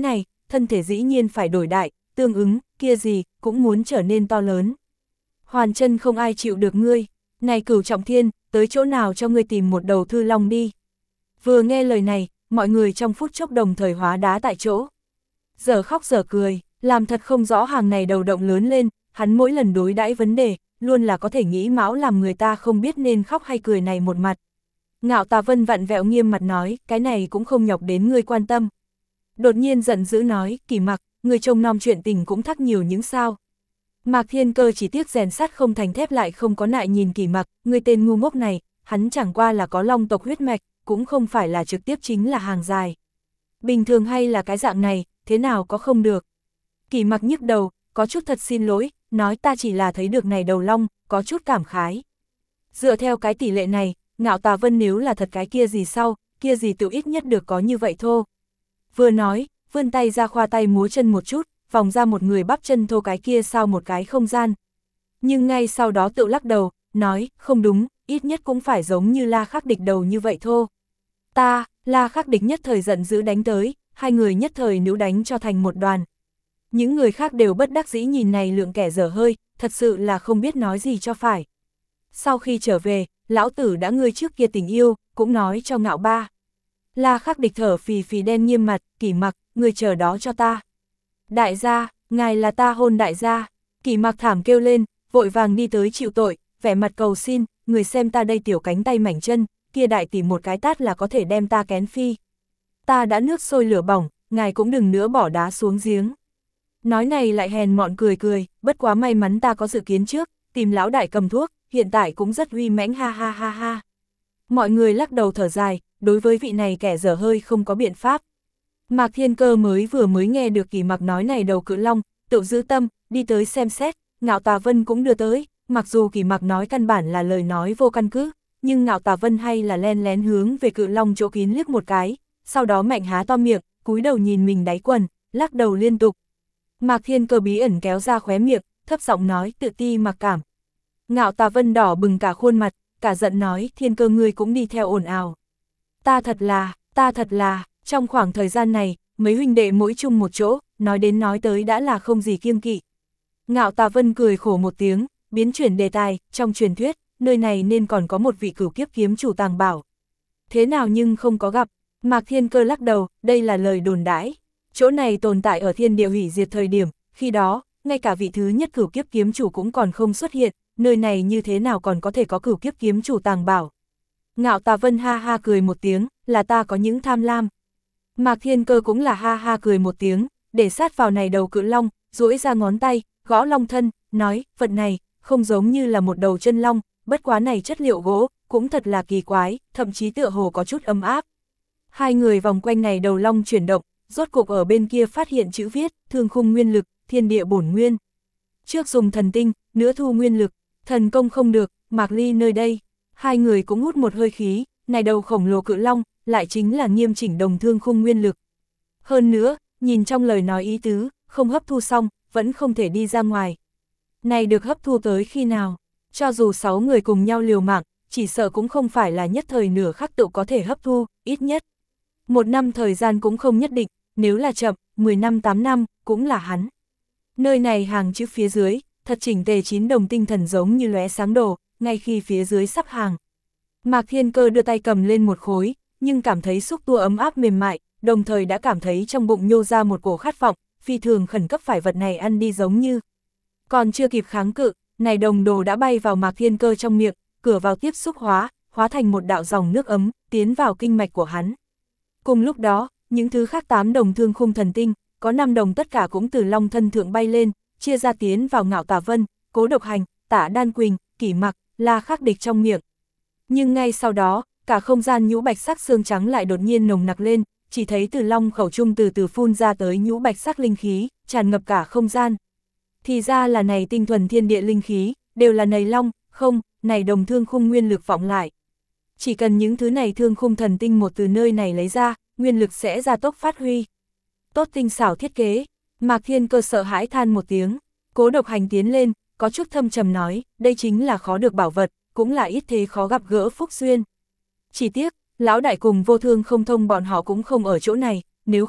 thân thể dĩ nhiên phải đổi đại, tương ứng, kia gì, cũng muốn trở nên to lớn. Hoàn chân không ai chịu được ngươi, này Cửu Trọng Thiên, tới chỗ nào cho ngươi tìm một đầu thư long đi. Vừa nghe lời này, mọi người trong phút chốc đồng thời hóa đá tại chỗ. Giờ khóc giờ cười, làm thật không rõ hàng này đầu động lớn lên, hắn mỗi lần đối đãi vấn đề, luôn là có thể nghĩ mão làm người ta không biết nên khóc hay cười này một mặt. Ngạo Tà Vân vặn vẹo nghiêm mặt nói, cái này cũng không nhọc đến ngươi quan tâm. Đột nhiên giận dữ nói, Kỳ Mặc, người trông nom chuyện tình cũng thắc nhiều những sao. Mạc Thiên Cơ chỉ tiếc rèn sắt không thành thép lại không có nại nhìn Kỳ Mặc, người tên ngu ngốc này, hắn chẳng qua là có long tộc huyết mạch, cũng không phải là trực tiếp chính là hàng dài. Bình thường hay là cái dạng này, thế nào có không được. Kỳ Mặc nhức đầu, có chút thật xin lỗi, nói ta chỉ là thấy được này đầu long, có chút cảm khái. Dựa theo cái tỷ lệ này, Ngạo Tà Vân nếu là thật cái kia gì sau, kia gì tự ít nhất được có như vậy thô. Vừa nói, vươn tay ra khoa tay múa chân một chút, vòng ra một người bắp chân thô cái kia sau một cái không gian. Nhưng ngay sau đó tự lắc đầu, nói, không đúng, ít nhất cũng phải giống như La Khắc Địch đầu như vậy thô. Ta, La Khắc Địch nhất thời giận dữ đánh tới, hai người nhất thời níu đánh cho thành một đoàn. Những người khác đều bất đắc dĩ nhìn này lượng kẻ dở hơi, thật sự là không biết nói gì cho phải. Sau khi trở về, lão tử đã ngươi trước kia tình yêu, cũng nói cho Ngạo ba. La Khắc Địch thở phì phì đen nghiêm mặt, Kỳ Mặc, ngươi chờ đó cho ta. Đại gia, ngài là ta hôn đại gia. Kỳ Mặc thảm kêu lên, vội vàng đi tới chịu tội, vẻ mặt cầu xin, người xem ta đây tiểu cánh tay mảnh chân, kia đại tỷ một cái tát là có thể đem ta kén phi. Ta đã nước sôi lửa bỏng, ngài cũng đừng nữa bỏ đá xuống giếng. Nói này lại hèn mọn cười cười, bất quá may mắn ta có dự kiến trước, tìm lão đại cầm thuốc, hiện tại cũng rất uy mãnh ha ha ha ha. Mọi người lắc đầu thở dài, đối với vị này kẻ dở hơi không có biện pháp. Mạc Thiên Cơ mới vừa mới nghe được Kỳ Mặc nói này đầu cự long, tự giữ tâm, đi tới xem xét, Ngạo Tà Vân cũng đưa tới, mặc dù Kỳ Mặc nói căn bản là lời nói vô căn cứ, nhưng Ngạo Tà Vân hay là len lén hướng về cự long chỗ kín liếc một cái, sau đó mạnh há to miệng, cúi đầu nhìn mình đáy quần, lắc đầu liên tục. Mạc Thiên Cơ bí ẩn kéo ra khóe miệng, thấp giọng nói tự ti mặc cảm. Ngạo Tà Vân đỏ bừng cả khuôn mặt, cả giận nói Thiên Cơ ngươi cũng đi theo ồn ào. Ta thật là, ta thật là, trong khoảng thời gian này, mấy huynh đệ mỗi chung một chỗ, nói đến nói tới đã là không gì kiêng kỵ. Ngạo Tà Vân cười khổ một tiếng, biến chuyển đề tài, trong truyền thuyết, nơi này nên còn có một vị cửu kiếp kiếm chủ tàng bảo. Thế nào nhưng không có gặp, Mạc Thiên Cơ lắc đầu, đây là lời đồn đãi. Chỗ này tồn tại ở thiên địa hủy diệt thời điểm, khi đó, ngay cả vị thứ nhất cửu kiếp kiếm chủ cũng còn không xuất hiện, nơi này như thế nào còn có thể có cửu kiếp kiếm chủ tàng bảo. Ngạo Tà Vân ha ha cười một tiếng, là ta có những tham lam. Mạc Thiên Cơ cũng là ha ha cười một tiếng, để sát vào này đầu cự long, duỗi ra ngón tay, gõ long thân, nói, vật này, không giống như là một đầu chân long, bất quá này chất liệu gỗ, cũng thật là kỳ quái, thậm chí tựa hồ có chút ấm áp. Hai người vòng quanh này đầu long chuyển động, rốt cục ở bên kia phát hiện chữ viết, thương khung nguyên lực, thiên địa bổn nguyên. Trước dùng thần tinh, nữa thu nguyên lực, thần công không được, Mạc Ly nơi đây. Hai người cũng hút một hơi khí, này đầu khổng lồ cự long, lại chính là nghiêm chỉnh đồng thương khung nguyên lực. Hơn nữa, nhìn trong lời nói ý tứ, không hấp thu xong, vẫn không thể đi ra ngoài. Này được hấp thu tới khi nào? Cho dù sáu người cùng nhau liều mạng, chỉ sợ cũng không phải là nhất thời nửa khắc tự có thể hấp thu, ít nhất. Một năm thời gian cũng không nhất định, nếu là chậm, mười năm tám năm, cũng là hắn. Nơi này hàng chữ phía dưới, thật chỉnh tề chín đồng tinh thần giống như lóe sáng đồ, ngay khi phía dưới sắp hàng. Mạc Thiên Cơ đưa tay cầm lên một khối, nhưng cảm thấy xúc tua ấm áp mềm mại, đồng thời đã cảm thấy trong bụng nhô ra một cổ khát vọng, phi thường khẩn cấp phải vật này ăn đi giống như. Còn chưa kịp kháng cự, này đồng đồ đã bay vào Mạc Thiên Cơ trong miệng, cửa vào tiếp xúc hóa, hóa thành một đạo dòng nước ấm, tiến vào kinh mạch của hắn. Cùng lúc đó, những thứ khác tám đồng thương khung thần tinh, có năm đồng tất cả cũng từ long thân thượng bay lên, chia ra tiến vào Ngạo Tà Vân, Cố Độc Hành, Tả Đan Quỳnh, Kỷ Mặc, La Khắc Địch trong miệng. Nhưng ngay sau đó, cả không gian nhũ bạch sắc xương trắng lại đột nhiên nồng nặc lên, chỉ thấy từ long khẩu trung từ từ phun ra tới nhũ bạch sắc linh khí, tràn ngập cả không gian. Thì ra là này tinh thuần thiên địa linh khí, đều là này long, không, này đồng thương khung nguyên lực vọng lại. Chỉ cần những thứ này thương khung thần tinh một từ nơi này lấy ra, nguyên lực sẽ gia tốc phát huy. Tốt tinh xảo thiết kế, Mạc Thiên Cơ sợ hãi than một tiếng, Cố Độc Hành tiến lên, có chút thâm trầm nói, đây chính là khó được bảo vật, cũng là ít thế khó gặp gỡ phúc duyên. Chỉ tiếc, lão đại cùng Vô Thương không thông bọn họ cũng không ở chỗ này, nếu không,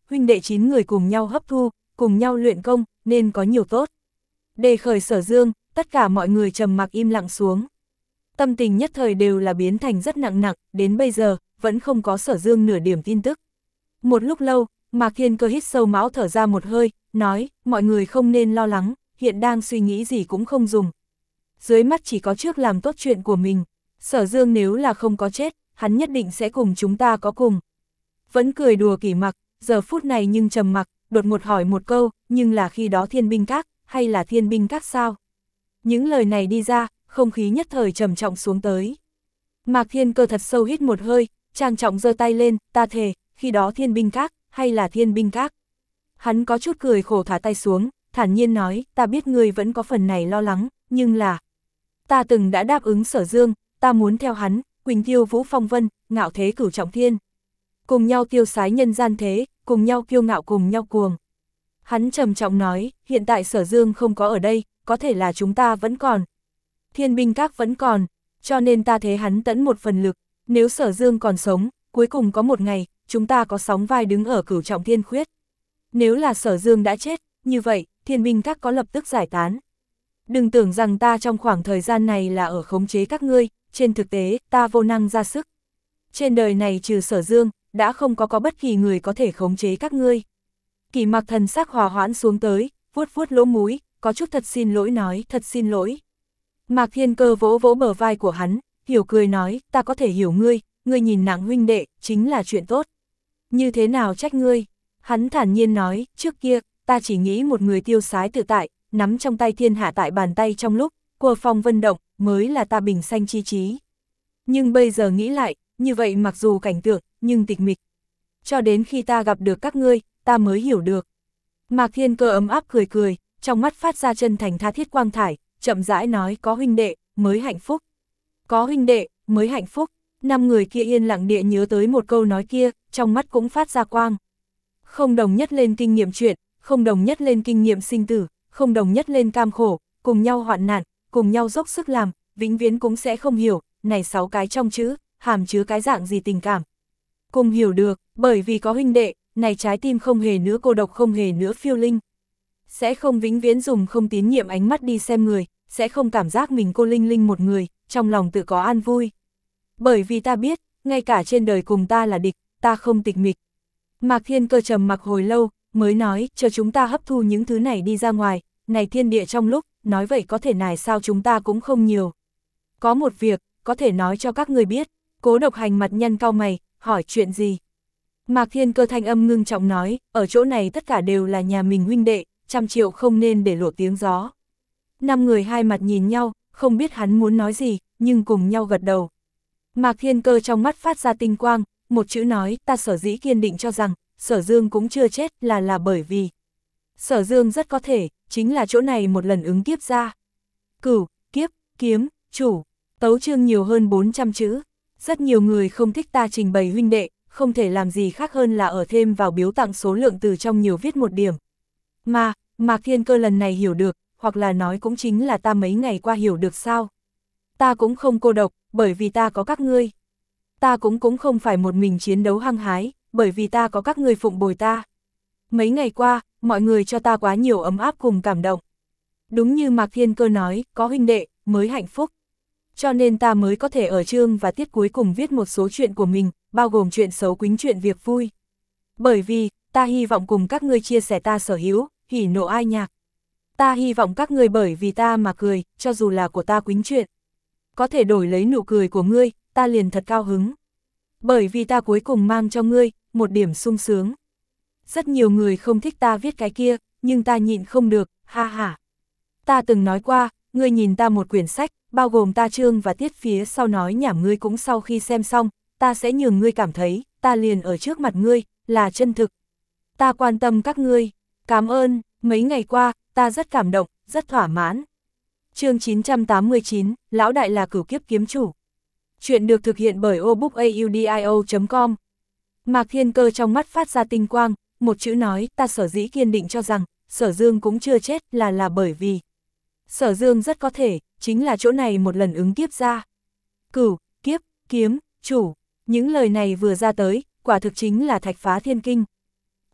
huynh đệ chín người cùng nhau hấp thu, cùng nhau luyện công, nên có nhiều tốt. Đề khởi Sở Dương, tất cả mọi người trầm mặc im lặng xuống. Tâm tình nhất thời đều là biến thành rất nặng nặng, đến bây giờ, vẫn không có Sở Dương nửa điểm tin tức. Một lúc lâu, Mạc Thiên Cơ hít sâu mão thở ra một hơi, nói, mọi người không nên lo lắng, hiện đang suy nghĩ gì cũng không dùng. Dưới mắt chỉ có trước làm tốt chuyện của mình, Sở Dương nếu là không có chết, hắn nhất định sẽ cùng chúng ta có cùng. Vẫn cười đùa Kỷ Mặc, giờ phút này nhưng trầm mặc, đột ngột hỏi một câu, nhưng là khi đó Thiên Binh Các, hay là Thiên Binh Các sao? Những lời này đi ra, không khí nhất thời trầm trọng xuống tới. Mạc Thiên Cơ thật sâu hít một hơi, trang trọng giơ tay lên, ta thề, khi đó Thiên Binh Các, hay là Thiên Binh Các? Hắn có chút cười khổ thả tay xuống, thản nhiên nói, ta biết ngươi vẫn có phần này lo lắng, nhưng là... Ta từng đã đáp ứng Sở Dương, ta muốn theo hắn, Quỳnh tiêu vũ phong vân, ngạo thế cửu trọng thiên. Cùng nhau tiêu sái nhân gian thế, cùng nhau kiêu ngạo cùng nhau cuồng. Hắn trầm trọng nói, hiện tại Sở Dương không có ở đây, có thể là chúng ta vẫn còn. Thiên Binh Các vẫn còn, cho nên ta thế hắn tẫn một phần lực, nếu Sở Dương còn sống, cuối cùng có một ngày, chúng ta có sóng vai đứng ở cửu trọng thiên khuyết. Nếu là Sở Dương đã chết, như vậy, Thiên Binh Các có lập tức giải tán. Đừng tưởng rằng ta trong khoảng thời gian này là ở khống chế các ngươi, trên thực tế, ta vô năng ra sức. Trên đời này trừ Sở Dương, đã không có có bất kỳ người có thể khống chế các ngươi. Kỷ Mặc thần sắc hòa hoãn xuống tới, vuốt vuốt lỗ mũi, có chút thật xin lỗi nói, thật xin lỗi. Mạc Thiên Cơ vỗ vỗ bờ vai của hắn, hiểu cười nói, ta có thể hiểu ngươi, ngươi nhìn nặng huynh đệ, chính là chuyện tốt. Như thế nào trách ngươi? Hắn thản nhiên nói, trước kia, ta chỉ nghĩ một người tiêu sái tự tại, nắm trong tay thiên hạ tại bàn tay trong lúc, cua phong vân động, mới là ta bình sanh chi trí. Nhưng bây giờ nghĩ lại, như vậy mặc dù cảnh tượng, nhưng tịch mịch. Cho đến khi ta gặp được các ngươi, ta mới hiểu được. Mạc Thiên Cơ ấm áp cười cười, trong mắt phát ra chân thành tha thiết quang thải, chậm rãi nói có huynh đệ, mới hạnh phúc. Có huynh đệ, mới hạnh phúc. Năm người kia yên lặng địa nhớ tới một câu nói kia, trong mắt cũng phát ra quang. Không đồng nhất lên kinh nghiệm chuyện, không đồng nhất lên kinh nghiệm sinh tử, không đồng nhất lên cam khổ, cùng nhau hoạn nạn, cùng nhau dốc sức làm, vĩnh viễn cũng sẽ không hiểu, này sáu cái trong chữ, hàm chứa cái dạng gì tình cảm. Cùng hiểu được, bởi vì có huynh đệ, này trái tim không hề nữa cô độc, không hề nữa phiêu linh. Sẽ không vĩnh viễn dùng không tín nhiệm ánh mắt đi xem người, sẽ không cảm giác mình cô linh linh một người, trong lòng tự có an vui. Bởi vì ta biết, ngay cả trên đời cùng ta là địch, ta không tịch mịch. Mạc Thiên Cơ trầm mặc hồi lâu, mới nói, chờ chúng ta hấp thu những thứ này đi ra ngoài, này thiên địa trong lúc, nói vậy có thể này sao chúng ta cũng không nhiều. Có một việc, có thể nói cho các người biết, Cố Độc Hành mặt nhăn cau mày, hỏi chuyện gì. Mạc Thiên Cơ thanh âm ngưng trọng nói, ở chỗ này tất cả đều là nhà mình huynh đệ, trăm triệu không nên để lộ tiếng gió. Năm người hai mặt nhìn nhau, không biết hắn muốn nói gì, nhưng cùng nhau gật đầu. Mạc Thiên Cơ trong mắt phát ra tinh quang, một chữ nói, ta sở dĩ kiên định cho rằng, Sở Dương cũng chưa chết là là bởi vì. Sở Dương rất có thể, chính là chỗ này một lần ứng kiếp ra. Cửu, kiếp, kiếm, chủ, tấu chương nhiều hơn bốn trăm chữ. Rất nhiều người không thích ta trình bày huynh đệ, không thể làm gì khác hơn là ở thêm vào biếu tặng số lượng từ trong nhiều viết một điểm. Mà, Mạc Thiên Cơ lần này hiểu được, hoặc là nói cũng chính là ta mấy ngày qua hiểu được sao. Ta cũng không cô độc, bởi vì ta có các ngươi. Ta cũng cũng không phải một mình chiến đấu hăng hái, bởi vì ta có các ngươi phụng bồi ta. Mấy ngày qua, mọi người cho ta quá nhiều ấm áp cùng cảm động. Đúng như Mạc Thiên Cơ nói, có huynh đệ, mới hạnh phúc. Cho nên ta mới có thể ở chương và tiết cuối cùng viết một số chuyện của mình, bao gồm chuyện xấu quýnh chuyện việc vui. Bởi vì, ta hy vọng cùng các ngươi chia sẻ ta sở hữu, hỉ nộ ai nhạc. Ta hy vọng các ngươi bởi vì ta mà cười, cho dù là của ta quýnh chuyện. Có thể đổi lấy nụ cười của ngươi, ta liền thật cao hứng. Bởi vì ta cuối cùng mang cho ngươi, một điểm sung sướng. Rất nhiều người không thích ta viết cái kia, nhưng ta nhịn không được, ha ha. Ta từng nói qua, ngươi nhìn ta một quyển sách, bao gồm ta chương và tiết phía sau nói nhảm ngươi cũng sau khi xem xong, ta sẽ nhường ngươi cảm thấy, ta liền ở trước mặt ngươi, là chân thực. Ta quan tâm các ngươi, cảm ơn, mấy ngày qua, ta rất cảm động, rất thỏa mãn. Chương chín trăm tám mươi chín, Lão Đại là cửu kiếp kiếm chủ. Chuyện được thực hiện bởi obookaudio chấm com. Mạc Thiên Cơ trong mắt phát ra tinh quang, một chữ nói, ta sở dĩ kiên định cho rằng, Sở Dương cũng chưa chết là là bởi vì. Sở Dương rất có thể, chính là chỗ này một lần ứng kiếp ra. Cửu, kiếp, kiếm, chủ, những lời này vừa ra tới, quả thực chính là thạch phá thiên kinh.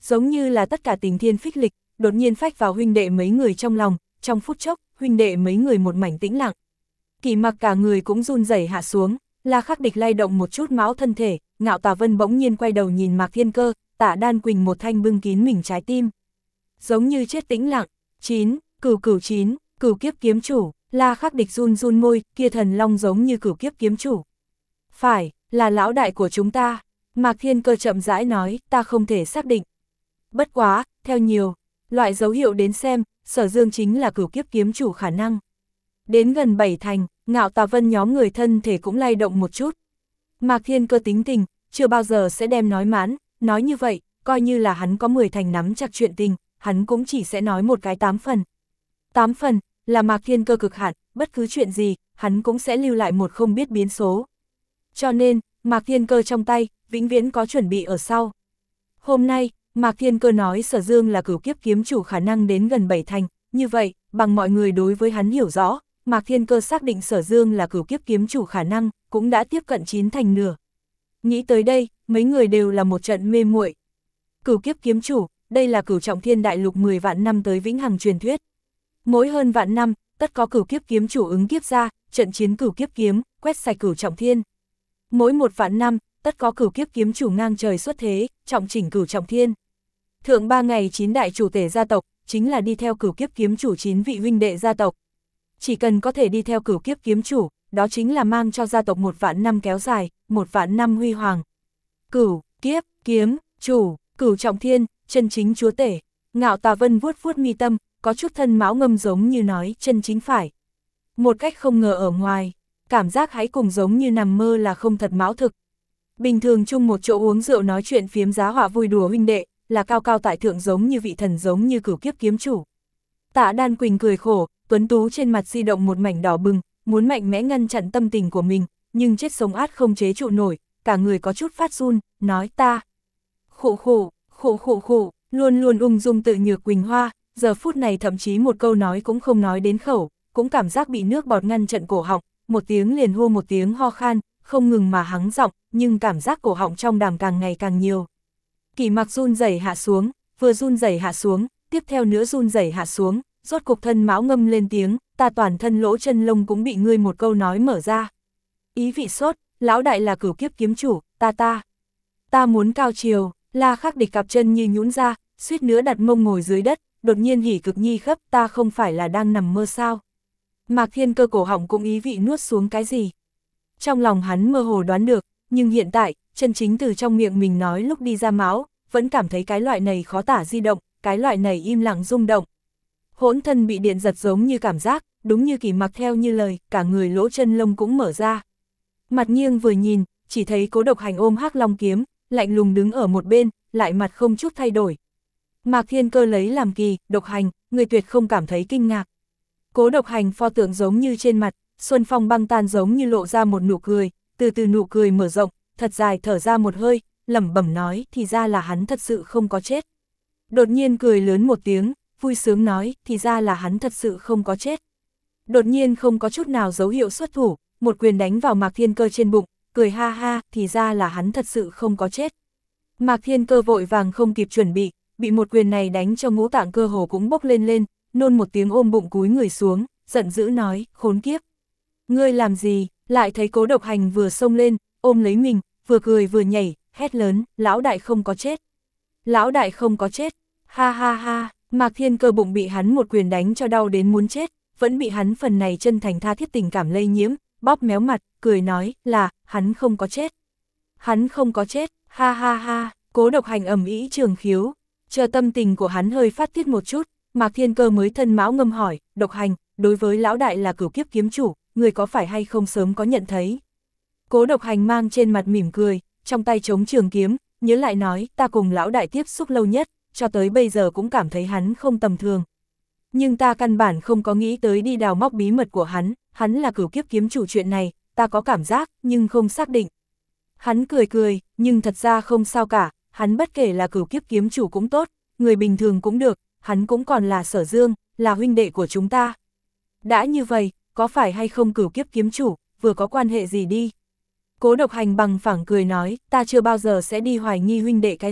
giống như là tất cả tình thiên phích lịch, đột nhiên phách vào huynh đệ mấy người trong lòng, trong phút chốc, huynh đệ mấy người một mảnh tĩnh lặng. Kỳ Mặc cả người cũng run rẩy hạ xuống, La Khắc Địch lay động một chút máu thân thể, Ngạo Tà Vân bỗng nhiên quay đầu nhìn Mạc Thiên Cơ, Tạ Đan Quỳnh một thanh bưng kín mình trái tim. Giống như chết tĩnh lặng, chín, cửu cửu chín, cửu kiếp kiếm chủ, La Khắc Địch run run môi, kia thần long giống như cửu kiếp kiếm chủ. Phải, là lão đại của chúng ta, Mạc Thiên Cơ chậm rãi nói, ta không thể xác định. Bất quá, theo nhiều loại dấu hiệu đến xem, Sở Dương chính là cửu kiếp kiếm chủ khả năng. Đến gần bảy thành, Ngạo Tà Vân nhóm người thân thể cũng lay động một chút. Mạc Thiên Cơ tính tình, chưa bao giờ sẽ đem nói mãn, nói như vậy, coi như là hắn có mười thành nắm chặt chuyện tình, hắn cũng chỉ sẽ nói một cái tám phần. Tám phần, là Mạc Thiên Cơ cực hạn, bất cứ chuyện gì, hắn cũng sẽ lưu lại một không biết biến số. Cho nên, Mạc Thiên Cơ trong tay, vĩnh viễn có chuẩn bị ở sau. Hôm nay, Mạc Thiên Cơ nói Sở Dương là cửu kiếp kiếm chủ khả năng đến gần bảy thành, như vậy, bằng mọi người đối với hắn hiểu rõ, Mạc Thiên Cơ xác định Sở Dương là cửu kiếp kiếm chủ khả năng, cũng đã tiếp cận chín thành nửa. Nghĩ tới đây, mấy người đều là một trận mê muội. Cửu kiếp kiếm chủ, đây là cửu trọng thiên đại lục mười vạn năm tới vĩnh hằng truyền thuyết. Mỗi hơn vạn năm, tất có cửu kiếp kiếm chủ ứng kiếp ra, trận chiến cửu kiếp kiếm, quét sạch cửu trọng thiên. Mỗi một vạn năm, tất có cửu kiếp kiếm chủ ngang trời xuất thế, trọng chỉnh cửu trọng thiên. Thượng ba ngày chín đại chủ tể gia tộc, chính là đi theo cửu kiếp kiếm chủ chín vị huynh đệ gia tộc. Chỉ cần có thể đi theo cửu kiếp kiếm chủ, đó chính là mang cho gia tộc một vạn năm kéo dài, một vạn năm huy hoàng. Cửu, kiếp, kiếm, chủ, cửu trọng thiên, chân chính chúa tể. Ngạo Tà Vân vuốt vuốt mi tâm, có chút thân máu ngâm giống như nói chân chính phải. Một cách không ngờ ở ngoài, cảm giác hãy cùng giống như nằm mơ là không thật máu thực. Bình thường chung một chỗ uống rượu nói chuyện phiếm giá họa vui đùa huynh đệ, là cao cao tại thượng giống như vị thần giống như cửu kiếp kiếm chủ. Tạ Đan Quỳnh cười khổ, tuấn tú trên mặt di động một mảnh đỏ bừng, muốn mạnh mẽ ngăn chặn tâm tình của mình, nhưng chết sống át không chế trụ nổi, cả người có chút phát run, nói ta. Khụ khụ, khụ khụ khụ, luôn luôn ung dung tự nhược Quỳnh Hoa, giờ phút này thậm chí một câu nói cũng không nói đến khẩu, cũng cảm giác bị nước bọt ngăn chặn cổ họng, một tiếng liền hô một tiếng ho khan, không ngừng mà hắng giọng, nhưng cảm giác cổ họng trong đàm càng ngày càng nhiều. Kỳ Mặc run rẩy hạ xuống, vừa run rẩy hạ xuống, tiếp theo nữa run rẩy hạ xuống, rốt cục thân máu ngâm lên tiếng, ta toàn thân lỗ chân lông cũng bị ngươi một câu nói mở ra. Ý vị sốt, lão đại là cửu kiếp kiếm chủ, ta ta. Ta muốn cao chiều, La Khắc Địch cặp chân như nhũn ra, suýt nữa đặt mông ngồi dưới đất, đột nhiên hỉ cực nhi khấp, ta không phải là đang nằm mơ sao. Mạc Thiên Cơ cổ họng cũng ý vị nuốt xuống cái gì. Trong lòng hắn mơ hồ đoán được, nhưng hiện tại, chân chính từ trong miệng mình nói lúc đi ra máu, vẫn cảm thấy cái loại này khó tả di động, cái loại này im lặng rung động. Hỗn thân bị điện giật giống như cảm giác, đúng như Kỳ Mặc theo như lời, cả người lỗ chân lông cũng mở ra. Mặt nghiêng vừa nhìn, chỉ thấy Cố Độc Hành ôm Hắc Long kiếm, lạnh lùng đứng ở một bên, lại mặt không chút thay đổi. Mạc Thiên Cơ lấy làm kỳ, Độc Hành, người tuyệt không cảm thấy kinh ngạc. Cố Độc Hành pho tượng giống như trên mặt, Xuân Phong băng tan giống như lộ ra một nụ cười, từ từ nụ cười mở rộng, thật dài thở ra một hơi, lẩm bẩm nói, thì ra là hắn thật sự không có chết. Đột nhiên cười lớn một tiếng, vui sướng nói, thì ra là hắn thật sự không có chết. Đột nhiên không có chút nào dấu hiệu xuất thủ, một quyền đánh vào Mạc Thiên Cơ trên bụng, cười ha ha, thì ra là hắn thật sự không có chết. Mạc Thiên Cơ vội vàng không kịp chuẩn bị, bị một quyền này đánh cho ngũ tạng cơ hồ cũng bốc lên lên, nôn một tiếng ôm bụng cúi người xuống, giận dữ nói, khốn kiếp. Ngươi làm gì, lại thấy Cố Độc Hành vừa xông lên, ôm lấy mình, vừa cười vừa nhảy, hét lớn, lão đại không có chết. Lão đại không có chết, ha ha ha, Mạc Thiên Cơ bụng bị hắn một quyền đánh cho đau đến muốn chết, vẫn bị hắn phần này chân thành tha thiết tình cảm lây nhiễm, bóp méo mặt, cười nói, là, hắn không có chết. Hắn không có chết, ha ha ha, Cố Độc Hành ầm ĩ trường khiếu, chờ tâm tình của hắn hơi phát tiết một chút, Mạc Thiên Cơ mới thân máu ngâm hỏi, Độc Hành, đối với lão đại là cửu kiếp kiếm chủ, người có phải hay không sớm có nhận thấy. Cố Độc Hành mang trên mặt mỉm cười, trong tay chống trường kiếm, nhớ lại nói, ta cùng lão đại tiếp xúc lâu nhất, cho tới bây giờ cũng cảm thấy hắn không tầm thường. Nhưng ta căn bản không có nghĩ tới đi đào móc bí mật của hắn, hắn là cửu kiếp kiếm chủ chuyện này, ta có cảm giác, nhưng không xác định. Hắn cười cười, nhưng thật ra không sao cả, hắn bất kể là cửu kiếp kiếm chủ cũng tốt, người bình thường cũng được, hắn cũng còn là Sở Dương, là huynh đệ của chúng ta. Đã như vậy, có phải hay không cửu kiếp kiếm chủ, vừa có quan hệ gì đi. Cố Độc Hành bằng phẳng cười nói, ta chưa bao giờ sẽ đi hoài nghi huynh đệ cái gì,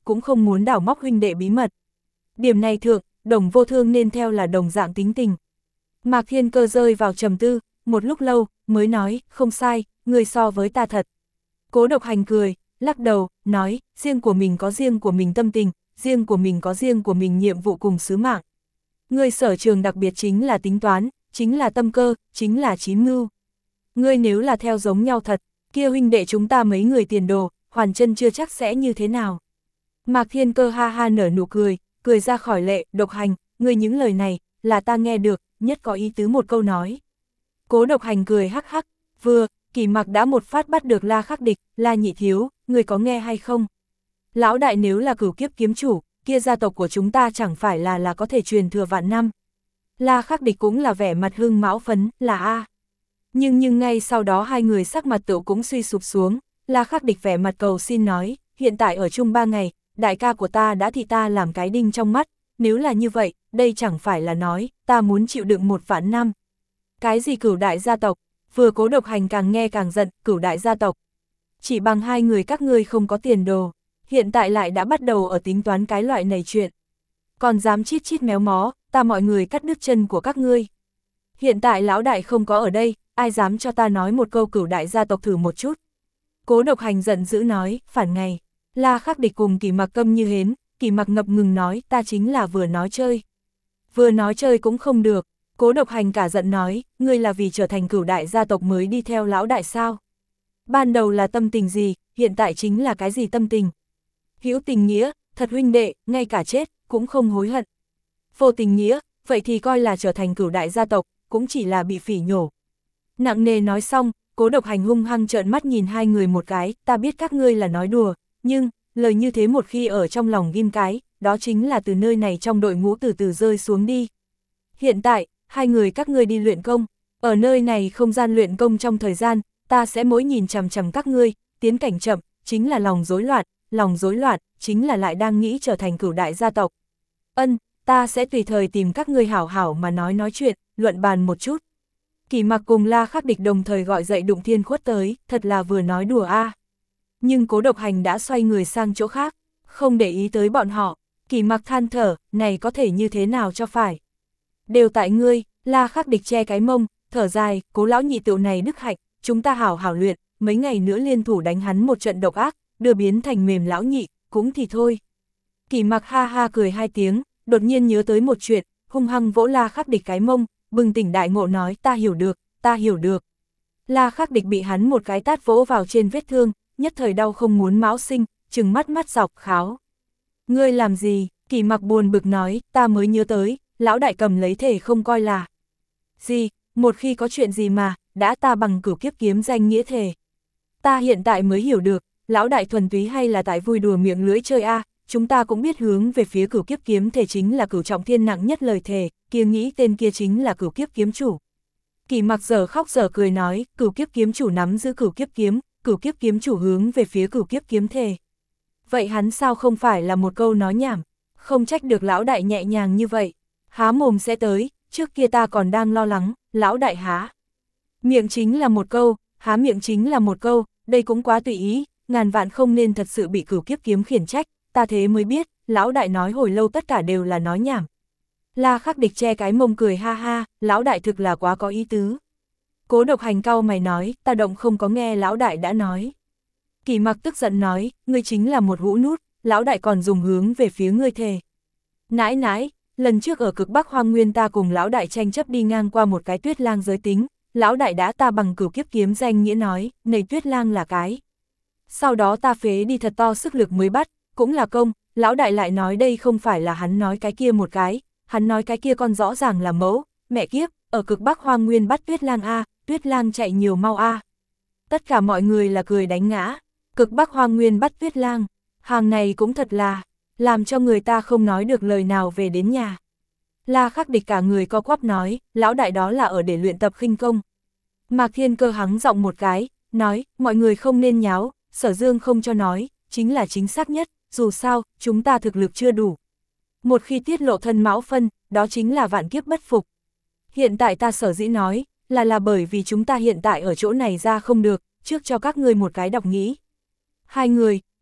cũng không muốn đào móc huynh đệ bí mật. Điểm này thượng, Đồng Vô Thương nên theo là đồng dạng tính tình. Mạc Thiên Cơ rơi vào trầm tư, một lúc lâu, mới nói, không sai, người so với ta thật. Cố Độc Hành cười, lắc đầu, nói, riêng của mình có riêng của mình tâm tình, riêng của mình có riêng của mình nhiệm vụ cùng sứ mạng. Ngươi sở trường đặc biệt chính là tính toán, chính là tâm cơ, chính là trí mưu. Ngươi nếu là theo giống nhau thật, kia huynh đệ chúng ta mấy người tiền đồ, hoàn chân chưa chắc sẽ như thế nào. Mạc Thiên Cơ ha ha nở nụ cười, cười ra khỏi lệ, Độc Hành, ngươi những lời này, là ta nghe được, nhất có ý tứ một câu nói. Cố Độc Hành cười hắc hắc, vừa, Kỳ Mặc đã một phát bắt được La Khắc Địch, La nhị thiếu, ngươi có nghe hay không? Lão đại nếu là cửu kiếp kiếm chủ, kia gia tộc của chúng ta chẳng phải là là có thể truyền thừa vạn năm. La Khắc Địch cũng là vẻ mặt hưng mão phấn, là a. Nhưng nhưng ngay sau đó hai người sắc mặt tựu cũng suy sụp xuống, La Khắc Địch vẻ mặt cầu xin nói, hiện tại ở chung ba ngày, đại ca của ta đã thị ta làm cái đinh trong mắt, nếu là như vậy, đây chẳng phải là nói, ta muốn chịu đựng một vạn năm. Cái gì cửu đại gia tộc, vừa Cố Độc Hành càng nghe càng giận, cửu đại gia tộc. Chỉ bằng hai người các ngươi không có tiền đồ, hiện tại lại đã bắt đầu ở tính toán cái loại này chuyện. Còn dám chít chít méo mó, ta mọi người cắt đứt chân của các ngươi. Hiện tại lão đại không có ở đây, ai dám cho ta nói một câu cửu đại gia tộc thử một chút. Cố Độc Hành giận dữ nói, phản ngày, La Khắc Địch cùng Kỳ Mặc câm như hến, Kỳ Mặc ngập ngừng nói, ta chính là vừa nói chơi. Vừa nói chơi cũng không được, Cố Độc Hành cả giận nói, ngươi là vì trở thành cửu đại gia tộc mới đi theo lão đại sao? Ban đầu là tâm tình gì, hiện tại chính là cái gì tâm tình? Hữu tình nghĩa, thật huynh đệ, ngay cả chết, cũng không hối hận. Vô tình nghĩa, vậy thì coi là trở thành cửu đại gia tộc, cũng chỉ là bị phỉ nhổ. Nặng nề nói xong, Cố Độc Hành hung hăng trợn mắt nhìn hai người một cái, ta biết các ngươi là nói đùa, nhưng, lời như thế một khi ở trong lòng ghim cái, đó chính là từ nơi này trong đội ngũ từ từ rơi xuống đi. Hiện tại, hai người các ngươi đi luyện công, ở nơi này không gian luyện công trong thời gian, ta sẽ mỗi nhìn chằm chằm các ngươi, tiến cảnh chậm, chính là lòng rối loạn, lòng rối loạn, chính là lại đang nghĩ trở thành cửu đại gia tộc. Ân, ta sẽ tùy thời tìm các ngươi hảo hảo mà nói nói chuyện, luận bàn một chút. Kỳ Mặc cùng La Khắc Địch đồng thời gọi dậy Đụng Thiên Khuất tới, thật là vừa nói đùa a. À. Nhưng Cố Độc Hành đã xoay người sang chỗ khác, không để ý tới bọn họ. Kỳ Mặc than thở, này có thể như thế nào cho phải. Đều tại ngươi, La Khắc Địch che cái mông, thở dài, Cố lão nhị tựu này đức hạnh, chúng ta hảo hảo luyện, mấy ngày nữa liên thủ đánh hắn một trận độc ác, đưa biến thành mềm lão nhị, cũng thì thôi. Kỳ Mặc ha ha cười hai tiếng, đột nhiên nhớ tới một chuyện, hung hăng vỗ La Khắc Địch cái mông, bừng tỉnh đại ngộ nói, ta hiểu được, ta hiểu được. La Khắc Địch bị hắn một cái tát vỗ vào trên vết thương, nhất thời đau không muốn mão sinh, trừng mắt mắt dọc kháo. Ngươi làm gì? Kỳ Mặc buồn bực nói, ta mới nhớ tới, lão đại cầm lấy thể không coi là. Gì, một khi có chuyện gì mà, đã ta bằng cửu kiếp kiếm danh nghĩa thể. Ta hiện tại mới hiểu được, lão đại thuần túy hay là tại vui đùa miệng lưỡi chơi a, chúng ta cũng biết hướng về phía cửu kiếp kiếm thể chính là cửu trọng thiên nặng nhất lời thề, kia nghĩ tên kia chính là cửu kiếp kiếm chủ. Kỳ Mặc giờ khóc giờ cười nói, cửu kiếp kiếm chủ nắm giữ cửu kiếp kiếm, cửu kiếp kiếm chủ hướng về phía cửu kiếp kiếm thể. Vậy hắn sao không phải là một câu nói nhảm, không trách được lão đại nhẹ nhàng như vậy, há mồm sẽ tới, trước kia ta còn đang lo lắng, lão đại há. Miệng chính là một câu, há miệng chính là một câu, đây cũng quá tùy ý, ngàn vạn không nên thật sự bị cửu kiếp kiếm khiển trách, ta thế mới biết, lão đại nói hồi lâu tất cả đều là nói nhảm. La Khắc Địch che cái mông cười ha ha, lão đại thực là quá có ý tứ. Cố Độc Hành cau mày nói, ta động không có nghe lão đại đã nói. Kỳ Mặc tức giận nói, ngươi chính là một hũ nút, lão đại còn dùng hướng về phía ngươi thề. Nãi nãi, lần trước ở cực Bắc Hoang Nguyên ta cùng lão đại tranh chấp đi ngang qua một cái Tuyết Lang giới tính, lão đại đã ta bằng cửu kiếp kiếm danh nghĩa nói, này Tuyết Lang là cái. Sau đó ta phế đi thật to sức lực mới bắt, cũng là công, lão đại lại nói đây không phải là hắn nói cái kia một cái, hắn nói cái kia con rõ ràng là mẫu, mẹ kiếp, ở cực Bắc Hoang Nguyên bắt Tuyết Lang a, Tuyết Lang chạy nhiều mau a. Tất cả mọi người là cười đánh ngã, cực Bắc Hoang Nguyên bắt Tuyết Lang, hàng này cũng thật là, làm cho người ta không nói được lời nào về đến nhà. La Khắc Địch cả người co quắp nói, lão đại đó là ở để luyện tập khinh công. Mạc Thiên Cơ hắng giọng một cái, nói, mọi người không nên nháo, Sở Dương không cho nói, chính là chính xác nhất, dù sao, chúng ta thực lực chưa đủ. Một khi tiết lộ thân mão phân, đó chính là vạn kiếp bất phục. Hiện tại ta sở dĩ nói, là là bởi vì chúng ta hiện tại ở chỗ này ra không được, trước cho các ngươi một cái đọc nghĩ. Hai người,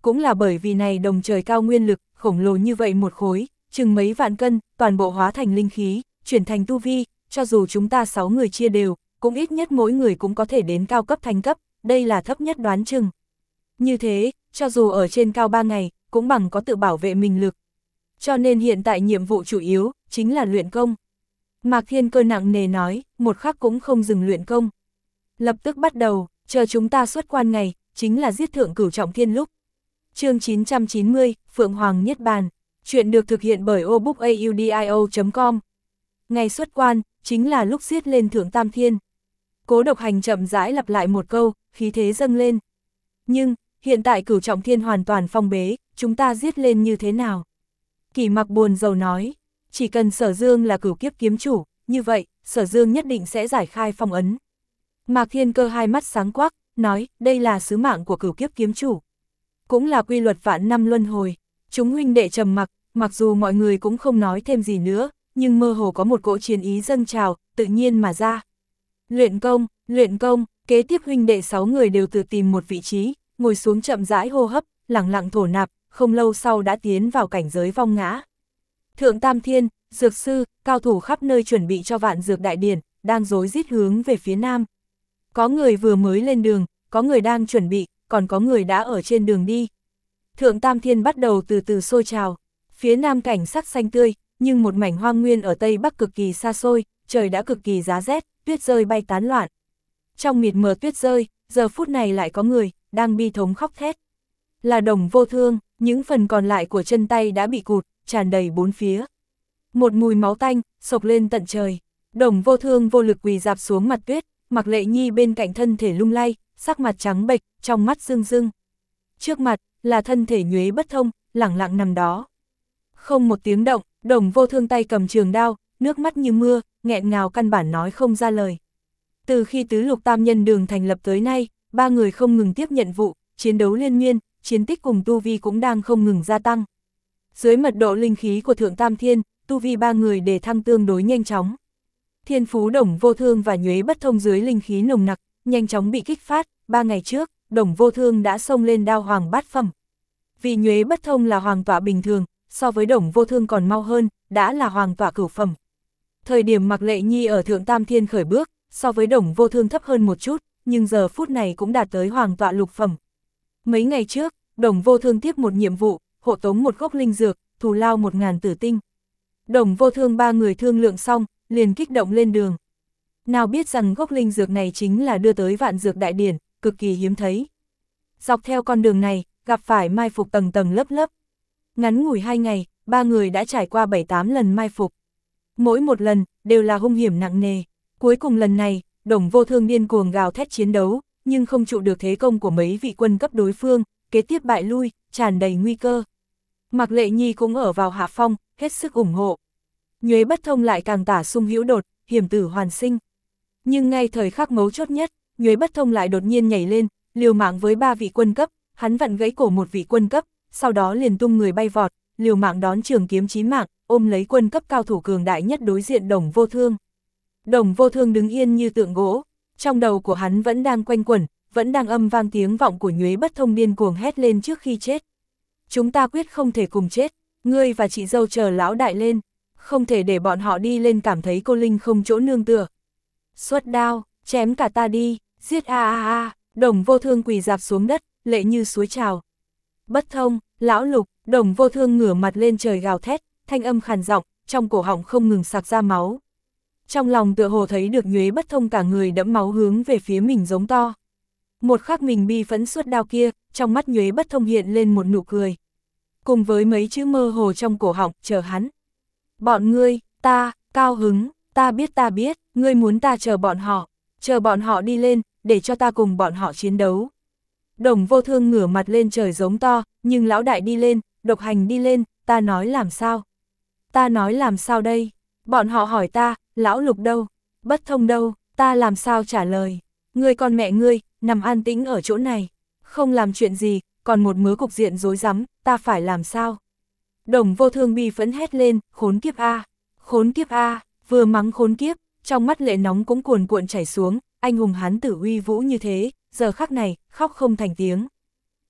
cũng là bởi vì này đồng trời cao nguyên lực, khổng lồ như vậy một khối, chừng mấy vạn cân, toàn bộ hóa thành linh khí, chuyển thành tu vi, cho dù chúng ta sáu người chia đều, cũng ít nhất mỗi người cũng có thể đến cao cấp thành cấp, đây là thấp nhất đoán chừng. Như thế, cho dù ở trên cao ba ngày, cũng bằng có tự bảo vệ mình lực. Cho nên hiện tại nhiệm vụ chủ yếu, chính là luyện công. Mạc Thiên Cơ nặng nề nói, một khắc cũng không dừng luyện công. Lập tức bắt đầu, chờ chúng ta xuất quan ngày, chính là giết thượng cửu trọng thiên lúc. Chương chín trăm chín mươi, Phượng Hoàng Niết Bàn. Chuyện được thực hiện bởi obookaudio chấm com. Ngày xuất quan, chính là lúc giết lên thượng tam thiên. Cố Độc Hành chậm rãi lặp lại một câu, khí thế dâng lên. Nhưng, hiện tại cửu trọng thiên hoàn toàn phong bế, chúng ta giết lên như thế nào? Kỷ Mặc buồn rầu nói, chỉ cần Sở Dương là cửu kiếp kiếm chủ, như vậy, Sở Dương nhất định sẽ giải khai phong ấn. Mạc Thiên Cơ hai mắt sáng quắc, nói, đây là sứ mạng của cửu kiếp kiếm chủ. Cũng là quy luật vạn năm luân hồi. Chúng huynh đệ trầm mặc, mặc dù mọi người cũng không nói thêm gì nữa, nhưng mơ hồ có một cỗ chiến ý dâng trào, tự nhiên mà ra. Luyện công, luyện công, kế tiếp huynh đệ sáu người đều tự tìm một vị trí, ngồi xuống chậm rãi hô hấp, lẳng lặng thổ nạp, không lâu sau đã tiến vào cảnh giới vong ngã. Thượng Tam Thiên, dược sư, cao thủ khắp nơi chuẩn bị cho vạn dược đại điển, đang rối rít hướng về phía nam. Có người vừa mới lên đường, có người đang chuẩn bị, còn có người đã ở trên đường đi. Thượng Tam Thiên bắt đầu từ từ sôi trào, phía nam cảnh sắc xanh tươi, nhưng một mảnh hoang nguyên ở tây bắc cực kỳ xa xôi, trời đã cực kỳ giá rét, tuyết rơi bay tán loạn. Trong mịt mờ tuyết rơi, giờ phút này lại có người, đang bi thống khóc thét. Là Đồng Vô Thương, những phần còn lại của chân tay đã bị cụt, tràn đầy bốn phía. Một mùi máu tanh, sộc lên tận trời. Đồng Vô Thương vô lực quỳ dạp xuống mặt tuyết, Mạc Lệ Nhi bên cạnh thân thể lung lay, sắc mặt trắng bệch, trong mắt rưng rưng. Trước mặt, là thân thể Nhuế Bất Thông, lẳng lặng nằm đó. Không một tiếng động, Đồng Vô Thương tay cầm trường đao, nước mắt như mưa, nghẹn ngào căn bản nói không ra lời. Từ khi tứ lục tam nhân đường thành lập tới nay, ba người không ngừng tiếp nhận vụ, chiến đấu liên miên, chiến tích cùng tu vi cũng đang không ngừng gia tăng. Dưới mật độ linh khí của Thượng Tam Thiên, tu vi ba người đề thăng tương đối nhanh chóng. Thiên phú Đồng Vô Thương và Nhuế Bất Thông dưới linh khí nồng nặc, nhanh chóng bị kích phát, ba ngày trước, Đồng Vô Thương đã xông lên đao hoàng bát phẩm. Vì Nhuế Bất Thông là hoàng tọa bình thường, so với Đồng Vô Thương còn mau hơn, đã là hoàng tọa cửu phẩm. Thời điểm Mạc Lệ Nhi ở Thượng Tam Thiên khởi bước, so với Đồng Vô Thương thấp hơn một chút, nhưng giờ phút này cũng đạt tới hoàng tọa lục phẩm. Mấy ngày trước, Đồng Vô Thương tiếp một nhiệm vụ, hộ tống một gốc linh dược, thù lao một ngàn tử tinh. Đồng Vô Thương ba người thương lượng xong, liền kích động lên đường. Nào biết rằng gốc linh dược này chính là đưa tới vạn dược đại điển, cực kỳ hiếm thấy. Dọc theo con đường này, gặp phải mai phục tầng tầng lớp lớp. Ngắn ngủi hai ngày, ba người đã trải qua bảy tám lần mai phục. Mỗi một lần, đều là hung hiểm nặng nề. Cuối cùng lần này, Đồng Vô Thương điên cuồng gào thét chiến đấu, nhưng không trụ được thế công của mấy vị quân cấp đối phương, kế tiếp bại lui, tràn đầy nguy cơ. Mạc Lệ Nhi cũng ở vào hạ phong, hết sức ủng hộ. Nhuế Bất Thông lại càng tả sung hữu đột, hiểm tử hoàn sinh. Nhưng ngay thời khắc mấu chốt nhất, Nhuế Bất Thông lại đột nhiên nhảy lên, liều mạng với ba vị quân cấp, hắn vặn gãy cổ một vị quân cấp, sau đó liền tung người bay vọt, liều mạng đón trường kiếm chí mạng, ôm lấy quân cấp cao thủ cường đại nhất đối diện Đồng Vô Thương. Đồng Vô Thương đứng yên như tượng gỗ, trong đầu của hắn vẫn đang quanh quẩn, vẫn đang âm vang tiếng vọng của Nhuế Bất Thông điên cuồng hét lên trước khi chết. Chúng ta quyết không thể cùng chết, ngươi và chị dâu chờ lão đại lên, không thể để bọn họ đi lên cảm thấy cô Linh không chỗ nương tựa. Xuất đao, chém cả ta đi, giết a a a, Đồng Vô Thương quỳ dạp xuống đất, lệ như suối trào. Bất Thông, lão Lục, Đồng Vô Thương ngửa mặt lên trời gào thét, thanh âm khàn giọng, trong cổ họng không ngừng sặc ra máu. Trong lòng tựa hồ thấy được Nhuế Bất Thông cả người đẫm máu hướng về phía mình giống to. Một khắc mình bi phẫn suốt đao kia, trong mắt Nhuế Bất Thông hiện lên một nụ cười. Cùng với mấy chữ mơ hồ trong cổ họng, chờ hắn. Bọn ngươi, ta, cao hứng, ta biết ta biết, ngươi muốn ta chờ bọn họ, chờ bọn họ đi lên, để cho ta cùng bọn họ chiến đấu. Đồng Vô Thương ngửa mặt lên trời giống to, nhưng lão đại đi lên, Độc Hành đi lên, ta nói làm sao? Ta nói làm sao đây? Bọn họ hỏi ta, lão Lục đâu? Bất Thông đâu? Ta làm sao trả lời? Ngươi con mẹ ngươi, nằm an tĩnh ở chỗ này, không làm chuyện gì, còn một mớ cục diện rối rắm, ta phải làm sao? Đồng Vô Thương bi phẫn hét lên, khốn kiếp a, khốn kiếp a, vừa mắng khốn kiếp, trong mắt lệ nóng cũng cuồn cuộn chảy xuống, anh hùng hán tử uy vũ như thế, giờ khắc này, khóc không thành tiếng.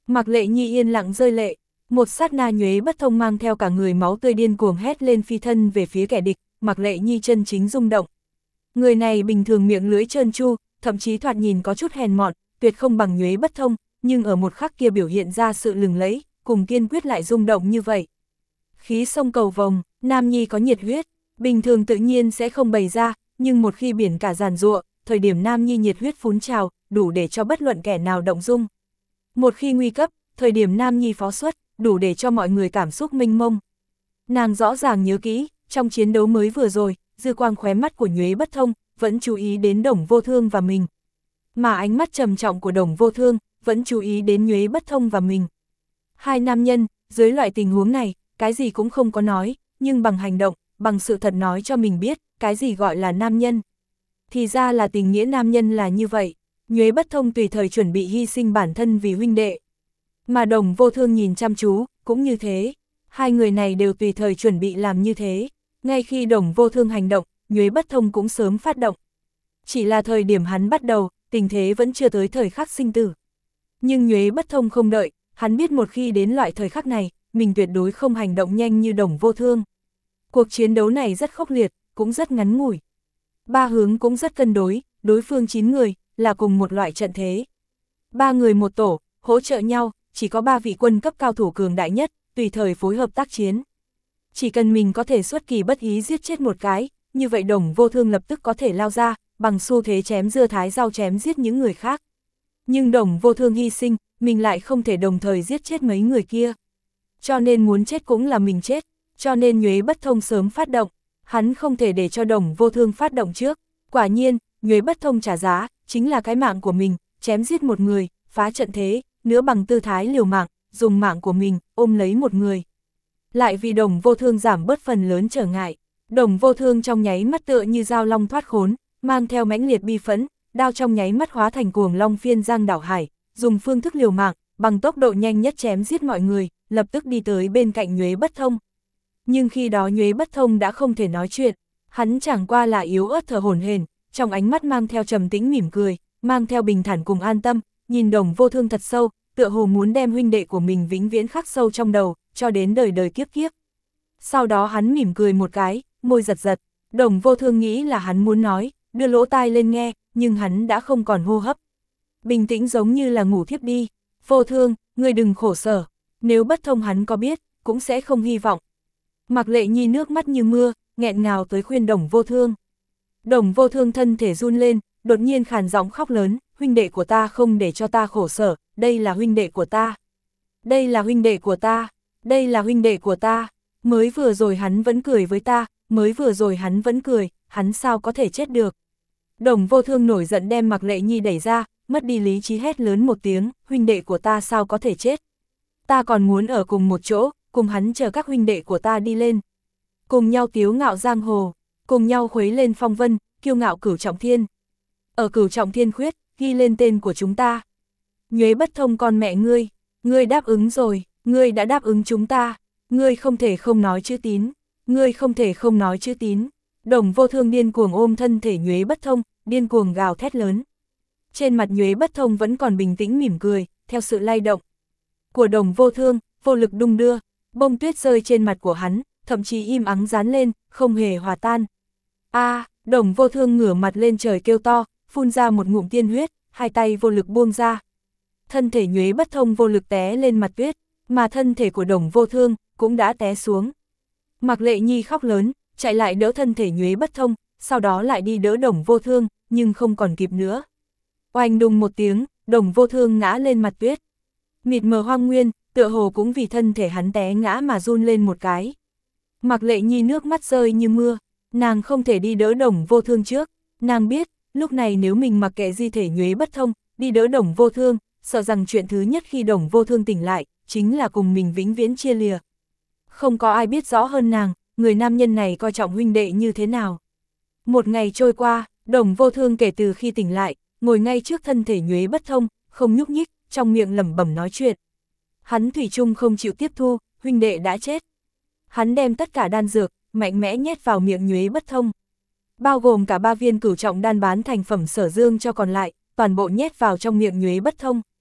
Mạc Lệ Nhi yên lặng rơi lệ, một sát na Nhuế Bất Thông mang theo cả người máu tươi điên cuồng hét lên phi thân về phía kẻ địch, Mạc Lệ Nhi chân chính rung động. Người này bình thường miệng lưỡi trơn tru, thậm chí thoạt nhìn có chút hèn mọn, tuyệt không bằng Nhuế Bất Thông, nhưng ở một khắc kia biểu hiện ra sự lừng lẫy, cùng kiên quyết lại rung động như vậy. Khí sông cầu vồng, nam nhi có nhiệt huyết, bình thường tự nhiên sẽ không bày ra, nhưng một khi biển cả giàn giụa, thời điểm nam nhi nhiệt huyết phún trào, đủ để cho bất luận kẻ nào động dung. Một khi nguy cấp, thời điểm nam nhi phó xuất, đủ để cho mọi người cảm xúc mênh mông. Nàng rõ ràng nhớ kỹ, trong chiến đấu mới vừa rồi, dư quang khóe mắt của Nhuế Bất Thông, vẫn chú ý đến Đồng Vô Thương và mình. Mà ánh mắt trầm trọng của Đồng Vô Thương, vẫn chú ý đến Nhuế Bất Thông và mình. Hai nam nhân, dưới loại tình huống này, cái gì cũng không có nói, nhưng bằng hành động, bằng sự thật nói cho mình biết, cái gì gọi là nam nhân. Thì ra là tình nghĩa nam nhân là như vậy, Nhuế Bất Thông tùy thời chuẩn bị hy sinh bản thân vì huynh đệ. Mà Đồng Vô Thương nhìn chăm chú, cũng như thế, hai người này đều tùy thời chuẩn bị làm như thế. Ngay khi Đồng Vô Thương hành động, Nhuế Bất Thông cũng sớm phát động. Chỉ là thời điểm hắn bắt đầu, tình thế vẫn chưa tới thời khắc sinh tử. Nhưng Nhuế Bất Thông không đợi, hắn biết một khi đến loại thời khắc này, mình tuyệt đối không hành động nhanh như Đồng Vô Thương. Cuộc chiến đấu này rất khốc liệt, cũng rất ngắn ngủi. Ba hướng cũng rất cân đối, đối phương chín người, là cùng một loại trận thế. Ba người một tổ, hỗ trợ nhau, chỉ có ba vị quân cấp cao thủ cường đại nhất, tùy thời phối hợp tác chiến. Chỉ cần mình có thể xuất kỳ bất ý giết chết một cái, như vậy Đồng Vô Thương lập tức có thể lao ra, bằng xu thế chém dưa thái rau chém giết những người khác. Nhưng Đồng Vô Thương hy sinh, mình lại không thể đồng thời giết chết mấy người kia. Cho nên muốn chết cũng là mình chết, cho nên Nhuế Bất Thông sớm phát động, hắn không thể để cho Đồng Vô Thương phát động trước. Quả nhiên, Nhuế Bất Thông trả giá, chính là cái mạng của mình, chém giết một người, phá trận thế, nữa bằng tư thái liều mạng, dùng mạng của mình, ôm lấy một người. Lại vì Đồng Vô Thương giảm bớt phần lớn trở ngại, Đồng Vô Thương trong nháy mắt tựa như dao long thoát khốn, mang theo mãnh liệt bi phẫn, đao trong nháy mắt hóa thành cuồng long phiên giang đảo hải, dùng phương thức liều mạng, bằng tốc độ nhanh nhất chém giết mọi người, lập tức đi tới bên cạnh Nhuế Bất Thông. Nhưng khi đó Nhuế Bất Thông đã không thể nói chuyện, hắn chẳng qua là yếu ớt thở hổn hển, trong ánh mắt mang theo trầm tĩnh mỉm cười, mang theo bình thản cùng an tâm, nhìn Đồng Vô Thương thật sâu, tựa hồ muốn đem huynh đệ của mình vĩnh viễn khắc sâu trong đầu, cho đến đời đời kiếp kiếp. Sau đó hắn mỉm cười một cái, môi giật giật, Đồng Vô Thương nghĩ là hắn muốn nói, đưa lỗ tai lên nghe, nhưng hắn đã không còn hô hấp. Bình tĩnh giống như là ngủ thiếp đi. Vô Thương, ngươi đừng khổ sở, nếu Bất Thông hắn có biết, cũng sẽ không hy vọng. Mạc Lệ Nhi nước mắt như mưa, nghẹn ngào tới khuyên Đồng Vô Thương. Đồng Vô Thương thân thể run lên, đột nhiên khàn giọng khóc lớn, huynh đệ của ta không để cho ta khổ sở, đây là huynh đệ của ta. Đây là huynh đệ của ta, đây là huynh đệ của ta, mới vừa rồi hắn vẫn cười với ta, mới vừa rồi hắn vẫn cười, hắn sao có thể chết được. Đồng Vô Thương nổi giận đem Mạc Lệ Nhi đẩy ra, mất đi lý trí hét lớn một tiếng, huynh đệ của ta sao có thể chết. Ta còn muốn ở cùng một chỗ, cùng hắn chờ các huynh đệ của ta đi lên. Cùng nhau tiếu ngạo giang hồ, cùng nhau khuấy lên phong vân, kiêu ngạo Cửu Trọng Thiên. Ở Cửu Trọng Thiên khuyết, ghi lên tên của chúng ta. Nhuế Bất Thông con mẹ ngươi, ngươi đáp ứng rồi, ngươi đã đáp ứng chúng ta, ngươi không thể không nói chữ tín, ngươi không thể không nói chữ tín. Đồng Vô Thương điên cuồng ôm thân thể Nhuế Bất Thông, điên cuồng gào thét lớn. Trên mặt Nhuế Bất Thông vẫn còn bình tĩnh mỉm cười, theo sự lay động của Đồng Vô Thương, vô lực đung đưa, bông tuyết rơi trên mặt của hắn, thậm chí im ắng dán lên, không hề hòa tan. A, à, Đồng Vô Thương ngửa mặt lên trời kêu to, phun ra một ngụm tiên huyết, hai tay vô lực buông ra. Thân thể Nhuế Bất Thông vô lực té lên mặt tuyết, mà thân thể của Đồng Vô Thương cũng đã té xuống. Mạc Lệ Nhi khóc lớn, chạy lại đỡ thân thể Nhuế Bất Thông, sau đó lại đi đỡ Đồng Vô Thương, nhưng không còn kịp nữa. Oanh đùng một tiếng, Đồng Vô Thương ngã lên mặt tuyết. Mịt mờ hoang nguyên, tựa hồ cũng vì thân thể hắn té ngã mà run lên một cái. Mạc Lệ Nhi nước mắt rơi như mưa, nàng không thể đi đỡ Đồng Vô Thương trước, nàng biết, lúc này nếu mình mặc kệ di thể Nhuế Bất Thông, đi đỡ Đồng Vô Thương, sợ rằng chuyện thứ nhất khi Đồng Vô Thương tỉnh lại, chính là cùng mình vĩnh viễn chia lìa. Không có ai biết rõ hơn nàng, người nam nhân này coi trọng huynh đệ như thế nào. Một ngày trôi qua, Đồng Vô Thương kể từ khi tỉnh lại, ngồi ngay trước thân thể Nhuế Bất Thông, không nhúc nhích, trong miệng lẩm bẩm nói chuyện. Hắn thủy chung không chịu tiếp thu, huynh đệ đã chết. Hắn đem tất cả đan dược, mạnh mẽ nhét vào miệng Nhuế Bất Thông. Bao gồm cả ba viên cửu trọng đan bán thành phẩm Sở Dương cho còn lại, toàn bộ nhét vào trong miệng Nhuế Bất Thông.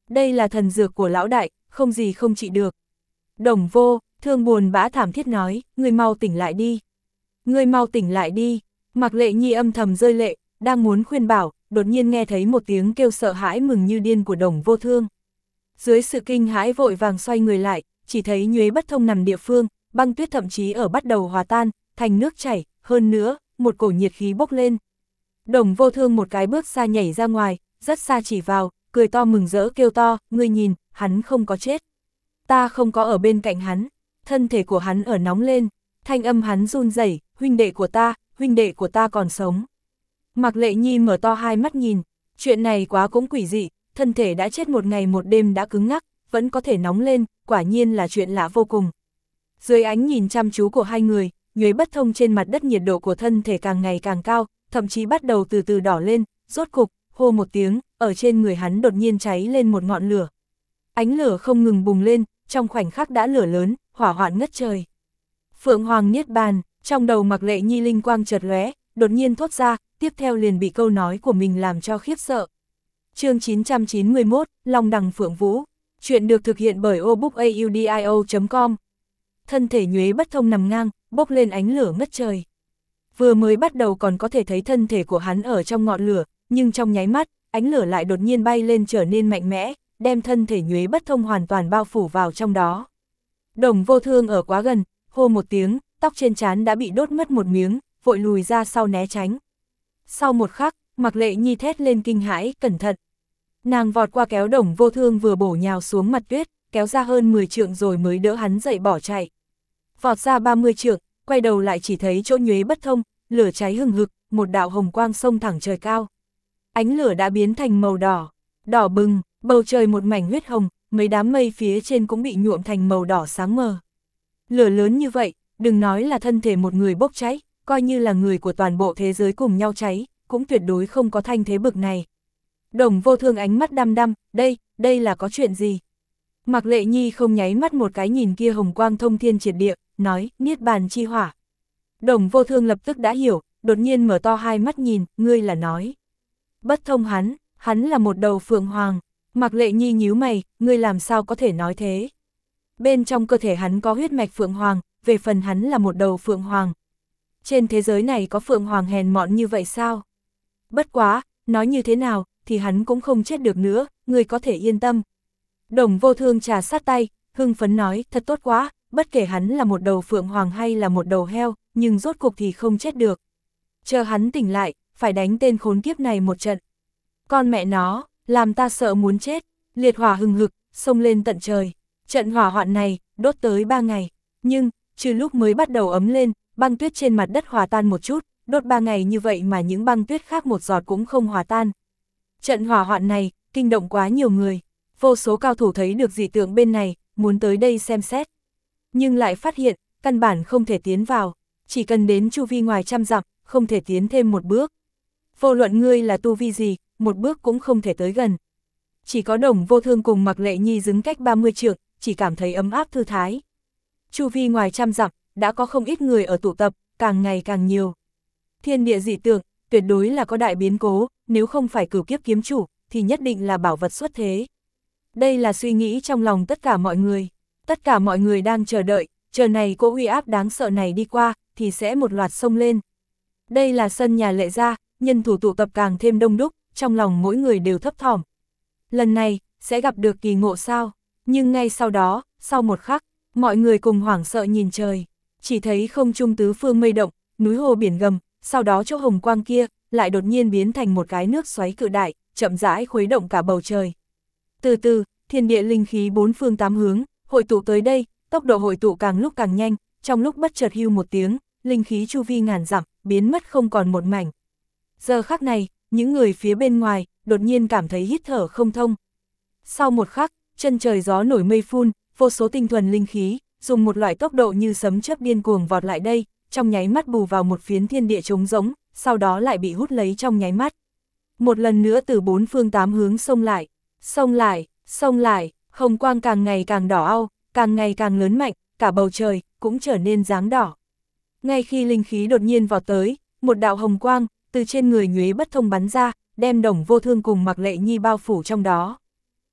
Đây là thần dược của lão đại, không gì không trị được. Đồng Vô Thương buồn bã thảm thiết nói, ngươi mau tỉnh lại đi. Ngươi mau tỉnh lại đi. Mạc Lệ Nhi âm thầm rơi lệ, đang muốn khuyên bảo, đột nhiên nghe thấy một tiếng kêu sợ hãi mừng như điên của Đồng Vô Thương. Dưới sự kinh hãi vội vàng xoay người lại, chỉ thấy Nhuế Bất Thông nằm địa phương, băng tuyết thậm chí ở bắt đầu hòa tan, thành nước chảy, hơn nữa, một cổ nhiệt khí bốc lên. Đồng Vô Thương một cái bước xa nhảy ra ngoài, rất xa chỉ vào, cười to mừng rỡ kêu to, ngươi nhìn, hắn không có chết. Ta không có ở bên cạnh hắn, thân thể của hắn ở nóng lên, thanh âm hắn run rẩy, huynh đệ của ta, huynh đệ của ta còn sống. Mạc Lệ Nhi mở to hai mắt nhìn, chuyện này quá cũng quỷ dị, thân thể đã chết một ngày một đêm đã cứng ngắc, vẫn có thể nóng lên, quả nhiên là chuyện lạ vô cùng. Dưới ánh nhìn chăm chú của hai người, Nhuế Bất Thông trên mặt đất nhiệt độ của thân thể càng ngày càng cao, thậm chí bắt đầu từ từ đỏ lên, rốt cục, hô một tiếng, ở trên người hắn đột nhiên cháy lên một ngọn lửa. Ánh lửa không ngừng bùng lên, trong khoảnh khắc đã lửa lớn, hỏa hoạn ngất trời. Phượng Hoàng Niết Bàn, trong đầu Mạc Lệ Nhi linh quang chợt lóe, đột nhiên thốt ra, tiếp theo liền bị câu nói của mình làm cho khiếp sợ. Chương chín trăm chín mươi mốt, Long Đằng Phượng Vũ. Chuyện được thực hiện bởi obookaudio chấm com. Thân thể Nhuế Bất Thông nằm ngang, bốc lên ánh lửa ngất trời. Vừa mới bắt đầu còn có thể thấy thân thể của hắn ở trong ngọn lửa, nhưng trong nháy mắt, ánh lửa lại đột nhiên bay lên trở nên mạnh mẽ, đem thân thể Nhuế Bất Thông hoàn toàn bao phủ vào trong đó. Đồng Vô Thương ở quá gần, hô một tiếng, tóc trên trán đã bị đốt mất một miếng, vội lùi ra sau né tránh. Sau một khắc, Mạc Lệ Nhi thét lên kinh hãi, cẩn thận. Nàng vọt qua kéo Đồng Vô Thương vừa bổ nhào xuống mặt tuyết, kéo ra hơn mười trượng rồi mới đỡ hắn dậy bỏ chạy. Vọt ra ba mươi trượng, quay đầu lại chỉ thấy chỗ Nhuế Bất Thông, lửa cháy hừng hực, một đạo hồng quang xông thẳng trời cao. Ánh lửa đã biến thành màu đỏ, đỏ bừng, bầu trời một mảnh huyết hồng, mấy đám mây phía trên cũng bị nhuộm thành màu đỏ sáng mờ. Lửa lớn như vậy, đừng nói là thân thể một người bốc cháy, coi như là người của toàn bộ thế giới cùng nhau cháy, cũng tuyệt đối không có thanh thế bực này. Đồng Vô Thương ánh mắt đăm đăm, đây, đây là có chuyện gì? Mạc Lệ Nhi không nháy mắt một cái nhìn kia hồng quang thông thiên triệt địa, nói, Niết Bàn chi hỏa. Đồng Vô Thương lập tức đã hiểu, đột nhiên mở to hai mắt nhìn, ngươi là nói. Bất Thông hắn, hắn là một đầu phượng hoàng. Mạc Lệ Nhi nhíu mày, ngươi làm sao có thể nói thế? Bên trong cơ thể hắn có huyết mạch phượng hoàng, về phần hắn là một đầu phượng hoàng. Trên thế giới này có phượng hoàng hèn mọn như vậy sao? Bất quá, nói như thế nào, thì hắn cũng không chết được nữa, ngươi có thể yên tâm. Đồng Vô Thương trà sát tay, hưng phấn nói, thật tốt quá, bất kể hắn là một đầu phượng hoàng hay là một đầu heo, nhưng rốt cục thì không chết được. Chờ hắn tỉnh lại, phải đánh tên khốn kiếp này một trận. Con mẹ nó, làm ta sợ muốn chết, liệt hỏa hừng hực, xông lên tận trời. Trận hỏa hoạn này, đốt tới ba ngày, nhưng, trừ lúc mới bắt đầu ấm lên, băng tuyết trên mặt đất hòa tan một chút, đốt ba ngày như vậy mà những băng tuyết khác một giọt cũng không hòa tan. Trận hỏa hoạn này, kinh động quá nhiều người, vô số cao thủ thấy được dị tượng bên này, muốn tới đây xem xét. Nhưng lại phát hiện, căn bản không thể tiến vào, chỉ cần đến chu vi ngoài trăm dặm, không thể tiến thêm một bước. Vô luận ngươi là tu vi gì, một bước cũng không thể tới gần. Chỉ có Đồng Vô Thương cùng Mạc Lệ Nhi đứng cách ba mươi trượng, chỉ cảm thấy ấm áp thư thái. Chu vi ngoài trăm dặm, đã có không ít người ở tụ tập, càng ngày càng nhiều. Thiên địa dị tượng, tuyệt đối là có đại biến cố, nếu không phải Cửu Kiếp kiếm chủ, thì nhất định là bảo vật xuất thế. Đây là suy nghĩ trong lòng tất cả mọi người. Tất cả mọi người đang chờ đợi, chờ này cỗ uy áp đáng sợ này đi qua, thì sẽ một loạt xông lên. Đây là sân nhà Lệ gia, nhân thủ tụ tập càng thêm đông đúc, trong lòng mỗi người đều thấp thỏm. Lần này, sẽ gặp được kỳ ngộ sao? Nhưng ngay sau đó, sau một khắc, mọi người cùng hoảng sợ nhìn trời, chỉ thấy không trung tứ phương mây động, núi hồ biển gầm, sau đó chỗ hồng quang kia, lại đột nhiên biến thành một cái nước xoáy cự đại, chậm rãi khuấy động cả bầu trời. Từ từ, thiên địa linh khí bốn phương tám hướng, hội tụ tới đây, tốc độ hội tụ càng lúc càng nhanh, trong lúc bất chợt hưu một tiếng, linh khí chu vi ngàn dặm, biến mất không còn một mảnh. Giờ khắc này, những người phía bên ngoài, đột nhiên cảm thấy hít thở không thông. Sau một khắc, chân trời gió nổi mây phun, vô số tinh thuần linh khí, dùng một loại tốc độ như sấm chớp điên cuồng vọt lại đây, trong nháy mắt bù vào một phiến thiên địa trống rỗng, sau đó lại bị hút lấy trong nháy mắt. Một lần nữa từ bốn phương tám hướng xông lại, xông lại, xông lại, hồng quang càng ngày càng đỏ au, càng ngày càng lớn mạnh, cả bầu trời cũng trở nên dáng đỏ. Ngay khi linh khí đột nhiên vọt tới, một đạo hồng quang từ trên người Nhuế Bất Thông bắn ra, đem Đồng Vô Thương cùng Mạc Lệ Nhi bao phủ trong đó.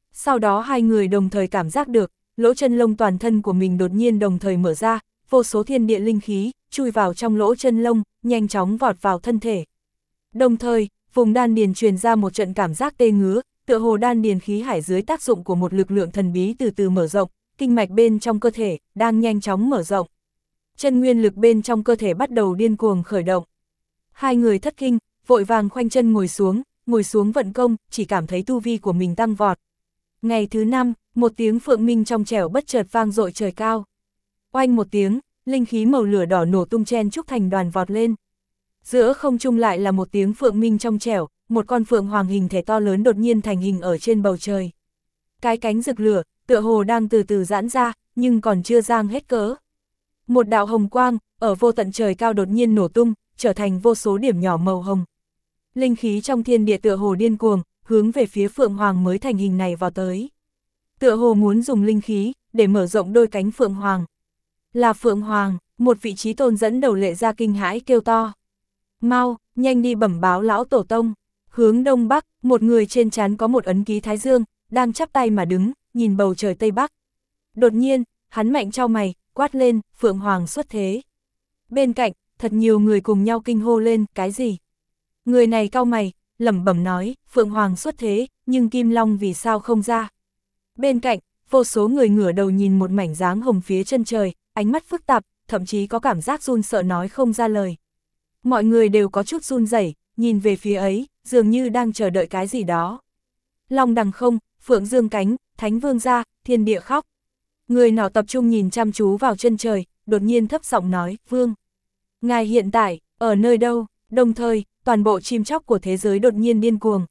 Sau đó hai người đồng thời cảm giác được, lỗ chân lông toàn thân của mình đột nhiên đồng thời mở ra, vô số thiên địa linh khí, chui vào trong lỗ chân lông, nhanh chóng vọt vào thân thể. Đồng thời, vùng đan điền truyền ra một trận cảm giác tê ngứa, tựa hồ đan điền khí hải dưới tác dụng của một lực lượng thần bí từ từ mở rộng, kinh mạch bên trong cơ thể, đang nhanh chóng mở rộng. Chân nguyên lực bên trong cơ thể bắt đầu điên cuồng khởi động. Hai người thất kinh, vội vàng khoanh chân ngồi xuống, ngồi xuống vận công, chỉ cảm thấy tu vi của mình tăng vọt. Ngày thứ năm, một tiếng phượng minh trong trẻo bất chợt vang dội trời cao. Oanh một tiếng, linh khí màu lửa đỏ nổ tung chen chúc thành đoàn vọt lên. Giữa không trung lại là một tiếng phượng minh trong trẻo, một con phượng hoàng hình thể to lớn đột nhiên thành hình ở trên bầu trời. Cái cánh rực lửa, tựa hồ đang từ từ giãn ra, nhưng còn chưa giang hết cỡ. Một đạo hồng quang, ở vô tận trời cao đột nhiên nổ tung, trở thành vô số điểm nhỏ màu hồng. Linh khí trong thiên địa tựa hồ điên cuồng, hướng về phía phượng hoàng mới thành hình này vào tới. Tựa hồ muốn dùng linh khí, để mở rộng đôi cánh phượng hoàng. Là phượng hoàng, một vị trí tôn dẫn đầu lệ ra kinh hãi kêu to. Mau, nhanh đi bẩm báo lão tổ tông. Hướng đông bắc, một người trên trán có một ấn ký thái dương, đang chắp tay mà đứng, nhìn bầu trời tây bắc. Đột nhiên, hắn mạnh chau mày, quát lên, phượng hoàng xuất thế. Bên cạnh, thật nhiều người cùng nhau kinh hô lên, cái gì? Người này cau mày, lẩm bẩm nói, phượng hoàng xuất thế, nhưng kim long vì sao không ra? Bên cạnh, vô số người ngửa đầu nhìn một mảnh dáng hồng phía chân trời, ánh mắt phức tạp, thậm chí có cảm giác run sợ nói không ra lời. Mọi người đều có chút run rẩy, nhìn về phía ấy, dường như đang chờ đợi cái gì đó. Long đằng không, phượng dương cánh, thánh vương ra, thiên địa khóc. Người nọ tập trung nhìn chăm chú vào chân trời, đột nhiên thấp giọng nói, vương. Ngài hiện tại, ở nơi đâu? Đồng thời, toàn bộ chim chóc của thế giới đột nhiên điên cuồng.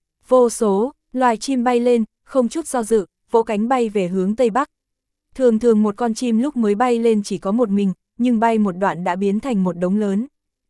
Vô số, loài chim bay lên, không chút do dự, vỗ cánh bay về hướng Tây Bắc. Thường thường một con chim lúc mới bay lên chỉ có một mình, nhưng bay một đoạn đã biến thành một đống lớn.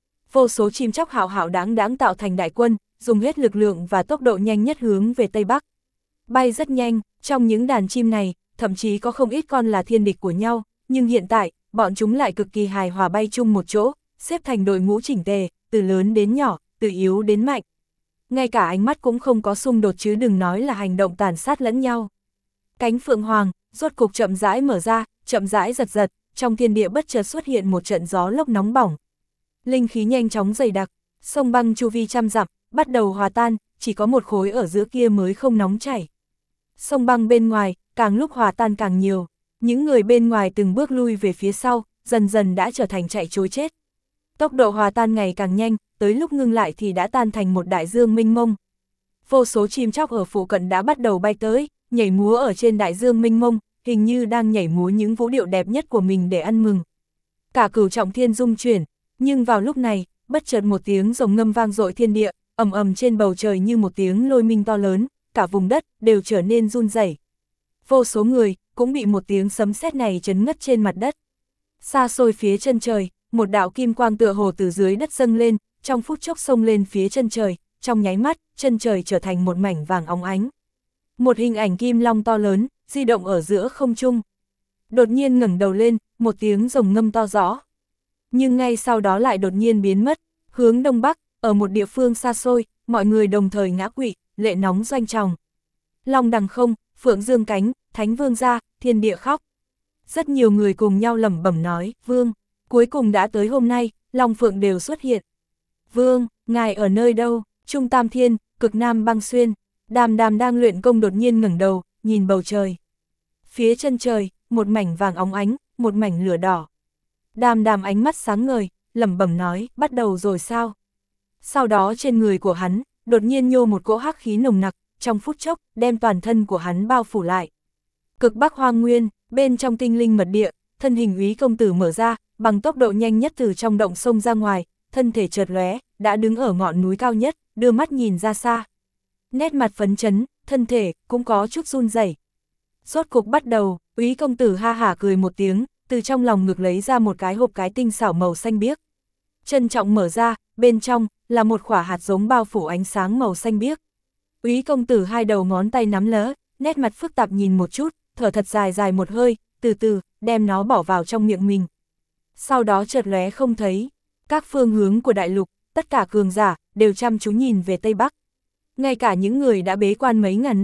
Vô số chim chóc hạo hạo đáng đáng tạo thành đại quân, dùng hết lực lượng và tốc độ nhanh nhất hướng về Tây Bắc. Bay rất nhanh, trong những đàn chim này, thậm chí có không ít con là thiên địch của nhau, nhưng hiện tại, bọn chúng lại cực kỳ hài hòa bay chung một chỗ, xếp thành đội ngũ chỉnh tề, từ lớn đến nhỏ, từ yếu đến mạnh. Ngay cả ánh mắt cũng không có xung đột chứ đừng nói là hành động tàn sát lẫn nhau. Cánh phượng hoàng, rốt cục chậm rãi mở ra, chậm rãi giật giật, trong thiên địa bất chợt xuất hiện một trận gió lốc nóng bỏng. Linh khí nhanh chóng dày đặc, sông băng chu vi trăm dặm, bắt đầu hòa tan, chỉ có một khối ở giữa kia mới không nóng chảy. Sông băng bên ngoài, càng lúc hòa tan càng nhiều, những người bên ngoài từng bước lui về phía sau, dần dần đã trở thành chạy trối chết. Tốc độ hòa tan ngày càng nhanh, tới lúc ngưng lại thì đã tan thành một đại dương mênh mông. Vô số chim chóc ở phụ cận đã bắt đầu bay tới, nhảy múa ở trên đại dương mênh mông, hình như đang nhảy múa những vũ điệu đẹp nhất của mình để ăn mừng. Cả cửu trọng thiên rung chuyển, nhưng vào lúc này, bất chợt một tiếng rồng ngâm vang dội thiên địa, ầm ầm trên bầu trời như một tiếng lôi minh to lớn, cả vùng đất đều trở nên run rẩy. Vô số người cũng bị một tiếng sấm sét này chấn ngất trên mặt đất. Xa xôi phía chân trời, một đạo kim quang tựa hồ từ dưới đất dâng lên, trong phút chốc xông lên phía chân trời, trong nháy mắt, chân trời trở thành một mảnh vàng óng ánh. Một hình ảnh kim long to lớn, di động ở giữa không trung. Đột nhiên ngẩng đầu lên, một tiếng rồng ngâm to rõ. Nhưng ngay sau đó lại đột nhiên biến mất, hướng đông bắc, ở một địa phương xa xôi, mọi người đồng thời ngã quỵ, lệ nóng doanh tròng. Long đằng không, phượng dương cánh, thánh vương ra, thiên địa khóc. Rất nhiều người cùng nhau lẩm bẩm nói, vương, cuối cùng đã tới hôm nay, long phượng đều xuất hiện. Vương, ngài ở nơi đâu? Trung Tam Thiên, cực Nam Băng Xuyên. Đàm Đàm đang luyện công đột nhiên ngẩng đầu, nhìn bầu trời. Phía chân trời, một mảnh vàng óng ánh, một mảnh lửa đỏ. Đàm Đàm ánh mắt sáng ngời, lẩm bẩm nói, bắt đầu rồi sao? Sau đó trên người của hắn, đột nhiên nhô một cỗ hắc khí nồng nặc, trong phút chốc, đem toàn thân của hắn bao phủ lại. Cực Bắc Hoang Nguyên, bên trong tinh linh mật địa, thân hình Úy công tử mở ra, bằng tốc độ nhanh nhất từ trong động sông ra ngoài, thân thể chợt lóe, đã đứng ở ngọn núi cao nhất, đưa mắt nhìn ra xa. Nét mặt phấn chấn, thân thể cũng có chút run rẩy. Rốt cục bắt đầu, Úy công tử ha hả cười một tiếng, từ trong lòng ngực lấy ra một cái hộp cái tinh xảo màu xanh biếc. Trân trọng mở ra, bên trong là một quả hạt giống bao phủ ánh sáng màu xanh biếc. Úy công tử hai đầu ngón tay nắm lớ, nét mặt phức tạp nhìn một chút, thở thật dài dài một hơi, từ từ đem nó bỏ vào trong miệng mình. Sau đó chợt lóe không thấy. Các phương hướng của đại lục, tất cả cường giả đều chăm chú nhìn về Tây Bắc. Ngay cả những người đã bế quan mấy ngàn năm,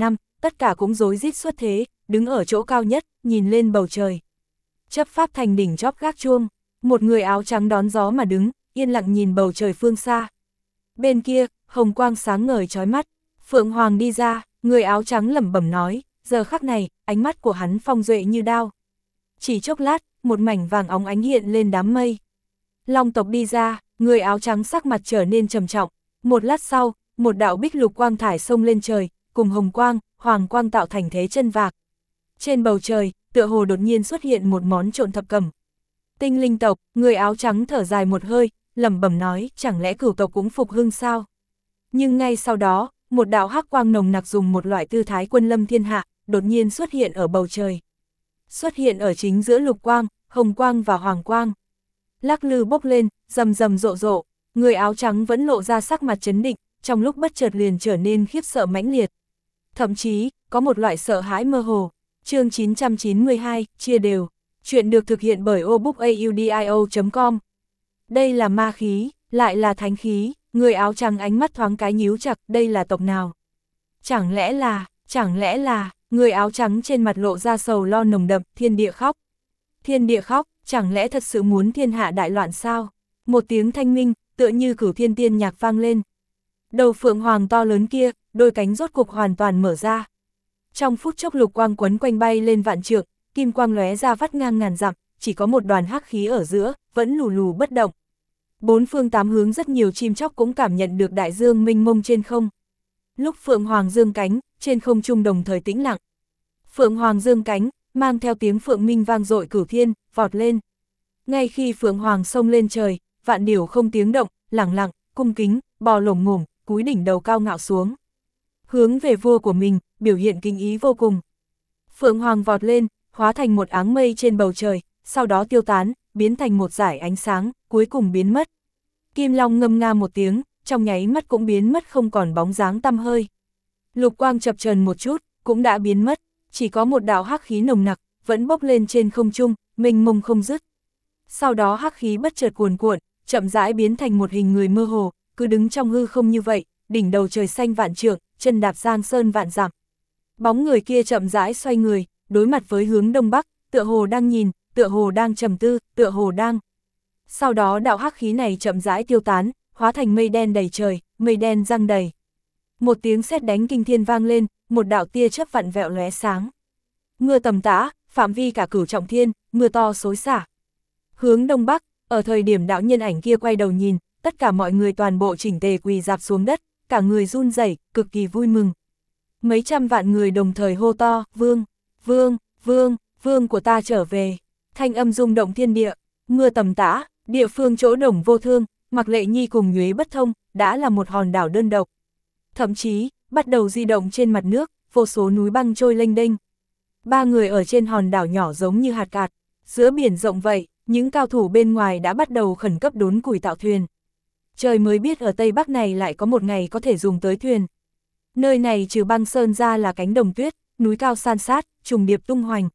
tất cả cũng rối rít xuất thế, đứng ở chỗ cao nhất, nhìn lên bầu trời. Chấp pháp thành đỉnh chóp gác chuông, một người áo trắng đón gió mà đứng, yên lặng nhìn bầu trời phương xa. Bên kia, hồng quang sáng ngời chói mắt, Phượng Hoàng đi ra, người áo trắng lẩm bẩm nói, giờ khắc này, ánh mắt của hắn phong duệ như đao. Chỉ chốc lát, một mảnh vàng óng ánh hiện lên đám mây. Long tộc đi ra, người áo trắng sắc mặt trở nên trầm trọng, một lát sau, một đạo bích lục quang thải xông lên trời, cùng hồng quang, hoàng quang tạo thành thế chân vạc. Trên bầu trời, tựa hồ đột nhiên xuất hiện một món trộn thập cẩm. Tinh linh tộc, người áo trắng thở dài một hơi, lẩm bẩm nói, chẳng lẽ cửu tộc cũng phục hưng sao? Nhưng ngay sau đó, một đạo hắc quang nồng nặc dùng một loại tư thái quân lâm thiên hạ, đột nhiên xuất hiện ở bầu trời. Xuất hiện ở chính giữa lục quang, hồng quang và hoàng quang. Lắc lư bốc lên, rầm rầm rộ rộ, người áo trắng vẫn lộ ra sắc mặt chấn định, trong lúc bất chợt liền trở nên khiếp sợ mãnh liệt. Thậm chí, có một loại sợ hãi mơ hồ. Chương chín trăm chín mươi hai, chia đều. Chuyện được thực hiện bởi obookaudio chấm com. Đây là ma khí, lại là thánh khí, người áo trắng ánh mắt thoáng cái nhíu chặt, đây là tộc nào? Chẳng lẽ là, chẳng lẽ là, người áo trắng trên mặt lộ ra sầu lo nồng đậm, thiên địa khóc. Thiên địa khóc, chẳng lẽ thật sự muốn thiên hạ đại loạn sao? Một tiếng thanh minh, tựa như cửu thiên tiên nhạc vang lên. Đầu phượng hoàng to lớn kia, đôi cánh rốt cục hoàn toàn mở ra. Trong phút chốc lục quang quấn quanh bay lên vạn trượng, kim quang lóe ra vắt ngang ngàn dặm, chỉ có một đoàn hắc khí ở giữa, vẫn lù lù bất động. Bốn phương tám hướng rất nhiều chim chóc cũng cảm nhận được đại dương mênh mông trên không. Lúc phượng hoàng dương cánh, trên không trung đồng thời tĩnh lặng. Phượng hoàng dương cánh, mang theo tiếng phượng minh vang dội cửu thiên, vọt lên. Ngay khi phượng hoàng xông lên trời, vạn điểu không tiếng động, lẳng lặng, cung kính, bò lổm ngổm, cúi đỉnh đầu cao ngạo xuống. Hướng về vua của mình, biểu hiện kính ý vô cùng. Phượng hoàng vọt lên, hóa thành một áng mây trên bầu trời, sau đó tiêu tán, biến thành một dải ánh sáng, cuối cùng biến mất. Kim long ngâm nga một tiếng, trong nháy mắt cũng biến mất không còn bóng dáng tăm hơi. Lục quang chập chờn một chút, cũng đã biến mất, chỉ có một đạo hắc khí nồng nặc, vẫn bốc lên trên không trung, mênh mông không dứt. Sau đó hắc khí bất chợt cuồn cuộn, chậm rãi biến thành một hình người mơ hồ, cứ đứng trong hư không như vậy, đỉnh đầu trời xanh vạn trượng, chân đạp giang sơn vạn dặm. Bóng người kia chậm rãi xoay người, đối mặt với hướng đông bắc, tựa hồ đang nhìn, tựa hồ đang trầm tư, tựa hồ đang. Sau đó đạo hắc khí này chậm rãi tiêu tán, hóa thành mây đen đầy trời, mây đen răng đầy. Một tiếng sét đánh kinh thiên vang lên, một đạo tia chớp vặn vẹo lóe sáng. Mưa tầm tã, phạm vi cả cửu trọng thiên, mưa to xối xả. Hướng đông bắc, ở thời điểm đạo nhân ảnh kia quay đầu nhìn, tất cả mọi người toàn bộ chỉnh tề quỳ rạp xuống đất, cả người run rẩy, cực kỳ vui mừng. Mấy trăm vạn người đồng thời hô to, vương, vương, vương, vương của ta trở về. Thanh âm rung động thiên địa, mưa tầm tã, địa phương chỗ Đồng Vô Thương, Mạc Lệ Nhi cùng Nhuế Bất Thông, đã là một hòn đảo đơn độc. Thậm chí, bắt đầu di động trên mặt nước, vô số núi băng trôi lênh đênh. Ba người ở trên hòn đảo nhỏ giống như hạt cát, giữa biển rộng vậy, những cao thủ bên ngoài đã bắt đầu khẩn cấp đốn củi tạo thuyền. Trời mới biết ở Tây Bắc này lại có một ngày có thể dùng tới thuyền. Nơi này trừ băng sơn ra là cánh đồng tuyết, núi cao san sát, trùng điệp tung hoành.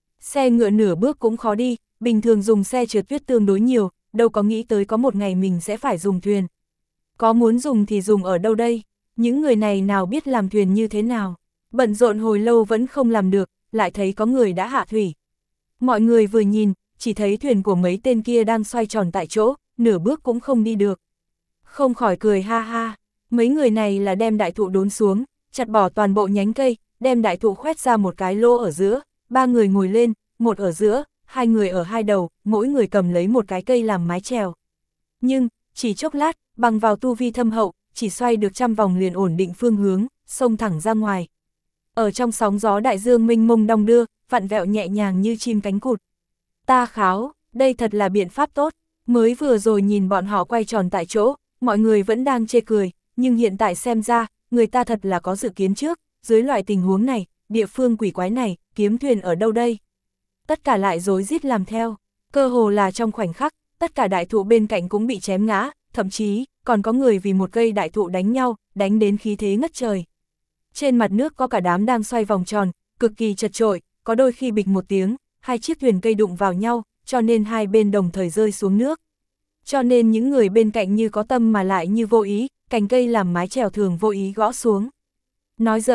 Xe ngựa nửa bước cũng khó đi, bình thường dùng xe trượt tuyết tương đối nhiều, đâu có nghĩ tới có một ngày mình sẽ phải dùng thuyền. Có muốn dùng thì dùng ở đâu đây? Những người này nào biết làm thuyền như thế nào? Bận rộn hồi lâu vẫn không làm được, lại thấy có người đã hạ thủy. Mọi người vừa nhìn, chỉ thấy thuyền của mấy tên kia đang xoay tròn tại chỗ, nửa bước cũng không đi được. Không khỏi cười ha ha, mấy người này là đem đại thụ đốn xuống, chặt bỏ toàn bộ nhánh cây, đem đại thụ khoét ra một cái lỗ ở giữa, ba người ngồi lên, một ở giữa, hai người ở hai đầu, mỗi người cầm lấy một cái cây làm mái chèo. Nhưng, chỉ chốc lát, bằng vào tu vi thâm hậu, chỉ xoay được trăm vòng liền ổn định phương hướng, xông thẳng ra ngoài. Ở trong sóng gió đại dương mênh mông đong đưa, vặn vẹo nhẹ nhàng như chim cánh cụt. Ta kháo, đây thật là biện pháp tốt, mới vừa rồi nhìn bọn họ quay tròn tại chỗ, mọi người vẫn đang chê cười, nhưng hiện tại xem ra, người ta thật là có dự kiến trước, dưới loại tình huống này, địa phương quỷ quái này, kiếm thuyền ở đâu đây? Tất cả lại rối rít làm theo, cơ hồ là trong khoảnh khắc, tất cả đại thụ bên cạnh cũng bị chém ngã, thậm chí, còn có người vì một cây đại thụ đánh nhau, đánh đến khí thế ngất trời. Trên mặt nước có cả đám đang xoay vòng tròn, cực kỳ chật chội, có đôi khi bịch một tiếng, hai chiếc thuyền cây đụng vào nhau, cho nên hai bên đồng thời rơi xuống nước. Cho nên những người bên cạnh như có tâm mà lại như vô ý, cành cây làm mái chèo thường vô ý gõ xuống. Nói giỡn,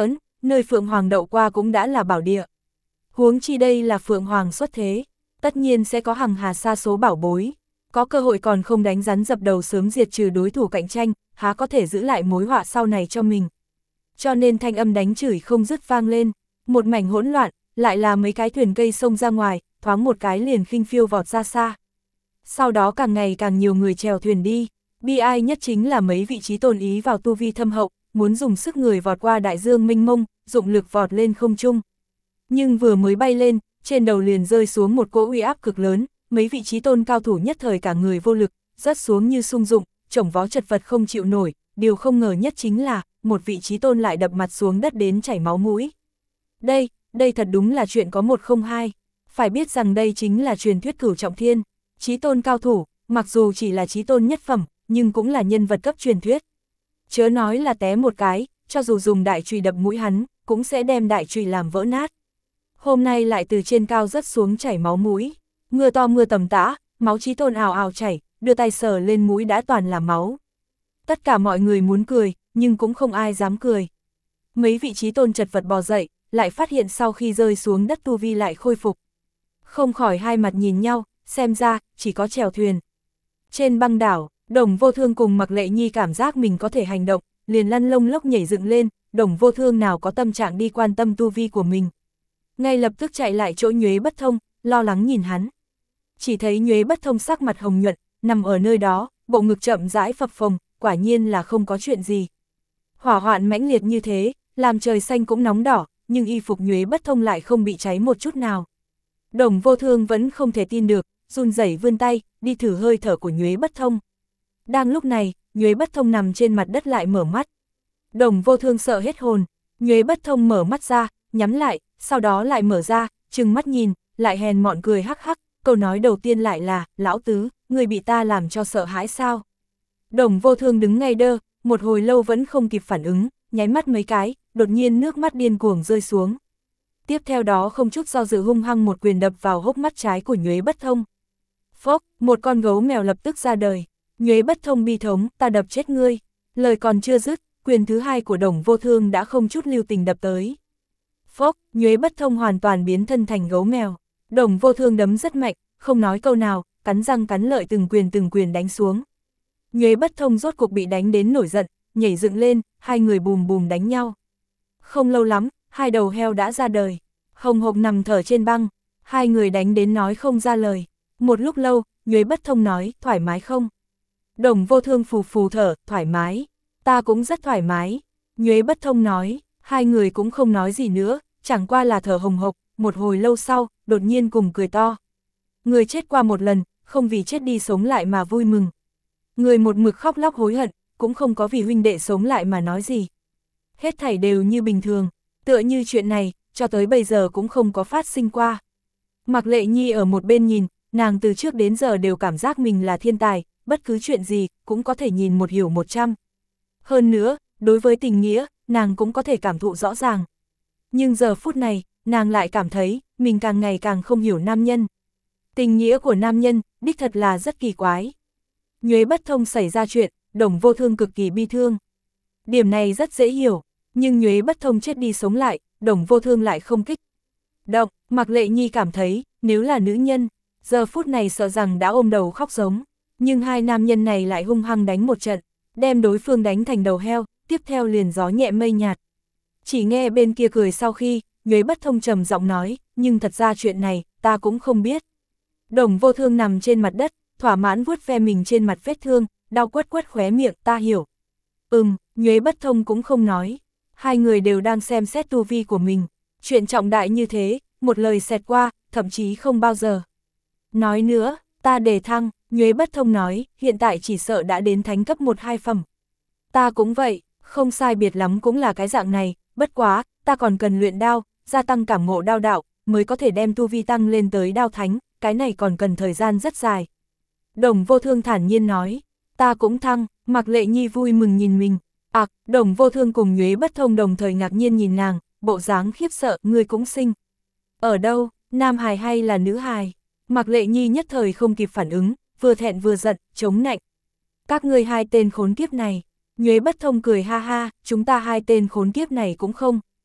nơi Phượng Hoàng đậu qua cũng đã là bảo địa. Huống chi đây là Phượng Hoàng xuất thế, tất nhiên sẽ có hằng hà sa số bảo bối, có cơ hội còn không đánh rắn dập đầu sớm diệt trừ đối thủ cạnh tranh, há có thể giữ lại mối họa sau này cho mình. Cho nên thanh âm đánh chửi không dứt vang lên, một mảnh hỗn loạn, lại là mấy cái thuyền cây xông ra ngoài, thoáng một cái liền khinh phiêu vọt ra xa. Sau đó càng ngày càng nhiều người chèo thuyền đi, bi ai nhất chính là mấy vị trí tôn ý vào tu vi thâm hậu, muốn dùng sức người vọt qua đại dương mênh mông, dụng lực vọt lên không trung. Nhưng vừa mới bay lên, trên đầu liền rơi xuống một cỗ uy áp cực lớn, mấy vị trí tôn cao thủ nhất thời cả người vô lực, rớt xuống như sung dụng, chổng vó chật vật không chịu nổi, điều không ngờ nhất chính là, một vị trí tôn lại đập mặt xuống đất đến chảy máu mũi. Đây, đây thật đúng là chuyện có một không hai, phải biết rằng đây chính là truyền thuyết cửu trọng thiên, chí tôn cao thủ, mặc dù chỉ là chí tôn nhất phẩm, nhưng cũng là nhân vật cấp truyền thuyết. Chớ nói là té một cái, cho dù dùng đại chùy đập mũi hắn, cũng sẽ đem đại chùy làm vỡ nát. Hôm nay lại từ trên cao rớt xuống chảy máu mũi, mưa to mưa tầm tã, máu chí tôn ào ào chảy, đưa tay sờ lên mũi đã toàn là máu. Tất cả mọi người muốn cười, nhưng cũng không ai dám cười. Mấy vị chí tôn chật vật bò dậy, lại phát hiện sau khi rơi xuống đất tu vi lại khôi phục. Không khỏi hai mặt nhìn nhau, xem ra, chỉ có chèo thuyền. Trên băng đảo, Đồng Vô Thương cùng Mạc Lệ Nhi cảm giác mình có thể hành động, liền lăn lông lốc nhảy dựng lên, Đồng Vô Thương nào có tâm trạng đi quan tâm tu vi của mình. Ngay lập tức chạy lại chỗ Nhuế Bất Thông, lo lắng nhìn hắn. Chỉ thấy Nhuế Bất Thông sắc mặt hồng nhuận, nằm ở nơi đó, bộ ngực chậm rãi phập phồng, quả nhiên là không có chuyện gì. Hỏa hoạn mãnh liệt như thế, làm trời xanh cũng nóng đỏ, nhưng y phục Nhuế Bất Thông lại không bị cháy một chút nào. Đồng Vô Thương vẫn không thể tin được, run rẩy vươn tay, đi thử hơi thở của Nhuế Bất Thông. Đang lúc này, Nhuế Bất Thông nằm trên mặt đất lại mở mắt. Đồng Vô Thương sợ hết hồn, Nhuế Bất Thông mở mắt ra, nhắm lại, sau đó lại mở ra, trừng mắt nhìn, lại hèn mọn cười hắc hắc, câu nói đầu tiên lại là, lão tứ, người bị ta làm cho sợ hãi sao? Đồng Vô Thương đứng ngay đơ, một hồi lâu vẫn không kịp phản ứng, nháy mắt mấy cái, đột nhiên nước mắt điên cuồng rơi xuống. Tiếp theo đó không chút do dự hung hăng một quyền đập vào hốc mắt trái của Nhuế Bất Thông. Phốc, một con gấu mèo lập tức ra đời. Nhuế Bất Thông bi thống, ta đập chết ngươi. Lời còn chưa dứt, quyền thứ hai của Đồng Vô Thương đã không chút lưu tình đập tới. Phốc, Nhuế Bất Thông hoàn toàn biến thân thành gấu mèo. Đồng Vô Thương đấm rất mạnh, không nói câu nào, cắn răng cắn lợi từng quyền từng quyền đánh xuống. Nhuế Bất Thông rốt cuộc bị đánh đến nổi giận, nhảy dựng lên, hai người bùm bùm đánh nhau. Không lâu lắm, hai đầu heo đã ra đời, hồng hộc nằm thở trên băng, hai người đánh đến nói không ra lời. Một lúc lâu, Nhuế Bất Thông nói, thoải mái không? Đồng Vô Thương phù phù thở, thoải mái, ta cũng rất thoải mái. Nhuế Bất Thông nói, hai người cũng không nói gì nữa, chẳng qua là thở hồng hộc, một hồi lâu sau, đột nhiên cùng cười to. Người chết qua một lần, không vì chết đi sống lại mà vui mừng. Người một mực khóc lóc hối hận, cũng không có vì huynh đệ sống lại mà nói gì. Hết thảy đều như bình thường, tựa như chuyện này, cho tới bây giờ cũng không có phát sinh qua. Mạc Lệ Nhi ở một bên nhìn, nàng từ trước đến giờ đều cảm giác mình là thiên tài, bất cứ chuyện gì, cũng có thể nhìn một hiểu một trăm. Hơn nữa, đối với tình nghĩa, nàng cũng có thể cảm thụ rõ ràng. Nhưng giờ phút này, nàng lại cảm thấy, mình càng ngày càng không hiểu nam nhân. Tình nghĩa của nam nhân, đích thật là rất kỳ quái. Nhuế Bất Thông xảy ra chuyện, Đồng Vô Thương cực kỳ bi thương. Điểm này rất dễ hiểu, nhưng Nhuế Bất Thông chết đi sống lại, Đồng Vô Thương lại không kích động. Mạc Lệ Nhi cảm thấy, nếu là nữ nhân, giờ phút này sợ rằng đã ôm đầu khóc giống. Nhưng hai nam nhân này lại hung hăng đánh một trận, đem đối phương đánh thành đầu heo, tiếp theo liền gió nhẹ mây nhạt. Chỉ nghe bên kia cười sau khi, Nhuế Bất Thông trầm giọng nói, nhưng thật ra chuyện này, ta cũng không biết. Đồng Vô Thương nằm trên mặt đất, thỏa mãn vuốt ve mình trên mặt vết thương, đau quất quất khóe miệng, ta hiểu. Ừm, Nhuế Bất Thông cũng không nói. Hai người đều đang xem xét tu vi của mình. Chuyện trọng đại như thế, một lời xẹt qua, thậm chí không bao giờ. Nói nữa, ta đề thăng, Nhuế Bất Thông nói, hiện tại chỉ sợ đã đến thánh cấp một hai phẩm. Ta cũng vậy, không sai biệt lắm cũng là cái dạng này, bất quá, ta còn cần luyện đao, gia tăng cảm ngộ đao đạo, mới có thể đem tu vi tăng lên tới đao thánh, cái này còn cần thời gian rất dài. Đồng Vô Thương thản nhiên nói, ta cũng thăng. Mạc Lệ Nhi vui mừng nhìn mình. À, Đồng Vô Thương cùng Nhuế Bất Thông đồng thời ngạc nhiên nhìn nàng, bộ dáng khiếp sợ, ngươi cũng sinh. Ở đâu, nam hài hay là nữ hài? Mạc Lệ Nhi nhất thời không kịp phản ứng, vừa thẹn vừa giận, chống nạnh. Các ngươi hai tên khốn kiếp này. Nhuế Bất Thông cười ha ha, chúng ta hai tên khốn kiếp này cũng không.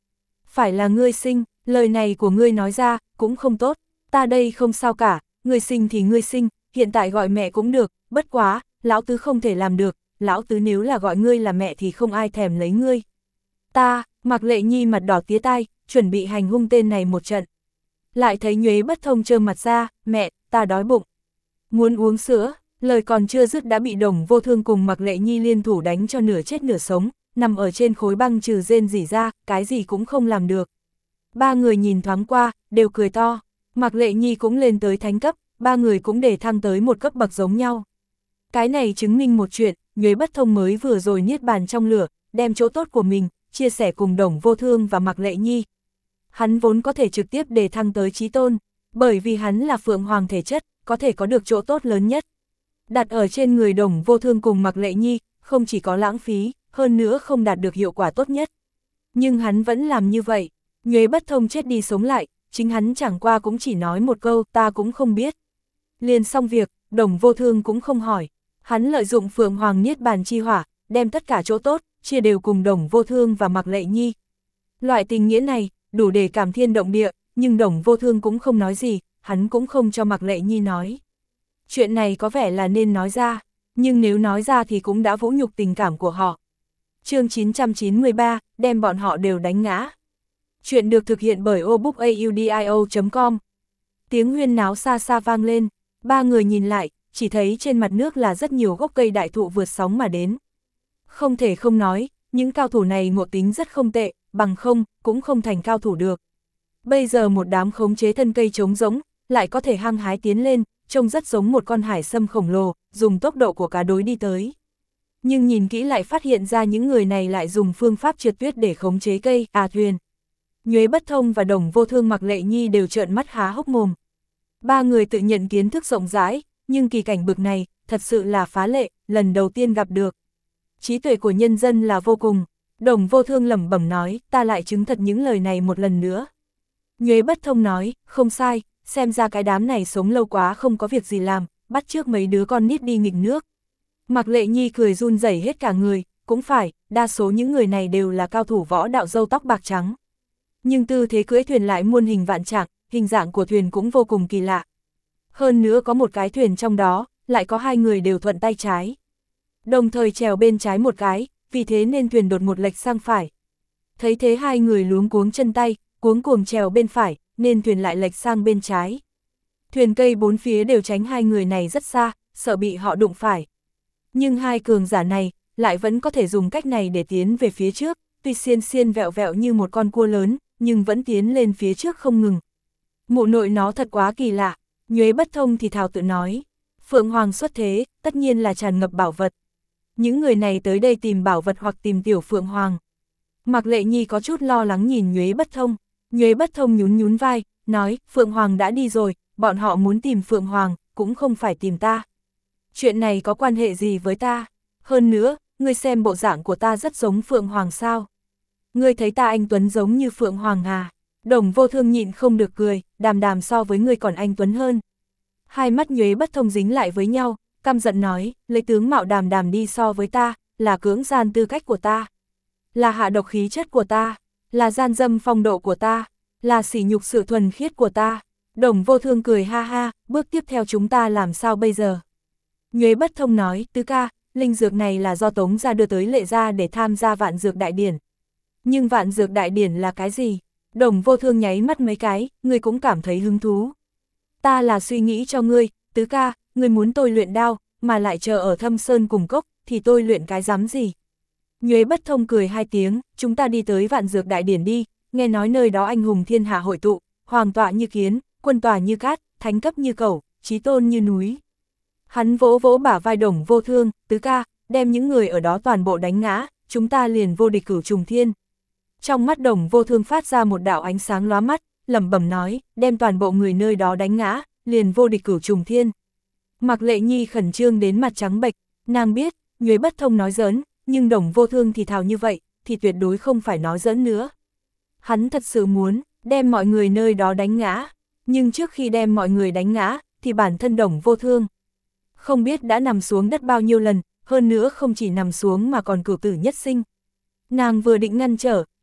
Phải là ngươi sinh, lời này của ngươi nói ra, cũng không tốt, ta đây không sao cả, ngươi sinh thì ngươi sinh, hiện tại gọi mẹ cũng được, bất quá, lão tứ không thể làm được, lão tứ nếu là gọi ngươi là mẹ thì không ai thèm lấy ngươi. Ta, Mạc Lệ Nhi mặt đỏ tía tai, chuẩn bị hành hung tên này một trận. Lại thấy Nhuế Bất Thông trơ mặt ra, mẹ, ta đói bụng. Muốn uống sữa, lời còn chưa dứt đã bị Đồng Vô Thương cùng Mạc Lệ Nhi liên thủ đánh cho nửa chết nửa sống, nằm ở trên khối băng trừ rên rỉ ra, cái gì cũng không làm được. Ba người nhìn thoáng qua, đều cười to, Mạc Lệ Nhi cũng lên tới thánh cấp, ba người cũng để thăng tới một cấp bậc giống nhau. Cái này chứng minh một chuyện, Nhuế Bất Thông mới vừa rồi niết bàn trong lửa, đem chỗ tốt của mình, chia sẻ cùng Đồng Vô Thương và Mạc Lệ Nhi. Hắn vốn có thể trực tiếp đề thăng tới chí tôn, bởi vì hắn là Phượng Hoàng thể chất, có thể có được chỗ tốt lớn nhất. Đặt ở trên người Đồng Vô Thương cùng Mạc Lệ Nhi, không chỉ có lãng phí, hơn nữa không đạt được hiệu quả tốt nhất. Nhưng hắn vẫn làm như vậy, Nhuế Bất Thông chết đi sống lại, chính hắn chẳng qua cũng chỉ nói một câu ta cũng không biết. Liền xong việc, Đồng Vô Thương cũng không hỏi, hắn lợi dụng Phượng Hoàng Niết Bàn chi hỏa, đem tất cả chỗ tốt, chia đều cùng Đồng Vô Thương và Mạc Lệ Nhi. Loại tình nghĩa này, đủ để cảm thiên động địa, nhưng Đồng Vô Thương cũng không nói gì, hắn cũng không cho Mạc Lệ Nhi nói. Chuyện này có vẻ là nên nói ra, nhưng nếu nói ra thì cũng đã vũ nhục tình cảm của họ. Chương chín trăm chín mươi ba, đem bọn họ đều đánh ngã. Chuyện được thực hiện bởi obookaudio chấm com. Tiếng huyên náo xa xa vang lên, ba người nhìn lại, chỉ thấy trên mặt nước là rất nhiều gốc cây đại thụ vượt sóng mà đến. Không thể không nói, những cao thủ này ngộ tính rất không tệ, bằng không, cũng không thành cao thủ được. Bây giờ một đám khống chế thân cây trống rỗng, lại có thể hăng hái tiến lên, trông rất giống một con hải sâm khổng lồ, dùng tốc độ của cá đối đi tới. Nhưng nhìn kỹ lại phát hiện ra những người này lại dùng phương pháp trượt tuyết để khống chế cây, à thuyền. Nhuế Bất Thông và Đồng Vô Thương Mạc Lệ Nhi đều trợn mắt há hốc mồm. Ba người tự nhận kiến thức rộng rãi, nhưng kỳ cảnh bực này, thật sự là phá lệ, lần đầu tiên gặp được. Trí tuệ của nhân dân là vô cùng, Đồng Vô Thương lẩm bẩm nói, ta lại chứng thật những lời này một lần nữa. Nhuế Bất Thông nói, không sai, xem ra cái đám này sống lâu quá không có việc gì làm, bắt trước mấy đứa con nít đi nghịch nước. Mạc Lệ Nhi cười run rẩy hết cả người, cũng phải, đa số những người này đều là cao thủ võ đạo râu tóc bạc trắng. Nhưng tư thế cưỡi thuyền lại muôn hình vạn trạng, hình dạng của thuyền cũng vô cùng kỳ lạ. Hơn nữa có một cái thuyền trong đó, lại có hai người đều thuận tay trái. Đồng thời chèo bên trái một cái, vì thế nên thuyền đột một lệch sang phải. Thấy thế hai người luống cuống chân tay, cuống cuồng chèo bên phải, nên thuyền lại lệch sang bên trái. Thuyền cây bốn phía đều tránh hai người này rất xa, sợ bị họ đụng phải. Nhưng hai cường giả này, lại vẫn có thể dùng cách này để tiến về phía trước, tuy xiên xiên vẹo vẹo như một con cua lớn, nhưng vẫn tiến lên phía trước không ngừng. Mụ nội nó thật quá kỳ lạ, Nhuế Bất Thông thì thào tự nói. Phượng Hoàng xuất thế, tất nhiên là tràn ngập bảo vật. Những người này tới đây tìm bảo vật hoặc tìm tiểu Phượng Hoàng. Mạc Lệ Nhi có chút lo lắng nhìn Nhuế Bất Thông. Nhuế Bất Thông nhún nhún vai, nói, Phượng Hoàng đã đi rồi, bọn họ muốn tìm Phượng Hoàng, cũng không phải tìm ta. Chuyện này có quan hệ gì với ta? Hơn nữa, ngươi xem bộ dạng của ta rất giống Phượng Hoàng sao? Ngươi thấy ta anh Tuấn giống như Phượng Hoàng à? Đồng Vô Thương nhịn không được cười, đàm đàm so với ngươi còn anh Tuấn hơn. Hai mắt Nhuế Bất Thông dính lại với nhau, căm giận nói, lấy tướng mạo đàm đàm đi so với ta, là cưỡng gian tư cách của ta. Là hạ độc khí chất của ta, là gian dâm phong độ của ta, là sỉ nhục sự thuần khiết của ta. Đồng Vô Thương cười ha ha, bước tiếp theo chúng ta làm sao bây giờ? Nhuế Bất Thông nói, tứ ca, linh dược này là do Tống gia đưa tới Lệ gia để tham gia vạn dược đại điển. Nhưng vạn dược đại điển là cái gì? Đồng Vô Thương nháy mắt mấy cái, ngươi cũng cảm thấy hứng thú. Ta là suy nghĩ cho ngươi, tứ ca, ngươi muốn tôi luyện đao, mà lại chờ ở Thâm Sơn cùng cốc, thì tôi luyện cái dám gì? Nhuế Bất Thông cười hai tiếng, chúng ta đi tới vạn dược đại điển đi, nghe nói nơi đó anh hùng thiên hạ hội tụ, hoàng tọa như kiến, quân tòa như cát, thánh cấp như cẩu, chí tôn như núi. Hắn vỗ vỗ bả vai Đồng Vô Thương, tứ ca, đem những người ở đó toàn bộ đánh ngã, chúng ta liền vô địch cửu trùng thiên. Trong mắt Đồng Vô Thương phát ra một đạo ánh sáng lóa mắt, lẩm bẩm nói, đem toàn bộ người nơi đó đánh ngã, liền vô địch cửu trùng thiên. Mạc Lệ Nhi khẩn trương đến mặt trắng bệch, nàng biết, Nhuế Bất Thông nói giỡn, nhưng Đồng Vô Thương thì thào như vậy, thì tuyệt đối không phải nói giỡn nữa. Hắn thật sự muốn đem mọi người nơi đó đánh ngã, nhưng trước khi đem mọi người đánh ngã, thì bản thân Đồng Vô Thương không biết đã nằm xuống đất bao nhiêu lần, hơn nữa không chỉ nằm xuống mà còn cửu tử nhất sinh. Nàng vừa định ngăn trở,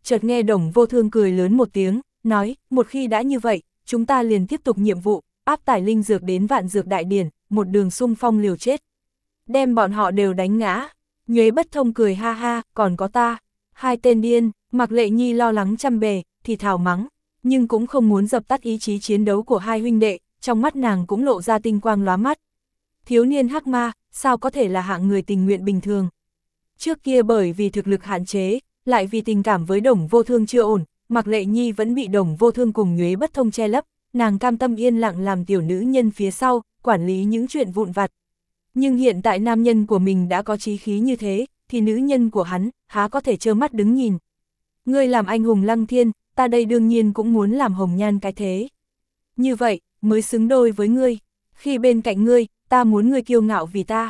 chợt nghe Đồng Vô Thương cười lớn một tiếng, nói, một khi đã như vậy, chúng ta liền tiếp tục nhiệm vụ, áp tải linh dược đến Vạn Dược Đại Điển, một đường xung phong liều chết. Đem bọn họ đều đánh ngã. Nhuế Bất Thông cười ha ha, còn có ta. Hai tên điên, Mạc Lệ Nhi lo lắng trăm bề, thì thào mắng, nhưng cũng không muốn dập tắt ý chí chiến đấu của hai huynh đệ, trong mắt nàng cũng lộ ra tinh quang lóa mắt. Thiếu niên hắc ma, sao có thể là hạng người tình nguyện bình thường. Trước kia bởi vì thực lực hạn chế, lại vì tình cảm với Đồng Vô Thương chưa ổn, Mạc Lệ Nhi vẫn bị Đồng Vô Thương cùng Nhuế Bất Thông che lấp, nàng cam tâm yên lặng làm tiểu nữ nhân phía sau, quản lý những chuyện vụn vặt. Nhưng hiện tại nam nhân của mình đã có chí khí như thế, thì nữ nhân của hắn, há có thể trơ mắt đứng nhìn. Ngươi làm anh hùng lăng thiên, ta đây đương nhiên cũng muốn làm hồng nhan cái thế. Như vậy, mới xứng đôi với ngươi. Khi bên cạnh ngươi, ta muốn ngươi kiêu ngạo vì ta.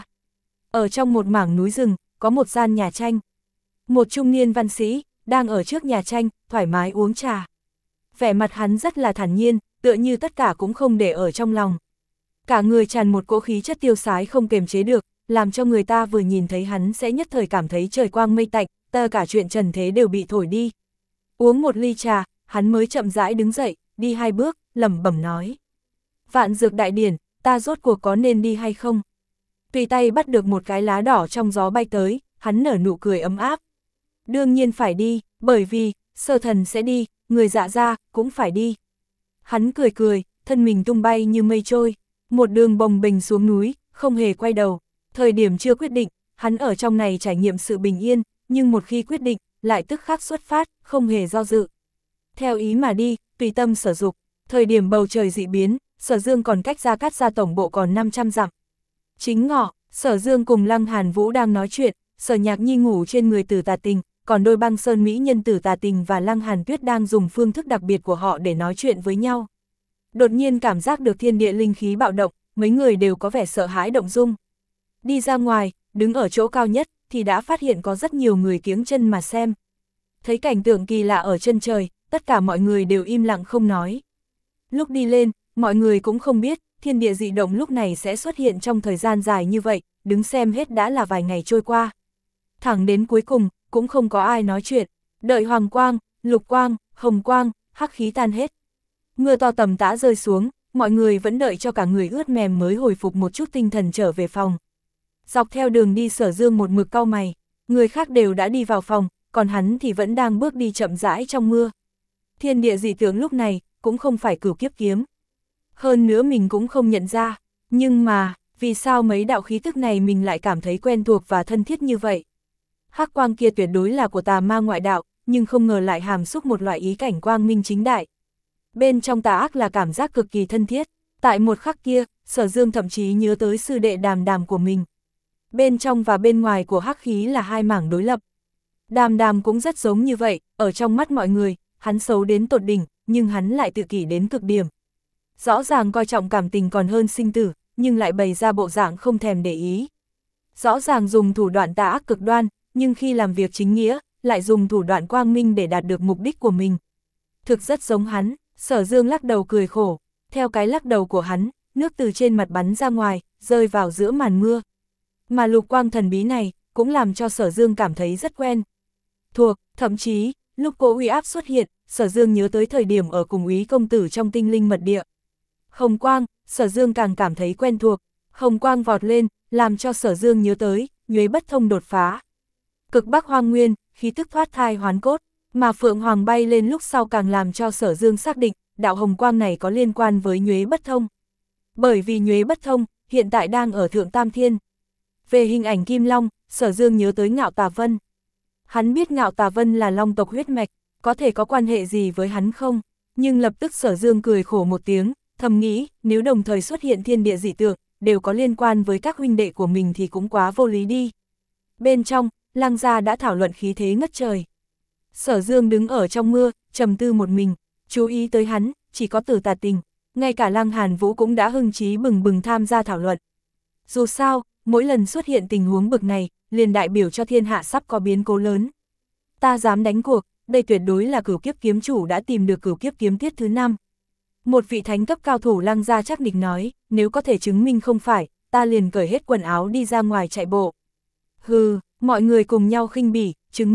Ở trong một mảng núi rừng, có một gian nhà tranh. Một trung niên văn sĩ, đang ở trước nhà tranh, thoải mái uống trà. Vẻ mặt hắn rất là thản nhiên, tựa như tất cả cũng không để ở trong lòng. Cả người tràn một cỗ khí chất tiêu sái không kềm chế được, làm cho người ta vừa nhìn thấy hắn sẽ nhất thời cảm thấy trời quang mây tạnh, tất cả chuyện trần thế đều bị thổi đi. Uống một ly trà, hắn mới chậm rãi đứng dậy, đi hai bước, lẩm bẩm nói. Vạn Dược Đại Điển, ta rốt cuộc có nên đi hay không? Tùy tay bắt được một cái lá đỏ trong gió bay tới, hắn nở nụ cười ấm áp. Đương nhiên phải đi, bởi vì, Sở Thần sẽ đi, người Dạ gia cũng phải đi. Hắn cười cười, thân mình tung bay như mây trôi, một đường bồng bềnh xuống núi, không hề quay đầu. Thời điểm chưa quyết định, hắn ở trong này trải nghiệm sự bình yên, nhưng một khi quyết định, lại tức khắc xuất phát, không hề do dự. Theo ý mà đi, tùy tâm sở dục, thời điểm bầu trời dị biến, Sở Dương còn cách Gia Cát Gia tổng bộ còn năm trăm dặm. Chính ngọ, Sở Dương cùng Lăng Hàn Vũ đang nói chuyện, Sở Nhạc Nhi ngủ trên người Tử Tà Tình, còn đôi băng sơn mỹ nhân Tử Tà Tình và Lăng Hàn Tuyết đang dùng phương thức đặc biệt của họ để nói chuyện với nhau. Đột nhiên cảm giác được thiên địa linh khí bạo động, mấy người đều có vẻ sợ hãi động dung. Đi ra ngoài, đứng ở chỗ cao nhất, thì đã phát hiện có rất nhiều người kiếng chân mà xem. Thấy cảnh tượng kỳ lạ ở chân trời, tất cả mọi người đều im lặng không nói. Lúc đi lên, mọi người cũng không biết, thiên địa dị động lúc này sẽ xuất hiện trong thời gian dài như vậy, đứng xem hết đã là vài ngày trôi qua. Thẳng đến cuối cùng, cũng không có ai nói chuyện, đợi hoàng quang, lục quang, hồng quang, hắc khí tan hết. Mưa to tầm tã rơi xuống, mọi người vẫn đợi cho cả người ướt mềm mới hồi phục một chút tinh thần trở về phòng. Dọc theo đường đi Sở Dương một mực cau mày, người khác đều đã đi vào phòng, còn hắn thì vẫn đang bước đi chậm rãi trong mưa. Thiên địa dị tượng lúc này, cũng không phải Cửu Kiếp Kiếm. Hơn nữa mình cũng không nhận ra, nhưng mà, vì sao mấy đạo khí tức này mình lại cảm thấy quen thuộc và thân thiết như vậy? Hắc quang kia tuyệt đối là của tà ma ngoại đạo, nhưng không ngờ lại hàm xúc một loại ý cảnh quang minh chính đại. Bên trong tà ác là cảm giác cực kỳ thân thiết, tại một khắc kia, Sở Dương thậm chí nhớ tới sư đệ Đàm Đàm của mình. Bên trong và bên ngoài của hắc khí là hai mảng đối lập. Đàm Đàm cũng rất giống như vậy, ở trong mắt mọi người, hắn xấu đến tột đỉnh, nhưng hắn lại tự kỷ đến cực điểm. Rõ ràng coi trọng cảm tình còn hơn sinh tử, nhưng lại bày ra bộ dạng không thèm để ý. Rõ ràng dùng thủ đoạn tà ác cực đoan, nhưng khi làm việc chính nghĩa, lại dùng thủ đoạn quang minh để đạt được mục đích của mình. Thực rất giống hắn. Sở Dương lắc đầu cười khổ, theo cái lắc đầu của hắn, nước từ trên mặt bắn ra ngoài, rơi vào giữa màn mưa. Mà lục quang thần bí này, cũng làm cho Sở Dương cảm thấy rất quen. Thuộc, thậm chí, lúc cỗ uy áp xuất hiện, Sở Dương nhớ tới thời điểm ở cùng Úy công tử trong tinh linh mật địa. Hồng quang, Sở Dương càng cảm thấy quen thuộc, hồng quang vọt lên, làm cho Sở Dương nhớ tới, Nhuế Bất Thông đột phá. Cực Bắc Hoang Nguyên, khí tức thoát thai hoán cốt. Mà Phượng Hoàng bay lên lúc sau càng làm cho Sở Dương xác định, đạo hồng quang này có liên quan với Nhuế Bất Thông. Bởi vì Nhuế Bất Thông, hiện tại đang ở Thượng Tam Thiên. Về hình ảnh Kim Long, Sở Dương nhớ tới Ngạo Tà Vân. Hắn biết Ngạo Tà Vân là Long tộc huyết mạch, có thể có quan hệ gì với hắn không? Nhưng lập tức Sở Dương cười khổ một tiếng, thầm nghĩ, nếu đồng thời xuất hiện thiên địa dị tượng, đều có liên quan với các huynh đệ của mình thì cũng quá vô lý đi. Bên trong, Lăng gia đã thảo luận khí thế ngất trời. Sở Dương đứng ở trong mưa, trầm tư một mình, chú ý tới hắn, chỉ có Tử Tà Tình, ngay cả Lăng Hàn Vũ cũng đã hưng chí bừng bừng tham gia thảo luận. Dù sao, mỗi lần xuất hiện tình huống bực này, liền đại biểu cho thiên hạ sắp có biến cố lớn. Ta dám đánh cuộc, đây tuyệt đối là Cửu Kiếp Kiếm chủ đã tìm được Cửu Kiếp Kiếm tiết thứ năm. Một vị thánh cấp cao thủ Lăng gia chắc địch nói, nếu có thể chứng minh không phải, ta liền cởi hết quần áo đi ra ngoài chạy bộ. Hừ, mọi người cùng nhau khinh bỉ, chứng minh.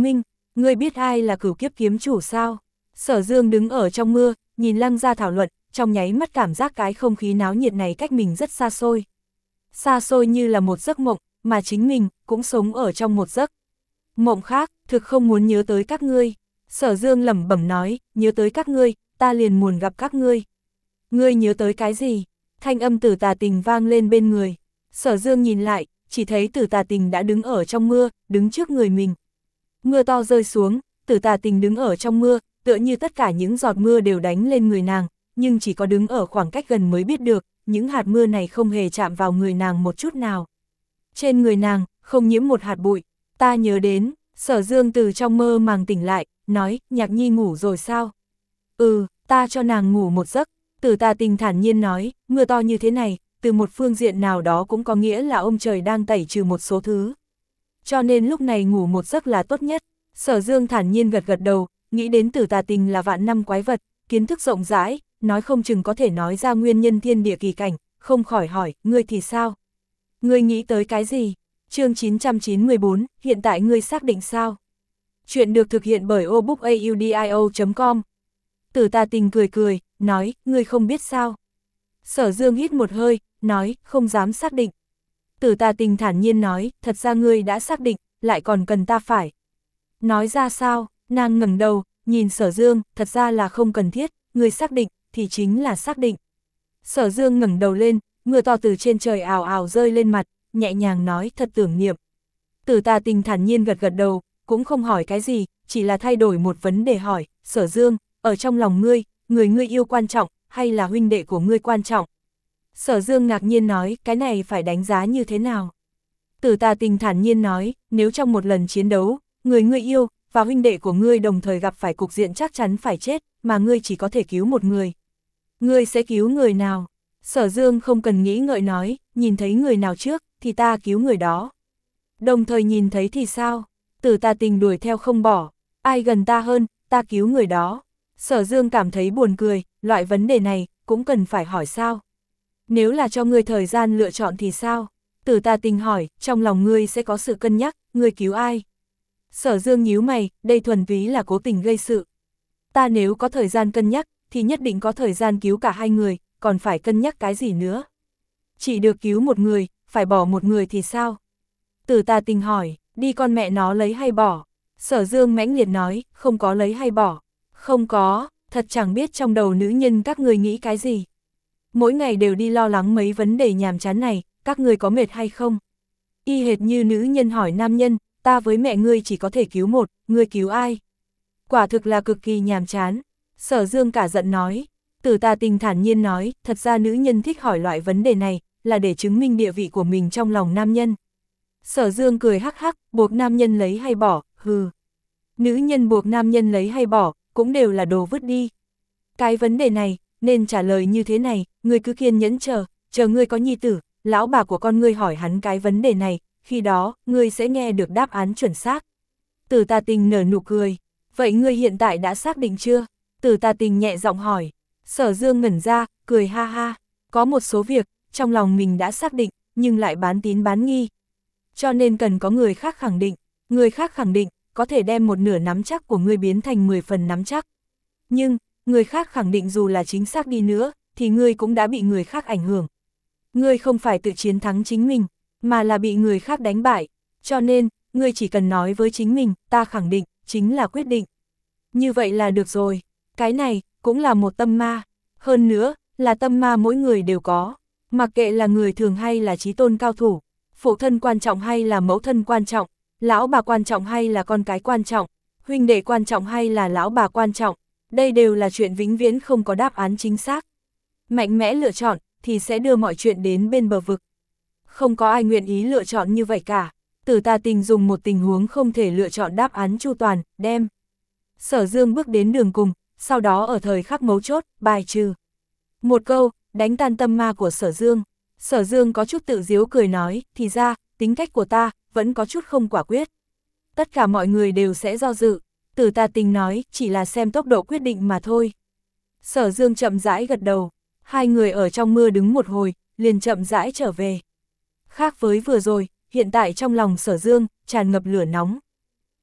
Ngươi biết ai là Cửu Kiếp kiếm chủ sao? Sở Dương đứng ở trong mưa, nhìn Lăng Gia thảo luận, trong nháy mắt cảm giác cái không khí náo nhiệt này cách mình rất xa xôi. Xa xôi như là một giấc mộng, mà chính mình cũng sống ở trong một giấc mộng khác, thực không muốn nhớ tới các ngươi. Sở Dương lẩm bẩm nói, nhớ tới các ngươi, ta liền muốn gặp các ngươi. Ngươi nhớ tới cái gì? Thanh âm Tử Tà Tình vang lên bên người. Sở Dương nhìn lại, chỉ thấy Tử Tà Tình đã đứng ở trong mưa, đứng trước người mình. Mưa to rơi xuống, Tử Tà Tình đứng ở trong mưa, tựa như tất cả những giọt mưa đều đánh lên người nàng, nhưng chỉ có đứng ở khoảng cách gần mới biết được, những hạt mưa này không hề chạm vào người nàng một chút nào. Trên người nàng, không nhiễm một hạt bụi. Ta nhớ đến, Sở Dương từ trong mơ màng tỉnh lại, nói, Nhạc Nhi ngủ rồi sao? Ừ, ta cho nàng ngủ một giấc. Tử Tà Tình thản nhiên nói, mưa to như thế này, từ một phương diện nào đó cũng có nghĩa là ông trời đang tẩy trừ một số thứ. Cho nên lúc này ngủ một giấc là tốt nhất. Sở Dương thản nhiên gật gật đầu, nghĩ đến Tử Tà Tình là vạn năm quái vật, kiến thức rộng rãi, nói không chừng có thể nói ra nguyên nhân thiên địa kỳ cảnh, không khỏi hỏi, ngươi thì sao? Ngươi nghĩ tới cái gì? Chương chín trăm chín mươi bốn, hiện tại ngươi xác định sao? Chuyện được thực hiện bởi obookaudio chấm com. Tử Tà Tình cười cười, nói, ngươi không biết sao? Sở Dương hít một hơi, nói, không dám xác định. Tử Tà Tình thản nhiên nói, thật ra ngươi đã xác định, lại còn cần ta phải. Nói ra sao? Nàng ngẩng đầu, nhìn Sở Dương, thật ra là không cần thiết, ngươi xác định, thì chính là xác định. Sở Dương ngẩng đầu lên, mưa to từ trên trời ào ào rơi lên mặt, nhẹ nhàng nói, thật tưởng niệm. Tử Tà Tình thản nhiên gật gật đầu, cũng không hỏi cái gì, chỉ là thay đổi một vấn đề hỏi, Sở Dương, ở trong lòng ngươi, người ngươi yêu quan trọng, hay là huynh đệ của ngươi quan trọng? Sở Dương ngạc nhiên nói, cái này phải đánh giá như thế nào? Tử Tà Tình thản nhiên nói, nếu trong một lần chiến đấu, người ngươi yêu, và huynh đệ của ngươi đồng thời gặp phải cục diện chắc chắn phải chết, mà ngươi chỉ có thể cứu một người. Ngươi sẽ cứu người nào? Sở Dương không cần nghĩ ngợi nói, nhìn thấy người nào trước, thì ta cứu người đó. Đồng thời nhìn thấy thì sao? Tử Tà Tình đuổi theo không bỏ, ai gần ta hơn, ta cứu người đó. Sở Dương cảm thấy buồn cười, loại vấn đề này, cũng cần phải hỏi sao? Nếu là cho ngươi thời gian lựa chọn thì sao? Tử Tà Tình hỏi, trong lòng ngươi sẽ có sự cân nhắc, ngươi cứu ai? Sở Dương nhíu mày, đây thuần túy là cố tình gây sự. Ta nếu có thời gian cân nhắc, thì nhất định có thời gian cứu cả hai người, còn phải cân nhắc cái gì nữa? Chỉ được cứu một người, phải bỏ một người thì sao? Tử Tà Tình hỏi, đi con mẹ nó lấy hay bỏ? Sở Dương mãnh liệt nói, không có lấy hay bỏ. Không có, thật chẳng biết trong đầu nữ nhân các người nghĩ cái gì. Mỗi ngày đều đi lo lắng mấy vấn đề nhàm chán này, các người có mệt hay không? Y hệt như nữ nhân hỏi nam nhân, ta với mẹ ngươi chỉ có thể cứu một, ngươi cứu ai? Quả thực là cực kỳ nhàm chán. Sở Dương cả giận nói. Tử Tà Tình thản nhiên nói, thật ra nữ nhân thích hỏi loại vấn đề này, là để chứng minh địa vị của mình trong lòng nam nhân. Sở Dương cười hắc hắc, buộc nam nhân lấy hay bỏ, hừ. Nữ nhân buộc nam nhân lấy hay bỏ, cũng đều là đồ vứt đi. Cái vấn đề này, nên trả lời như thế này, ngươi cứ kiên nhẫn chờ, chờ ngươi có nhi tử, lão bà của con ngươi hỏi hắn cái vấn đề này, khi đó, ngươi sẽ nghe được đáp án chuẩn xác. Tử Tà Tình nở nụ cười, vậy ngươi hiện tại đã xác định chưa? Tử Tà Tình nhẹ giọng hỏi. Sở Dương ngẩn ra, cười ha ha, có một số việc, trong lòng mình đã xác định, nhưng lại bán tín bán nghi. Cho nên cần có người khác khẳng định, người khác khẳng định, có thể đem một nửa nắm chắc của ngươi biến thành mười phần nắm chắc. Nhưng, người khác khẳng định dù là chính xác đi nữa, thì ngươi cũng đã bị người khác ảnh hưởng. Ngươi không phải tự chiến thắng chính mình, mà là bị người khác đánh bại. Cho nên, ngươi chỉ cần nói với chính mình, ta khẳng định, chính là quyết định. Như vậy là được rồi, cái này, cũng là một tâm ma. Hơn nữa, là tâm ma mỗi người đều có. Mặc kệ là người thường hay là chí tôn cao thủ, phụ thân quan trọng hay là mẫu thân quan trọng, lão bà quan trọng hay là con cái quan trọng, huynh đệ quan trọng hay là lão bà quan trọng, đây đều là chuyện vĩnh viễn không có đáp án chính xác. Mạnh mẽ lựa chọn, thì sẽ đưa mọi chuyện đến bên bờ vực. Không có ai nguyện ý lựa chọn như vậy cả. Tử Tà Tình dùng một tình huống không thể lựa chọn đáp án chu toàn, đem. Sở Dương bước đến đường cùng, sau đó ở thời khắc mấu chốt, bài trừ. Một câu, đánh tan tâm ma của Sở Dương. Sở Dương có chút tự giễu cười nói, thì ra, tính cách của ta, vẫn có chút không quả quyết. Tất cả mọi người đều sẽ do dự. Tử Tà Tình nói, chỉ là xem tốc độ quyết định mà thôi. Sở Dương chậm rãi gật đầu. Hai người ở trong mưa đứng một hồi, liền chậm rãi trở về. Khác với vừa rồi, hiện tại trong lòng Sở Dương, tràn ngập lửa nóng.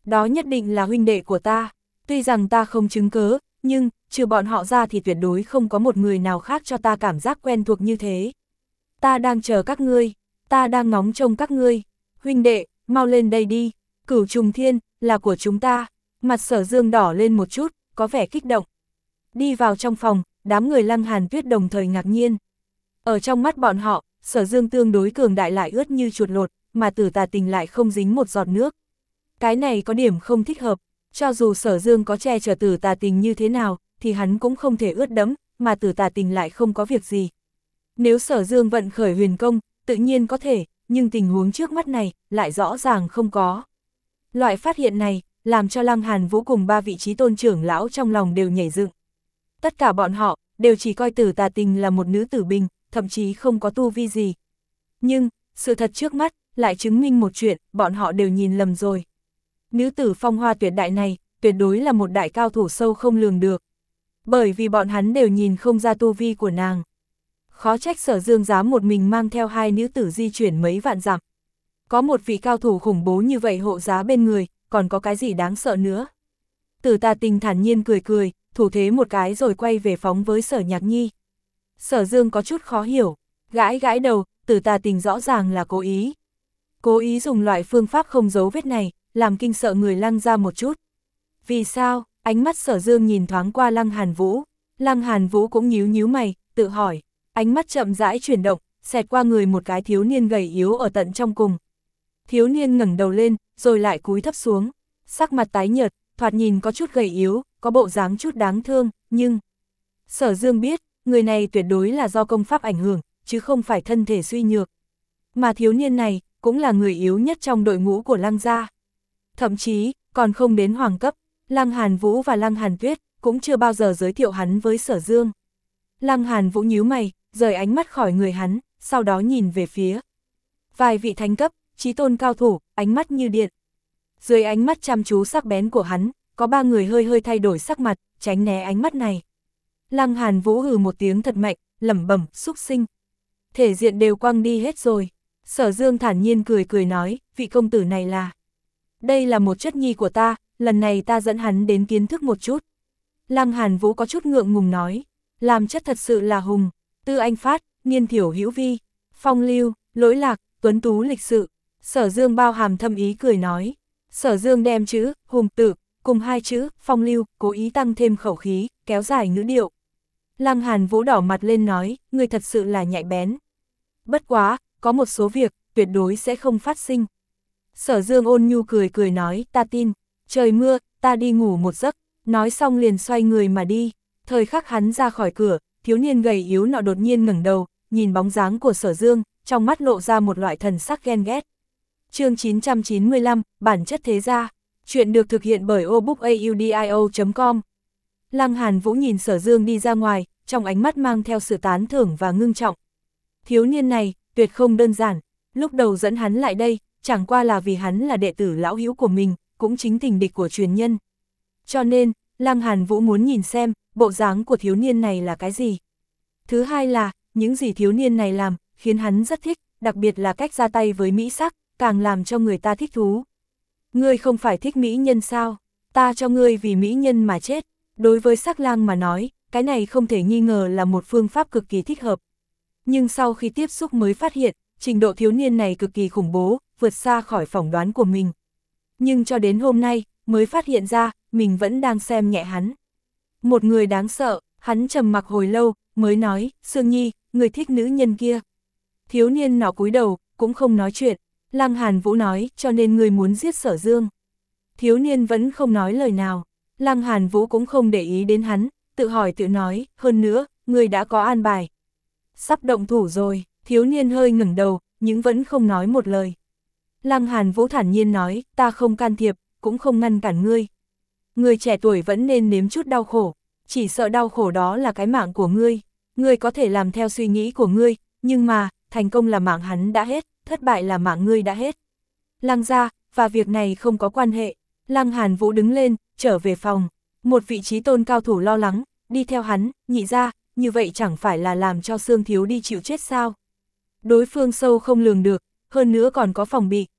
Đó nhất định là huynh đệ của ta. Tuy rằng ta không chứng cớ, nhưng, trừ bọn họ ra thì tuyệt đối không có một người nào khác cho ta cảm giác quen thuộc như thế. Ta đang chờ các ngươi, ta đang ngóng trông các ngươi. Huynh đệ, mau lên đây đi, Cửu Trùng Thiên, là của chúng ta. Mặt Sở Dương đỏ lên một chút, có vẻ kích động. Đi vào trong phòng, đám người Lăng Hàn Tuyết đồng thời ngạc nhiên. Ở trong mắt bọn họ, Sở Dương tương đối cường đại lại ướt như chuột lột, mà Tử Tà Tình lại không dính một giọt nước. Cái này có điểm không thích hợp, cho dù Sở Dương có che chở Tử Tà Tình như thế nào, thì hắn cũng không thể ướt đẫm, mà Tử Tà Tình lại không có việc gì. Nếu Sở Dương vận khởi huyền công, tự nhiên có thể, nhưng tình huống trước mắt này, lại rõ ràng không có. Loại phát hiện này, làm cho Lăng Hàn Vũ cùng ba vị trí tôn trưởng lão trong lòng đều nhảy dựng. Tất cả bọn họ, đều chỉ coi Tử Tà Tình là một nữ tử bình, thậm chí không có tu vi gì. Nhưng, sự thật trước mắt, lại chứng minh một chuyện, bọn họ đều nhìn lầm rồi. Nữ tử phong hoa tuyệt đại này, tuyệt đối là một đại cao thủ sâu không lường được. Bởi vì bọn hắn đều nhìn không ra tu vi của nàng. Khó trách Sở Dương dám một mình mang theo hai nữ tử di chuyển mấy vạn dặm. Có một vị cao thủ khủng bố như vậy hộ giá bên người, còn có cái gì đáng sợ nữa. Tử Tà Tình thản nhiên cười cười, thủ thế một cái rồi quay về phóng với Sở Nhạc Nhi. Sở Dương có chút khó hiểu, gãi gãi đầu, Tử Tà Tình rõ ràng là cố ý. Cố ý dùng loại phương pháp không giấu vết này, làm kinh sợ người Lăng ra một chút. Vì sao? Ánh mắt Sở Dương nhìn thoáng qua Lăng Hàn Vũ. Lăng Hàn Vũ cũng nhíu nhíu mày, tự hỏi. Ánh mắt chậm rãi chuyển động, xẹt qua người một cái thiếu niên gầy yếu ở tận trong cùng. Thiếu niên ngẩng đầu lên, rồi lại cúi thấp xuống. Sắc mặt tái nhợt, thoạt nhìn có chút gầy yếu, có bộ dáng chút đáng thương, nhưng... Sở Dương biết, người này tuyệt đối là do công pháp ảnh hưởng, chứ không phải thân thể suy nhược. Mà thiếu niên này, cũng là người yếu nhất trong đội ngũ của Lăng gia. Thậm chí, còn không đến hoàng cấp, Lăng Hàn Vũ và Lăng Hàn Tuyết cũng chưa bao giờ giới thiệu hắn với Sở Dương. Lăng Hàn Vũ nhíu mày, rời ánh mắt khỏi người hắn, sau đó nhìn về phía. Vài vị thánh cấp, chí tôn cao thủ, ánh mắt như điện. Dưới ánh mắt chăm chú sắc bén của hắn, có ba người hơi hơi thay đổi sắc mặt, tránh né ánh mắt này. Lăng Hàn Vũ hừ một tiếng thật mạnh, lẩm bẩm, xúc sinh. Thể diện đều quăng đi hết rồi. Sở Dương thản nhiên cười cười nói, vị công tử này là... Đây là một chất nhi của ta, lần này ta dẫn hắn đến kiến thức một chút. Lăng Hàn Vũ có chút ngượng ngùng nói, làm chất thật sự là hùng, Tư Anh Phát, Niên Thiểu Hữu Vi, Phong Lưu, Lỗi Lạc, Tuấn Tú lịch sự. Sở Dương bao hàm thâm ý cười nói. Sở Dương đem chữ hùng tử cùng hai chữ Phong Lưu cố ý tăng thêm khẩu khí, kéo dài ngữ điệu. Lăng Hàn Vũ đỏ mặt lên nói, người thật sự là nhạy bén. Bất quá, có một số việc, tuyệt đối sẽ không phát sinh. Sở Dương ôn nhu cười cười nói, ta tin, trời mưa, ta đi ngủ một giấc, nói xong liền xoay người mà đi. Thời khắc hắn ra khỏi cửa, thiếu niên gầy yếu nọ đột nhiên ngẩng đầu, nhìn bóng dáng của Sở Dương, trong mắt lộ ra một loại thần sắc ghen ghét. Chương chín trăm chín mươi lăm, bản chất thế gia. Chuyện được thực hiện bởi obookaudio chấm com. Lăng Hàn Vũ nhìn Sở Dương đi ra ngoài, trong ánh mắt mang theo sự tán thưởng và ngưng trọng. Thiếu niên này, tuyệt không đơn giản, lúc đầu dẫn hắn lại đây, chẳng qua là vì hắn là đệ tử lão hữu của mình, cũng chính tình địch của truyền nhân. Cho nên, Lăng Hàn Vũ muốn nhìn xem, bộ dáng của thiếu niên này là cái gì. Thứ hai là, những gì thiếu niên này làm, khiến hắn rất thích, đặc biệt là cách ra tay với mỹ sắc, càng làm cho người ta thích thú. Ngươi không phải thích mỹ nhân sao? Ta cho ngươi vì mỹ nhân mà chết. Đối với Sắc Lang mà nói, cái này không thể nghi ngờ là một phương pháp cực kỳ thích hợp. Nhưng sau khi tiếp xúc mới phát hiện, trình độ thiếu niên này cực kỳ khủng bố, vượt xa khỏi phỏng đoán của mình. Nhưng cho đến hôm nay, mới phát hiện ra, mình vẫn đang xem nhẹ hắn. Một người đáng sợ, hắn trầm mặc hồi lâu, mới nói, Sương Nhi, người thích nữ nhân kia. Thiếu niên nọ cúi đầu, cũng không nói chuyện. Lăng Hàn Vũ nói, cho nên người muốn giết Sở Dương. Thiếu niên vẫn không nói lời nào. Lăng Hàn Vũ cũng không để ý đến hắn, tự hỏi tự nói, hơn nữa, người đã có an bài. Sắp động thủ rồi, thiếu niên hơi ngẩng đầu, nhưng vẫn không nói một lời. Lăng Hàn Vũ thản nhiên nói, ta không can thiệp, cũng không ngăn cản ngươi. Người trẻ tuổi vẫn nên nếm chút đau khổ, chỉ sợ đau khổ đó là cái mạng của ngươi. Ngươi có thể làm theo suy nghĩ của ngươi, nhưng mà, thành công là mạng hắn đã hết, thất bại là mạng ngươi đã hết. Lăng gia, và việc này không có quan hệ. Lăng Hàn Vũ đứng lên, trở về phòng. Một vị trí tôn cao thủ lo lắng, đi theo hắn, nhị ra, như vậy chẳng phải là làm cho Sương thiếu đi chịu chết sao. Đối phương sâu không lường được, hơn nữa còn có phòng bị,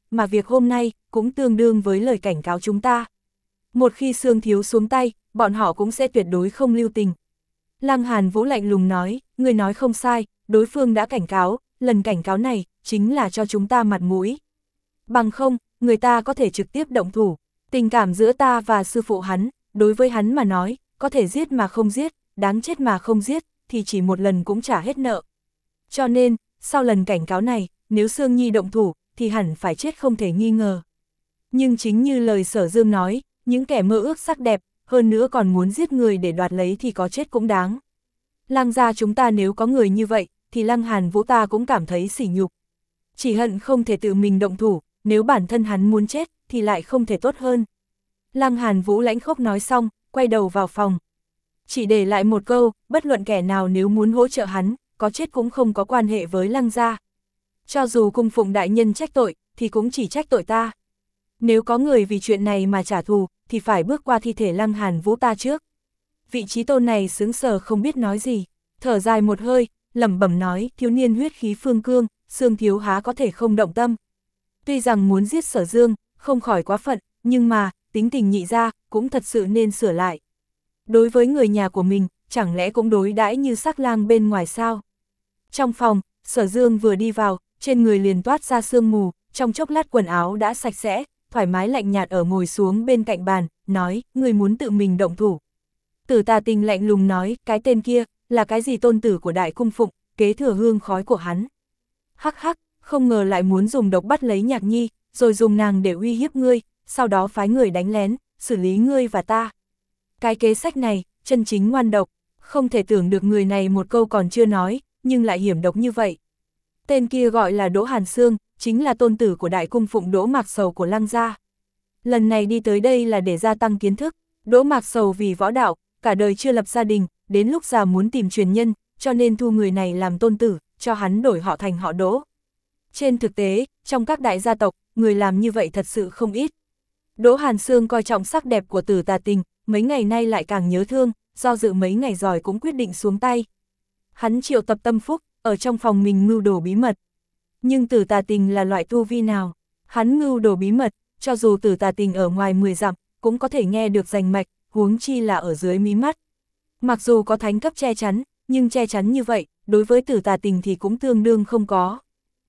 mà việc hôm nay cũng tương đương với lời cảnh cáo chúng ta. Một khi Sương thiếu xuống tay, bọn họ cũng sẽ tuyệt đối không lưu tình. Lăng Hàn Vũ lạnh lùng nói, người nói không sai, đối phương đã cảnh cáo, lần cảnh cáo này chính là cho chúng ta mặt mũi. Bằng không, người ta có thể trực tiếp động thủ. Tình cảm giữa ta và sư phụ hắn, đối với hắn mà nói, có thể giết mà không giết, đáng chết mà không giết, thì chỉ một lần cũng trả hết nợ. Cho nên, sau lần cảnh cáo này, nếu Sương Nhi động thủ, thì hẳn phải chết không thể nghi ngờ. Nhưng chính như lời Sở Dương nói, những kẻ mơ ước sắc đẹp, hơn nữa còn muốn giết người để đoạt lấy thì có chết cũng đáng. Lăng gia chúng ta nếu có người như vậy, thì Lăng Hàn Vũ ta cũng cảm thấy sỉ nhục. Chỉ hận không thể tự mình động thủ, nếu bản thân hắn muốn chết, thì lại không thể tốt hơn. Lăng Hàn Vũ lãnh khốc nói xong, quay đầu vào phòng. Chỉ để lại một câu, bất luận kẻ nào nếu muốn hỗ trợ hắn, có chết cũng không có quan hệ với Lăng gia. Cho dù cung phụng đại nhân trách tội, thì cũng chỉ trách tội ta. Nếu có người vì chuyện này mà trả thù, thì phải bước qua thi thể Lăng Hàn Vũ ta trước. Vị trí tôn này sững sờ không biết nói gì, thở dài một hơi, lẩm bẩm nói, thiếu niên huyết khí phương cương, Sương thiếu há có thể không động tâm. Tuy rằng muốn giết Sở Dương, không khỏi quá phận, nhưng mà, tính tình nhị gia, cũng thật sự nên sửa lại. Đối với người nhà của mình, chẳng lẽ cũng đối đãi như sắc lang bên ngoài sao? Trong phòng, Sở Dương vừa đi vào, trên người liền toát ra sương mù, trong chốc lát quần áo đã sạch sẽ, thoải mái lạnh nhạt ở ngồi xuống bên cạnh bàn, nói, người muốn tự mình động thủ. Tử Tà Tình lạnh lùng nói, cái tên kia, là cái gì tôn tử của Đại Cung Phụng, kế thừa hương khói của hắn. Hắc hắc, không ngờ lại muốn dùng độc bắt lấy Nhạc Nhi, rồi dùng nàng để uy hiếp ngươi, sau đó phái người đánh lén, xử lý ngươi và ta. Cái kế sách này, chân chính ngoan độc, không thể tưởng được người này một câu còn chưa nói, nhưng lại hiểm độc như vậy. Tên kia gọi là Đỗ Hàn Sương, chính là tôn tử của Đại Cung Phụng Đỗ Mạc Sầu của Lăng gia. Lần này đi tới đây là để gia tăng kiến thức, Đỗ Mạc Sầu vì võ đạo, cả đời chưa lập gia đình, đến lúc già muốn tìm truyền nhân, cho nên thu người này làm tôn tử, cho hắn đổi họ thành họ Đỗ. Trên thực tế, trong các đại gia tộc, người làm như vậy thật sự không ít. Đỗ Hàn Sương coi trọng sắc đẹp của Tử Tà Tình, mấy ngày nay lại càng nhớ thương, do dự mấy ngày rồi cũng quyết định xuống tay. Hắn triệu tập Tâm Phúc, ở trong phòng mình mưu đồ bí mật. Nhưng Tử Tà Tình là loại tu vi nào? Hắn mưu đồ bí mật, cho dù Tử Tà Tình ở ngoài mười dặm, cũng có thể nghe được rành mạch, huống chi là ở dưới mí mắt. Mặc dù có thánh cấp che chắn, nhưng che chắn như vậy, đối với Tử Tà Tình thì cũng tương đương không có.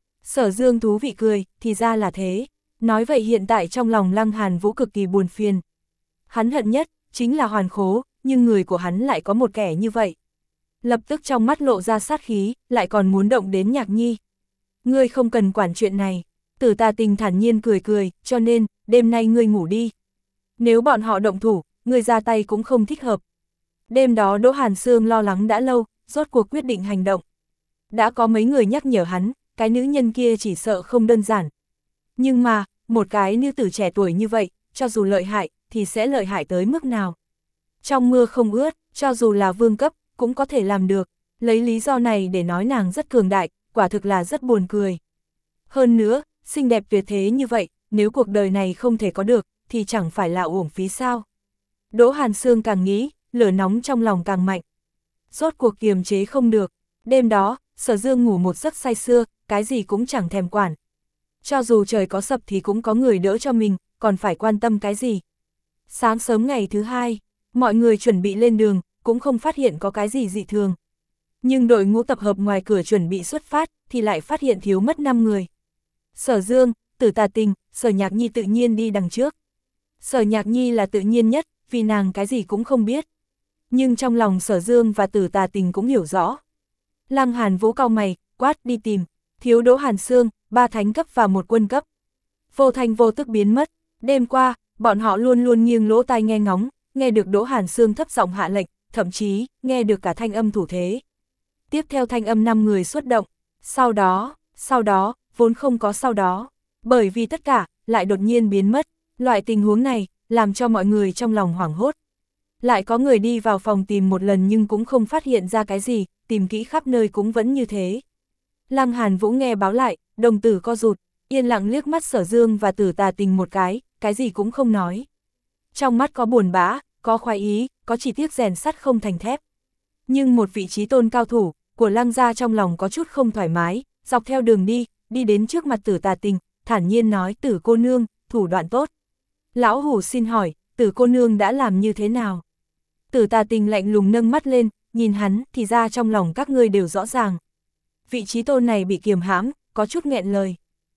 Sở Dương thú vị cười, thì ra là thế. Nói vậy hiện tại trong lòng Lăng Hàn Vũ cực kỳ buồn phiền. Hắn hận nhất, chính là Hoàn Khố, nhưng người của hắn lại có một kẻ như vậy. Lập tức trong mắt lộ ra sát khí, lại còn muốn động đến Nhạc Nhi. Ngươi không cần quản chuyện này. Tử Tà Tình thản nhiên cười cười, cho nên, đêm nay ngươi ngủ đi. Nếu bọn họ động thủ, ngươi ra tay cũng không thích hợp. Đêm đó Đỗ Hàn Sương lo lắng đã lâu, rốt cuộc quyết định hành động. Đã có mấy người nhắc nhở hắn, cái nữ nhân kia chỉ sợ không đơn giản. Nhưng mà, một cái nữ tử trẻ tuổi như vậy, cho dù lợi hại, thì sẽ lợi hại tới mức nào? Trong mưa không ướt, cho dù là vương cấp, cũng có thể làm được. Lấy lý do này để nói nàng rất cường đại, quả thực là rất buồn cười. Hơn nữa, xinh đẹp tuyệt thế như vậy, nếu cuộc đời này không thể có được, thì chẳng phải là uổng phí sao? Đỗ Hàn Sương càng nghĩ, lửa nóng trong lòng càng mạnh. Rốt cuộc kiềm chế không được. Đêm đó, Sở Dương ngủ một giấc say sưa, cái gì cũng chẳng thèm quản. Cho dù trời có sập thì cũng có người đỡ cho mình, còn phải quan tâm cái gì. Sáng sớm ngày thứ hai, mọi người chuẩn bị lên đường, cũng không phát hiện có cái gì dị thường. Nhưng đội ngũ tập hợp ngoài cửa chuẩn bị xuất phát, thì lại phát hiện thiếu mất năm người. Sở Dương, Tử Tà Tình, Sở Nhạc Nhi tự nhiên đi đằng trước. Sở Nhạc Nhi là tự nhiên nhất, vì nàng cái gì cũng không biết. Nhưng trong lòng Sở Dương và Tử Tà Tình cũng hiểu rõ. Lăng Hàn Vũ cau mày, quát đi tìm, thiếu Đỗ Hàn Sương, ba thánh cấp và một quân cấp. Vô thanh vô tức biến mất, đêm qua, bọn họ luôn luôn nghiêng lỗ tai nghe ngóng, nghe được Đỗ Hàn Sương thấp giọng hạ lệnh, thậm chí, nghe được cả thanh âm thủ thế. Tiếp theo thanh âm năm người xuất động, sau đó, sau đó, vốn không có sau đó, bởi vì tất cả, lại đột nhiên biến mất, loại tình huống này, làm cho mọi người trong lòng hoảng hốt. Lại có người đi vào phòng tìm một lần nhưng cũng không phát hiện ra cái gì, tìm kỹ khắp nơi cũng vẫn như thế. Lăng Hàn Vũ nghe báo lại, đồng tử co rụt, yên lặng liếc mắt Sở Dương và Tử Tà Tình một cái, cái gì cũng không nói. Trong mắt có buồn bã, có khoái ý, có chỉ tiếc rèn sắt không thành thép. Nhưng một vị trí tôn cao thủ, của Lăng gia trong lòng có chút không thoải mái, dọc theo đường đi, đi đến trước mặt Tử Tà Tình, thản nhiên nói Tử cô nương, thủ đoạn tốt. Lão Hủ xin hỏi, Tử cô nương đã làm như thế nào? Tử Tà Tình lạnh lùng nâng mắt lên, nhìn hắn, thì ra trong lòng các ngươi đều rõ ràng. Vị trí tôn này bị kiềm hãm, có chút nghẹn lời.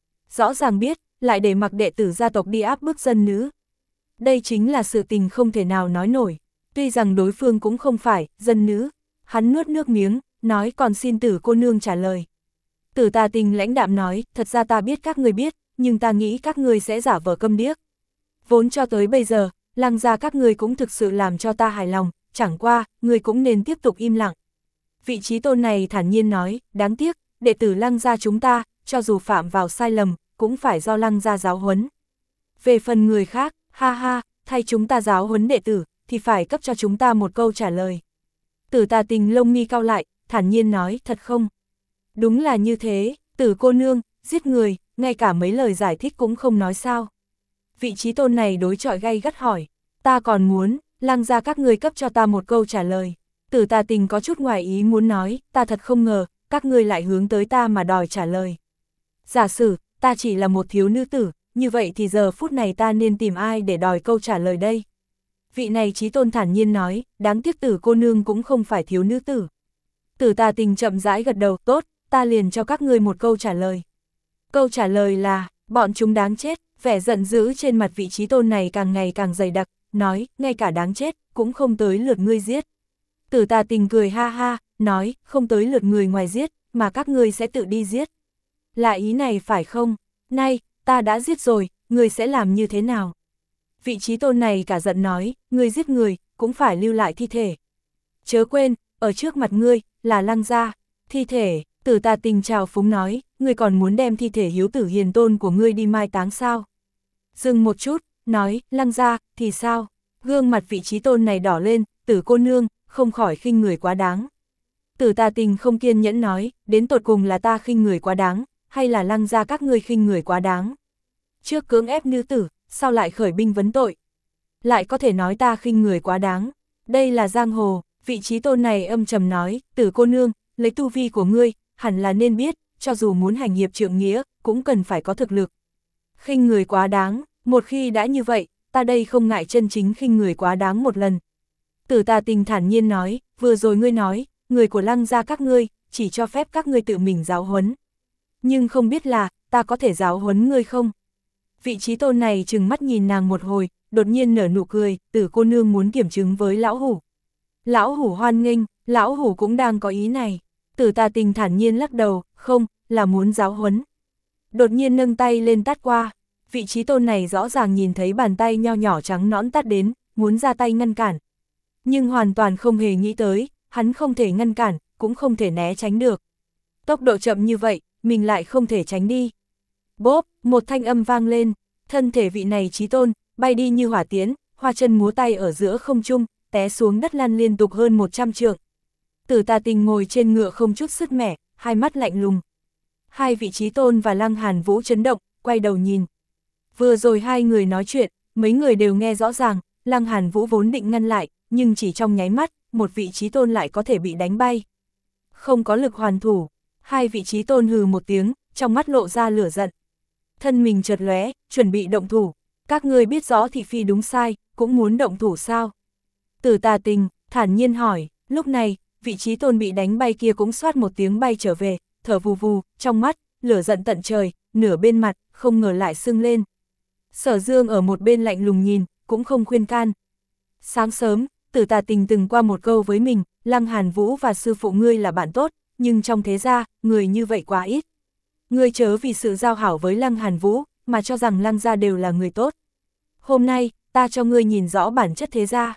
Rõ ràng biết, lại để mặc đệ tử gia tộc đi áp bức dân nữ. Đây chính là sự tình không thể nào nói nổi. Tuy rằng đối phương cũng không phải dân nữ, hắn nuốt nước miếng, nói còn xin Tử cô nương trả lời. Tử Tà Tình lãnh đạm nói, thật ra ta biết các ngươi biết, nhưng ta nghĩ các ngươi sẽ giả vờ câm điếc. Vốn cho tới bây giờ, Lăng gia các ngươi cũng thực sự làm cho ta hài lòng, chẳng qua, ngươi cũng nên tiếp tục im lặng. Vị trí tôn này thản nhiên nói, đáng tiếc, đệ tử Lăng gia chúng ta, cho dù phạm vào sai lầm, cũng phải do Lăng gia giáo huấn. Về phần người khác, ha ha, thay chúng ta giáo huấn đệ tử, thì phải cấp cho chúng ta một câu trả lời. Tử Tà Tình lông mi cau lại, thản nhiên nói, thật không? Đúng là như thế, Tử cô nương, giết người, ngay cả mấy lời giải thích cũng không nói sao. Vị trí tôn này đối chọi gay gắt hỏi, ta còn muốn, Lăng gia các ngươi cấp cho ta một câu trả lời. Tử Tà Tình có chút ngoài ý muốn nói, ta thật không ngờ, các ngươi lại hướng tới ta mà đòi trả lời. Giả sử, ta chỉ là một thiếu nữ tử, như vậy thì giờ phút này ta nên tìm ai để đòi câu trả lời đây? Vị này trí tôn thản nhiên nói, đáng tiếc Tử cô nương cũng không phải thiếu nữ tử. Tử Tà Tình chậm rãi gật đầu, tốt, ta liền cho các ngươi một câu trả lời. Câu trả lời là, bọn chúng đáng chết. Vẻ giận dữ trên mặt vị trí tôn này càng ngày càng dày đặc, nói, ngay cả đáng chết, cũng không tới lượt ngươi giết. Tử Tà Tình cười ha ha, nói, không tới lượt người ngoài giết, mà các ngươi sẽ tự đi giết. Là ý này phải không? Nay, ta đã giết rồi, ngươi sẽ làm như thế nào? Vị trí tôn này cả giận nói, ngươi giết người, cũng phải lưu lại thi thể. Chớ quên, ở trước mặt ngươi, là Lăng gia, thi thể. Tử Tà Tình trào phúng nói, ngươi còn muốn đem thi thể hiếu tử hiền tôn của ngươi đi mai táng sao? Dừng một chút, nói, Lăng gia, thì sao? Gương mặt vị trí tôn này đỏ lên, Tử cô nương, không khỏi khinh người quá đáng. Tử Tà Tình không kiên nhẫn nói, đến tột cùng là ta khinh người quá đáng, hay là Lăng gia các ngươi khinh người quá đáng? Trước cưỡng ép nữ tử, sao lại khởi binh vấn tội? Lại có thể nói ta khinh người quá đáng. Đây là giang hồ, vị trí tôn này âm trầm nói, Tử cô nương, lấy tu vi của ngươi, hẳn là nên biết, cho dù muốn hành hiệp trượng nghĩa, cũng cần phải có thực lực. Khinh người quá đáng, một khi đã như vậy, ta đây không ngại chân chính khinh người quá đáng một lần. Tử Tà Tình thản nhiên nói, vừa rồi ngươi nói, người của Lăng gia các ngươi, chỉ cho phép các ngươi tự mình giáo huấn. Nhưng không biết là, ta có thể giáo huấn ngươi không? Vị trí tôn này trừng mắt nhìn nàng một hồi, đột nhiên nở nụ cười, Tử cô nương muốn kiểm chứng với lão hủ. Lão hủ hoan nghênh, lão hủ cũng đang có ý này. Tử Tà Tình thản nhiên lắc đầu, không, là muốn giáo huấn. Đột nhiên nâng tay lên tát qua, vị trí tôn này rõ ràng nhìn thấy bàn tay nho nhỏ trắng nõn tát đến, muốn ra tay ngăn cản. Nhưng hoàn toàn không hề nghĩ tới, hắn không thể ngăn cản, cũng không thể né tránh được. Tốc độ chậm như vậy, mình lại không thể tránh đi. Bốp, một thanh âm vang lên, thân thể vị này trí tôn, bay đi như hỏa tiễn, hoa chân múa tay ở giữa không trung, té xuống đất lăn liên tục hơn một trăm trượng. Tử Tà Tình ngồi trên ngựa không chút sứt mẻ, hai mắt lạnh lùng. Hai vị trí tôn và Lăng Hàn Vũ chấn động, quay đầu nhìn. Vừa rồi hai người nói chuyện, mấy người đều nghe rõ ràng, Lăng Hàn Vũ vốn định ngăn lại, nhưng chỉ trong nháy mắt, một vị trí tôn lại có thể bị đánh bay. Không có lực hoàn thủ, hai vị trí tôn hừ một tiếng, trong mắt lộ ra lửa giận. Thân mình chợt lóe, chuẩn bị động thủ. Các ngươi biết rõ thị phi đúng sai, cũng muốn động thủ sao? Tử Tà Tình, thản nhiên hỏi, lúc này, vị trí tôn bị đánh bay kia cũng xoát một tiếng bay trở về, thở vù vù, trong mắt, lửa giận tận trời, nửa bên mặt, không ngờ lại sưng lên. Sở Dương ở một bên lạnh lùng nhìn, cũng không khuyên can. Sáng sớm, Tử Tà Tình từng qua một câu với mình, Lăng Hàn Vũ và sư phụ ngươi là bạn tốt, nhưng trong thế gia, người như vậy quá ít. Ngươi chớ vì sự giao hảo với Lăng Hàn Vũ, mà cho rằng Lăng gia đều là người tốt. Hôm nay, ta cho ngươi nhìn rõ bản chất thế gia.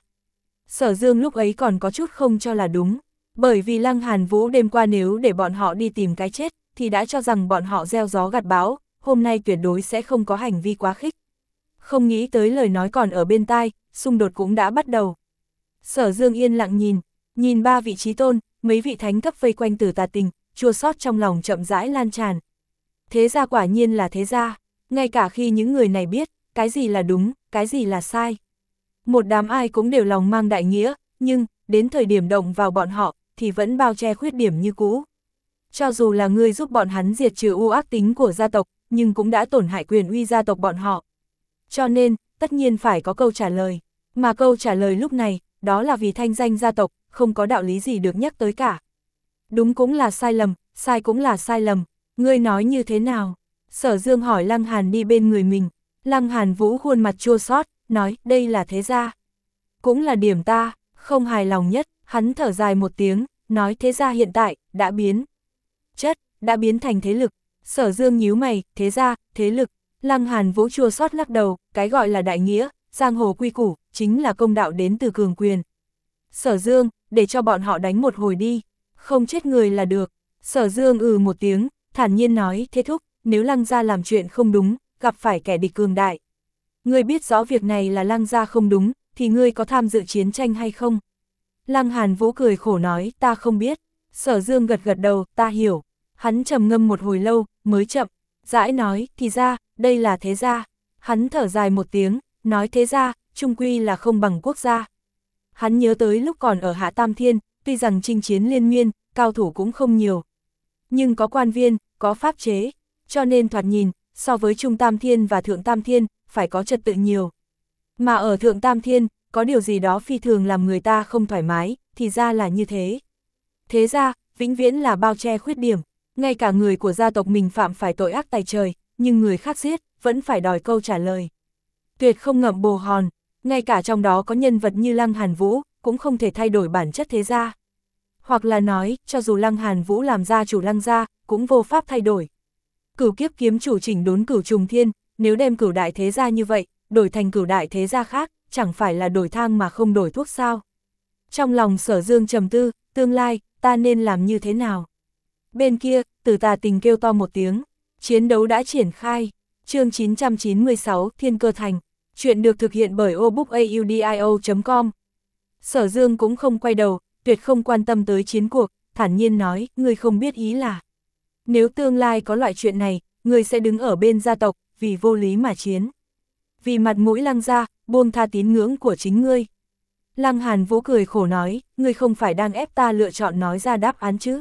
Sở Dương lúc ấy còn có chút không cho là đúng, bởi vì Lăng Hàn Vũ đêm qua nếu để bọn họ đi tìm cái chết, thì đã cho rằng bọn họ gieo gió gặt bão, hôm nay tuyệt đối sẽ không có hành vi quá khích. Không nghĩ tới lời nói còn ở bên tai, xung đột cũng đã bắt đầu. Sở Dương yên lặng nhìn, nhìn ba vị trí tôn, mấy vị thánh cấp vây quanh Tử Tà Tình, chua xót trong lòng chậm rãi lan tràn. Thế gia quả nhiên là thế gia, ngay cả khi những người này biết, cái gì là đúng, cái gì là sai. Một đám ai cũng đều lòng mang đại nghĩa, nhưng, đến thời điểm động vào bọn họ, thì vẫn bao che khuyết điểm như cũ. Cho dù là ngươi giúp bọn hắn diệt trừ u ác tính của gia tộc, nhưng cũng đã tổn hại quyền uy gia tộc bọn họ. Cho nên, tất nhiên phải có câu trả lời. Mà câu trả lời lúc này, đó là vì thanh danh gia tộc, không có đạo lý gì được nhắc tới cả. Đúng cũng là sai lầm, sai cũng là sai lầm. Ngươi nói như thế nào? Sở Dương hỏi Lăng Hàn đi bên người mình. Lăng Hàn Vũ khuôn mặt chua xót, nói đây là thế gia. Cũng là điểm ta, không hài lòng nhất, hắn thở dài một tiếng, nói thế gia hiện tại, đã biến chất, đã biến thành thế lực. Sở Dương nhíu mày, thế gia, thế lực. Lăng Hàn Vũ chua xót lắc đầu, cái gọi là đại nghĩa, giang hồ quy củ, chính là công đạo đến từ cường quyền. Sở Dương, để cho bọn họ đánh một hồi đi, không chết người là được. Sở Dương ừ một tiếng, thản nhiên nói, thế thúc, nếu Lăng gia làm chuyện không đúng, gặp phải kẻ địch cường đại. Ngươi biết rõ việc này là Lăng gia không đúng, thì ngươi có tham dự chiến tranh hay không? Lăng Hàn Vũ cười khổ nói, ta không biết. Sở Dương gật gật đầu, ta hiểu. Hắn trầm ngâm một hồi lâu, mới chậm, rãi nói, thì ra, đây là thế gia. Hắn thở dài một tiếng, nói thế gia, chung quy là không bằng quốc gia. Hắn nhớ tới lúc còn ở Hạ Tam Thiên, tuy rằng chinh chiến liên miên, cao thủ cũng không nhiều. Nhưng có quan viên, có pháp chế, cho nên thoạt nhìn, so với Trung Tam Thiên và Thượng Tam Thiên, phải có trật tự nhiều. Mà ở Thượng Tam Thiên, có điều gì đó phi thường làm người ta không thoải mái, thì ra là như thế. Thế ra, vĩnh viễn là bao che khuyết điểm, ngay cả người của gia tộc mình phạm phải tội ác tày trời, nhưng người khác giết, vẫn phải đòi câu trả lời. Tuyệt không ngậm bồ hòn, ngay cả trong đó có nhân vật như Lăng Hàn Vũ, cũng không thể thay đổi bản chất thế gia. Hoặc là nói, cho dù Lăng Hàn Vũ làm gia chủ Lăng gia, cũng vô pháp thay đổi. Cửu kiếp kiếm chủ chỉnh đốn cửu trùng thiên, nếu đem cửu đại thế gia như vậy, đổi thành cửu đại thế gia khác, chẳng phải là đổi thang mà không đổi thuốc sao. Trong lòng Sở Dương trầm tư, tương lai, ta nên làm như thế nào? Bên kia, Tử Tà Tình kêu to một tiếng, chiến đấu đã triển khai, chương chín trăm chín mươi sáu, Thiên Cơ Thành, chuyện được thực hiện bởi obookaudio chấm com. Sở Dương cũng không quay đầu, tuyệt không quan tâm tới chiến cuộc, thản nhiên nói, ngươi không biết ý là. Nếu tương lai có loại chuyện này, ngươi sẽ đứng ở bên gia tộc, vì vô lý mà chiến. Vì mặt mũi Lăng gia, buông tha tín ngưỡng của chính ngươi. Lăng Hàn Vũ cười khổ nói, ngươi không phải đang ép ta lựa chọn nói ra đáp án chứ.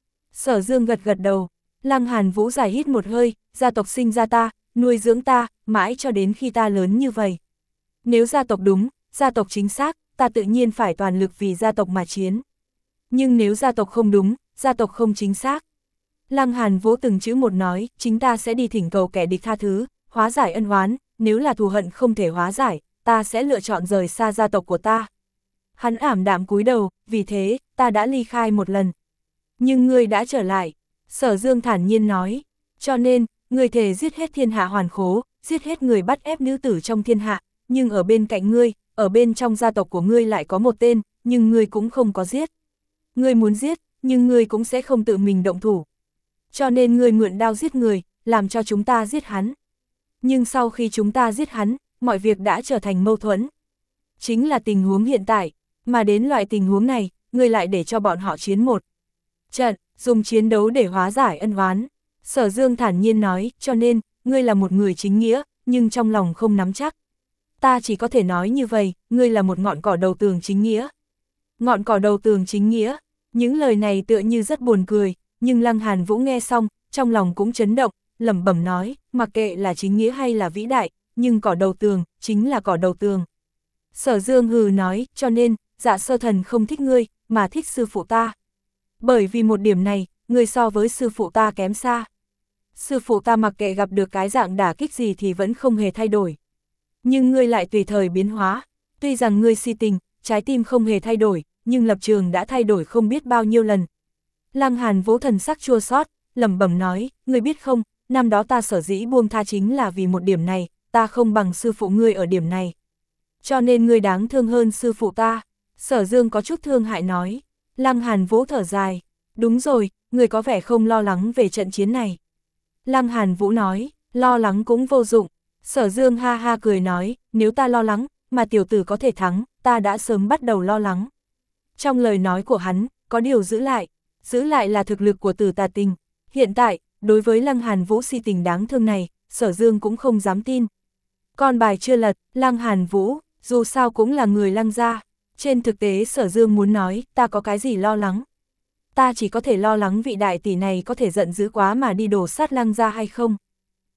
Sở Dương gật gật đầu, Lăng Hàn Vũ giải hít một hơi, gia tộc sinh ra ta, nuôi dưỡng ta, mãi cho đến khi ta lớn như vậy. Nếu gia tộc đúng, gia tộc chính xác, ta tự nhiên phải toàn lực vì gia tộc mà chiến. Nhưng nếu gia tộc không đúng, gia tộc không chính xác. Lăng Hàn Vũ từng chữ một nói, chính ta sẽ đi thỉnh cầu kẻ địch tha thứ, hóa giải ân oán, nếu là thù hận không thể hóa giải, ta sẽ lựa chọn rời xa gia tộc của ta. Hắn ảm đạm cúi đầu, vì thế, ta đã ly khai một lần. Nhưng ngươi đã trở lại, Sở Dương thản nhiên nói, cho nên, ngươi thề giết hết thiên hạ hoàn khố, giết hết người bắt ép nữ tử trong thiên hạ, nhưng ở bên cạnh ngươi, ở bên trong gia tộc của ngươi lại có một tên, nhưng ngươi cũng không có giết. Ngươi muốn giết, nhưng ngươi cũng sẽ không tự mình động thủ. Cho nên ngươi mượn đao giết người, làm cho chúng ta giết hắn. Nhưng sau khi chúng ta giết hắn, mọi việc đã trở thành mâu thuẫn. Chính là tình huống hiện tại, mà đến loại tình huống này, ngươi lại để cho bọn họ chiến một trận, dùng chiến đấu để hóa giải ân oán. Sở Dương thản nhiên nói, cho nên, ngươi là một người chính nghĩa, nhưng trong lòng không nắm chắc. Ta chỉ có thể nói như vậy, ngươi là một ngọn cỏ đầu tường chính nghĩa. Ngọn cỏ đầu tường chính nghĩa, những lời này tựa như rất buồn cười, nhưng Lăng Hàn Vũ nghe xong, trong lòng cũng chấn động, lẩm bẩm nói, mặc kệ là chính nghĩa hay là vĩ đại, nhưng cỏ đầu tường, chính là cỏ đầu tường. Sở Dương hừ nói, cho nên, Dạ Sơ Thần không thích ngươi, mà thích sư phụ ta. Bởi vì một điểm này, ngươi so với sư phụ ta kém xa. Sư phụ ta mặc kệ gặp được cái dạng đả kích gì thì vẫn không hề thay đổi. Nhưng ngươi lại tùy thời biến hóa, tuy rằng ngươi si tình, trái tim không hề thay đổi, nhưng lập trường đã thay đổi không biết bao nhiêu lần. Lăng Hàn Vũ thần sắc chua xót, lẩm bẩm nói, ngươi biết không, năm đó ta sở dĩ buông tha chính là vì một điểm này, ta không bằng sư phụ ngươi ở điểm này. Cho nên ngươi đáng thương hơn sư phụ ta. Sở Dương có chút thương hại nói. Lăng Hàn Vũ thở dài, đúng rồi, ngươi có vẻ không lo lắng về trận chiến này. Lăng Hàn Vũ nói, lo lắng cũng vô dụng. Sở Dương ha ha cười nói, nếu ta lo lắng, mà tiểu tử có thể thắng, ta đã sớm bắt đầu lo lắng. Trong lời nói của hắn, có điều giữ lại, giữ lại là thực lực của Tử Tà Tình. Hiện tại, đối với Lăng Hàn Vũ si tình đáng thương này, Sở Dương cũng không dám tin. Con bài chưa lật, Lăng Hàn Vũ, dù sao cũng là người Lăng gia. Trên thực tế Sở Dương muốn nói, ta có cái gì lo lắng. Ta chỉ có thể lo lắng vị đại tỷ này có thể giận dữ quá mà đi đổ sát Lăng gia hay không.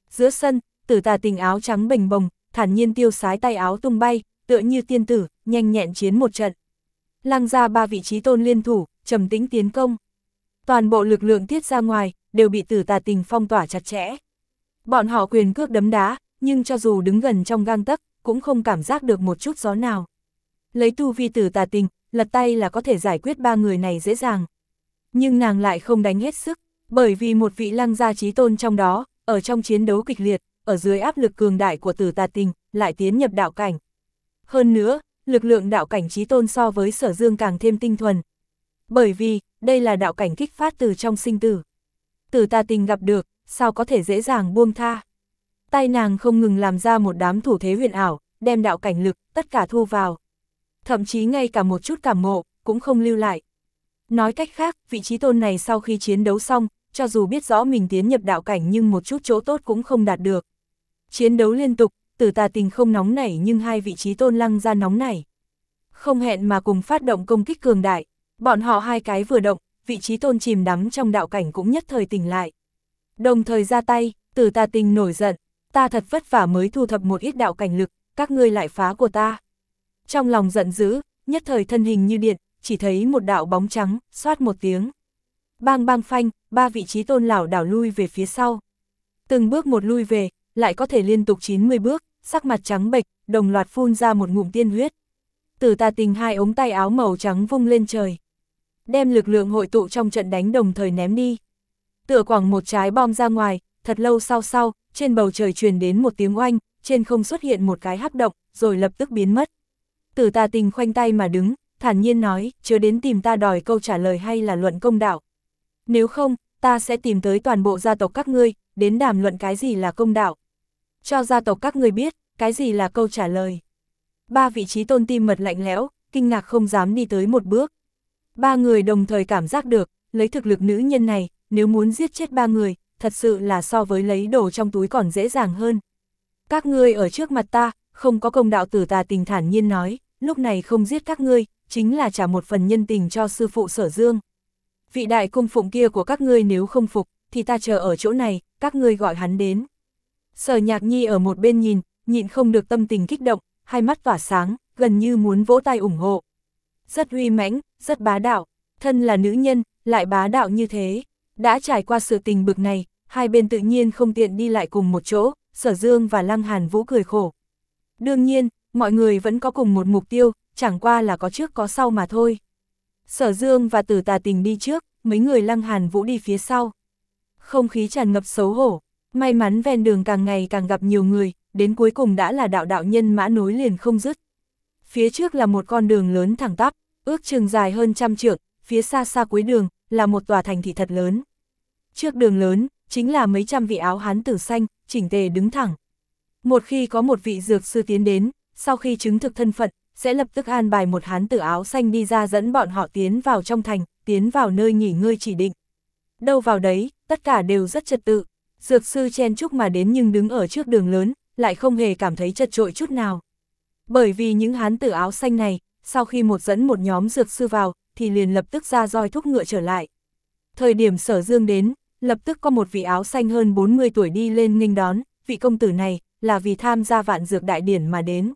Giữa sân, Tử Tà Tình áo trắng bềnh bồng, thản nhiên tiêu sái tay áo tung bay, tựa như tiên tử, nhanh nhẹn chiến một trận. Lăng gia ba vị trí tôn liên thủ, trầm tĩnh tiến công. Toàn bộ lực lượng tiết ra ngoài, đều bị Tử Tà Tình phong tỏa chặt chẽ. Bọn họ quyền cước đấm đá, nhưng cho dù đứng gần trong gang tấc, cũng không cảm giác được một chút gió nào. Lấy tu vi Tử Tà Tình, lật tay là có thể giải quyết ba người này dễ dàng. Nhưng nàng lại không đánh hết sức, bởi vì một vị lăng gia chí tôn trong đó, ở trong chiến đấu kịch liệt, ở dưới áp lực cường đại của Tử Tà Tình, lại tiến nhập đạo cảnh. Hơn nữa, lực lượng đạo cảnh chí tôn so với Sở Dương càng thêm tinh thuần. Bởi vì, đây là đạo cảnh kích phát từ trong sinh tử. Tử Tà Tình gặp được, sao có thể dễ dàng buông tha. Tay nàng không ngừng làm ra một đám thủ thế huyền ảo, đem đạo cảnh lực, tất cả thu vào. Thậm chí ngay cả một chút cảm ngộ, cũng không lưu lại. Nói cách khác, vị chí tôn này sau khi chiến đấu xong, cho dù biết rõ mình tiến nhập đạo cảnh nhưng một chút chỗ tốt cũng không đạt được. Chiến đấu liên tục, Tử Tà Tình không nóng nảy nhưng hai vị chí tôn lăng ra nóng nảy. Không hẹn mà cùng phát động công kích cường đại, bọn họ hai cái vừa động, vị chí tôn chìm đắm trong đạo cảnh cũng nhất thời tỉnh lại. Đồng thời ra tay, Tử Tà Tình nổi giận, ta thật vất vả mới thu thập một ít đạo cảnh lực, các ngươi lại phá của ta. Trong lòng giận dữ, nhất thời thân hình như điện, chỉ thấy một đạo bóng trắng, xoát một tiếng. Bang bang phanh, ba vị chí tôn lảo đảo lui về phía sau. Từng bước một lui về, lại có thể liên tục chín mươi bước, sắc mặt trắng bệch, đồng loạt phun ra một ngụm tiên huyết. Tử Tà Tình hai ống tay áo màu trắng vung lên trời. Đem lực lượng hội tụ trong trận đánh đồng thời ném đi. Tựa quẳng một trái bom ra ngoài, thật lâu sau sau, trên bầu trời truyền đến một tiếng oanh, trên không xuất hiện một cái hắc động, rồi lập tức biến mất. Tử Tà Tình khoanh tay mà đứng, thản nhiên nói, chớ đến tìm ta đòi câu trả lời hay là luận công đạo. Nếu không, ta sẽ tìm tới toàn bộ gia tộc các ngươi, đến đàm luận cái gì là công đạo. Cho gia tộc các ngươi biết, cái gì là câu trả lời. Ba vị chí tôn tim mật lạnh lẽo, kinh ngạc không dám đi tới một bước. Ba người đồng thời cảm giác được, lấy thực lực nữ nhân này, nếu muốn giết chết ba người, thật sự là so với lấy đồ trong túi còn dễ dàng hơn. Các ngươi ở trước mặt ta, không có công đạo. Tử Tà Tình thản nhiên nói, lúc này không giết các ngươi, chính là trả một phần nhân tình cho sư phụ Sở Dương. Vị đại cung phụng kia của các ngươi nếu không phục, thì ta chờ ở chỗ này, các ngươi gọi hắn đến. Sở Nhạc Nhi ở một bên nhìn, nhịn không được tâm tình kích động, hai mắt tỏa sáng, gần như muốn vỗ tay ủng hộ. Rất uy mãnh, rất bá đạo, thân là nữ nhân, lại bá đạo như thế. Đã trải qua sự tình bực này, hai bên tự nhiên không tiện đi lại cùng một chỗ, Sở Dương và Lăng Hàn Vũ cười khổ. Đương nhiên, mọi người vẫn có cùng một mục tiêu, chẳng qua là có trước có sau mà thôi. Sở Dương và Tử Tà Tình đi trước, mấy người Lăng Hàn Vũ đi phía sau. Không khí tràn ngập xấu hổ, may mắn ven đường càng ngày càng gặp nhiều người, đến cuối cùng đã là đạo đạo nhân mã nối liền không dứt. Phía trước là một con đường lớn thẳng tắp, ước chừng dài hơn trăm trượng, phía xa xa cuối đường, là một tòa thành thị thật lớn. Trước đường lớn, chính là mấy trăm vị áo hán tử xanh, chỉnh tề đứng thẳng. Một khi có một vị dược sư tiến đến, sau khi chứng thực thân phận, sẽ lập tức an bài một hán tử áo xanh đi ra dẫn bọn họ tiến vào trong thành, tiến vào nơi nghỉ ngơi chỉ định. Đâu vào đấy, tất cả đều rất trật tự. Dược sư chen chúc mà đến nhưng đứng ở trước đường lớn, lại không hề cảm thấy chật chội chút nào. Bởi vì những hán tử áo xanh này, sau khi một dẫn một nhóm dược sư vào, thì liền lập tức ra roi thúc ngựa trở lại. Thời điểm Sở Dương đến, lập tức có một vị áo xanh hơn bốn mươi tuổi đi lên nghênh đón, vị công tử này, là vì tham gia vạn dược đại điển mà đến.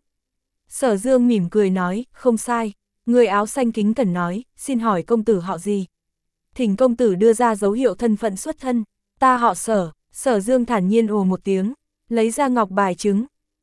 Sở Dương mỉm cười nói, không sai. Người áo xanh kính cẩn nói, xin hỏi công tử họ gì? Thỉnh công tử đưa ra dấu hiệu thân phận xuất thân. Ta họ Sở. Sở Dương thản nhiên ồ một tiếng, lấy ra ngọc bài chứng,